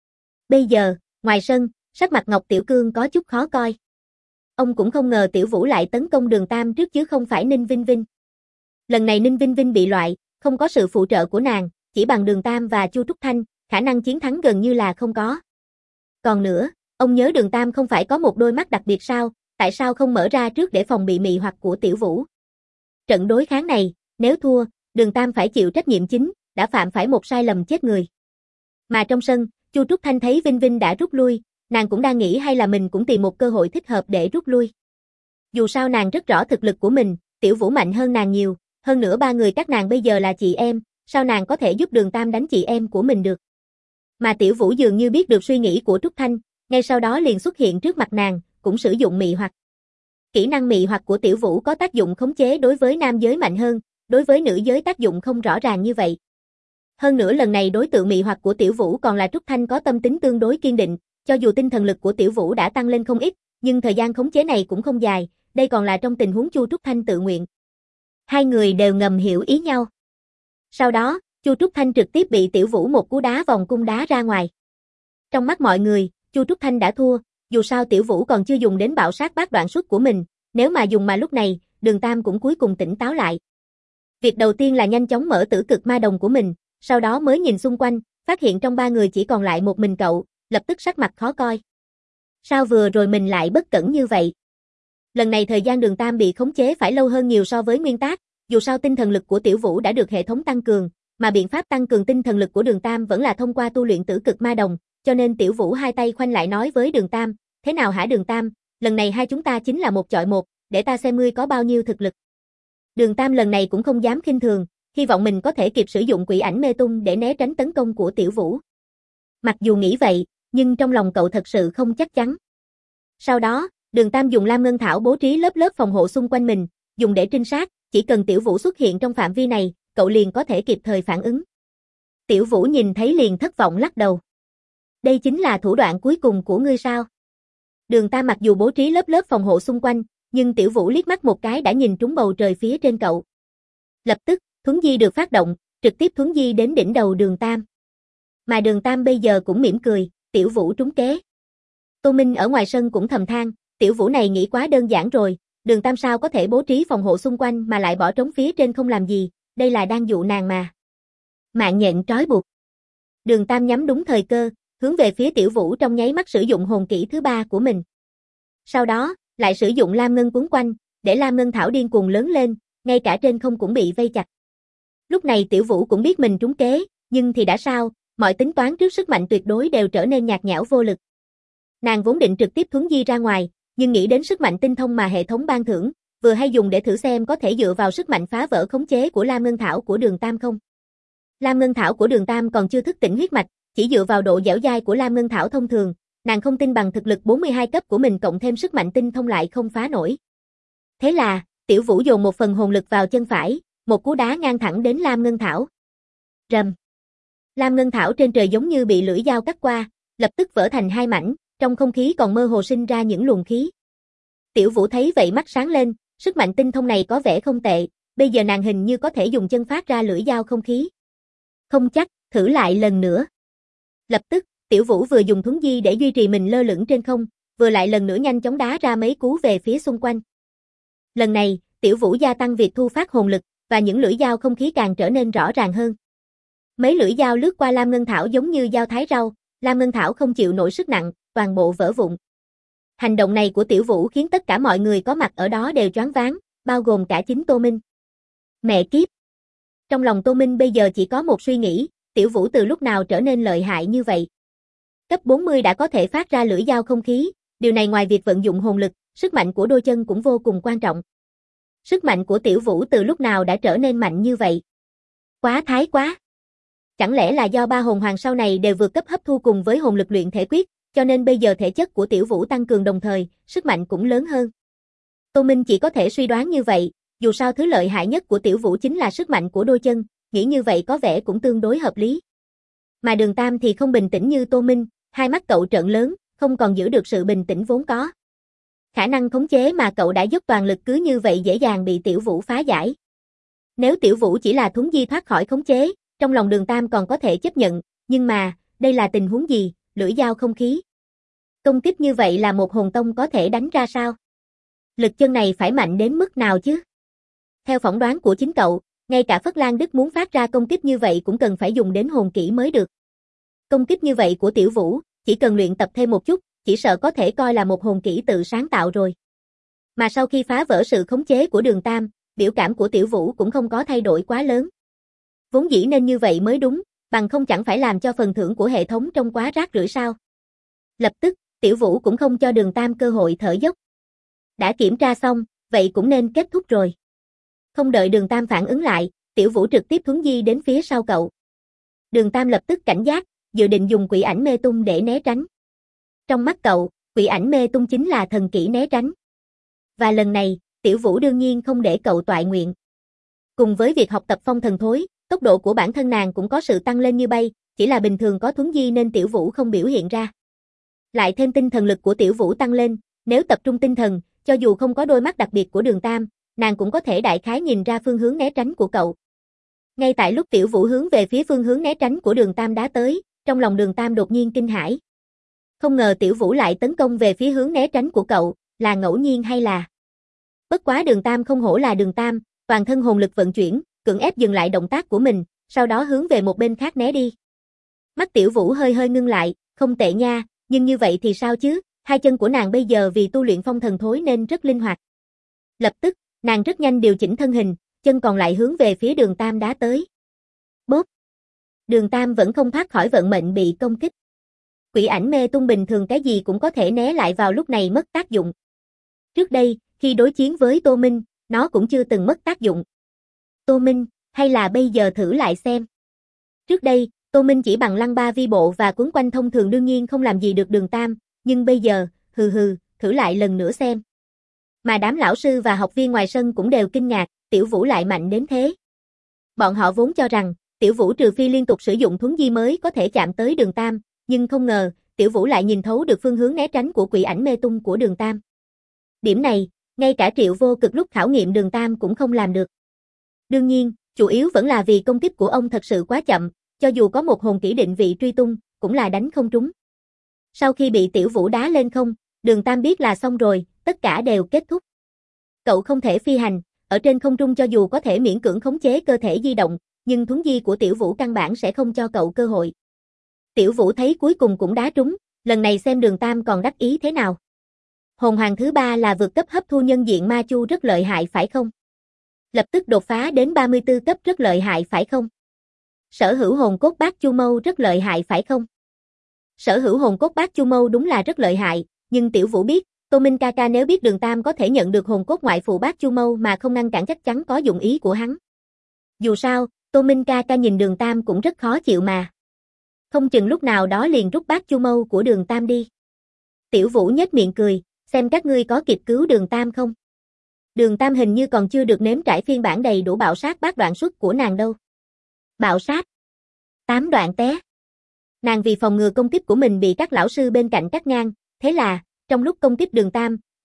Bây giờ, ngoài sân, sắc mặt Ngọc Tiểu Cương có chút khó coi. Ông cũng không ngờ Tiểu Vũ lại tấn công Đường Tam trước chứ không phải Ninh Vinh Vinh. Lần này Ninh Vinh Vinh bị loại, không có sự phụ trợ của nàng, chỉ bằng Đường Tam và Chu Trúc Thanh, khả năng chiến thắng gần như là không có. Còn nữa, ông nhớ Đường Tam không phải có một đôi mắt đặc biệt sao, tại sao không mở ra trước để phòng bị mị hoặc của Tiểu Vũ? Trận đối kháng này, nếu thua, Đường Tam phải chịu trách nhiệm chính, đã phạm phải một sai lầm chết người. Mà trong sân, Chu Trúc Thanh thấy Vinh Vinh đã rút lui, nàng cũng đang nghĩ hay là mình cũng tìm một cơ hội thích hợp để rút lui. Dù sao nàng rất rõ thực lực của mình, Tiểu Vũ mạnh hơn nàng nhiều, hơn nữa ba người các nàng bây giờ là chị em, sao nàng có thể giúp Đường Tam đánh chị em của mình được? Mà Tiểu Vũ dường như biết được suy nghĩ của Trúc Thanh, ngay sau đó liền xuất hiện trước mặt nàng, cũng sử dụng mị hoặc. Kỹ năng mị hoặc của Tiểu Vũ có tác dụng khống chế đối với nam giới mạnh hơn, đối với nữ giới tác dụng không rõ ràng như vậy. Hơn nữa lần này đối tượng mị hoặc của Tiểu Vũ còn là Trúc Thanh có tâm tính tương đối kiên định, cho dù tinh thần lực của Tiểu Vũ đã tăng lên không ít, nhưng thời gian khống chế này cũng không dài, đây còn là trong tình huống Chu Trúc Thanh tự nguyện. Hai người đều ngầm hiểu ý nhau. Sau đó, Chu Trúc Thanh trực tiếp bị Tiểu Vũ một cú đá vòng cung đá ra ngoài. Trong mắt mọi người, Chu Trúc Thanh đã thua, dù sao Tiểu Vũ còn chưa dùng đến bạo sát bát đoạn xuất của mình, nếu mà dùng mà lúc này, Đường Tam cũng cuối cùng tỉnh táo lại. Việc đầu tiên là nhanh chóng mở tử cực ma đồng của mình, sau đó mới nhìn xung quanh, phát hiện trong ba người chỉ còn lại một mình cậu, lập tức sắc mặt khó coi. Sao vừa rồi mình lại bất cẩn như vậy? Lần này thời gian Đường Tam bị khống chế phải lâu hơn nhiều so với nguyên tác, dù sao tinh thần lực của Tiểu Vũ đã được hệ thống tăng cường, mà biện pháp tăng cường tinh thần lực của Đường Tam vẫn là thông qua tu luyện tử cực ma đồng, cho nên Tiểu Vũ hai tay khoanh lại nói với Đường Tam, thế nào hả Đường Tam, lần này hai chúng ta chính là một chọi một, để ta xem ngươi có bao nhiêu thực lực. Đường Tam lần này cũng không dám khinh thường, hy vọng mình có thể kịp sử dụng quỷ ảnh mê tung để né tránh tấn công của Tiểu Vũ. Mặc dù nghĩ vậy, nhưng trong lòng cậu thật sự không chắc chắn. Sau đó, Đường Tam dùng Lam Ngân Thảo bố trí lớp lớp phòng hộ xung quanh mình, dùng để trinh sát, chỉ cần Tiểu Vũ xuất hiện trong phạm vi này, cậu liền có thể kịp thời phản ứng. Tiểu Vũ nhìn thấy liền thất vọng lắc đầu. Đây chính là thủ đoạn cuối cùng của ngươi sao? Đường Tam mặc dù bố trí lớp lớp phòng hộ xung quanh, nhưng Tiểu Vũ liếc mắt một cái đã nhìn trúng bầu trời phía trên cậu. Lập tức, thuấn di được phát động, trực tiếp thuấn di đến đỉnh đầu Đường Tam. Mà Đường Tam bây giờ cũng mỉm cười, Tiểu Vũ trúng kế. Tô Minh ở ngoài sân cũng thầm than, Tiểu Vũ này nghĩ quá đơn giản rồi, Đường Tam sao có thể bố trí phòng hộ xung quanh mà lại bỏ trống phía trên không làm gì, đây là đang dụ nàng mà. Mạng nhện trói buộc. Đường Tam nhắm đúng thời cơ, hướng về phía Tiểu Vũ trong nháy mắt sử dụng hồn kỹ thứ ba của mình. Sau đó, lại sử dụng Lam Ngân quấn quanh, để Lam Ngân Thảo điên cuồng lớn lên, ngay cả trên không cũng bị vây chặt. Lúc này Tiểu Vũ cũng biết mình trúng kế, nhưng thì đã sao, mọi tính toán trước sức mạnh tuyệt đối đều trở nên nhạt nhẽo vô lực. Nàng vốn định trực tiếp thuấn di ra ngoài, nhưng nghĩ đến sức mạnh tinh thông mà hệ thống ban thưởng, vừa hay dùng để thử xem có thể dựa vào sức mạnh phá vỡ khống chế của Lam Ngân Thảo của Đường Tam không. Lam Ngân Thảo của Đường Tam còn chưa thức tỉnh huyết mạch, chỉ dựa vào độ dẻo dai của Lam Ngân Thảo thông thường, nàng không tin bằng thực lực 42 cấp của mình cộng thêm sức mạnh tinh thông lại không phá nổi. Thế là, Tiểu Vũ dồn một phần hồn lực vào chân phải, một cú đá ngang thẳng đến Lam Ngân Thảo. Rầm. Lam Ngân Thảo trên trời giống như bị lưỡi dao cắt qua, lập tức vỡ thành hai mảnh, trong không khí còn mơ hồ sinh ra những luồng khí. Tiểu Vũ thấy vậy mắt sáng lên, sức mạnh tinh thông này có vẻ không tệ, bây giờ nàng hình như có thể dùng chân phát ra lưỡi dao không khí. Không chắc, thử lại lần nữa. Lập tức, Tiểu Vũ vừa dùng thuấn di để duy trì mình lơ lửng trên không, vừa lại lần nữa nhanh chóng đá ra mấy cú về phía xung quanh. Lần này, Tiểu Vũ gia tăng việc thu phát hồn lực, và những lưỡi dao không khí càng trở nên rõ ràng hơn. Mấy lưỡi dao lướt qua Lam Ngân Thảo giống như dao thái rau, Lam Ngân Thảo không chịu nổi sức nặng, toàn bộ vỡ vụn. Hành động này của Tiểu Vũ khiến tất cả mọi người có mặt ở đó đều choáng váng, bao gồm cả chính Tô Minh. Mẹ kiếp! Trong lòng Tô Minh bây giờ chỉ có một suy nghĩ, Tiểu Vũ từ lúc nào trở nên lợi hại như vậy? Cấp 40 đã có thể phát ra lưỡi dao không khí, điều này ngoài việc vận dụng hồn lực, sức mạnh của đôi chân cũng vô cùng quan trọng. Sức mạnh của Tiểu Vũ từ lúc nào đã trở nên mạnh như vậy? Quá thái quá! Chẳng lẽ là do ba hồn hoàng sau này đều vượt cấp hấp thu cùng với hồn lực luyện thể quyết, cho nên bây giờ thể chất của Tiểu Vũ tăng cường đồng thời, sức mạnh cũng lớn hơn. Tô Minh chỉ có thể suy đoán như vậy, dù sao thứ lợi hại nhất của Tiểu Vũ chính là sức mạnh của đôi chân, nghĩ như vậy có vẻ cũng tương đối hợp lý. Mà Đường Tam thì không bình tĩnh như Tô Minh, hai mắt cậu trợn lớn, không còn giữ được sự bình tĩnh vốn có. Khả năng khống chế mà cậu đã dốc toàn lực cứ như vậy dễ dàng bị Tiểu Vũ phá giải. Nếu Tiểu Vũ chỉ là thuấn di thoát khỏi khống chế, trong lòng Đường Tam còn có thể chấp nhận, nhưng mà, đây là tình huống gì, lưỡi dao không khí. Công kích như vậy là một hồn tông có thể đánh ra sao? Lực chân này phải mạnh đến mức nào chứ? Theo phỏng đoán của chính cậu, ngay cả Phất Lan Đức muốn phát ra công kích như vậy cũng cần phải dùng đến hồn kỹ mới được. Công kích như vậy của Tiểu Vũ, chỉ cần luyện tập thêm một chút, chỉ sợ có thể coi là một hồn kỹ tự sáng tạo rồi. Mà sau khi phá vỡ sự khống chế của Đường Tam, biểu cảm của Tiểu Vũ cũng không có thay đổi quá lớn. Vốn dĩ nên như vậy mới đúng, bằng không chẳng phải làm cho phần thưởng của hệ thống trông quá rác rưởi sao. Lập tức, Tiểu Vũ cũng không cho Đường Tam cơ hội thở dốc. Đã kiểm tra xong, vậy cũng nên kết thúc rồi. Không đợi Đường Tam phản ứng lại, Tiểu Vũ trực tiếp thuấn di đến phía sau cậu. Đường Tam lập tức cảnh giác, dự định dùng quỷ ảnh mê tung để né tránh. Trong mắt cậu, quỷ ảnh mê tung chính là thần kỹ né tránh. Và lần này, Tiểu Vũ đương nhiên không để cậu toại nguyện. Cùng với việc học tập phong thần thối, tốc độ của bản thân nàng cũng có sự tăng lên như bay, chỉ là bình thường có thuấn di nên Tiểu Vũ không biểu hiện ra. Lại thêm tinh thần lực của Tiểu Vũ tăng lên, nếu tập trung tinh thần, cho dù không có đôi mắt đặc biệt của Đường Tam, nàng cũng có thể đại khái nhìn ra phương hướng né tránh của cậu. Ngay tại lúc Tiểu Vũ hướng về phía phương hướng né tránh của Đường Tam đá tới, trong lòng Đường Tam đột nhiên kinh hãi. Không ngờ Tiểu Vũ lại tấn công về phía hướng né tránh của cậu, là ngẫu nhiên hay là... Bất quá Đường Tam không hổ là Đường Tam, toàn thân hồn lực vận chuyển, cưỡng ép dừng lại động tác của mình, sau đó hướng về một bên khác né đi. Mắt Tiểu Vũ hơi hơi ngưng lại, không tệ nha, nhưng như vậy thì sao chứ, hai chân của nàng bây giờ vì tu luyện phong thần thối nên rất linh hoạt. Lập tức, nàng rất nhanh điều chỉnh thân hình, chân còn lại hướng về phía Đường Tam đá tới. Bốp! Đường Tam vẫn không thoát khỏi vận mệnh bị công kích. Quỷ ảnh mê tung bình thường cái gì cũng có thể né lại vào lúc này mất tác dụng. Trước đây, khi đối chiến với Tô Minh, nó cũng chưa từng mất tác dụng. Tô Minh, hay là bây giờ thử lại xem. Trước đây, Tô Minh chỉ bằng lăng ba vi bộ và cuốn quanh thông thường đương nhiên không làm gì được Đường Tam, nhưng bây giờ, thử lại lần nữa xem. Mà đám lão sư và học viên ngoài sân cũng đều kinh ngạc, Tiểu Vũ lại mạnh đến thế. Bọn họ vốn cho rằng, Tiểu Vũ trừ phi liên tục sử dụng thuấn di mới có thể chạm tới Đường Tam, nhưng không ngờ, Tiểu Vũ lại nhìn thấu được phương hướng né tránh của quỷ ảnh mê tung của Đường Tam. Điểm này, ngay cả Triệu Vô Cực lúc khảo nghiệm Đường Tam cũng không làm được. Đương nhiên, chủ yếu vẫn là vì công kích của ông thật sự quá chậm, cho dù có một hồn kỹ định vị truy tung, cũng là đánh không trúng. Sau khi bị Tiểu Vũ đá lên không, Đường Tam biết là xong rồi, tất cả đều kết thúc. Cậu không thể phi hành, ở trên không trung cho dù có thể miễn cưỡng khống chế cơ thể di động, nhưng thuấn di của Tiểu Vũ căn bản sẽ không cho cậu cơ hội. Tiểu Vũ thấy cuối cùng cũng đá trúng, lần này xem Đường Tam còn đắc ý thế nào. Hồn hoàng thứ 3 là vượt cấp hấp thu nhân diện ma chu rất lợi hại phải không? Lập tức đột phá đến 34 cấp rất lợi hại phải không? Sở hữu hồn cốt bát chu mâu rất lợi hại phải không? Sở hữu hồn cốt bát chu mâu đúng là rất lợi hại, nhưng Tiểu Vũ biết, Tô Minh ca ca nếu biết Đường Tam có thể nhận được hồn cốt ngoại phụ bát chu mâu mà không ngăn cản chắc chắn có dụng ý của hắn. Dù sao, Tô Minh ca ca nhìn Đường Tam cũng rất khó chịu mà. Không chừng lúc nào đó liền rút bát chu mâu của Đường Tam đi. Tiểu Vũ nhếch miệng cười, xem các ngươi có kịp cứu Đường Tam không? Đường Tam hình như còn chưa được nếm trải phiên bản đầy đủ bạo sát bát đoạn xuất của nàng đâu. Bạo sát? 8 đoạn té. Nàng vì phòng ngừa công kích của mình bị các lão sư bên cạnh cắt ngang, thế là, trong lúc công kích Đường Tam,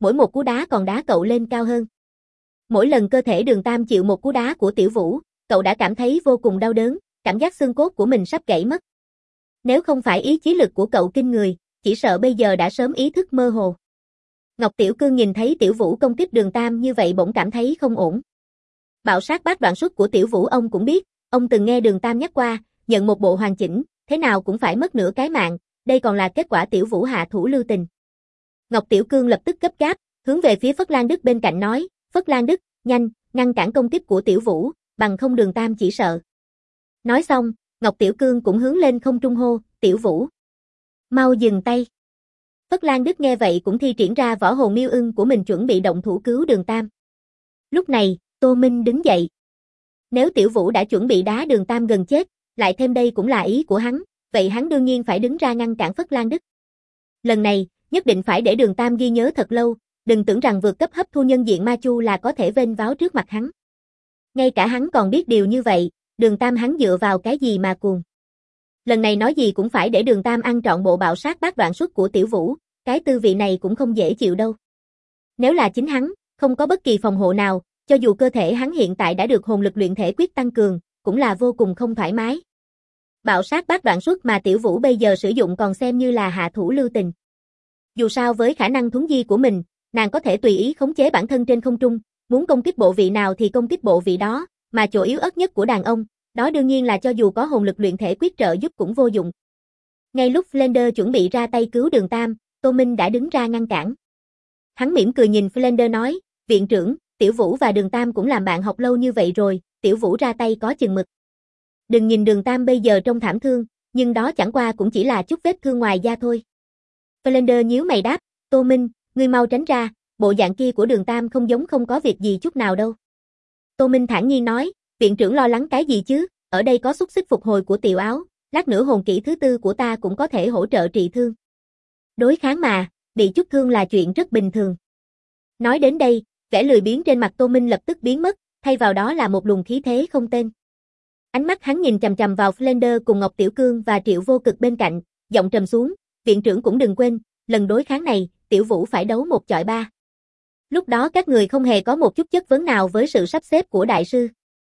mỗi một cú đá còn đá cậu lên cao hơn. Mỗi lần cơ thể Đường Tam chịu một cú đá của Tiểu Vũ, cậu đã cảm thấy vô cùng đau đớn, cảm giác xương cốt của mình sắp gãy mất. Nếu không phải ý chí lực của cậu kinh người, chỉ sợ bây giờ đã sớm ý thức mơ hồ. Ngọc Tiểu Cương nhìn thấy Tiểu Vũ công kích Đường Tam như vậy bỗng cảm thấy không ổn. Bạo sát bát đoạn xuất của Tiểu Vũ ông cũng biết, ông từng nghe Đường Tam nhắc qua, nhận một bộ hoàn chỉnh, thế nào cũng phải mất nửa cái mạng, đây còn là kết quả Tiểu Vũ hạ thủ lưu tình. Ngọc Tiểu Cương lập tức gấp gáp, hướng về phía Phất Lan Đức bên cạnh nói, Phất Lan Đức, nhanh, ngăn cản công kích của Tiểu Vũ, bằng không Đường Tam chỉ sợ. Nói xong, Ngọc Tiểu Cương cũng hướng lên không trung hô, Tiểu Vũ, mau dừng tay. Phất Lan Đức nghe vậy cũng thi triển ra võ hồn miêu ưng của mình chuẩn bị động thủ cứu Đường Tam. Lúc này, Tô Minh đứng dậy. Nếu Tiểu Vũ đã chuẩn bị đá Đường Tam gần chết, lại thêm đây cũng là ý của hắn, vậy hắn đương nhiên phải đứng ra ngăn cản Phất Lan Đức. Lần này, nhất định phải để Đường Tam ghi nhớ thật lâu, đừng tưởng rằng vượt cấp hấp thu nhân diện ma chu là có thể vênh váo trước mặt hắn. Ngay cả hắn còn biết điều như vậy, Đường Tam hắn dựa vào cái gì mà cuồng. Lần này nói gì cũng phải để Đường Tam ăn trọn bộ bạo sát bát đoạn xuất của Tiểu Vũ, cái tư vị này cũng không dễ chịu đâu. Nếu là chính hắn, không có bất kỳ phòng hộ nào, cho dù cơ thể hắn hiện tại đã được hồn lực luyện thể quyết tăng cường, cũng là vô cùng không thoải mái. Bạo sát bát đoạn xuất mà Tiểu Vũ bây giờ sử dụng còn xem như là hạ thủ lưu tình. Dù sao với khả năng thuấn di của mình, nàng có thể tùy ý khống chế bản thân trên không trung, muốn công kích bộ vị nào thì công kích bộ vị đó, mà chỗ yếu ớt nhất của đàn ông, đó đương nhiên là cho dù có hồn lực luyện thể quyết trợ giúp cũng vô dụng. Ngay lúc Flander chuẩn bị ra tay cứu Đường Tam, Tô Minh đã đứng ra ngăn cản. Hắn mỉm cười nhìn Flander nói, viện trưởng, Tiểu Vũ và Đường Tam cũng làm bạn học lâu như vậy rồi, Tiểu Vũ ra tay có chừng mực. Đừng nhìn Đường Tam bây giờ trông thảm thương, nhưng đó chẳng qua cũng chỉ là chút vết thương ngoài da thôi. Flander nhíu mày đáp, Tô Minh, ngươi mau tránh ra, bộ dạng kia của Đường Tam không giống không có việc gì chút nào đâu. Tô Minh thản nhiên nói, viện trưởng lo lắng cái gì chứ, ở đây có xúc xích phục hồi của Tiểu Áo, lát nữa hồn kỹ thứ tư của ta cũng có thể hỗ trợ trị thương. Đối kháng mà, bị chút thương là chuyện rất bình thường. Nói đến đây, vẻ lười biếng trên mặt Tô Minh lập tức biến mất, thay vào đó là một luồng khí thế không tên. Ánh mắt hắn nhìn chằm chằm vào Flander cùng Ngọc Tiểu Cương và Triệu Vô Cực bên cạnh, giọng trầm xuống, viện trưởng cũng đừng quên, lần đối kháng này, Tiểu Vũ phải đấu 1-3. Lúc đó các người không hề có một chút chất vấn nào với sự sắp xếp của đại sư.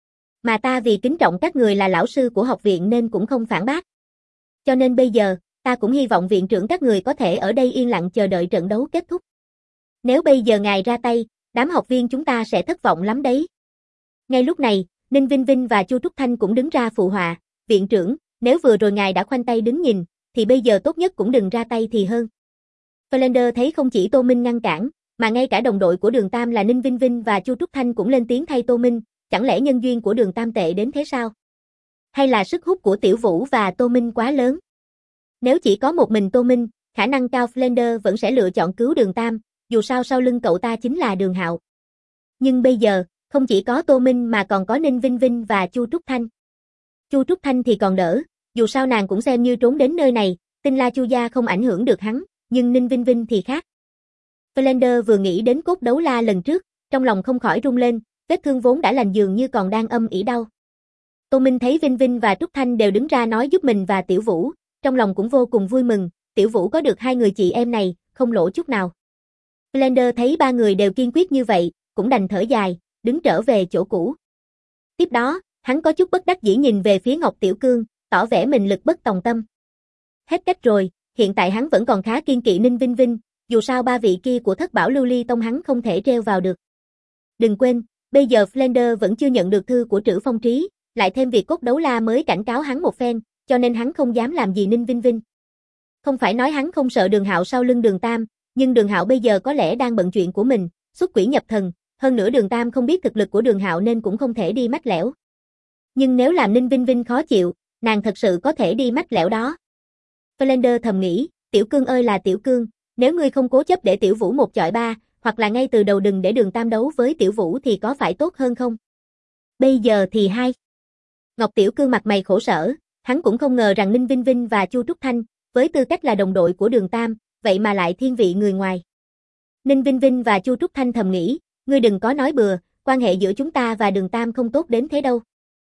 Mà ta vì kính trọng các người là lão sư của học viện nên cũng không phản bác. Cho nên bây giờ, ta cũng hy vọng viện trưởng các người có thể ở đây yên lặng chờ đợi trận đấu kết thúc. Nếu bây giờ ngài ra tay, đám học viên chúng ta sẽ thất vọng lắm đấy. Ngay lúc này, Ninh Vinh Vinh và Chu Trúc Thanh cũng đứng ra phụ họa, viện trưởng, nếu vừa rồi ngài đã khoanh tay đứng nhìn, thì bây giờ tốt nhất cũng đừng ra tay thì hơn. Flander thấy không chỉ Tô Minh ngăn cản, mà ngay cả đồng đội của Đường Tam là Ninh Vinh Vinh và Chu Trúc Thanh cũng lên tiếng thay Tô Minh, chẳng lẽ nhân duyên của Đường Tam tệ đến thế sao? Hay là sức hút của Tiểu Vũ và Tô Minh quá lớn? Nếu chỉ có một mình Tô Minh, khả năng cao Flander vẫn sẽ lựa chọn cứu Đường Tam, dù sao sau lưng cậu ta chính là Đường Hạo. Nhưng bây giờ, không chỉ có Tô Minh mà còn có Ninh Vinh Vinh và Chu Trúc Thanh. Chu Trúc Thanh thì còn đỡ, dù sao nàng cũng xem như trốn đến nơi này, Tinh La Chu gia không ảnh hưởng được hắn, nhưng Ninh Vinh Vinh thì khác. Flander vừa nghĩ đến cốt đấu la lần trước, trong lòng không khỏi rung lên, vết thương vốn đã lành dường như còn đang âm ỉ đau. Tô Minh thấy Vinh Vinh và Trúc Thanh đều đứng ra nói giúp mình và Tiểu Vũ, trong lòng cũng vô cùng vui mừng, Tiểu Vũ có được hai người chị em này, không lỗ chút nào. Flander thấy ba người đều kiên quyết như vậy, cũng đành thở dài, đứng trở về chỗ cũ. Tiếp đó, hắn có chút bất đắc dĩ nhìn về phía Ngọc Tiểu Cương, tỏ vẻ mình lực bất tòng tâm. Hết cách rồi, hiện tại hắn vẫn còn khá kiên kỵ Ninh Vinh Vinh, dù sao ba vị kia của Thất Bảo Lưu Ly Tông hắn không thể treo vào được. Đừng quên, bây giờ Flander vẫn chưa nhận được thư của Trữ Phong Trí, lại thêm việc cốt đấu la mới cảnh cáo hắn một phen, cho nên hắn không dám làm gì Ninh Vinh Vinh. Không phải nói hắn không sợ Đường Hạo sau lưng Đường Tam, nhưng Đường Hạo bây giờ có lẽ đang bận chuyện của mình, xuất quỷ nhập thần, hơn nữa Đường Tam không biết thực lực của Đường Hạo nên cũng không thể đi mách lẻo. Nhưng nếu làm Ninh Vinh Vinh khó chịu, nàng thật sự có thể đi mách lẻo đó. Flander thầm nghĩ, Tiểu Cương ơi là Tiểu Cương, nếu ngươi không cố chấp để Tiểu Vũ 1-3, hoặc là ngay từ đầu đừng để Đường Tam đấu với Tiểu Vũ thì có phải tốt hơn không? Bây giờ thì hay. Ngọc Tiểu Cương mặt mày khổ sở, hắn cũng không ngờ rằng Ninh Vinh Vinh và Chu Trúc Thanh, với tư cách là đồng đội của Đường Tam, vậy mà lại thiên vị người ngoài. Ninh Vinh Vinh và Chu Trúc Thanh thầm nghĩ, ngươi đừng có nói bừa, quan hệ giữa chúng ta và Đường Tam không tốt đến thế đâu.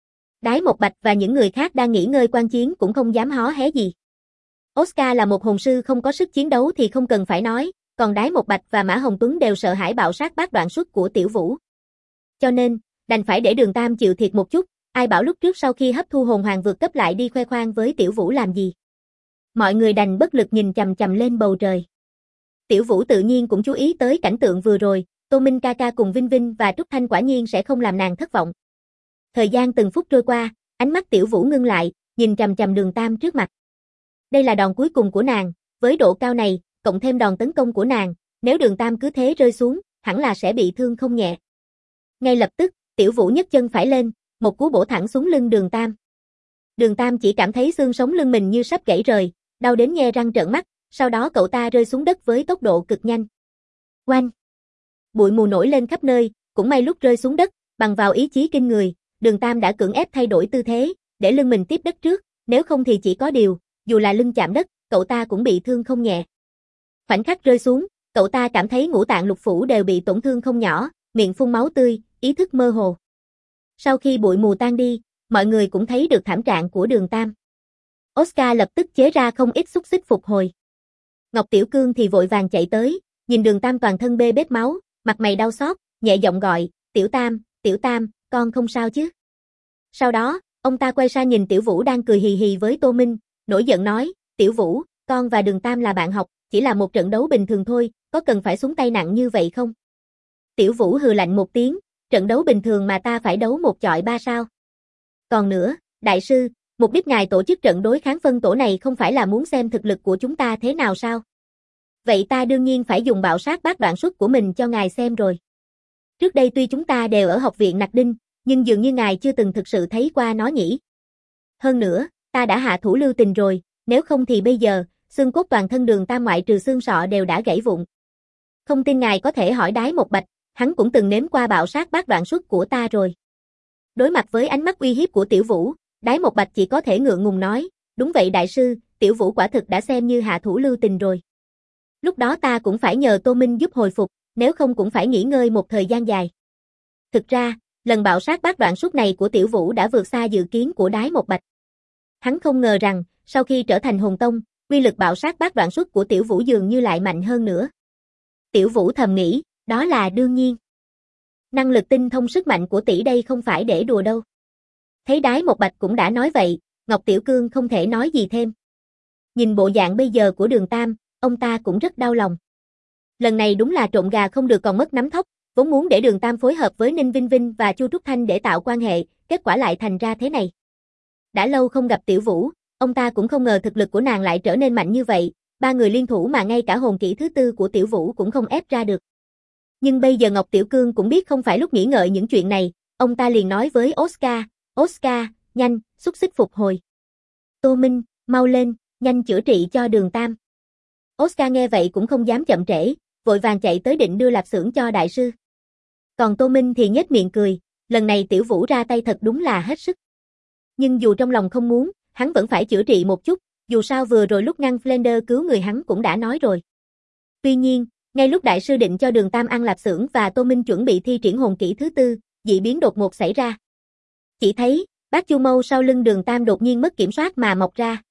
Đái Một Bạch và những người khác đang nghỉ ngơi quan chiến cũng không dám hó hé gì. Oscar là một hồn sư không có sức chiến đấu thì không cần phải nói, còn Đái Một Bạch và Mã Hồng Tuấn đều sợ hãi bạo sát bát đoạn xuất của Tiểu Vũ. Cho nên, đành phải để Đường Tam chịu thiệt một chút, ai bảo lúc trước sau khi hấp thu hồn hoàng vượt cấp lại đi khoe khoang với Tiểu Vũ làm gì. Mọi người đành bất lực nhìn chằm chằm lên bầu trời. Tiểu Vũ tự nhiên cũng chú ý tới cảnh tượng vừa rồi, Tô Minh ca ca cùng Vinh Vinh và Trúc Thanh quả nhiên sẽ không làm nàng thất vọng. Thời gian từng phút trôi qua, ánh mắt Tiểu Vũ ngưng lại, nhìn chằm chằm Đường Tam trước mặt. Đây là đòn cuối cùng của nàng, với độ cao này, cộng thêm đòn tấn công của nàng, nếu Đường Tam cứ thế rơi xuống, hẳn là sẽ bị thương không nhẹ. Ngay lập tức, Tiểu Vũ nhấc chân phải lên, một cú bổ thẳng xuống lưng Đường Tam. Đường Tam chỉ cảm thấy xương sống lưng mình như sắp gãy rời, đau đến nhe răng trợn mắt, sau đó cậu ta rơi xuống đất với tốc độ cực nhanh. Oanh! Bụi mù nổi lên khắp nơi, cũng may lúc rơi xuống đất, bằng vào ý chí kinh người, Đường Tam đã cưỡng ép thay đổi tư thế, để lưng mình tiếp đất trước, nếu không thì chỉ có điều, dù là lưng chạm đất, cậu ta cũng bị thương không nhẹ. Khoảnh khắc rơi xuống, cậu ta cảm thấy ngũ tạng lục phủ đều bị tổn thương không nhỏ, miệng phun máu tươi, ý thức mơ hồ. Sau khi bụi mù tan đi, mọi người cũng thấy được thảm trạng của Đường Tam. Oscar lập tức chế ra không ít xúc xích phục hồi. Ngọc Tiểu Cương thì vội vàng chạy tới, nhìn Đường Tam toàn thân bê bết máu, mặt mày đau xót, nhẹ giọng gọi, Tiểu Tam, con không sao chứ? Sau đó, ông ta quay sang nhìn Tiểu Vũ đang cười hì hì với Tô Minh, nổi giận nói, Tiểu Vũ, con và Đường Tam là bạn học, chỉ là một trận đấu bình thường thôi, có cần phải xuống tay nặng như vậy không? Tiểu Vũ hừ lạnh một tiếng, trận đấu bình thường mà ta phải đấu một chọi ba sao? Còn nữa, đại sư, mục đích ngài tổ chức trận đối kháng phân tổ này không phải là muốn xem thực lực của chúng ta thế nào sao? Vậy ta đương nhiên phải dùng bạo sát bát đoạn xuất của mình cho ngài xem rồi. Trước đây tuy chúng ta đều ở học viện Nặc Đinh, nhưng dường như ngài chưa từng thực sự thấy qua nó nhỉ. Hơn nữa, ta đã hạ thủ lưu tình rồi, nếu không thì bây giờ, xương cốt toàn thân Đường Tam ngoại trừ xương sọ đều đã gãy vụn. Không tin ngài có thể hỏi Đái Một Bạch, hắn cũng từng nếm qua bạo sát bát đoạn xuất của ta rồi. Đối mặt với ánh mắt uy hiếp của Tiểu Vũ, Đái Một Bạch chỉ có thể ngượng ngùng nói, đúng vậy đại sư, Tiểu Vũ quả thực đã xem như hạ thủ lưu tình rồi. Lúc đó ta cũng phải nhờ Tô Minh giúp hồi phục, nếu không cũng phải nghỉ ngơi một thời gian dài. Thực ra, lần bạo sát bát đoạn xuất này của Tiểu Vũ đã vượt xa dự kiến của Đái Một Bạch. Hắn không ngờ rằng, sau khi trở thành hồn tông, uy lực bạo sát bát đoạn xuất của Tiểu Vũ dường như lại mạnh hơn nữa. Tiểu Vũ thầm nghĩ, đó là đương nhiên. Năng lực tinh thông sức mạnh của tỷ đây không phải để đùa đâu. Thấy Đái Một Bạch cũng đã nói vậy, Ngọc Tiểu Cương không thể nói gì thêm. Nhìn bộ dạng bây giờ của Đường Tam, ông ta cũng rất đau lòng. Lần này đúng là trộn gà không được còn mất nắm thóc, vốn muốn để Đường Tam phối hợp với Ninh Vinh Vinh và Chu Trúc Thanh để tạo quan hệ, kết quả lại thành ra thế này. Đã lâu không gặp Tiểu Vũ, ông ta cũng không ngờ thực lực của nàng lại trở nên mạnh như vậy, ba người liên thủ mà ngay cả hồn kỹ thứ tư của Tiểu Vũ cũng không ép ra được. Nhưng bây giờ Ngọc Tiểu Cương cũng biết không phải lúc nghĩ ngợi những chuyện này, ông ta liền nói với Oscar, nhanh, xúc xích phục hồi. Tô Minh, mau lên, nhanh chữa trị cho Đường Tam. Oscar nghe vậy cũng không dám chậm trễ, vội vàng chạy tới định đưa lạp xưởng cho đại sư. Còn Tô Minh thì nhếch miệng cười, lần này Tiểu Vũ ra tay thật đúng là hết sức. Nhưng dù trong lòng không muốn, hắn vẫn phải chữa trị một chút, dù sao vừa rồi lúc ngăn Flender cứu người hắn cũng đã nói rồi. Tuy nhiên, ngay lúc đại sư định cho Đường Tam ăn lạp xưởng và Tô Minh chuẩn bị thi triển hồn kỹ thứ tư, dị biến đột ngột xảy ra. Chỉ thấy, bát chu mâu sau lưng Đường Tam đột nhiên mất kiểm soát mà mọc ra.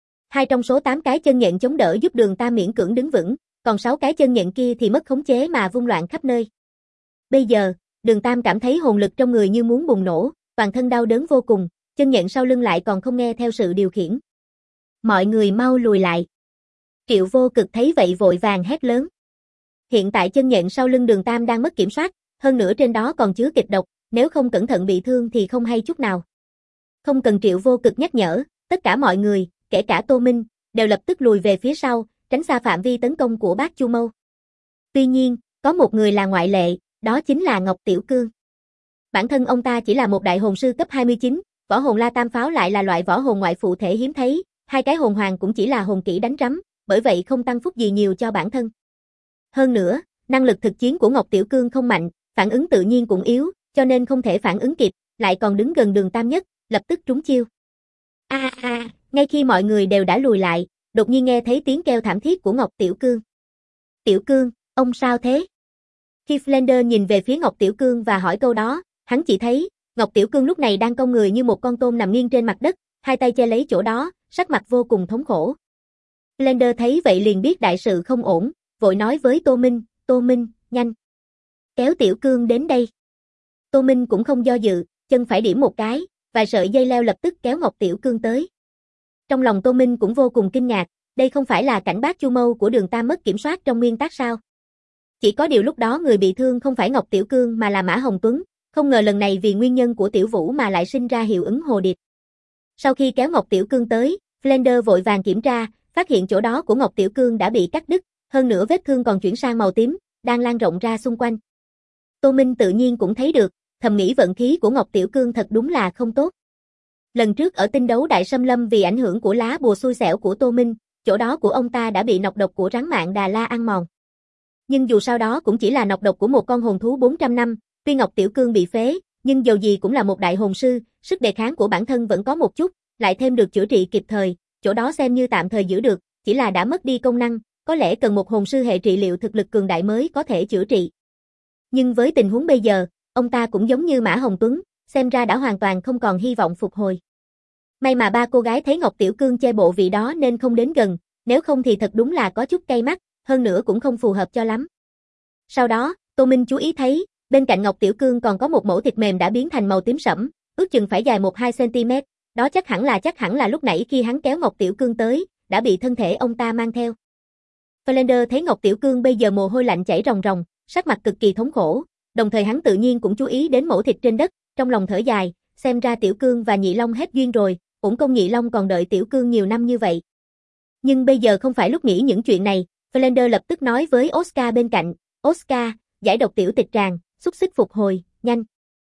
2 trong số 8 cái chân nhện chống đỡ giúp Đường Tam miễn cưỡng đứng vững, còn 6 cái chân nhện kia thì mất khống chế mà vung loạn khắp nơi. Bây giờ, Đường Tam cảm thấy hồn lực trong người như muốn bùng nổ, toàn thân đau đớn vô cùng, chân nhện sau lưng lại còn không nghe theo sự điều khiển. Mọi người mau lùi lại. Triệu Vô Cực thấy vậy vội vàng hét lớn. Hiện tại chân nhện sau lưng Đường Tam đang mất kiểm soát, hơn nữa trên đó còn chứa kịch độc, nếu không cẩn thận bị thương thì không hay chút nào. Không cần Triệu Vô Cực nhắc nhở, tất cả mọi người, kể cả Tô Minh, đều lập tức lùi về phía sau, tránh xa phạm vi tấn công của bác Chu Mâu. Tuy nhiên, có một người là ngoại lệ, đó chính là Ngọc Tiểu Cương. Bản thân ông ta chỉ là một đại hồn sư cấp 29, võ hồn La Tam Pháo lại là loại võ hồn ngoại phụ thể hiếm thấy, 2 cái hồn hoàng cũng chỉ là hồn kỹ đánh rắm, bởi vậy không tăng phúc gì nhiều cho bản thân. Hơn nữa, năng lực thực chiến của Ngọc Tiểu Cương không mạnh, phản ứng tự nhiên cũng yếu, cho nên không thể phản ứng kịp, lại còn đứng gần Đường Tam nhất, lập tức trúng chiêu. Ngay khi mọi người đều đã lùi lại, đột nhiên nghe thấy tiếng kêu thảm thiết của Ngọc Tiểu Cương. Tiểu Cương, ông sao thế? Khi Flender nhìn về phía Ngọc Tiểu Cương và hỏi câu đó, hắn chỉ thấy, Ngọc Tiểu Cương lúc này đang cong người như một con tôm nằm nghiêng trên mặt đất, 2 tay che lấy chỗ đó, sắc mặt vô cùng thống khổ. Flender thấy vậy liền biết đại sự không ổn, vội nói với Tô Minh, nhanh. Kéo Tiểu Cương đến đây. Tô Minh cũng không do dự, chân phải điểm một cái, vài sợi dây leo lập tức kéo Ngọc Tiểu Cương tới. Trong lòng Tô Minh cũng vô cùng kinh ngạc, đây không phải là cảnh Bác Chu Mâu của Đường Tam mất kiểm soát trong nguyên tắc sao? Chỉ có điều lúc đó người bị thương không phải Ngọc Tiểu Cương mà là Mã Hồng Tuấn, không ngờ lần này vì nguyên nhân của Tiểu Vũ mà lại sinh ra hiệu ứng hồ điệp. Sau khi kéo Ngọc Tiểu Cương tới, Flender vội vàng kiểm tra, phát hiện chỗ đó của Ngọc Tiểu Cương đã bị cắt đứt, hơn nữa vết thương còn chuyển sang màu tím, đang lan rộng ra xung quanh. Tô Minh tự nhiên cũng thấy được, thầm nghĩ vận khí của Ngọc Tiểu Cương thật đúng là không tốt. Lần trước ở tinh đấu Đại Sâm Lâm vì ảnh hưởng của lá bùa xui xẻo của Tô Minh, chỗ đó của ông ta đã bị nọc độc của rắn mạng Đà La ăn mòn. Nhưng dù sao đó cũng chỉ là nọc độc của một con hồn thú 400 năm, tuy Ngọc Tiểu Cương bị phế, nhưng dầu gì cũng là một đại hồn sư, sức đề kháng của bản thân vẫn có một chút, lại thêm được chữa trị kịp thời, chỗ đó xem như tạm thời giữ được, chỉ là đã mất đi công năng, có lẽ cần một hồn sư hệ trị liệu thực lực cường đại mới có thể chữa trị. Nhưng với tình huống bây giờ, ông ta cũng giống như Mã Hồng Tuấn, xem ra đã hoàn toàn không còn hy vọng phục hồi. May mà ba cô gái thấy Ngọc Tiểu Cương che bộ vị đó nên không đến gần, nếu không thì thật đúng là có chút cay mắt, hơn nữa cũng không phù hợp cho lắm. Sau đó, Tô Minh chú ý thấy, bên cạnh Ngọc Tiểu Cương còn có một mẩu thịt mềm đã biến thành màu tím sẫm, ước chừng phải dài 1-2 cm, đó chắc hẳn là lúc nãy khi hắn kéo Ngọc Tiểu Cương tới, đã bị thân thể ông ta mang theo. Flender thấy Ngọc Tiểu Cương bây giờ mồ hôi lạnh chảy ròng ròng, sắc mặt cực kỳ thống khổ, đồng thời hắn tự nhiên cũng chú ý đến mẩu thịt trên đất, trong lòng thở dài, xem ra Tiểu Cương và Nhị Long hết duyên rồi, uổng công Nhị Long còn đợi Tiểu Cương nhiều năm như vậy. Nhưng bây giờ không phải lúc nghĩ những chuyện này, Flender lập tức nói với Oscar bên cạnh, Oscar, giải độc tiểu tịch tràng, xúc xích phục hồi, nhanh.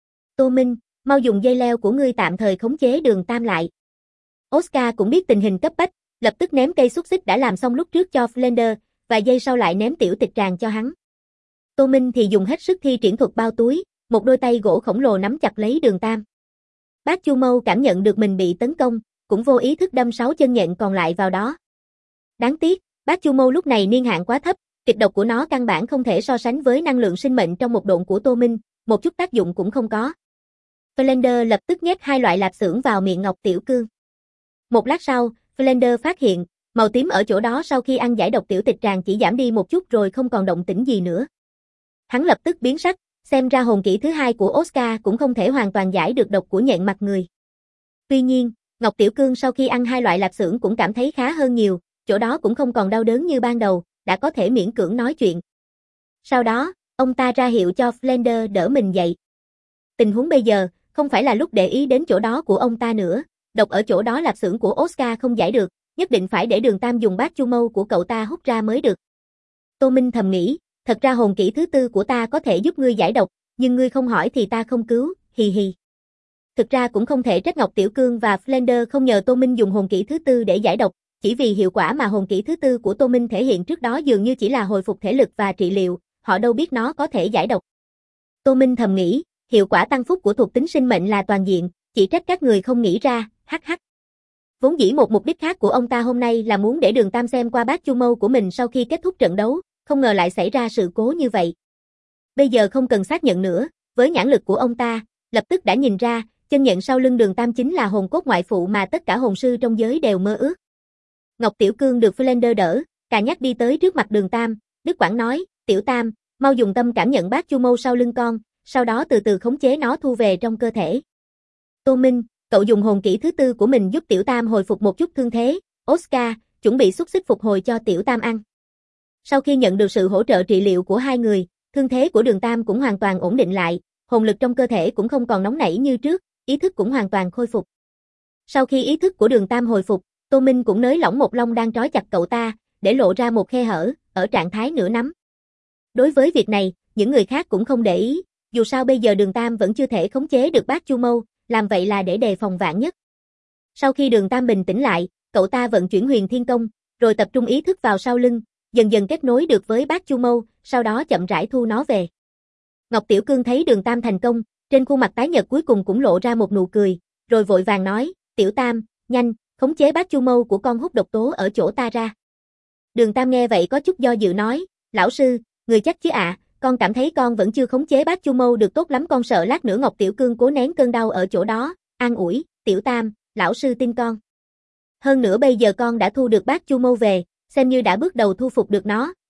Tô Minh, mau dùng dây leo của ngươi tạm thời khống chế Đường Tam lại. Oscar cũng biết tình hình cấp bách, lập tức ném cây xúc xích đã làm xong lúc trước cho Flender, vài giây sau lại ném tiểu tịch tràng cho hắn. Tô Minh thì dùng hết sức thi triển thuật bao túi, một đôi tay gỗ khổng lồ nắm chặt lấy Đường Tam. Bác Chu Mâu cảm nhận được mình bị tấn công, cũng vô ý thức đâm 6 chân nhện còn lại vào đó. Đáng tiếc, Bác Chu Mâu lúc này niên hạn quá thấp, kịch độc của nó căn bản không thể so sánh với năng lượng sinh mệnh trong một độn của Tô Minh, một chút tác dụng cũng không có. Flender lập tức nhét 2 loại lạp xưởng vào miệng Ngọc Tiểu Cương. Một lát sau, Flender phát hiện, màu tím ở chỗ đó sau khi ăn giải độc tiểu tịch tràng chỉ giảm đi một chút rồi không còn động tĩnh gì nữa. Hắn lập tức biến sắc, xem ra hồn kỹ thứ hai của Oscar cũng không thể hoàn toàn giải được độc của nhện mặt người. Tuy nhiên, Ngọc Tiểu Cương sau khi ăn 2 loại lạp xưởng cũng cảm thấy khá hơn nhiều, chỗ đó cũng không còn đau đớn như ban đầu, đã có thể miễn cưỡng nói chuyện. Sau đó, ông ta ra hiệu cho Flender đỡ mình dậy. Tình huống bây giờ, không phải là lúc để ý đến chỗ đó của ông ta nữa, độc ở chỗ đó lạp xưởng của Oscar không giải được, nhất định phải để Đường Tam dùng bát chu mâu của cậu ta hút ra mới được. Tô Minh thầm nghĩ, thật ra hồn kỹ thứ tư của ta có thể giúp ngươi giải độc, nhưng ngươi không hỏi thì ta không cứu, hì hì. Thực ra cũng không thể trách Ngọc Tiểu Cương và Flender không nhờ Tô Minh dùng hồn kỹ thứ tư để giải độc, chỉ vì hiệu quả mà hồn kỹ thứ tư của Tô Minh thể hiện trước đó dường như chỉ là hồi phục thể lực và trị liệu, họ đâu biết nó có thể giải độc. Tô Minh thầm nghĩ, hiệu quả tăng phúc của thuộc tính sinh mệnh là toàn diện, chỉ trách các người không nghĩ ra, hắc hắc. Vốn dĩ một mục đích khác của ông ta hôm nay là muốn để Đường Tam xem qua bát chu mâu của mình sau khi kết thúc trận đấu, không ngờ lại xảy ra sự cố như vậy. Bây giờ không cần xác nhận nữa, với nhãn lực của ông ta, lập tức đã nhìn ra, chân nhận sau lưng Đường Tam chính là hồn cốt ngoại phụ mà tất cả hồn sư trong giới đều mơ ước. Ngọc Tiểu Cương được Flender đỡ, cà nhắc đi tới trước mặt Đường Tam, Đức Quảng nói, Tiểu Tam, mau dùng tâm cảm nhận bát chu mâu sau lưng con, sau đó từ từ khống chế nó thu về trong cơ thể. Tô Minh, cậu dùng hồn kỹ thứ tư của mình giúp Tiểu Tam hồi phục một chút thương thế, Oscar, chuẩn bị xúc xích phục hồi cho Tiểu Tam ăn. Sau khi nhận được sự hỗ trợ trị liệu của hai người, thương thế của Đường Tam cũng hoàn toàn ổn định lại, hồn lực trong cơ thể cũng không còn nóng nảy như trước, ý thức cũng hoàn toàn khôi phục. Sau khi ý thức của Đường Tam hồi phục, Tô Minh cũng nới lỏng một lông đang trói chặt cậu ta, để lộ ra một khe hở, ở trạng thái nửa nắm. Đối với việc này, những người khác cũng không để ý, dù sao bây giờ Đường Tam vẫn chưa thể khống chế được bát chu mâu, làm vậy là để đề phòng vạn nhất. Sau khi Đường Tam bình tĩnh lại, cậu ta vận chuyển huyền thiên công, rồi tập trung ý thức vào sau lưng, dần dần kết nối được với bát chu mâu, sau đó chậm rãi thu nó về. Ngọc Tiểu Cương thấy Đường Tam thành công, trên khuôn mặt tái nhợt cuối cùng cũng lộ ra một nụ cười, rồi vội vàng nói, Tiểu Tam, nhanh, khống chế bát chu mâu của con hút độc tố ở chỗ ta ra. Đường Tam nghe vậy có chút do dự nói, lão sư, người chắc chứ ạ, con cảm thấy con vẫn chưa khống chế bát chu mâu được tốt lắm, con sợ lát nữa. Ngọc Tiểu Cương cố nén cơn đau ở chỗ đó, an ủi, Tiểu Tam, lão sư tin con. Hơn nữa bây giờ con đã thu được bát chu mâu về, xem như đã bước đầu thu phục được nó,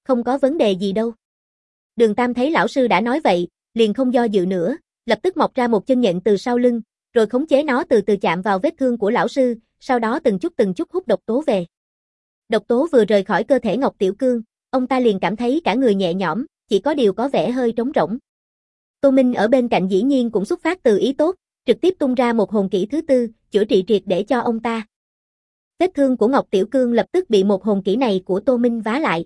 không có vấn đề gì đâu. Đường Tam thấy lão sư đã nói vậy, liền không do dự nữa, lập tức mọc ra một chân nhện từ sau lưng, rồi khống chế nó từ từ chạm vào vết thương của lão sư, sau đó từng chút hút độc tố về. Độc tố vừa rời khỏi cơ thể Ngọc Tiểu Cương, ông ta liền cảm thấy cả người nhẹ nhõm, chỉ có điều có vẻ hơi trống rỗng. Tô Minh ở bên cạnh dĩ nhiên cũng xuất phát từ ý tốt, trực tiếp tung ra một hồn kỹ thứ tư, chữa trị triệt để cho ông ta. Vết thương của Ngọc Tiểu Cương lập tức bị một hồn kỹ này của Tô Minh vá lại.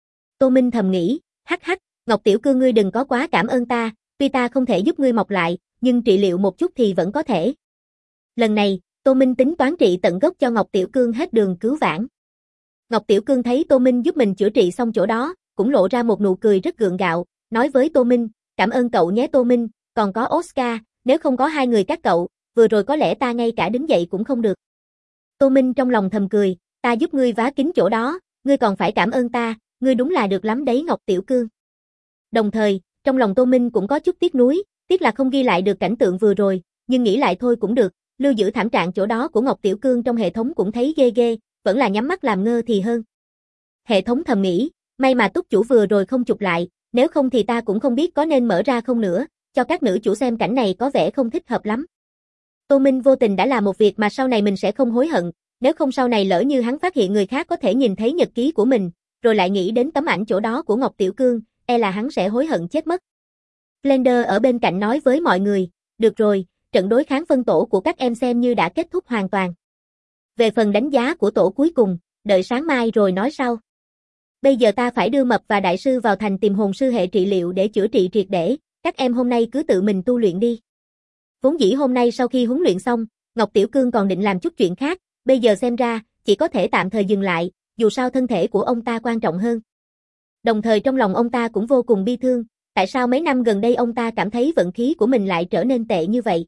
Tô Minh thầm nghĩ, hắc hắc, Ngọc Tiểu Cương ngươi đừng có quá cảm ơn ta, tuy ta không thể giúp ngươi mọc lại, nhưng trị liệu một chút thì vẫn có thể. Lần này, Tô Minh tính toán trị tận gốc cho Ngọc Tiểu Cương hết đường cứu vãn. Ngọc Tiểu Cương thấy Tô Minh giúp mình chữa trị xong chỗ đó, cũng lộ ra một nụ cười rất gượng gạo, nói với Tô Minh, cảm ơn cậu nhé Tô Minh, còn có Oscar, nếu không có hai người các cậu, vừa rồi có lẽ ta ngay cả đứng dậy cũng không được. Tô Minh trong lòng thầm cười, ta giúp ngươi vá kín chỗ đó, ngươi còn phải cảm ơn ta, ngươi đúng là được lắm đấy Ngọc Tiểu Cương. Đồng thời, trong lòng Tô Minh cũng có chút tiếc nuối, tiếc là không ghi lại được cảnh tượng vừa rồi, nhưng nghĩ lại thôi cũng được, lưu giữ thảm trạng chỗ đó của Ngọc Tiểu Cương trong hệ thống cũng thấy ghê ghê, vẫn là nhắm mắt làm ngơ thì hơn. Hệ thống thầm nghĩ, may mà túc chủ vừa rồi không chụp lại, nếu không thì ta cũng không biết có nên mở ra không nữa, cho các nữ chủ xem cảnh này có vẻ không thích hợp lắm. Tô Minh vô tình đã làm một việc mà sau này mình sẽ không hối hận, nếu không sau này lỡ như hắn phát hiện người khác có thể nhìn thấy nhật ký của mình, rồi lại nghĩ đến tấm ảnh chỗ đó của Ngọc Tiểu Cương, e là hắn sẽ hối hận chết mất. Blender ở bên cạnh nói với mọi người, được rồi, trận đối kháng phân tổ của các em xem như đã kết thúc hoàn toàn. Về phần đánh giá của tổ cuối cùng, đợi sáng mai rồi nói sau. Bây giờ ta phải đưa Mập và Đại sư vào thành tìm hồn sư hệ trị liệu để chữa trị triệt để, các em hôm nay cứ tự mình tu luyện đi. Vốn dĩ hôm nay sau khi huấn luyện xong, Ngọc Tiểu Cương còn định làm chút chuyện khác, bây giờ xem ra, chỉ có thể tạm thời dừng lại, dù sao thân thể của ông ta quan trọng hơn. Đồng thời trong lòng ông ta cũng vô cùng bi thương, tại sao mấy năm gần đây ông ta cảm thấy vận khí của mình lại trở nên tệ như vậy.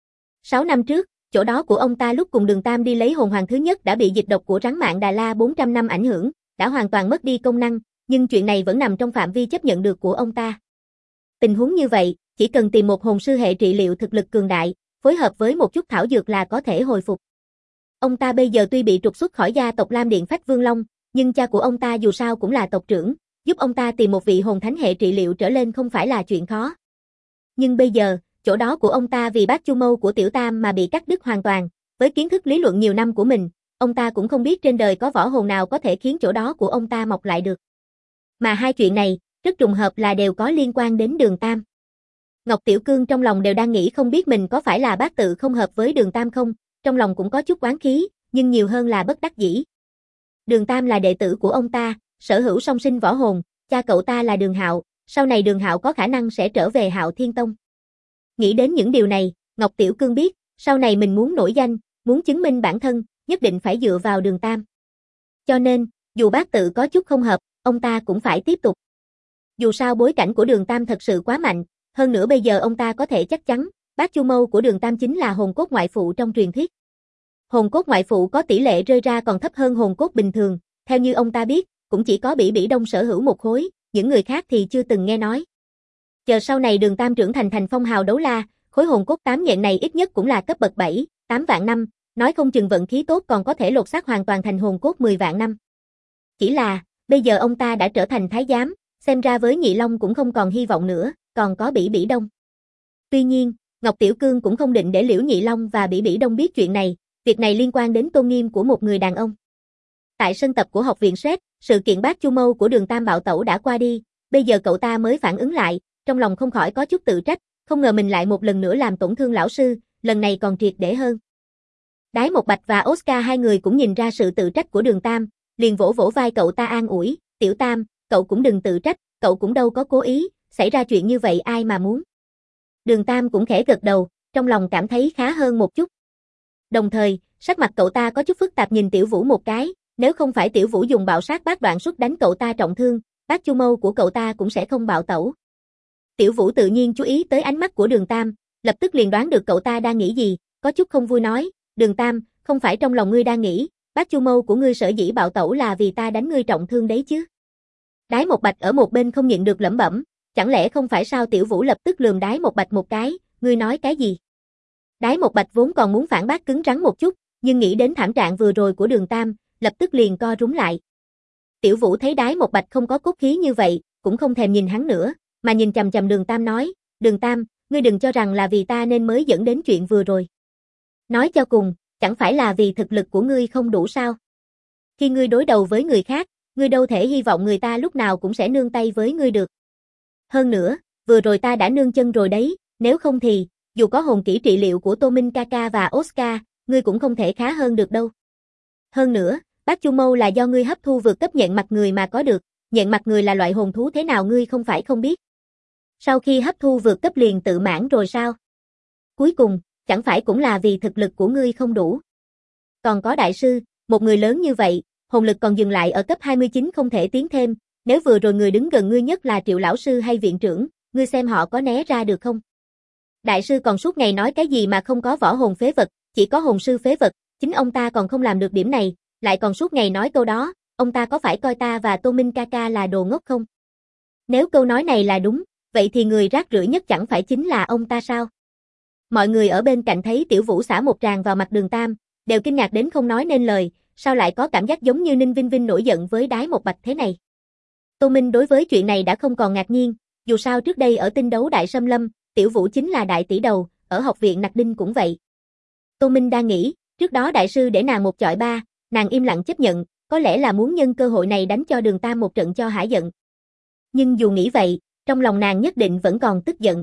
6 năm trước, chỗ đó của ông ta lúc cùng Đường Tam đi lấy hồn hoàng thứ nhất đã bị dịch độc của rắn mạng Đà La 400 năm ảnh hưởng, đã hoàn toàn mất đi công năng, nhưng chuyện này vẫn nằm trong phạm vi chấp nhận được của ông ta. Tình huống như vậy, chỉ cần tìm một hồn sư hệ trị liệu thực lực cường đại, phối hợp với một chút thảo dược là có thể hồi phục. Ông ta bây giờ tuy bị trục xuất khỏi gia tộc Lam Điện Phách Vương Long, nhưng cha của ông ta dù sao cũng là tộc trưởng, giúp ông ta tìm một vị hồn thánh hệ trị liệu trở lên không phải là chuyện khó. Nhưng bây giờ, chỗ đó của ông ta vì bát chu mâu của Tiểu Tam mà bị cắt đứt hoàn toàn, với kiến thức lý luận nhiều năm của mình, ông ta cũng không biết trên đời có võ hồn nào có thể khiến chỗ đó của ông ta mọc lại được. Mà hai chuyện này, rất trùng hợp là đều có liên quan đến Đường Tam. Ngọc Tiểu Cương trong lòng đều đang nghĩ không biết mình có phải là bát tự không hợp với Đường Tam không, trong lòng cũng có chút oán khí, nhưng nhiều hơn là bất đắc dĩ. Đường Tam là đệ tử của ông ta, sở hữu song sinh võ hồn, cha cậu ta là Đường Hạo, sau này Đường Hạo có khả năng sẽ trở về Hạo Thiên Tông. Nghĩ đến những điều này, Ngọc Tiểu Cương biết, sau này mình muốn nổi danh, muốn chứng minh bản thân, nhất định phải dựa vào Đường Tam. Cho nên, dù bát tự có chút không hợp, ông ta cũng phải tiếp tục. Dù sao bối cảnh của Đường Tam thật sự quá mạnh, hơn nữa bây giờ ông ta có thể chắc chắn, bát chu mâu của Đường Tam chính là hồn cốt ngoại phụ trong truyền thuyết. Hồn cốt ngoại phụ có tỷ lệ rơi ra còn thấp hơn hồn cốt bình thường, theo như ông ta biết, cũng chỉ có Bỉ Bỉ Đông sở hữu một khối, những người khác thì chưa từng nghe nói. Chờ sau này Đường Tam trưởng thành phong hào đấu la, khối hồn cốt 8 nhện này ít nhất cũng là cấp bậc 7, 8 vạn năm, nói không chừng vận khí tốt còn có thể lột xác hoàn toàn thành hồn cốt 10 vạn năm. Chỉ là, bây giờ ông ta đã trở thành thái giám, xem ra với Nhị Long cũng không còn hy vọng nữa, còn có Bỉ Bỉ Đông. Tuy nhiên, Ngọc Tiểu Cương cũng không định để Liễu Nhị Long và Bỉ Bỉ Đông biết chuyện này, việc này liên quan đến tôn nghiêm của một người đàn ông. Tại sân tập của học viện Sét, sự kiện bát chu mâu của Đường Tam bạo tẩu đã qua đi, bây giờ cậu ta mới phản ứng lại, trong lòng không khỏi có chút tự trách, không ngờ mình lại một lần nữa làm tổn thương lão sư, lần này còn triệt để hơn. Đái Một Bạch và Oscar hai người cũng nhìn ra sự tự trách của Đường Tam, liền vỗ vỗ vai cậu ta an ủi, Tiểu Tam, cậu cũng đừng tự trách, cậu cũng đâu có cố ý, xảy ra chuyện như vậy ai mà muốn. Đường Tam cũng khẽ gật đầu, trong lòng cảm thấy khá hơn một chút. Đồng thời, sắc mặt cậu ta có chút phức tạp nhìn Tiểu Vũ một cái, nếu không phải Tiểu Vũ dùng bạo sát bát đoạn xuất đánh cậu ta trọng thương, bát chu mâu của cậu ta cũng sẽ không bạo tẩu. Tiểu Vũ tự nhiên chú ý tới ánh mắt của Đường Tam, lập tức liền đoán được cậu ta đang nghĩ gì, có chút không vui nói, Đường Tam, không phải trong lòng ngươi đang nghĩ, bát chu mâu của ngươi sở dĩ bạo tẩu là vì ta đánh ngươi trọng thương đấy chứ. Đái Một Bạch ở một bên không nhịn được lẩm bẩm, chẳng lẽ không phải sao? Tiểu Vũ lập tức lườm Đái Một Bạch một cái, ngươi nói cái gì? Đái Một Bạch vốn còn muốn phản bác cứng rắn một chút, nhưng nghĩ đến thảm trạng vừa rồi của Đường Tam, lập tức liền co rúm lại. Tiểu Vũ thấy Đái Một Bạch không có cốt khí như vậy, cũng không thèm nhìn hắn nữa, mà nhìn chằm chằm Đường Tam nói, Đường Tam, ngươi đừng cho rằng là vì ta nên mới dẫn đến chuyện vừa rồi. Nói cho cùng, chẳng phải là vì thực lực của ngươi không đủ sao? Khi ngươi đối đầu với người khác, ngươi đâu thể hy vọng người ta lúc nào cũng sẽ nương tay với ngươi được. Hơn nữa, vừa rồi ta đã nương chân rồi đấy, nếu không thì, dù có hồn kỹ trị liệu của Tô Minh Kaka và Oscar, ngươi cũng không thể khá hơn được đâu. Hơn nữa, Bát Chu Mâu là do ngươi hấp thu vượt cấp nhện mặt người mà có được, nhện mặt người là loại hồn thú thế nào ngươi không phải không biết. Sau khi hấp thu vượt cấp liền tự mãn rồi sao? Cuối cùng, chẳng phải cũng là vì thực lực của ngươi không đủ. Còn có đại sư, một người lớn như vậy, hồn lực còn dừng lại ở cấp 29 không thể tiến thêm, nếu vừa rồi người đứng gần ngươi nhất là Triệu lão sư hay viện trưởng, ngươi xem họ có né ra được không? Đại sư còn suốt ngày nói cái gì mà không có võ hồn phế vật, chỉ có hồn sư phế vật, chính ông ta còn không làm được điểm này, lại còn suốt ngày nói câu đó, ông ta có phải coi ta và Tô Minh Kaka là đồ ngốc không? Nếu câu nói này là đúng, vậy thì người rác rưởi nhất chẳng phải chính là ông ta sao? Mọi người ở bên cạnh thấy Tiểu Vũ xả một tràng vào mặt Đường Tam, đều kinh ngạc đến không nói nên lời, sao lại có cảm giác giống như Ninh Vinh Vinh nổi giận với Đái Một Bạch thế này. Tô Minh đối với chuyện này đã không còn ngạc nhiên, dù sao trước đây ở tinh đấu Đại Sâm Lâm, Tiểu Vũ chính là đại tỷ đầu, ở học viện Nặc Đinh cũng vậy. Tô Minh đang nghĩ, trước đó đại sư để nàng một chọi ba, nàng im lặng chấp nhận, có lẽ là muốn nhân cơ hội này đánh cho Đường Tam một trận cho hả giận. Nhưng dù nghĩ vậy, trong lòng nàng nhất định vẫn còn tức giận.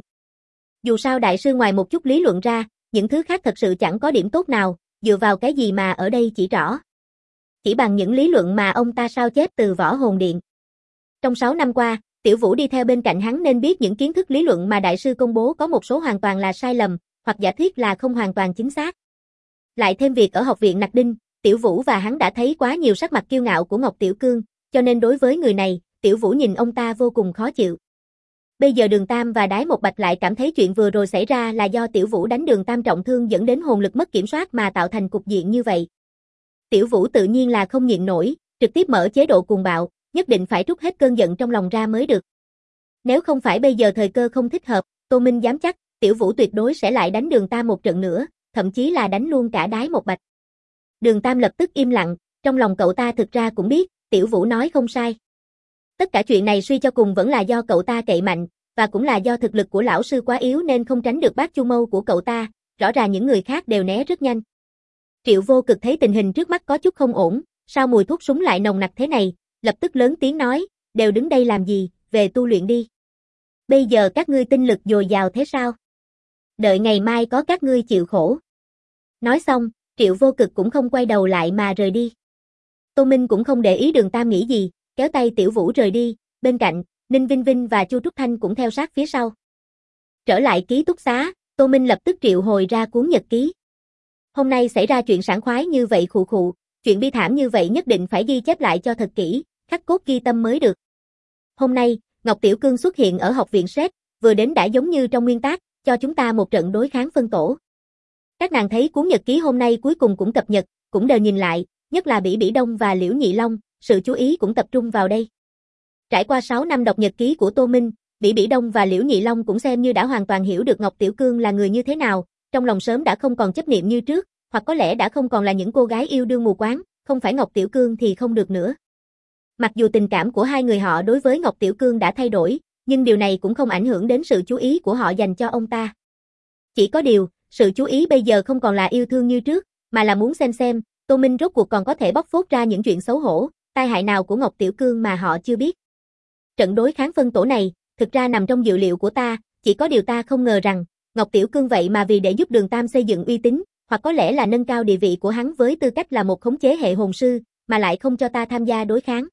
Dù sao đại sư ngoài một chút lý luận ra, những thứ khác thật sự chẳng có điểm tốt nào, dựa vào cái gì mà ở đây chỉ rõ. Chỉ bằng những lý luận mà ông ta sao chép từ Võ Hồn Điện. Trong 6 năm qua, Tiểu Vũ đi theo bên cạnh hắn nên biết những kiến thức lý luận mà đại sư công bố có một số hoàn toàn là sai lầm, hoặc giả thuyết là không hoàn toàn chính xác. Lại thêm việc ở học viện Nặc Đinh, Tiểu Vũ và hắn đã thấy quá nhiều sắc mặt kiêu ngạo của Ngọc Tiểu Cương, cho nên đối với người này, Tiểu Vũ nhìn ông ta vô cùng khó chịu. Bây giờ Đường Tam và Đái Một Bạch lại cảm thấy chuyện vừa rồi xảy ra là do Tiểu Vũ đánh Đường Tam trọng thương dẫn đến hồn lực mất kiểm soát mà tạo thành cục diện như vậy. Tiểu Vũ tự nhiên là không nhịn nổi, trực tiếp mở chế độ cuồng bạo, nhất định phải trút hết cơn giận trong lòng ra mới được. Nếu không phải bây giờ thời cơ không thích hợp, Tô Minh dám chắc, Tiểu Vũ tuyệt đối sẽ lại đánh Đường Tam một trận nữa, thậm chí là đánh luôn cả Đái Một Bạch. Đường Tam lập tức im lặng, trong lòng cậu ta thực ra cũng biết, Tiểu Vũ nói không sai. Tất cả chuyện này suy cho cùng vẫn là do cậu ta cậy mạnh, và cũng là do thực lực của lão sư quá yếu nên không tránh được Bát Chu Mâu của cậu ta, rõ ràng những người khác đều né rất nhanh. Triệu Vô Cực thấy tình hình trước mắt có chút không ổn, sao mùi thuốc súng lại nồng nặc thế này, lập tức lớn tiếng nói, đều đứng đây làm gì, về tu luyện đi. Bây giờ các ngươi tinh lực dồi dào thế sao? Đợi ngày mai có các ngươi chịu khổ. Nói xong, Triệu Vô Cực cũng không quay đầu lại mà rời đi. Tô Minh cũng không để ý Đường Tam nghĩ gì, kéo tay Tiểu Vũ rời đi, bên cạnh, Ninh Vinh Vinh và Chu Trúc Thanh cũng theo sát phía sau. Trở lại ký túc xá, Tô Minh lập tức triệu hồi ra cuốn nhật ký. Hôm nay xảy ra chuyện sảng khoái như vậy khụ khụ, chuyện bi thảm như vậy nhất định phải ghi chép lại cho thật kỹ, khắc cốt ghi tâm mới được. Hôm nay, Ngọc Tiểu Cương xuất hiện ở học viện SET, vừa đến đã giống như trong nguyên tác, cho chúng ta một trận đối kháng phân tổ. Các nàng thấy cuốn nhật ký hôm nay cuối cùng cũng cập nhật, cũng đều nhìn lại, nhất là Bỉ Bỉ Đông và Liễu Nhị Long, sự chú ý cũng tập trung vào đây. Trải qua 6 năm đọc nhật ký của Tô Minh, Bỉ Bỉ Đông và Liễu Nhị Long cũng xem như đã hoàn toàn hiểu được Ngọc Tiểu Cương là người như thế nào, trong lòng sớm đã không còn chấp niệm như trước, hoặc có lẽ đã không còn là những cô gái yêu đương mù quáng, không phải Ngọc Tiểu Cương thì không được nữa. Mặc dù tình cảm của hai người họ đối với Ngọc Tiểu Cương đã thay đổi, nhưng điều này cũng không ảnh hưởng đến sự chú ý của họ dành cho ông ta. Chỉ có điều, sự chú ý bây giờ không còn là yêu thương như trước, mà là muốn xem Tô Minh rốt cuộc còn có thể bóc phốt ra những chuyện xấu hổ, tai hại nào của Ngọc Tiểu Cương mà họ chưa biết. Trận đối kháng phân tổ này, thực ra nằm trong dự liệu của ta, chỉ có điều ta không ngờ rằng, Ngọc Tiểu Cương vậy mà vì để giúp Đường Tam xây dựng uy tín, hoặc có lẽ là nâng cao địa vị của hắn với tư cách là một khống chế hệ hồn sư, mà lại không cho ta tham gia đối kháng.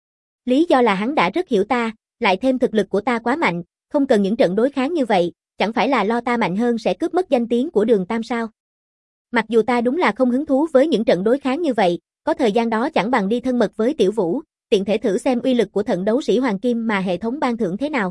Lý do là hắn đã rất hiểu ta, lại thêm thực lực của ta quá mạnh, không cần những trận đối kháng như vậy, chẳng phải là lo ta mạnh hơn sẽ cướp mất danh tiếng của Đường Tam sao? Mặc dù ta đúng là không hứng thú với những trận đối kháng như vậy, có thời gian đó chẳng bằng đi thân mật với Tiểu Vũ, tiện thể thử xem uy lực của Thận Đấu Sĩ Hoàng Kim mà hệ thống ban thưởng thế nào.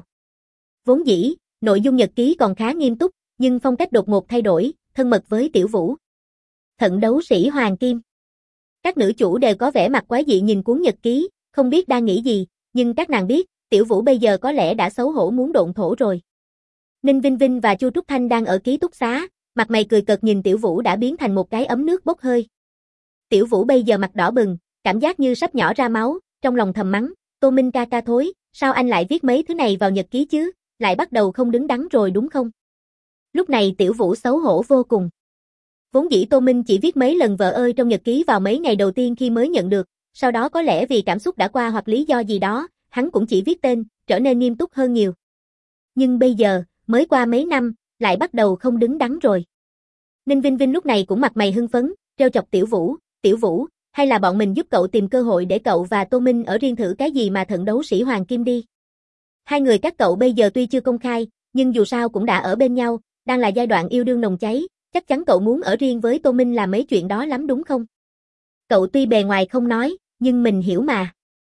Vốn dĩ, nội dung nhật ký còn khá nghiêm túc, nhưng phong cách đột ngột thay đổi, thân mật với Tiểu Vũ. Thận Đấu Sĩ Hoàng Kim. Các nữ chủ đều có vẻ mặt quái dị nhìn cuốn nhật ký, không biết đang nghĩ gì, nhưng các nàng biết, Tiểu Vũ bây giờ có lẽ đã xấu hổ muốn độn thổ rồi. Ninh Vinh Vinh và Chu Trúc Thanh đang ở ký túc xá, mặt mày cười cợt nhìn Tiểu Vũ đã biến thành một cái ấm nước bốc hơi. Tiểu Vũ bây giờ mặt đỏ bừng, cảm giác như sắp nhỏ ra máu, trong lòng thầm mắng, Tô Minh ca ca thối, sao anh lại viết mấy thứ này vào nhật ký chứ, lại bắt đầu không đứng đắn rồi đúng không? Lúc này Tiểu Vũ xấu hổ vô cùng. Vốn dĩ Tô Minh chỉ viết mấy lần vợ ơi trong nhật ký vào mấy ngày đầu tiên khi mới nhận được, sau đó có lẽ vì cảm xúc đã qua hoặc lý do gì đó, hắn cũng chỉ viết tên, trở nên nghiêm túc hơn nhiều. Nhưng bây giờ, mới qua mấy năm, lại bắt đầu không đứng đắn rồi. Ninh Vinh Vinh lúc này cũng mặt mày hưng phấn, trêu chọc Tiểu Vũ, hay là bọn mình giúp cậu tìm cơ hội để cậu và Tô Minh ở riêng thử cái gì mà thận đấu sĩ Hoàng Kim đi. Hai người các cậu bây giờ tuy chưa công khai, nhưng dù sao cũng đã ở bên nhau, đang là giai đoạn yêu đương nồng cháy, chắc chắn cậu muốn ở riêng với Tô Minh làm mấy chuyện đó lắm đúng không? Cậu tuy bề ngoài không nói, nhưng mình hiểu mà.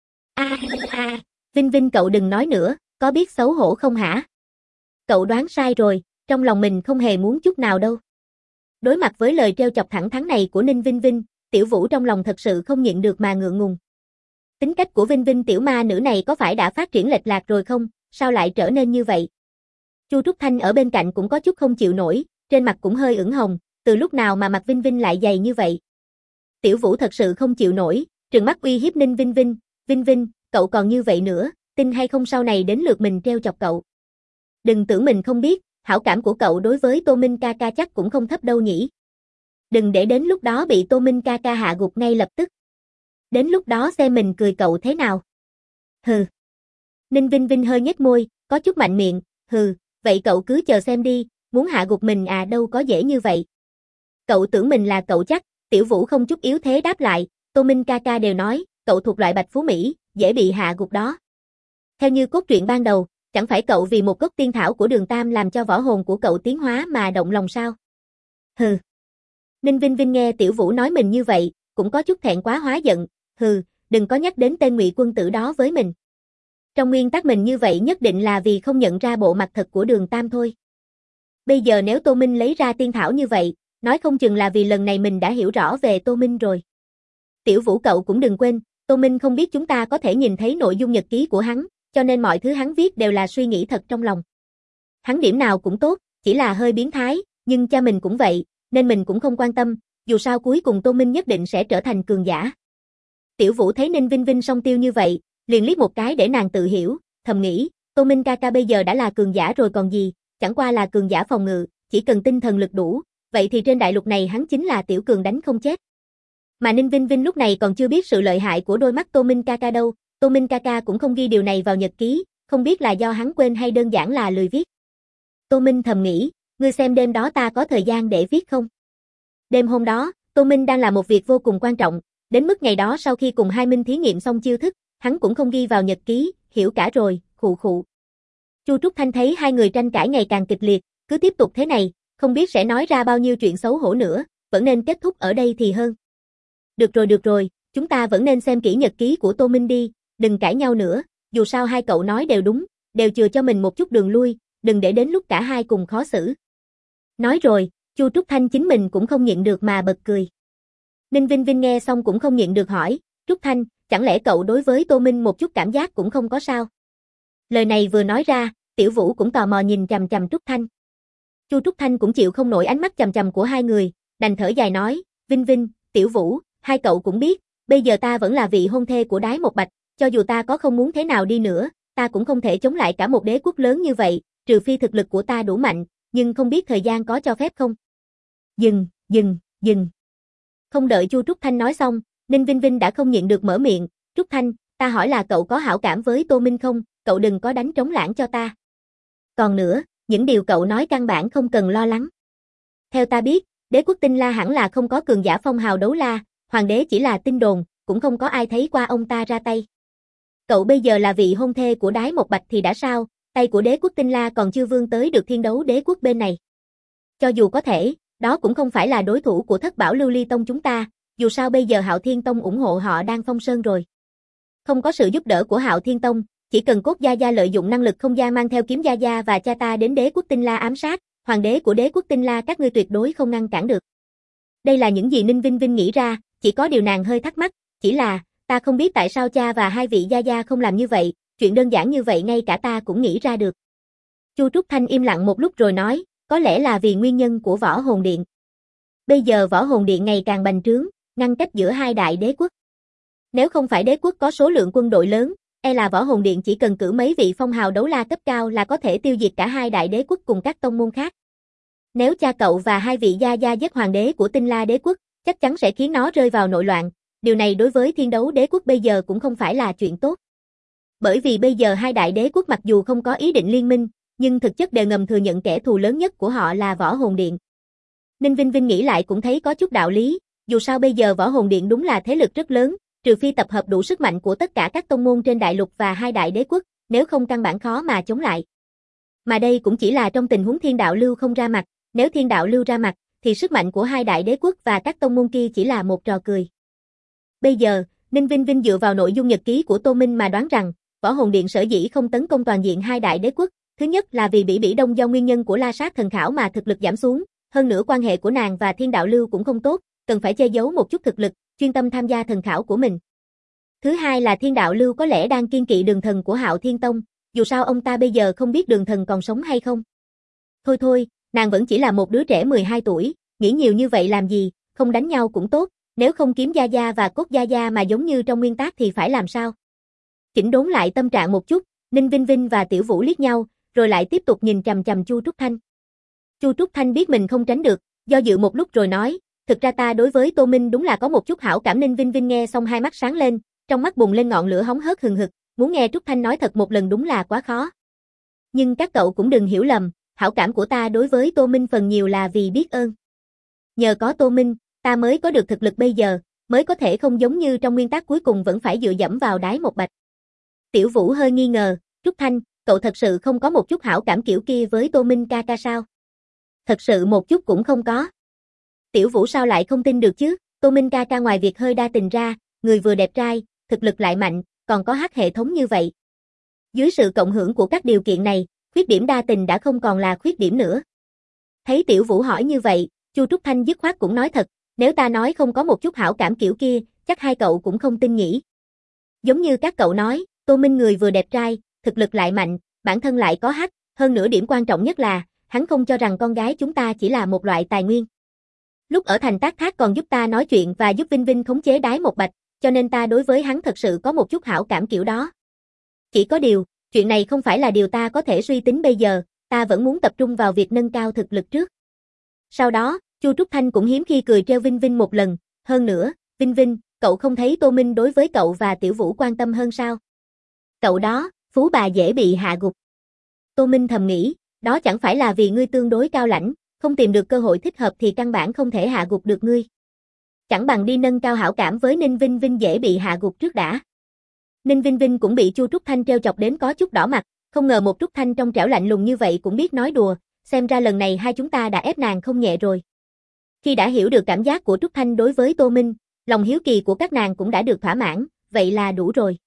Vinh Vinh cậu đừng nói nữa, có biết xấu hổ không hả? Cậu đoán sai rồi, trong lòng mình không hề muốn chút nào đâu. Đối mặt với lời trêu chọc thẳng thắn này của Ninh Vinh Vinh, Tiểu Vũ trong lòng thật sự không nhịn được mà ngượng ngùng. Tính cách của Vinh Vinh tiểu ma nữ này có phải đã phát triển lệch lạc rồi không, sao lại trở nên như vậy? Chu Trúc Thanh ở bên cạnh cũng có chút không chịu nổi, trên mặt cũng hơi ửng hồng, từ lúc nào mà mặt Vinh Vinh lại dày như vậy? Tiểu Vũ thật sự không chịu nổi, trừng mắt uy hiếp Ninh Vinh Vinh, Vinh Vinh, cậu còn như vậy nữa, tin hay không sau này đến lượt mình trêu chọc cậu. Đừng tưởng mình không biết, hảo cảm của cậu đối với Tô Minh ca ca chắc cũng không thấp đâu nhỉ. Đừng để đến lúc đó bị Tô Minh ca ca hạ gục ngay lập tức. Đến lúc đó xem mình cười cậu thế nào. Hừ. Ninh Vinh Vinh hơi nhếch môi, có chút mạnh miệng, hừ, vậy cậu cứ chờ xem đi, muốn hạ gục mình à đâu có dễ như vậy. Cậu tưởng mình là cậu chắc, Tiểu Vũ không chút yếu thế đáp lại, Tô Minh ca ca đều nói, cậu thuộc loại bạch phú Mỹ, dễ bị hạ gục đó. Theo như cốt truyện ban đầu, chẳng phải cậu vì một gốc tiên thảo của Đường Tam làm cho võ hồn của cậu tiến hóa mà động lòng sao? Hừ. Ninh Vinh Vinh nghe Tiểu Vũ nói mình như vậy, cũng có chút thẹn quá hóa giận, hừ, đừng có nhắc đến tên Ngụy Quân Tử đó với mình. Trong nguyên tắc mình như vậy nhất định là vì không nhận ra bộ mặt thật của Đường Tam thôi. Bây giờ nếu Tô Minh lấy ra tiên thảo như vậy, nói không chừng là vì lần này mình đã hiểu rõ về Tô Minh rồi. Tiểu Vũ cậu cũng đừng quên, Tô Minh không biết chúng ta có thể nhìn thấy nội dung nhật ký của hắn, cho nên mọi thứ hắn viết đều là suy nghĩ thật trong lòng. Hắn điểm nào cũng tốt, chỉ là hơi biến thái, nhưng cha mình cũng vậy, nên mình cũng không quan tâm, dù sao cuối cùng Tô Minh nhất định sẽ trở thành cường giả. Tiểu Vũ thấy Ninh Vinh Vinh song tiêu như vậy, liền liếc một cái để nàng tự hiểu, thầm nghĩ, Tô Minh ca ca bây giờ đã là cường giả rồi còn gì, chẳng qua là cường giả phòng ngự, chỉ cần tinh thần lực đủ, vậy thì trên đại lục này hắn chính là tiểu cường đánh không chết. Mà Ninh Vinh Vinh lúc này còn chưa biết sự lợi hại của đôi mắt Tô Minh ca ca đâu, Tô Minh ca ca cũng không ghi điều này vào nhật ký, không biết là do hắn quên hay đơn giản là lười viết. Tô Minh thầm nghĩ, ngươi xem đêm đó ta có thời gian để viết không? Đêm hôm đó, Tô Minh đang làm một việc vô cùng quan trọng, đến mức ngày đó sau khi cùng hai Minh thí nghiệm xong chiêu thức, hắn cũng không ghi vào nhật ký, hiểu cả rồi, khụ khụ. Chu Trúc Thanh thấy hai người tranh cãi ngày càng kịch liệt, cứ tiếp tục thế này, không biết sẽ nói ra bao nhiêu chuyện xấu hổ nữa, vẫn nên kết thúc ở đây thì hơn. Được rồi, chúng ta vẫn nên xem kỹ nhật ký của Tô Minh đi, đừng cãi nhau nữa, dù sao hai cậu nói đều đúng, đều chừa cho mình một chút đường lui, đừng để đến lúc cả hai cùng khó xử. Nói rồi, Chu Trúc Thanh chính mình cũng không nhịn được mà bật cười. Ninh Vinh Vinh nghe xong cũng không nhịn được hỏi, Trúc Thanh, chẳng lẽ cậu đối với Tô Minh một chút cảm giác cũng không có sao? Lời này vừa nói ra, Tiểu Vũ cũng tò mò nhìn chằm chằm Trúc Thanh. Chu Trúc Thanh cũng chịu không nổi ánh mắt chằm chằm của hai người, đành thở dài nói, Vinh Vinh, Tiểu Vũ, hai cậu cũng biết, bây giờ ta vẫn là vị hôn thê của Đái Một Bạch, cho dù ta có không muốn thế nào đi nữa, ta cũng không thể chống lại cả một đế quốc lớn như vậy, trừ phi thực lực của ta đủ mạnh, nhưng không biết thời gian có cho phép không? Dừng. Không đợi Chu Trúc Thanh nói xong, Ninh Vinh Vinh đã không nhịn được mở miệng, Trúc Thanh, ta hỏi là cậu có hảo cảm với Tô Minh không, cậu đừng có đánh trống lãng cho ta. Còn nữa, những điều cậu nói căn bản không cần lo lắng. Theo ta biết, đế quốc Tinh La hẳn là không có cường giả phong hào đấu la, hoàng đế chỉ là tin đồn, cũng không có ai thấy qua ông ta ra tay. Cậu bây giờ là vị hôn thê của Đái Một Bạch thì đã sao, tay của đế quốc Tinh La còn chưa vươn tới được thiên đấu đế quốc bên này. Cho dù có thể, đó cũng không phải là đối thủ của Thất Bảo Lưu Ly Tông chúng ta, dù sao bây giờ Hạo Thiên Tông ủng hộ họ đang phong sơn rồi. Không có sự giúp đỡ của Hạo Thiên Tông, chỉ cần Cốt Gia Gia lợi dụng năng lực không gian mang theo kiếm Gia Gia và cha ta đến đế quốc Tinh La ám sát, hoàng đế của đế quốc Tinh La các ngươi tuyệt đối không ngăn cản được. Đây là những gì Ninh Vinh Vinh nghĩ ra, chỉ có điều nàng hơi thắc mắc, chỉ là, ta không biết tại sao cha và hai vị Gia Gia không làm như vậy, chuyện đơn giản như vậy ngay cả ta cũng nghĩ ra được. Chu Trúc Thanh im lặng một lúc rồi nói, có lẽ là vì nguyên nhân của Võ Hồn Điện. Bây giờ Võ Hồn Điện ngày càng bành trướng, ngăn cách giữa hai đại đế quốc. Nếu không phải đế quốc có số lượng quân đội lớn, là Võ Hồn Điện chỉ cần cử mấy vị phong hào đấu la cấp cao là có thể tiêu diệt cả hai đại đế quốc cùng các tông môn khác. Nếu cha cậu và hai vị gia gia giết hoàng đế của Tinh La đế quốc, chắc chắn sẽ khiến nó rơi vào nội loạn, điều này đối với Thiên Đấu đế quốc bây giờ cũng không phải là chuyện tốt. Bởi vì bây giờ hai đại đế quốc mặc dù không có ý định liên minh, nhưng thực chất đều ngầm thừa nhận kẻ thù lớn nhất của họ là Võ Hồn Điện. Ninh Vinh Vinh nghĩ lại cũng thấy có chút đạo lý, dù sao bây giờ Võ Hồn Điện đúng là thế lực rất lớn, trừ phi tập hợp đủ sức mạnh của tất cả các tông môn trên đại lục và hai đại đế quốc, nếu không căn bản khó mà chống lại. Mà đây cũng chỉ là trong tình huống Thiên Đạo Lưu không ra mặt, nếu Thiên Đạo Lưu ra mặt, thì sức mạnh của hai đại đế quốc và các tông môn kia chỉ là một trò cười. Bây giờ, Ninh Vinh Vinh dựa vào nội dung nhật ký của Tô Minh mà đoán rằng, Võ Hồn Điện sở dĩ không tấn công toàn diện hai đại đế quốc, thứ nhất là vì Bỉ Đông do nguyên nhân của La Sát Thần Khảo mà thực lực giảm xuống, hơn nữa quan hệ của nàng và Thiên Đạo Lưu cũng không tốt, cần phải che giấu một chút thực lực, chuyên tâm tham gia thần khảo của mình. Thứ hai là Thiên Đạo Lưu có lẽ đang kiên kỵ Đường Thần của Hạo Thiên Tông, dù sao ông ta bây giờ không biết Đường Thần còn sống hay không. Thôi, nàng vẫn chỉ là một đứa trẻ 12 tuổi, nghĩ nhiều như vậy làm gì, không đánh nhau cũng tốt, nếu không Kiếm Gia Gia và Cốt Gia Gia mà giống như trong nguyên tác thì phải làm sao? Chỉnh đốn lại tâm trạng một chút, Ninh Vinh Vinh và Tiểu Vũ liếc nhau, rồi lại tiếp tục nhìn chằm chằm Chu Trúc Thanh. Chu Trúc Thanh biết mình không tránh được, do dự một lúc rồi nói, thực ra ta đối với Tô Minh đúng là có một chút hảo cảm. Ninh Vinh Vinh nghe xong hai mắt sáng lên, trong mắt bùng lên ngọn lửa hóng hớt hừng hực, muốn nghe Trúc Thanh nói thật một lần đúng là quá khó. Nhưng các cậu cũng đừng hiểu lầm, hảo cảm của ta đối với Tô Minh phần nhiều là vì biết ơn. Nhờ có Tô Minh, ta mới có được thực lực bây giờ, mới có thể không giống như trong nguyên tắc cuối cùng vẫn phải dựa dẫm vào đái một bạch. Tiểu Vũ hơi nghi ngờ, Trúc Thanh, cậu thật sự không có một chút hảo cảm kiểu kia với Tô Minh ca ca sao? Thật sự một chút cũng không có. Tiểu Vũ sao lại không tin được chứ, Tô Minh ca ca ngoài việc hơi đa tình ra, người vừa đẹp trai, thực lực lại mạnh, còn có hát hệ thống như vậy. Dưới sự cộng hưởng của các điều kiện này, khuyết điểm đa tình đã không còn là khuyết điểm nữa. Thấy Tiểu Vũ hỏi như vậy, Chu Trúc Thanh dứt khoát cũng nói thật, nếu ta nói không có một chút hảo cảm kiểu kia, chắc hai cậu cũng không tin nhỉ. Giống như các cậu nói, Tô Minh người vừa đẹp trai, thực lực lại mạnh, bản thân lại có hát, hơn nữa điểm quan trọng nhất là, hắn không cho rằng con gái chúng ta chỉ là một loại tài nguyên. Lúc ở thành Tác Thác còn giúp ta nói chuyện và giúp Vinh Vinh khống chế đái một bạch, cho nên ta đối với hắn thật sự có một chút hảo cảm kiểu đó. Chỉ có điều, chuyện này không phải là điều ta có thể suy tính bây giờ, ta vẫn muốn tập trung vào việc nâng cao thực lực trước. Sau đó, Chu Trúc Thanh cũng hiếm khi cười treo Vinh Vinh một lần, hơn nữa, Vinh Vinh, cậu không thấy Tô Minh đối với cậu và Tiểu Vũ quan tâm hơn sao? Cậu đó, phú bà dễ bị hạ gục. Tô Minh thầm nghĩ, đó chẳng phải là vì ngươi tương đối cao lãnh, không tìm được cơ hội thích hợp thì căn bản không thể hạ gục được ngươi. Chẳng bằng đi nâng cao hảo cảm với Ninh Vinh Vinh dễ bị hạ gục trước đã. Ninh Vinh Vinh cũng bị Chu Trúc Thanh trêu chọc đến có chút đỏ mặt, không ngờ một Trúc Thanh trong trẻo lạnh lùng như vậy cũng biết nói đùa, xem ra lần này hai chúng ta đã ép nàng không nhẹ rồi. Khi đã hiểu được cảm giác của Trúc Thanh đối với Tô Minh, lòng hiếu kỳ của các nàng cũng đã được thỏa mãn, vậy là đủ rồi.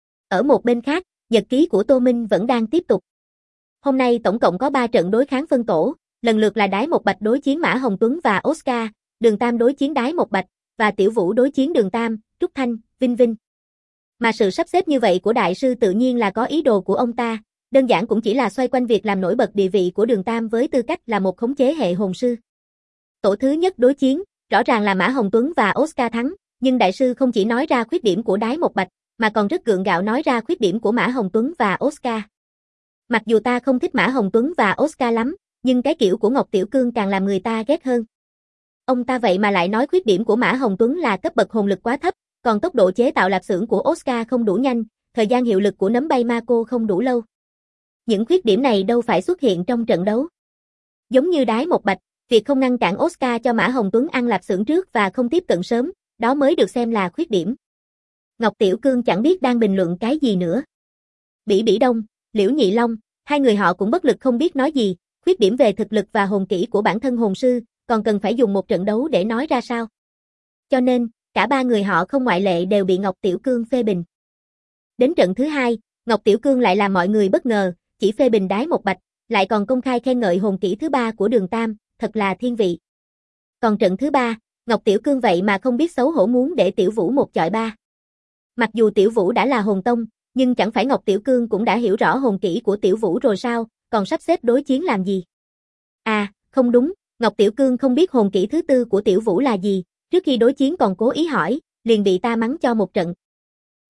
Ở một bên khác, nhật ký của Tô Minh vẫn đang tiếp tục. Hôm nay tổng cộng có 3 trận đối kháng phân tổ, lần lượt là Đái Một Bạch đối chiến Mã Hồng Tuấn và Oscar, Đường Tam đối chiến Đái Một Bạch, và Tiểu Vũ đối chiến Đường Tam, Trúc Thanh, Vinh Vinh. Mà sự sắp xếp như vậy của đại sư tự nhiên là có ý đồ của ông ta, đơn giản cũng chỉ là xoay quanh việc làm nổi bật địa vị của Đường Tam với tư cách là một khống chế hệ hồn sư. Tổ thứ nhất đối chiến, rõ ràng là Mã Hồng Tuấn và Oscar thắng, nhưng đại sư không chỉ nói ra khuyết điểm của Đái Một Bạch, mà còn rất gượng gạo nói ra khuyết điểm của Mã Hồng Tuấn và Oscar. Mặc dù ta không thích Mã Hồng Tuấn và Oscar lắm, nhưng cái kiểu của Ngọc Tiểu Cương càng làm người ta ghét hơn. Ông ta vậy mà lại nói khuyết điểm của Mã Hồng Tuấn là cấp bậc hồn lực quá thấp, còn tốc độ chế tạo lạp xưởng của Oscar không đủ nhanh, thời gian hiệu lực của nấm bay ma cô không đủ lâu. Những khuyết điểm này đâu phải xuất hiện trong trận đấu. Giống như Đái Một Bạch, việc không ngăn cản Oscar cho Mã Hồng Tuấn ăn lạp xưởng trước và không tiếp cận sớm, đó mới được xem là khuyết điểm. Ngọc Tiểu Cương chẳng biết đang bình luận cái gì nữa. Bỉ Đông, Liễu Nhị Long, hai người họ cũng bất lực không biết nói gì, khuyết điểm về thực lực và hồn kỹ của bản thân hồn sư, còn cần phải dùng một trận đấu để nói ra sao. Cho nên, cả ba người họ không ngoại lệ đều bị Ngọc Tiểu Cương phê bình. Đến trận thứ hai, Ngọc Tiểu Cương lại làm mọi người bất ngờ, chỉ phê bình Đái Một Bạch, lại còn công khai khen ngợi hồn kỹ thứ ba của Đường Tam, thật là thiên vị. Còn trận thứ ba, Ngọc Tiểu Cương vậy mà không biết xấu hổ muốn để Tiểu Vũ một chọi ba. Mặc dù Tiểu Vũ đã là hồn tông, nhưng chẳng phải Ngọc Tiểu Cương cũng đã hiểu rõ hồn kỹ của Tiểu Vũ rồi sao, còn sắp xếp đối chiến làm gì? À, không đúng, Ngọc Tiểu Cương không biết hồn kỹ thứ tư của Tiểu Vũ là gì, trước khi đối chiến còn cố ý hỏi, liền bị ta mắng cho một trận.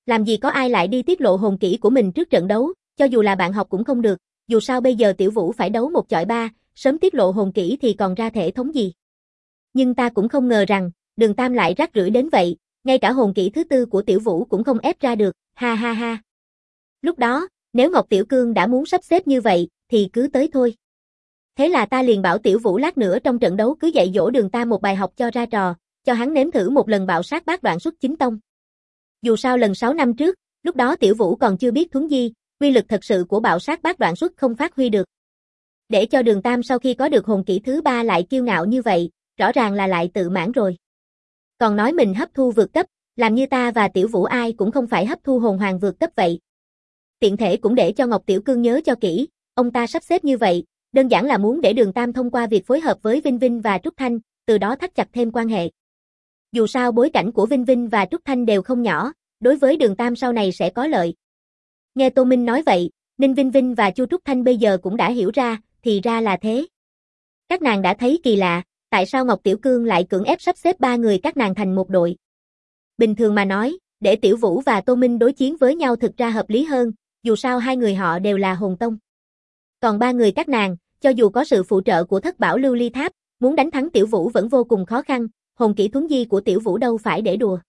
Làm gì có ai lại đi tiết lộ hồn kỹ của mình trước trận đấu, cho dù là bạn học cũng không được, dù sao bây giờ Tiểu Vũ phải đấu 1 chọi 3, sớm tiết lộ hồn kỹ thì còn ra thể thống gì. Nhưng ta cũng không ngờ rằng, Đường Tam lại rác rưởi đến vậy, ngay cả hồn kỹ thứ 4 của Tiểu Vũ cũng không ép ra được, ha ha ha. Lúc đó, nếu Ngọc Tiểu Cương đã muốn sắp xếp như vậy, thì cứ tới thôi. Thế là ta liền bảo Tiểu Vũ lát nữa trong trận đấu cứ dạy dỗ Đường Tam một bài học cho ra trò, cho hắn nếm thử một lần bạo sát bát đoạn xuất chính tông. Dù sao lần 6 năm trước, lúc đó Tiểu Vũ còn chưa biết thuấn di, uy lực thật sự của bạo sát bát đoạn xuất không phát huy được. Để cho Đường Tam sau khi có được hồn kỹ thứ 3 lại kiêu ngạo như vậy, rõ ràng là lại tự mãn rồi. Còn nói mình hấp thu vượt cấp, làm như ta và Tiểu Vũ ai cũng không phải hấp thu hồn hoàng vượt cấp vậy. Tiện thể cũng để cho Ngọc Tiểu Cương nhớ cho kỹ, ông ta sắp xếp như vậy, đơn giản là muốn để Đường Tam thông qua việc phối hợp với Vinh Vinh và Trúc Thanh, từ đó thắt chặt thêm quan hệ. Dù sao bối cảnh của Vinh Vinh và Trúc Thanh đều không nhỏ, đối với Đường Tam sau này sẽ có lợi. Nghe Tô Minh nói vậy, Ninh Vinh Vinh và Chu Trúc Thanh bây giờ cũng đã hiểu ra, thì ra là thế. Các nàng đã thấy kỳ lạ, tại sao Ngọc Tiểu Cương lại cưỡng ép sắp xếp 3 người các nàng thành một đội. Bình thường mà nói, để Tiểu Vũ và Tô Minh đối chiến với nhau thực ra hợp lý hơn, dù sao hai người họ đều là hồn tông. Còn 3 người các nàng, cho dù có sự phụ trợ của Thất Bảo Lưu Ly Tháp, muốn đánh thắng Tiểu Vũ vẫn vô cùng khó khăn, hồn kỹ thuấn di của Tiểu Vũ đâu phải để đùa.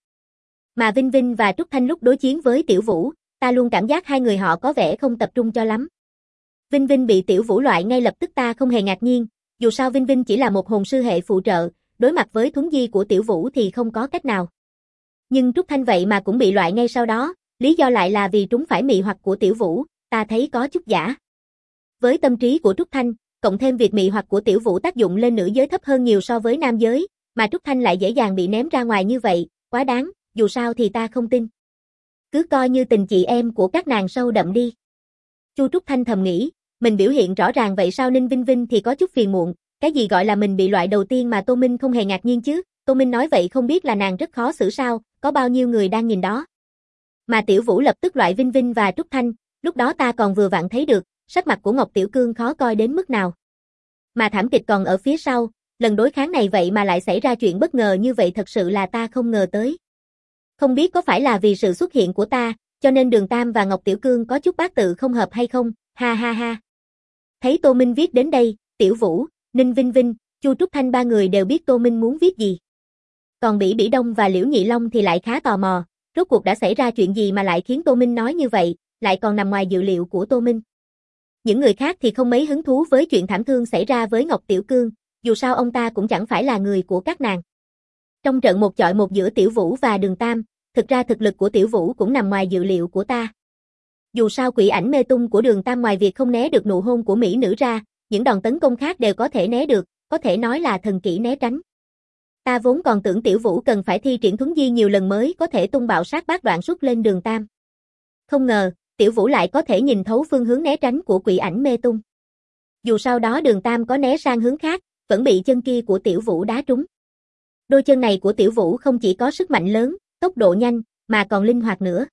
Mà Vinh Vinh và Trúc Thanh lúc đối chiến với Tiểu Vũ, ta luôn cảm giác hai người họ có vẻ không tập trung cho lắm. Vinh Vinh bị Tiểu Vũ loại ngay lập tức ta không hề ngạc nhiên, dù sao Vinh Vinh chỉ là một hồn sư hệ phụ trợ, đối mặt với thuấn di của Tiểu Vũ thì không có cách nào. Nhưng Trúc Thanh vậy mà cũng bị loại ngay sau đó, lý do lại là vì trúng phải mị hoặc của Tiểu Vũ, ta thấy có chút giả. Với tâm trí của Trúc Thanh, cộng thêm việc mị hoặc của Tiểu Vũ tác dụng lên nữ giới thấp hơn nhiều so với nam giới, mà Trúc Thanh lại dễ dàng bị ném ra ngoài như vậy, quá đáng, dù sao thì ta không tin. Cứ coi như tình chị em của các nàng sâu đậm đi. Chu Trúc Thanh thầm nghĩ, mình biểu hiện rõ ràng vậy sao Ninh Vinh Vinh thì có chút phiền muộn, cái gì gọi là mình bị loại đầu tiên mà Tô Minh không hề ngạc nhiên chứ, Tô Minh nói vậy không biết là nàng rất khó xử sao, có bao nhiêu người đang nhìn đó. Mà Tiểu Vũ lập tức loại Vinh Vinh và Trúc Thanh, lúc đó ta còn vừa vặn thấy được, sắc mặt của Ngọc Tiểu Cương khó coi đến mức nào. Mà thảm kịch còn ở phía sau, lần đối kháng này vậy mà lại xảy ra chuyện bất ngờ như vậy thật sự là ta không ngờ tới. Không biết có phải là vì sự xuất hiện của ta, cho nên Đường Tam và Ngọc Tiểu Cương có chút bát tự không hợp hay không, ha ha ha. Thấy Tô Minh viết đến đây, Tiểu Vũ, Ninh Vinh Vinh, Chu Trúc Thanh 3 người đều biết Tô Minh muốn viết gì. Còn Bỉ Bỉ Đông và Liễu Nhị Long thì lại khá tò mò, rốt cuộc đã xảy ra chuyện gì mà lại khiến Tô Minh nói như vậy, lại còn nằm ngoài dự liệu của Tô Minh. Những người khác thì không mấy hứng thú với chuyện thảm thương xảy ra với Ngọc Tiểu Cương, dù sao ông ta cũng chẳng phải là người của các nàng. Trong trận 1 chọi 1 giữa Tiểu Vũ và Đường Tam, thực ra thực lực của Tiểu Vũ cũng nằm ngoài dự liệu của ta. Dù sao quỷ ảnh mê tung của Đường Tam ngoài việc không né được nụ hôn của mỹ nữ ra, những đòn tấn công khác đều có thể né được, có thể nói là thần kỹ né tránh. Ta vốn còn tưởng Tiểu Vũ cần phải thi triển thuấn di nhiều lần mới có thể tung bạo sát bát đoạn xuất lên Đường Tam. Không ngờ, Tiểu Vũ lại có thể nhìn thấu phương hướng né tránh của quỷ ảnh mê tung. Dù sau đó Đường Tam có né sang hướng khác, vẫn bị chân kia của Tiểu Vũ đá trúng. Đôi chân này của Tiểu Vũ không chỉ có sức mạnh lớn, tốc độ nhanh, mà còn linh hoạt nữa.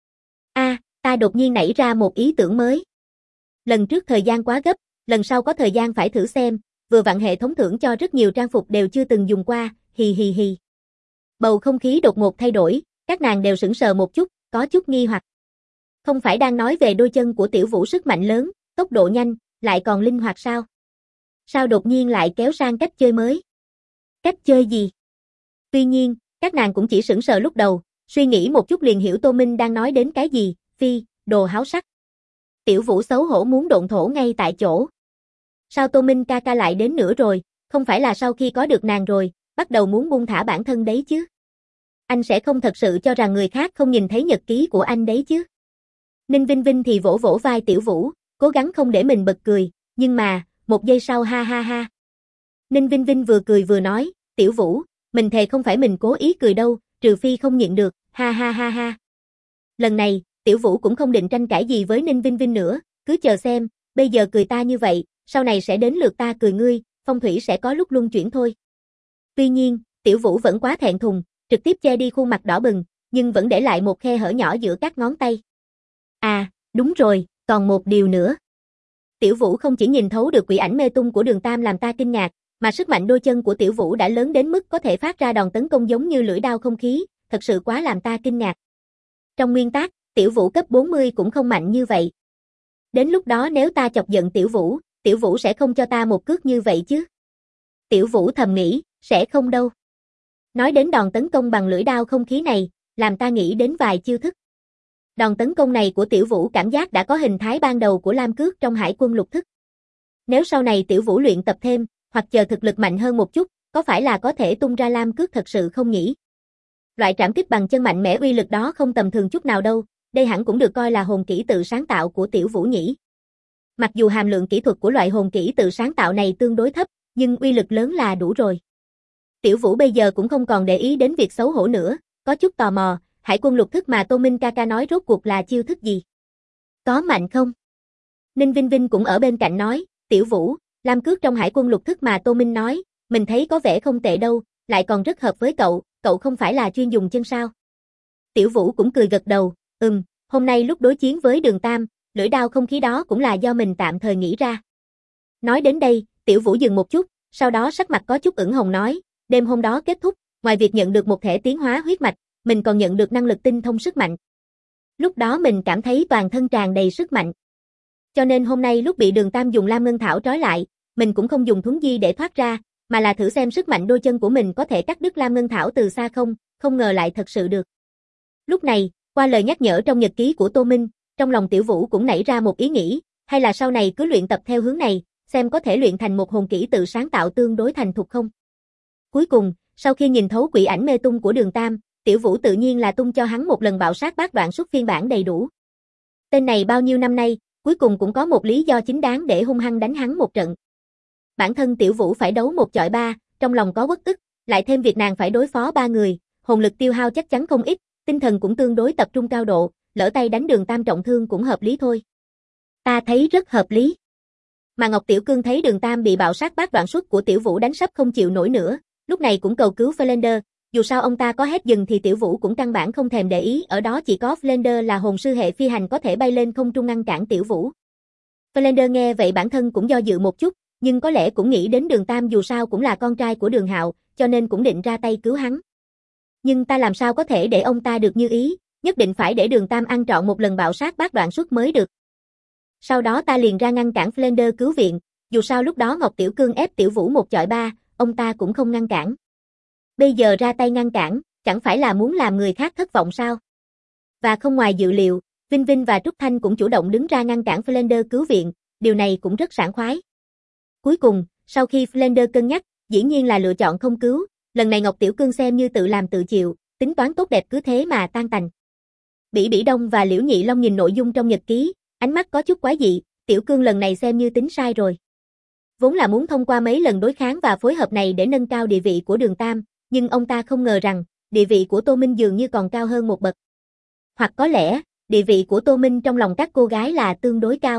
Ta đột nhiên nảy ra một ý tưởng mới. Lần trước thời gian quá gấp, lần sau có thời gian phải thử xem, vừa vặn hệ thống thưởng cho rất nhiều trang phục đều chưa từng dùng qua, hì hì hì. Bầu không khí đột ngột thay đổi, các nàng đều sững sờ một chút, có chút nghi hoặc. Không phải đang nói về đôi chân của Tiểu Vũ sức mạnh lớn, tốc độ nhanh, lại còn linh hoạt sao? Sao đột nhiên lại kéo sang cách chơi mới? Cách chơi gì? Tuy nhiên, các nàng cũng chỉ sững sờ lúc đầu, suy nghĩ một chút liền hiểu Tô Minh đang nói đến cái gì, phi, đồ háo sắc. Tiểu Vũ xấu hổ muốn độn thổ ngay tại chỗ. Sao Tô Minh ca ca lại đến nữa rồi, không phải là sau khi có được nàng rồi, bắt đầu muốn buông thả bản thân đấy chứ? Anh sẽ không thật sự cho rằng người khác không nhìn thấy nhật ký của anh đấy chứ? Ninh Vinh Vinh thì vỗ vỗ vai Tiểu Vũ, cố gắng không để mình bật cười, nhưng mà, một giây sau ha ha ha. Ninh Vinh Vinh vừa cười vừa nói, Tiểu Vũ, mình thề không phải mình cố ý cười đâu, trừ phi không nhịn được, ha ha ha ha. Lần này, Tiểu Vũ cũng không định tranh cãi gì với Ninh Vinh Vinh nữa, cứ chờ xem, bây giờ cười ta như vậy, sau này sẽ đến lượt ta cười ngươi, phong thủy sẽ có lúc luân chuyển thôi. Tuy nhiên, Tiểu Vũ vẫn quá thẹn thùng, trực tiếp che đi khuôn mặt đỏ bừng, nhưng vẫn để lại một khe hở nhỏ giữa các ngón tay. Đúng rồi, còn một điều nữa. Tiểu Vũ không chỉ nhìn thấu được quỷ ảnh mê tung của Đường Tam làm ta kinh ngạc, mà sức mạnh đôi chân của Tiểu Vũ đã lớn đến mức có thể phát ra đòn tấn công giống như lưỡi đao không khí, thật sự quá làm ta kinh ngạc. Trong nguyên tắc, Tiểu Vũ cấp 40 cũng không mạnh như vậy. Đến lúc đó nếu ta chọc giận Tiểu Vũ sẽ không cho ta một cước như vậy chứ. Tiểu Vũ thầm nghĩ, sẽ không đâu. Nói đến đòn tấn công bằng lưỡi đao không khí này, làm ta nghĩ đến vài chiêu thức. Đòn tấn công này của Tiểu Vũ cảm giác đã có hình thái ban đầu của Lam Cước trong Hải Quân Lục Thức. Nếu sau này Tiểu Vũ luyện tập thêm, hoặc chờ thực lực mạnh hơn một chút, có phải là có thể tung ra Lam Cước thật sự không nhỉ? Loại trảm kích bằng chân mạnh mẽ uy lực đó không tầm thường chút nào đâu, đây hẳn cũng được coi là hồn kỹ tự sáng tạo của Tiểu Vũ nhỉ. Mặc dù hàm lượng kỹ thuật của loại hồn kỹ tự sáng tạo này tương đối thấp, nhưng uy lực lớn là đủ rồi. Tiểu Vũ bây giờ cũng không còn để ý đến việc xấu hổ nữa, có chút tò mò, Hải Quân Lục Thức mà Tô Minh ca ca nói rốt cuộc là chiêu thức gì? Có mạnh không? Ninh Vinh Vinh cũng ở bên cạnh nói, Tiểu Vũ, Lam Cước trong Hải Quân Lục Thức mà Tô Minh nói, mình thấy có vẻ không tệ đâu, lại còn rất hợp với cậu không phải là chuyên dùng chân sao? Tiểu Vũ cũng cười gật đầu, hôm nay lúc đối chiến với Đường Tam, lưỡi đao không khí đó cũng là do mình tạm thời nghĩ ra. Nói đến đây, Tiểu Vũ dừng một chút, sau đó sắc mặt có chút ửng hồng nói, đêm hôm đó kết thúc, ngoài việc nhận được một thẻ tiến hóa huyết mạch, mình còn nhận được năng lực tinh thông sức mạnh. Lúc đó mình cảm thấy toàn thân tràn đầy sức mạnh. Cho nên hôm nay lúc bị Đường Tam dùng Lam Ngân Thảo trói lại, mình cũng không dùng thuấn di để thoát ra, mà là thử xem sức mạnh đôi chân của mình có thể cắt đứt Lam Ngân Thảo từ xa không ngờ lại thật sự được. Lúc này, qua lời nhắc nhở trong nhật ký của Tô Minh, trong lòng Tiểu Vũ cũng nảy ra một ý nghĩ, hay là sau này cứ luyện tập theo hướng này, xem có thể luyện thành một hồn kỹ tự sáng tạo tương đối thành thục không. Cuối cùng, sau khi nhìn thấu quỷ ảnh mê tung của Đường Tam, Tiểu Vũ tự nhiên là tung cho hắn một lần bạo sát bát đoạn xuất phiên bản đầy đủ. Tên này bao nhiêu năm nay, cuối cùng cũng có một lý do chính đáng để hung hăng đánh hắn một trận. Bản thân Tiểu Vũ phải đấu một chọi ba, trong lòng có uất ức, lại thêm việc nàng phải đối phó ba người, hồn lực tiêu hao chắc chắn không ít, tinh thần cũng tương đối tập trung cao độ, lỡ tay đánh Đường Tam trọng thương cũng hợp lý thôi. Ta thấy rất hợp lý. Mà Ngọc Tiểu Cương thấy Đường Tam bị bạo sát bát đoạn xuất của Tiểu Vũ đánh sắp không chịu nổi nữa, lúc này cũng cầu cứu Flander, dù sao ông ta có hét dừng thì Tiểu Vũ cũng căn bản không thèm để ý, ở đó chỉ có Flander là hồn sư hệ phi hành có thể bay lên không trung ngăn cản Tiểu Vũ. Flander nghe vậy bản thân cũng do dự một chút, nhưng có lẽ cũng nghĩ đến Đường Tam dù sao cũng là con trai của Đường Hạo, cho nên cũng định ra tay cứu hắn. Nhưng ta làm sao có thể để ông ta được như ý, nhất định phải để Đường Tam ăn trọn một lần bạo sát bát đoạn xuất mới được. Sau đó ta liền ra ngăn cản Flander cứu viện, dù sao lúc đó Ngọc Tiểu Cương ép Tiểu Vũ một chọi ba, ông ta cũng không ngăn cản. Bây giờ ra tay ngăn cản, chẳng phải là muốn làm người khác thất vọng sao? Và không ngoài dự liệu, Vinh Vinh và Trúc Thanh cũng chủ động đứng ra ngăn cản Flander cứu viện, điều này cũng rất sảng khoái. Cuối cùng, sau khi Flander cân nhắc, dĩ nhiên là lựa chọn không cứu, lần này Ngọc Tiểu Cương xem như tự làm tự chịu, tính toán tốt đẹp cứ thế mà tan tành. Bỉ Bỉ Đông và Liễu Nhị Long nhìn nội dung trong nhật ký, ánh mắt có chút quái dị, Tiểu Cương lần này xem như tính sai rồi. Vốn là muốn thông qua mấy lần đối kháng và phối hợp này để nâng cao địa vị của Đường Tam, nhưng ông ta không ngờ rằng, địa vị của Tô Minh dường như còn cao hơn một bậc. Hoặc có lẽ, địa vị của Tô Minh trong lòng các cô gái là tương đối cao.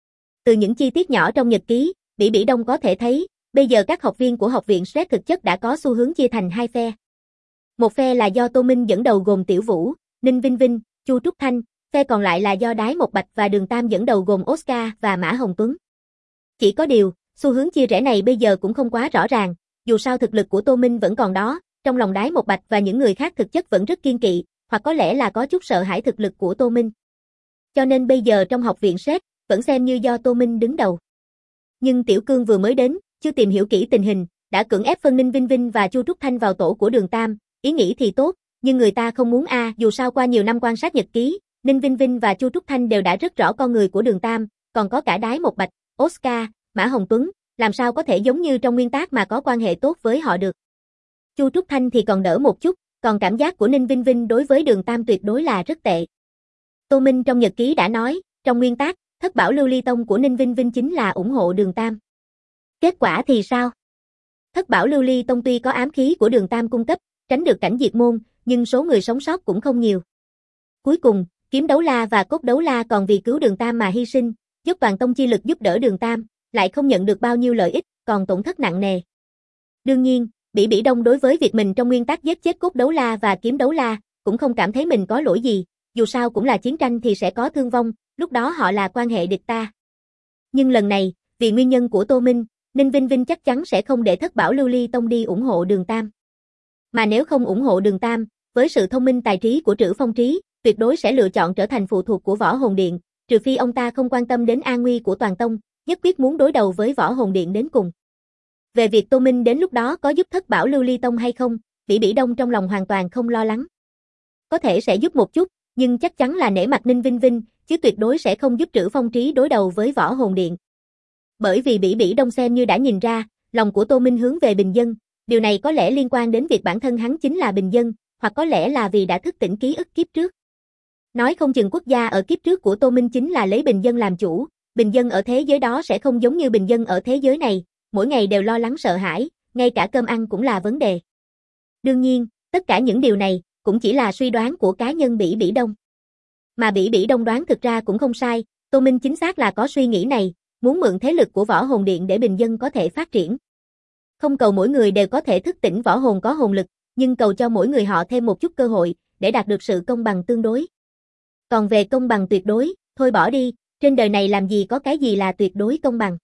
Từ những chi tiết nhỏ trong nhật ký, Bỉ Bỉ Đông có thể thấy, bây giờ các học viên của học viện Shred thực chất đã có xu hướng chia thành hai phe. Một phe là do Tô Minh dẫn đầu gồm Tiểu Vũ, Ninh Vinh Vinh, Chu Trúc Thanh, phe còn lại là do Đái Một Bạch và Đường Tam dẫn đầu gồm Oscar và Mã Hồng Tuấn. Chỉ có điều, xu hướng chia rẽ này bây giờ cũng không quá rõ ràng, dù sao thực lực của Tô Minh vẫn còn đó, trong lòng Đái Một Bạch và những người khác thực chất vẫn rất kiên kỵ, hoặc có lẽ là có chút sợ hãi thực lực của Tô Minh. Cho nên bây giờ trong học viện Shred, vẫn xem như do Tô Minh đứng đầu. Nhưng Tiểu Cương vừa mới đến, chưa tìm hiểu kỹ tình hình, đã cưỡng ép phân Ninh Vinh Vinh và Chu Trúc Thanh vào tổ của Đường Tam, ý nghĩ thì tốt, nhưng người ta không muốn dù sao qua nhiều năm quan sát nhật ký, Ninh Vinh Vinh và Chu Trúc Thanh đều đã rất rõ con người của Đường Tam, còn có cả Đái Một Bạch, Oscar, Mã Hồng Tuấn, làm sao có thể giống như trong nguyên tắc mà có quan hệ tốt với họ được. Chu Trúc Thanh thì còn đỡ một chút, còn cảm giác của Ninh Vinh Vinh đối với Đường Tam tuyệt đối là rất tệ. Tô Minh trong nhật ký đã nói, trong nguyên tắc, thất bảo lưu ly tông của Ninh Vinh Vinh chính là ủng hộ Đường Tam. Kết quả thì sao? Thất bảo lưu ly tông tuy có ám khí của Đường Tam cung cấp, tránh được cảnh diệt môn, nhưng số người sống sót cũng không nhiều. Cuối cùng, kiếm đấu la và cốt đấu la còn vì cứu Đường Tam mà hy sinh, dốc toàn tông chi lực giúp đỡ Đường Tam, lại không nhận được bao nhiêu lợi ích, còn tổn thất nặng nề. Đương nhiên, Bỉ Bỉ Đông đối với việc mình trong nguyên tắc giết chết cốt đấu la và kiếm đấu la, cũng không cảm thấy mình có lỗi gì, dù sao cũng là chiến tranh thì sẽ có thương vong, lúc đó họ là quan hệ địch ta. Nhưng lần này, vì nguyên nhân của Tô Minh, Ninh Vinh Vinh chắc chắn sẽ không để thất bảo lưu ly tông đi ủng hộ Đường Tam. Mà nếu không ủng hộ Đường Tam, với sự thông minh tài trí của Trữ Phong Trí, tuyệt đối sẽ lựa chọn trở thành phụ thuộc của Võ Hồn Điện, trừ phi ông ta không quan tâm đến an nguy của toàn tông, nhất quyết muốn đối đầu với Võ Hồn Điện đến cùng. Về việc Tô Minh đến lúc đó có giúp thất bảo Lưu Ly Tông hay không, Bỉ Bỉ Đông trong lòng hoàn toàn không lo lắng. Có thể sẽ giúp một chút, nhưng chắc chắn là nể mặt Ninh Vinh Vinh, chứ tuyệt đối sẽ không giúp Trử Phong Trí đối đầu với Võ Hồn Điện. Bởi vì Bỉ Bỉ Đông xem như đã nhìn ra, lòng của Tô Minh hướng về bình dân, điều này có lẽ liên quan đến việc bản thân hắn chính là bình dân, hoặc có lẽ là vì đã thức tỉnh ký ức kiếp trước. Nói không chừng quốc gia ở kiếp trước của Tô Minh chính là lấy bình dân làm chủ, bình dân ở thế giới đó sẽ không giống như bình dân ở thế giới này, mỗi ngày đều lo lắng sợ hãi, ngay cả cơm ăn cũng là vấn đề. Đương nhiên, tất cả những điều này cũng chỉ là suy đoán của cá nhân Bỉ Bỉ Đông. Mà Bỉ Bỉ Đông đoán thực ra cũng không sai, Tô Minh chính xác là có suy nghĩ này, muốn mượn thế lực của Võ Hồn Điện để bình dân có thể phát triển. Không cầu mỗi người đều có thể thức tỉnh võ hồn có hồn lực, nhưng cầu cho mỗi người họ thêm một chút cơ hội để đạt được sự công bằng tương đối. Còn về công bằng tuyệt đối, thôi bỏ đi, trên đời này làm gì có cái gì là tuyệt đối công bằng.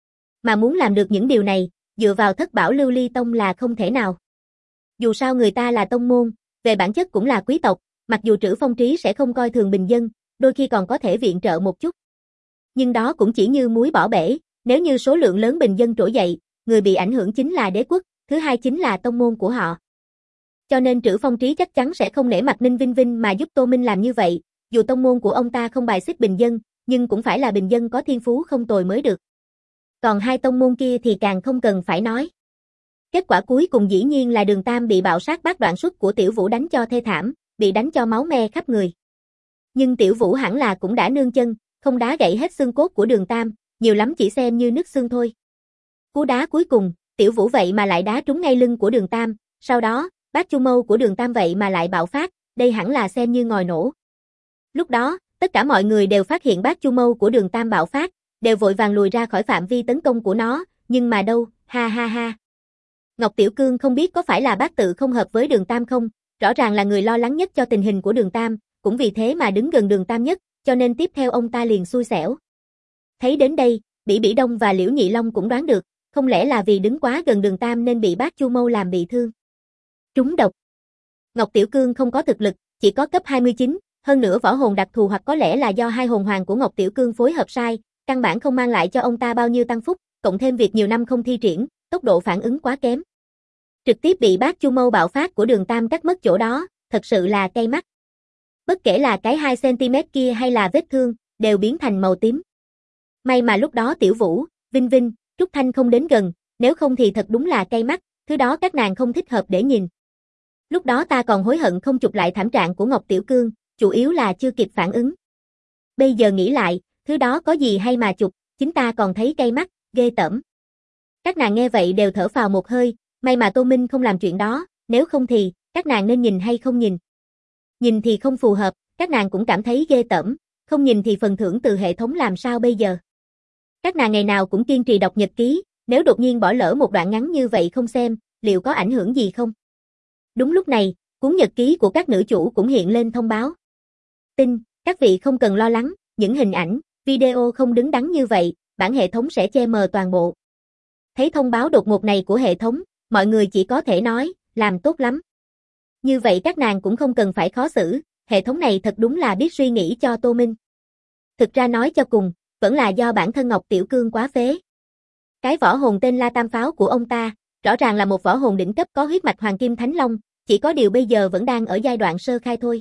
Mà muốn làm được những điều này, dựa vào thất bảo Lưu Ly Tông là không thể nào. Dù sao người ta là tông môn, về bản chất cũng là quý tộc, mặc dù Trử Phong Trí sẽ không coi thường bình dân, đôi khi còn có thể viện trợ một chút. Nhưng đó cũng chỉ như muối bỏ bể, nếu như số lượng lớn bình dân trỗi dậy, người bị ảnh hưởng chính là đế quốc, thứ hai chính là tông môn của họ. Cho nên Trử Phong Trí chắc chắn sẽ không nể mặt Ninh Vinh Vinh mà giúp Tô Minh làm như vậy, dù tông môn của ông ta không bài xích bình dân, nhưng cũng phải là bình dân có thiên phú không tồi mới được. Còn hai tông môn kia thì càng không cần phải nói. Kết quả cuối cùng dĩ nhiên là Đường Tam bị bạo sát bát đoạn xuất của Tiểu Vũ đánh cho thê thảm, bị đánh cho máu me khắp người. Nhưng Tiểu Vũ hẳn là cũng đã nương chân, không đá gãy hết xương cốt của Đường Tam, nhiều lắm chỉ xem như nứt xương thôi. Cú đá cuối cùng, Tiểu Vũ vậy mà lại đá trúng ngay lưng của Đường Tam, sau đó, bát chu mâu của Đường Tam vậy mà lại bạo phát, đây hẳn là xem như ngòi nổ. Lúc đó, tất cả mọi người đều phát hiện bát chu mâu của Đường Tam bạo phát, đều vội vàng lùi ra khỏi phạm vi tấn công của nó, nhưng mà đâu, ha ha ha. Ngọc Tiểu Cương không biết có phải là bác tự không hợp với Đường Tam không, rõ ràng là người lo lắng nhất cho tình hình của Đường Tam, cũng vì thế mà đứng gần Đường Tam nhất, cho nên tiếp theo ông ta liền xui xẻo. Thấy đến đây, Bỉ Bỉ Đông và Liễu Nhị Long cũng đoán được, không lẽ là vì đứng quá gần Đường Tam nên bị bát chu mâu làm bị thương. Trúng độc. Ngọc Tiểu Cương không có thực lực, chỉ có cấp 29, hơn nữa võ hồn đặc thù hoặc có lẽ là do hai hồn hoàng của Ngọc Tiểu Cương phối hợp sai, căn bản không mang lại cho ông ta bao nhiêu tăng phúc, cộng thêm việc nhiều năm không thi triển, tốc độ phản ứng quá kém. Trực tiếp bị bát chu mâu bạo phát của Đường Tam cắt mất chỗ đó, thật sự là cay mắt. Bất kể là cái 2cm kia hay là vết thương, đều biến thành màu tím. May mà lúc đó Tiểu Vũ, Vinh Vinh, Trúc Thanh không đến gần, nếu không thì thật đúng là cay mắt, thứ đó các nàng không thích hợp để nhìn. Lúc đó ta còn hối hận không chụp lại thảm trạng của Ngọc Tiểu Cương, chủ yếu là chưa kịp phản ứng. Bây giờ nghĩ lại, thứ đó có gì hay mà chụp, chính ta còn thấy cay mắt, ghê tởm. Các nàng nghe vậy đều thở phào một hơi, may mà Tô Minh không làm chuyện đó, nếu không thì, các nàng nên nhìn hay không nhìn. Nhìn thì không phù hợp, các nàng cũng cảm thấy ghê tởm, không nhìn thì phần thưởng từ hệ thống làm sao bây giờ. Các nàng ngày nào cũng kiên trì đọc nhật ký, nếu đột nhiên bỏ lỡ một đoạn ngắn như vậy không xem, liệu có ảnh hưởng gì không? Đúng lúc này, cuốn nhật ký của các nữ chủ cũng hiện lên thông báo. Tin, các vị không cần lo lắng, những hình ảnh, video không đứng đắn như vậy, bản hệ thống sẽ che mờ toàn bộ. Thấy thông báo đột ngột này của hệ thống, mọi người chỉ có thể nói, làm tốt lắm. Như vậy các nàng cũng không cần phải khó xử, hệ thống này thật đúng là biết suy nghĩ cho Tô Minh. Thực ra nói cho cùng, vẫn là do bản thân Ngọc Tiểu Cương quá phế. Cái võ hồn tên La Tam Pháo của ông ta, rõ ràng là một võ hồn đỉnh cấp có huyết mạch Hoàng Kim Thánh Long, chỉ có điều bây giờ vẫn đang ở giai đoạn sơ khai thôi.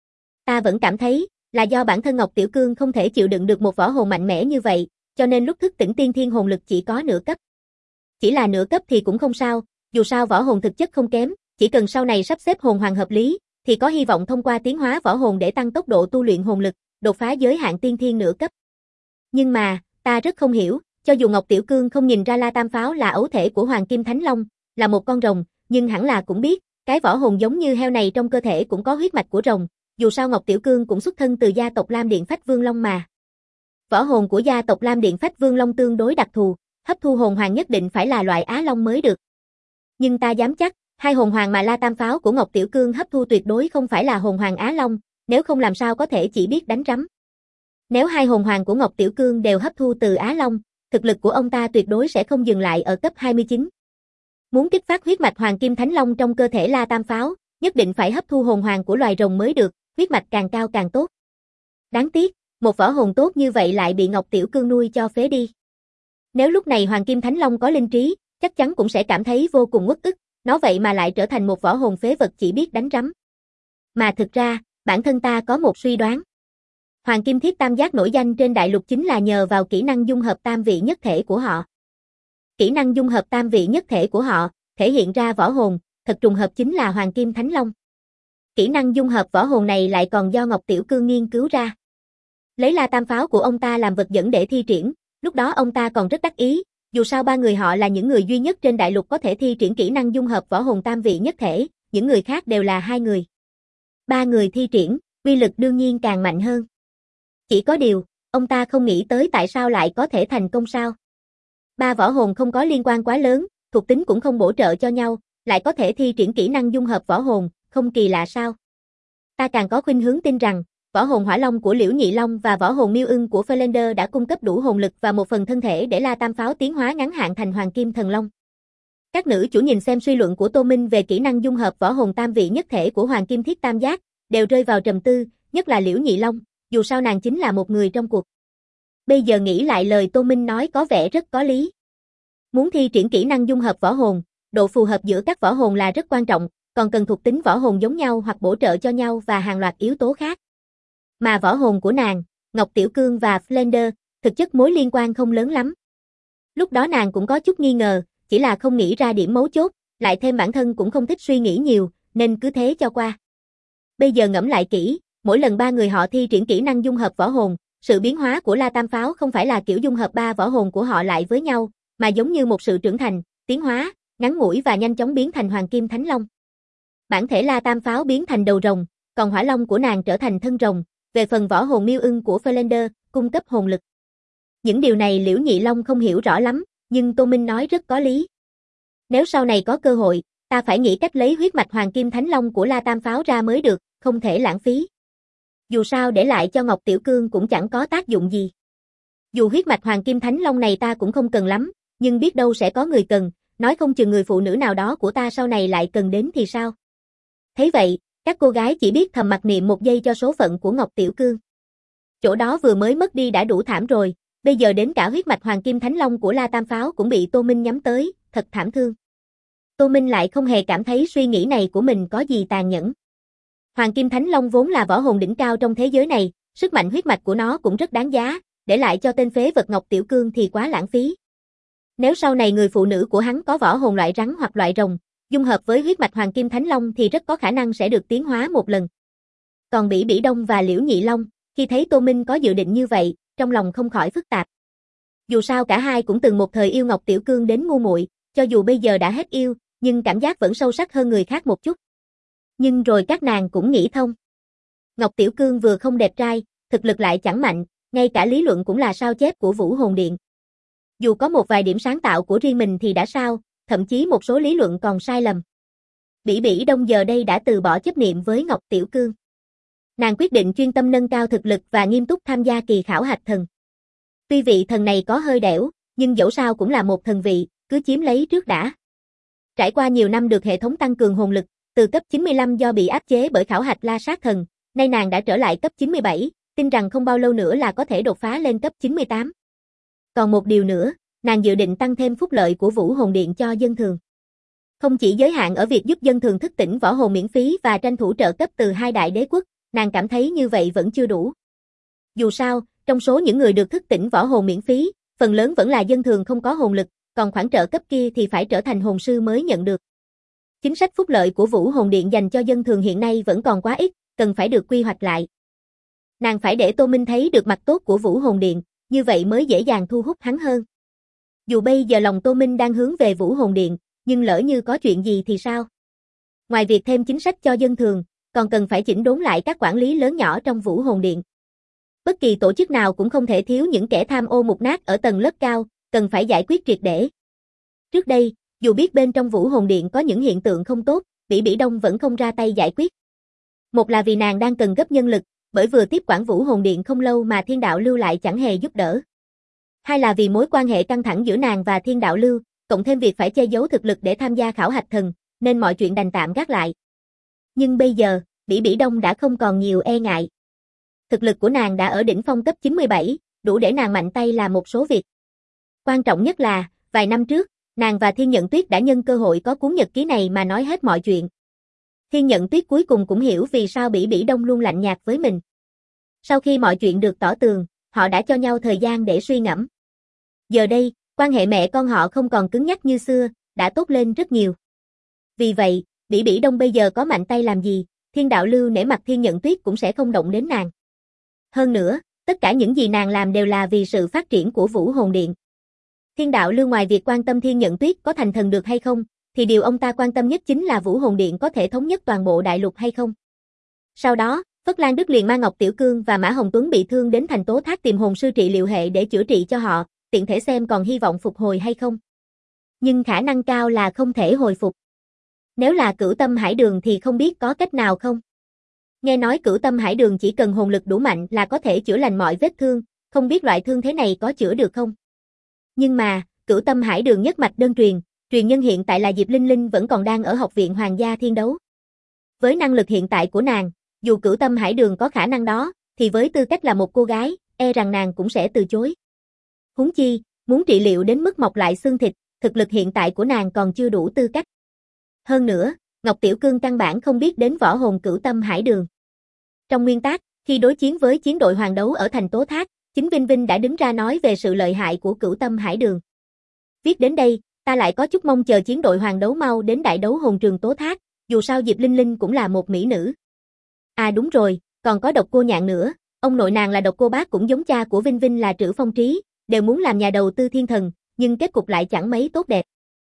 Ta vẫn cảm thấy, là do bản thân Ngọc Tiểu Cương không thể chịu đựng được một võ hồn mạnh mẽ như vậy, cho nên lúc thức tỉnh tiên thiên hồn lực chỉ có nửa cấp. Chỉ là nửa cấp thì cũng không sao, dù sao võ hồn thực chất không kém, chỉ cần sau này sắp xếp hồn hoàng hợp lý, thì có hy vọng thông qua tiến hóa võ hồn để tăng tốc độ tu luyện hồn lực, đột phá giới hạn tiên thiên nửa cấp. Nhưng mà, ta rất không hiểu, cho dù Ngọc Tiểu Cương không nhìn ra La Tam Pháo là ấu thể của Hoàng Kim Thánh Long, là một con rồng, nhưng hẳn là cũng biết, cái võ hồn giống như heo này trong cơ thể cũng có huyết mạch của rồng, dù sao Ngọc Tiểu Cương cũng xuất thân từ gia tộc Lam Điện Phách Vương Long mà. Võ hồn của gia tộc Lam Điện Phách Vương Long tương đối đặc thù, hấp thu hồn hoàng nhất định phải là loại Á Long mới được. Nhưng ta dám chắc, hai hồn hoàng mà La Tam Pháo của Ngọc Tiểu Cương hấp thu tuyệt đối không phải là hồn hoàng Á Long, nếu không làm sao có thể chỉ biết đánh rắm. Nếu hai hồn hoàng của Ngọc Tiểu Cương đều hấp thu từ Á Long, thực lực của ông ta tuyệt đối sẽ không dừng lại ở cấp 29. Muốn kích phát huyết mạch Hoàng Kim Thánh Long trong cơ thể La Tam Pháo, nhất định phải hấp thu hồn hoàng của loài rồng mới được, huyết mạch càng cao càng tốt. Đáng tiếc, một võ hồn tốt như vậy lại bị Ngọc Tiểu Cương nuôi cho phế đi. Nếu lúc này Hoàng Kim Thánh Long có linh trí, chắc chắn cũng sẽ cảm thấy vô cùng uất ức, nó vậy mà lại trở thành một võ hồn phế vật chỉ biết đánh rắm. Mà thực ra, bản thân ta có một suy đoán. Hoàng Kim Thiết Tam Giác nổi danh trên đại lục chính là nhờ vào kỹ năng dung hợp tam vị nhất thể của họ. Kỹ năng dung hợp tam vị nhất thể của họ, thể hiện ra võ hồn, thật trùng hợp chính là Hoàng Kim Thánh Long. Kỹ năng dung hợp võ hồn này lại còn do Ngọc Tiểu Cương nghiên cứu ra. Lấy La Tam Pháo của ông ta làm vật dẫn để thi triển, lúc đó ông ta còn rất đắc ý, dù sao ba người họ là những người duy nhất trên đại lục có thể thi triển kỹ năng dung hợp võ hồn tam vị nhất thể, những người khác đều là 2 người. 3 người thi triển, uy lực đương nhiên càng mạnh hơn. Chỉ có điều, ông ta không nghĩ tới tại sao lại có thể thành công sao. 3 võ hồn không có liên quan quá lớn, thuộc tính cũng không bổ trợ cho nhau, lại có thể thi triển kỹ năng dung hợp võ hồn, không kỳ lạ sao. Ta càng có khuynh hướng tin rằng, võ hồn Hỏa Long của Liễu Nhị Long và võ hồn Miêu Ưng của Felander đã cung cấp đủ hồn lực và một phần thân thể để La Tam Pháo tiến hóa ngắn hạn thành Hoàng Kim Thần Long. Các nữ chủ nhìn xem suy luận của Tô Minh về kỹ năng dung hợp võ hồn tam vị nhất thể của Hoàng Kim Thiết Tam Giác, đều rơi vào trầm tư, nhất là Liễu Nhị Long, dù sao nàng chính là một người trong cuộc. Bây giờ nghĩ lại lời Tô Minh nói có vẻ rất có lý. Muốn thi triển kỹ năng dung hợp võ hồn, độ phù hợp giữa các võ hồn là rất quan trọng, còn cần thuộc tính võ hồn giống nhau hoặc bổ trợ cho nhau và hàng loạt yếu tố khác. Mà võ hồn của nàng, Ngọc Tiểu Cương và Flander, thực chất mối liên quan không lớn lắm. Lúc đó nàng cũng có chút nghi ngờ, chỉ là không nghĩ ra điểm mấu chốt, lại thêm bản thân cũng không thích suy nghĩ nhiều, nên cứ thế cho qua. Bây giờ ngẫm lại kỹ, mỗi lần 3 người họ thi triển kỹ năng dung hợp võ hồn, sự biến hóa của La Tam Pháo không phải là kiểu dung hợp 3 võ hồn của họ lại với nhau, mà giống như một sự trưởng thành, tiến hóa, ngắn ngủi và nhanh chóng biến thành Hoàng Kim Thánh Long. Bản thể La Tam Pháo biến thành đầu rồng, còn Hỏa Long của nàng trở thành thân rồng, về phần võ hồn Miêu Ưng của Felander, cung cấp hồn lực. Những điều này Liễu Nhị Long không hiểu rõ lắm, nhưng Tô Minh nói rất có lý. Nếu sau này có cơ hội, ta phải nghĩ cách lấy huyết mạch Hoàng Kim Thánh Long của La Tam Pháo ra mới được, không thể lãng phí. Dù sao để lại cho Ngọc Tiểu Cương cũng chẳng có tác dụng gì. Dù huyết mạch Hoàng Kim Thánh Long này ta cũng không cần lắm, nhưng biết đâu sẽ có người cần, nói không chừng người phụ nữ nào đó của ta sau này lại cần đến thì sao. Thấy vậy, các cô gái chỉ biết thầm mặc niệm một giây cho số phận của Ngọc Tiểu Cương. Chỗ đó vừa mới mất đi đã đủ thảm rồi, bây giờ đến cả huyết mạch Hoàng Kim Thánh Long của La Tam Pháo cũng bị Tô Minh nhắm tới, thật thảm thương. Tô Minh lại không hề cảm thấy suy nghĩ này của mình có gì tàn nhẫn. Hoàng Kim Thánh Long vốn là võ hồn đỉnh cao trong thế giới này, sức mạnh huyết mạch của nó cũng rất đáng giá, để lại cho tên phế vật Ngọc Tiểu Cương thì quá lãng phí. Nếu sau này người phụ nữ của hắn có võ hồn loại rắn hoặc loại rồng, dung hợp với huyết mạch Hoàng Kim Thánh Long thì rất có khả năng sẽ được tiến hóa một lần. Còn Bỉ Bỉ Đông và Liễu Nhị Long, khi thấy Tô Minh có dự định như vậy, trong lòng không khỏi phức tạp. Dù sao cả hai cũng từng một thời yêu Ngọc Tiểu Cương đến ngu muội, cho dù bây giờ đã hết yêu, nhưng cảm giác vẫn sâu sắc hơn người khác một chút. Nhưng rồi các nàng cũng nghĩ thông. Ngọc Tiểu Cương vừa không đẹp trai, thực lực lại chẳng mạnh, ngay cả lý luận cũng là sao chép của Vũ Hồn Điện. Dù có một vài điểm sáng tạo của riêng mình thì đã sao, thậm chí một số lý luận còn sai lầm. Bỉ Bỉ Đông giờ đây đã từ bỏ chấp niệm với Ngọc Tiểu Cương. Nàng quyết định chuyên tâm nâng cao thực lực và nghiêm túc tham gia kỳ khảo hạch thần. Tuy vị thần này có hơi đẻo, nhưng dẫu sao cũng là một thần vị, cứ chiếm lấy trước đã. Trải qua nhiều năm được hệ thống tăng cường hồn lực, từ cấp 95 do bị áp chế bởi khảo hạch La Sát Thần, nay nàng đã trở lại cấp 97, tin rằng không bao lâu nữa là có thể đột phá lên cấp 98. Còn một điều nữa, nàng dự định tăng thêm phúc lợi của Vũ Hồn Điện cho dân thường. Không chỉ giới hạn ở việc giúp dân thường thức tỉnh võ hồn miễn phí và tranh thủ trợ cấp từ 2 đại đế quốc, nàng cảm thấy như vậy vẫn chưa đủ. Dù sao, trong số những người được thức tỉnh võ hồn miễn phí, phần lớn vẫn là dân thường không có hồn lực, còn khoản trợ cấp kia thì phải trở thành hồn sư mới nhận được. Chính sách phúc lợi của Vũ Hồn Điện dành cho dân thường hiện nay vẫn còn quá ít, cần phải được quy hoạch lại. Nàng phải để Tô Minh thấy được mặt tốt của Vũ Hồn Điện, như vậy mới dễ dàng thu hút hắn hơn. Dù bây giờ lòng Tô Minh đang hướng về Vũ Hồn Điện, nhưng lỡ như có chuyện gì thì sao? Ngoài việc thêm chính sách cho dân thường, còn cần phải chỉnh đốn lại các quản lý lớn nhỏ trong Vũ Hồn Điện. Bất kỳ tổ chức nào cũng không thể thiếu những kẻ tham ô mục nát ở tầng lớp cao, cần phải giải quyết triệt để. Trước đây, dù biết bên trong Vũ Hồn Điện có những hiện tượng không tốt, Bỉ Bỉ Đông vẫn không ra tay giải quyết. Một là vì nàng đang cần gấp nhân lực, bởi vừa tiếp quản Vũ Hồn Điện không lâu mà Thiên Đạo Lưu lại chẳng hề giúp đỡ. Hai là vì mối quan hệ căng thẳng giữa nàng và Thiên Đạo Lưu, cộng thêm việc phải che giấu thực lực để tham gia khảo hạch thần, nên mọi chuyện đành tạm gác lại. Nhưng bây giờ, Bỉ Bỉ Đông đã không còn nhiều e ngại. Thực lực của nàng đã ở đỉnh phong cấp 97, đủ để nàng mạnh tay làm một số việc. Quan trọng nhất là, vài năm trước, nàng và Thiên Nhận Tuyết đã nhân cơ hội có cuốn nhật ký này mà nói hết mọi chuyện. Thiên Nhận Tuyết cuối cùng cũng hiểu vì sao Bỉ Bỉ Đông luôn lạnh nhạt với mình. Sau khi mọi chuyện được tỏ tường, họ đã cho nhau thời gian để suy ngẫm. Giờ đây, quan hệ mẹ con họ không còn cứng nhắc như xưa, đã tốt lên rất nhiều. Vì vậy, Bỉ Bỉ Đông bây giờ có mạnh tay làm gì, Thiên Đạo Lưu nể mặt Thiên Nhận Tuyết cũng sẽ không động đến nàng. Hơn nữa, tất cả những gì nàng làm đều là vì sự phát triển của Vũ Hồn Điện. Thiên Đạo Lưu ngoài việc quan tâm Thiên Nhận Tuyết có thành thần được hay không, thì điều ông ta quan tâm nhất chính là Vũ Hồn Điện có thể thống nhất toàn bộ đại lục hay không. Sau đó, Phất Lan Đức liền mang Ngọc Tiểu Cương và Mã Hồng Tuấn bị thương đến thành Tố Thác tìm hồn sư trị liệu hệ để chữa trị cho họ, tiện thể xem còn hy vọng phục hồi hay không. Nhưng khả năng cao là không thể hồi phục. Nếu là Cửu Tâm Hải Đường thì không biết có cách nào không. Nghe nói Cửu Tâm Hải Đường chỉ cần hồn lực đủ mạnh là có thể chữa lành mọi vết thương, không biết loại thương thế này có chữa được không. Nhưng mà, Cửu Tâm Hải Đường nhất mạch đơn truyền nhân hiện tại là Diệp Linh Linh vẫn còn đang ở Học viện Hoàng gia Thiên Đấu. Với năng lực hiện tại của nàng, dù Cửu Tâm Hải Đường có khả năng đó, thì với tư cách là một cô gái, e rằng nàng cũng sẽ từ chối. Huống chi, muốn trị liệu đến mức mọc lại xương thịt, thực lực hiện tại của nàng còn chưa đủ tư cách. Hơn nữa, Ngọc Tiểu Cương căn bản không biết đến võ hồn Cửu Tâm Hải Đường. Trong nguyên tắc, khi đối chiến với chiến đội Hoàng Đấu ở thành Tố Thác, chính Vinh Vinh đã đứng ra nói về sự lợi hại của Cửu Tâm Hải Đường. Viết đến đây, ta lại có chút mong chờ chiến đội Hoàng Đấu mau đến đại đấu hồn trường Tố Thác, dù sao Diệp Linh Linh cũng là một mỹ nữ. À đúng rồi, còn có Độc Cô Nhạn nữa, ông nội nàng là Độc Cô Bác cũng giống cha của Vinh Vinh là Trữ Phong Trí, đều muốn làm nhà đầu tư thiên thần, nhưng kết cục lại chẳng mấy tốt đẹp.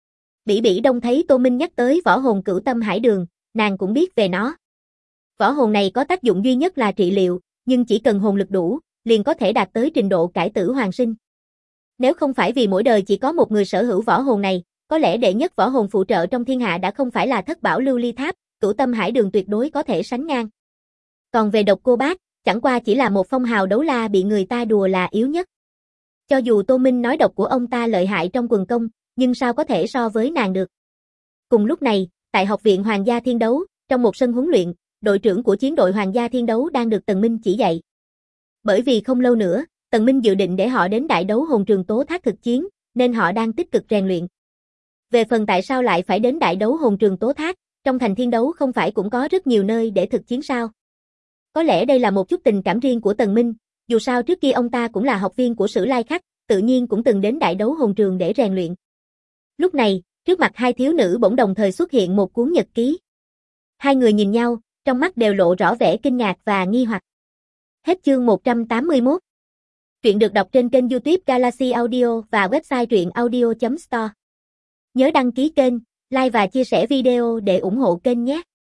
Bỉ Bỉ Đông thấy Tô Minh nhắc tới võ hồn Cửu Tâm Hải Đường, nàng cũng biết về nó. Võ hồn này có tác dụng duy nhất là trị liệu, nhưng chỉ cần hồn lực đủ, liền có thể đạt tới trình độ cải tử hoàn sinh. Nếu không phải vì mỗi đời chỉ có một người sở hữu võ hồn này, có lẽ đệ nhất võ hồn phụ trợ trong thiên hạ đã không phải là Thất Bảo Lưu Ly Tháp, Cửu Tâm Hải Đường tuyệt đối có thể sánh ngang. Còn về Độc Cô Bác, chẳng qua chỉ là một phong hào đấu la bị người ta đùa là yếu nhất. Cho dù Tô Minh nói độc của ông ta lợi hại trong quần công, nhưng sao có thể so với nàng được. Cùng lúc này, tại Học viện Hoàng gia Thiên Đấu, trong một sân huấn luyện, đội trưởng của chiến đội Hoàng gia Thiên Đấu đang được Tần Minh chỉ dạy. Bởi vì không lâu nữa, Tần Minh dự định để họ đến đại đấu hồn trường Tố Thác thực chiến, nên họ đang tích cực rèn luyện. Về phần tại sao lại phải đến đại đấu hồn trường Tố Thác, trong thành Thiên Đấu không phải cũng có rất nhiều nơi để thực chiến sao? Có lẽ đây là một chút tình cảm riêng của Tần Minh, dù sao trước kia ông ta cũng là học viên của Sử Lai Khắc, tự nhiên cũng từng đến đại đấu hồn trường để rèn luyện. Lúc này, trước mặt hai thiếu nữ bỗng đồng thời xuất hiện một cuốn nhật ký. Hai người nhìn nhau, trong mắt đều lộ rõ vẻ kinh ngạc và nghi hoặc. Hết chương 181. Truyện được đọc trên kênh YouTube Galaxy Audio và website truyệnaudio.store. Nhớ đăng ký kênh, like và chia sẻ video để ủng hộ kênh nhé.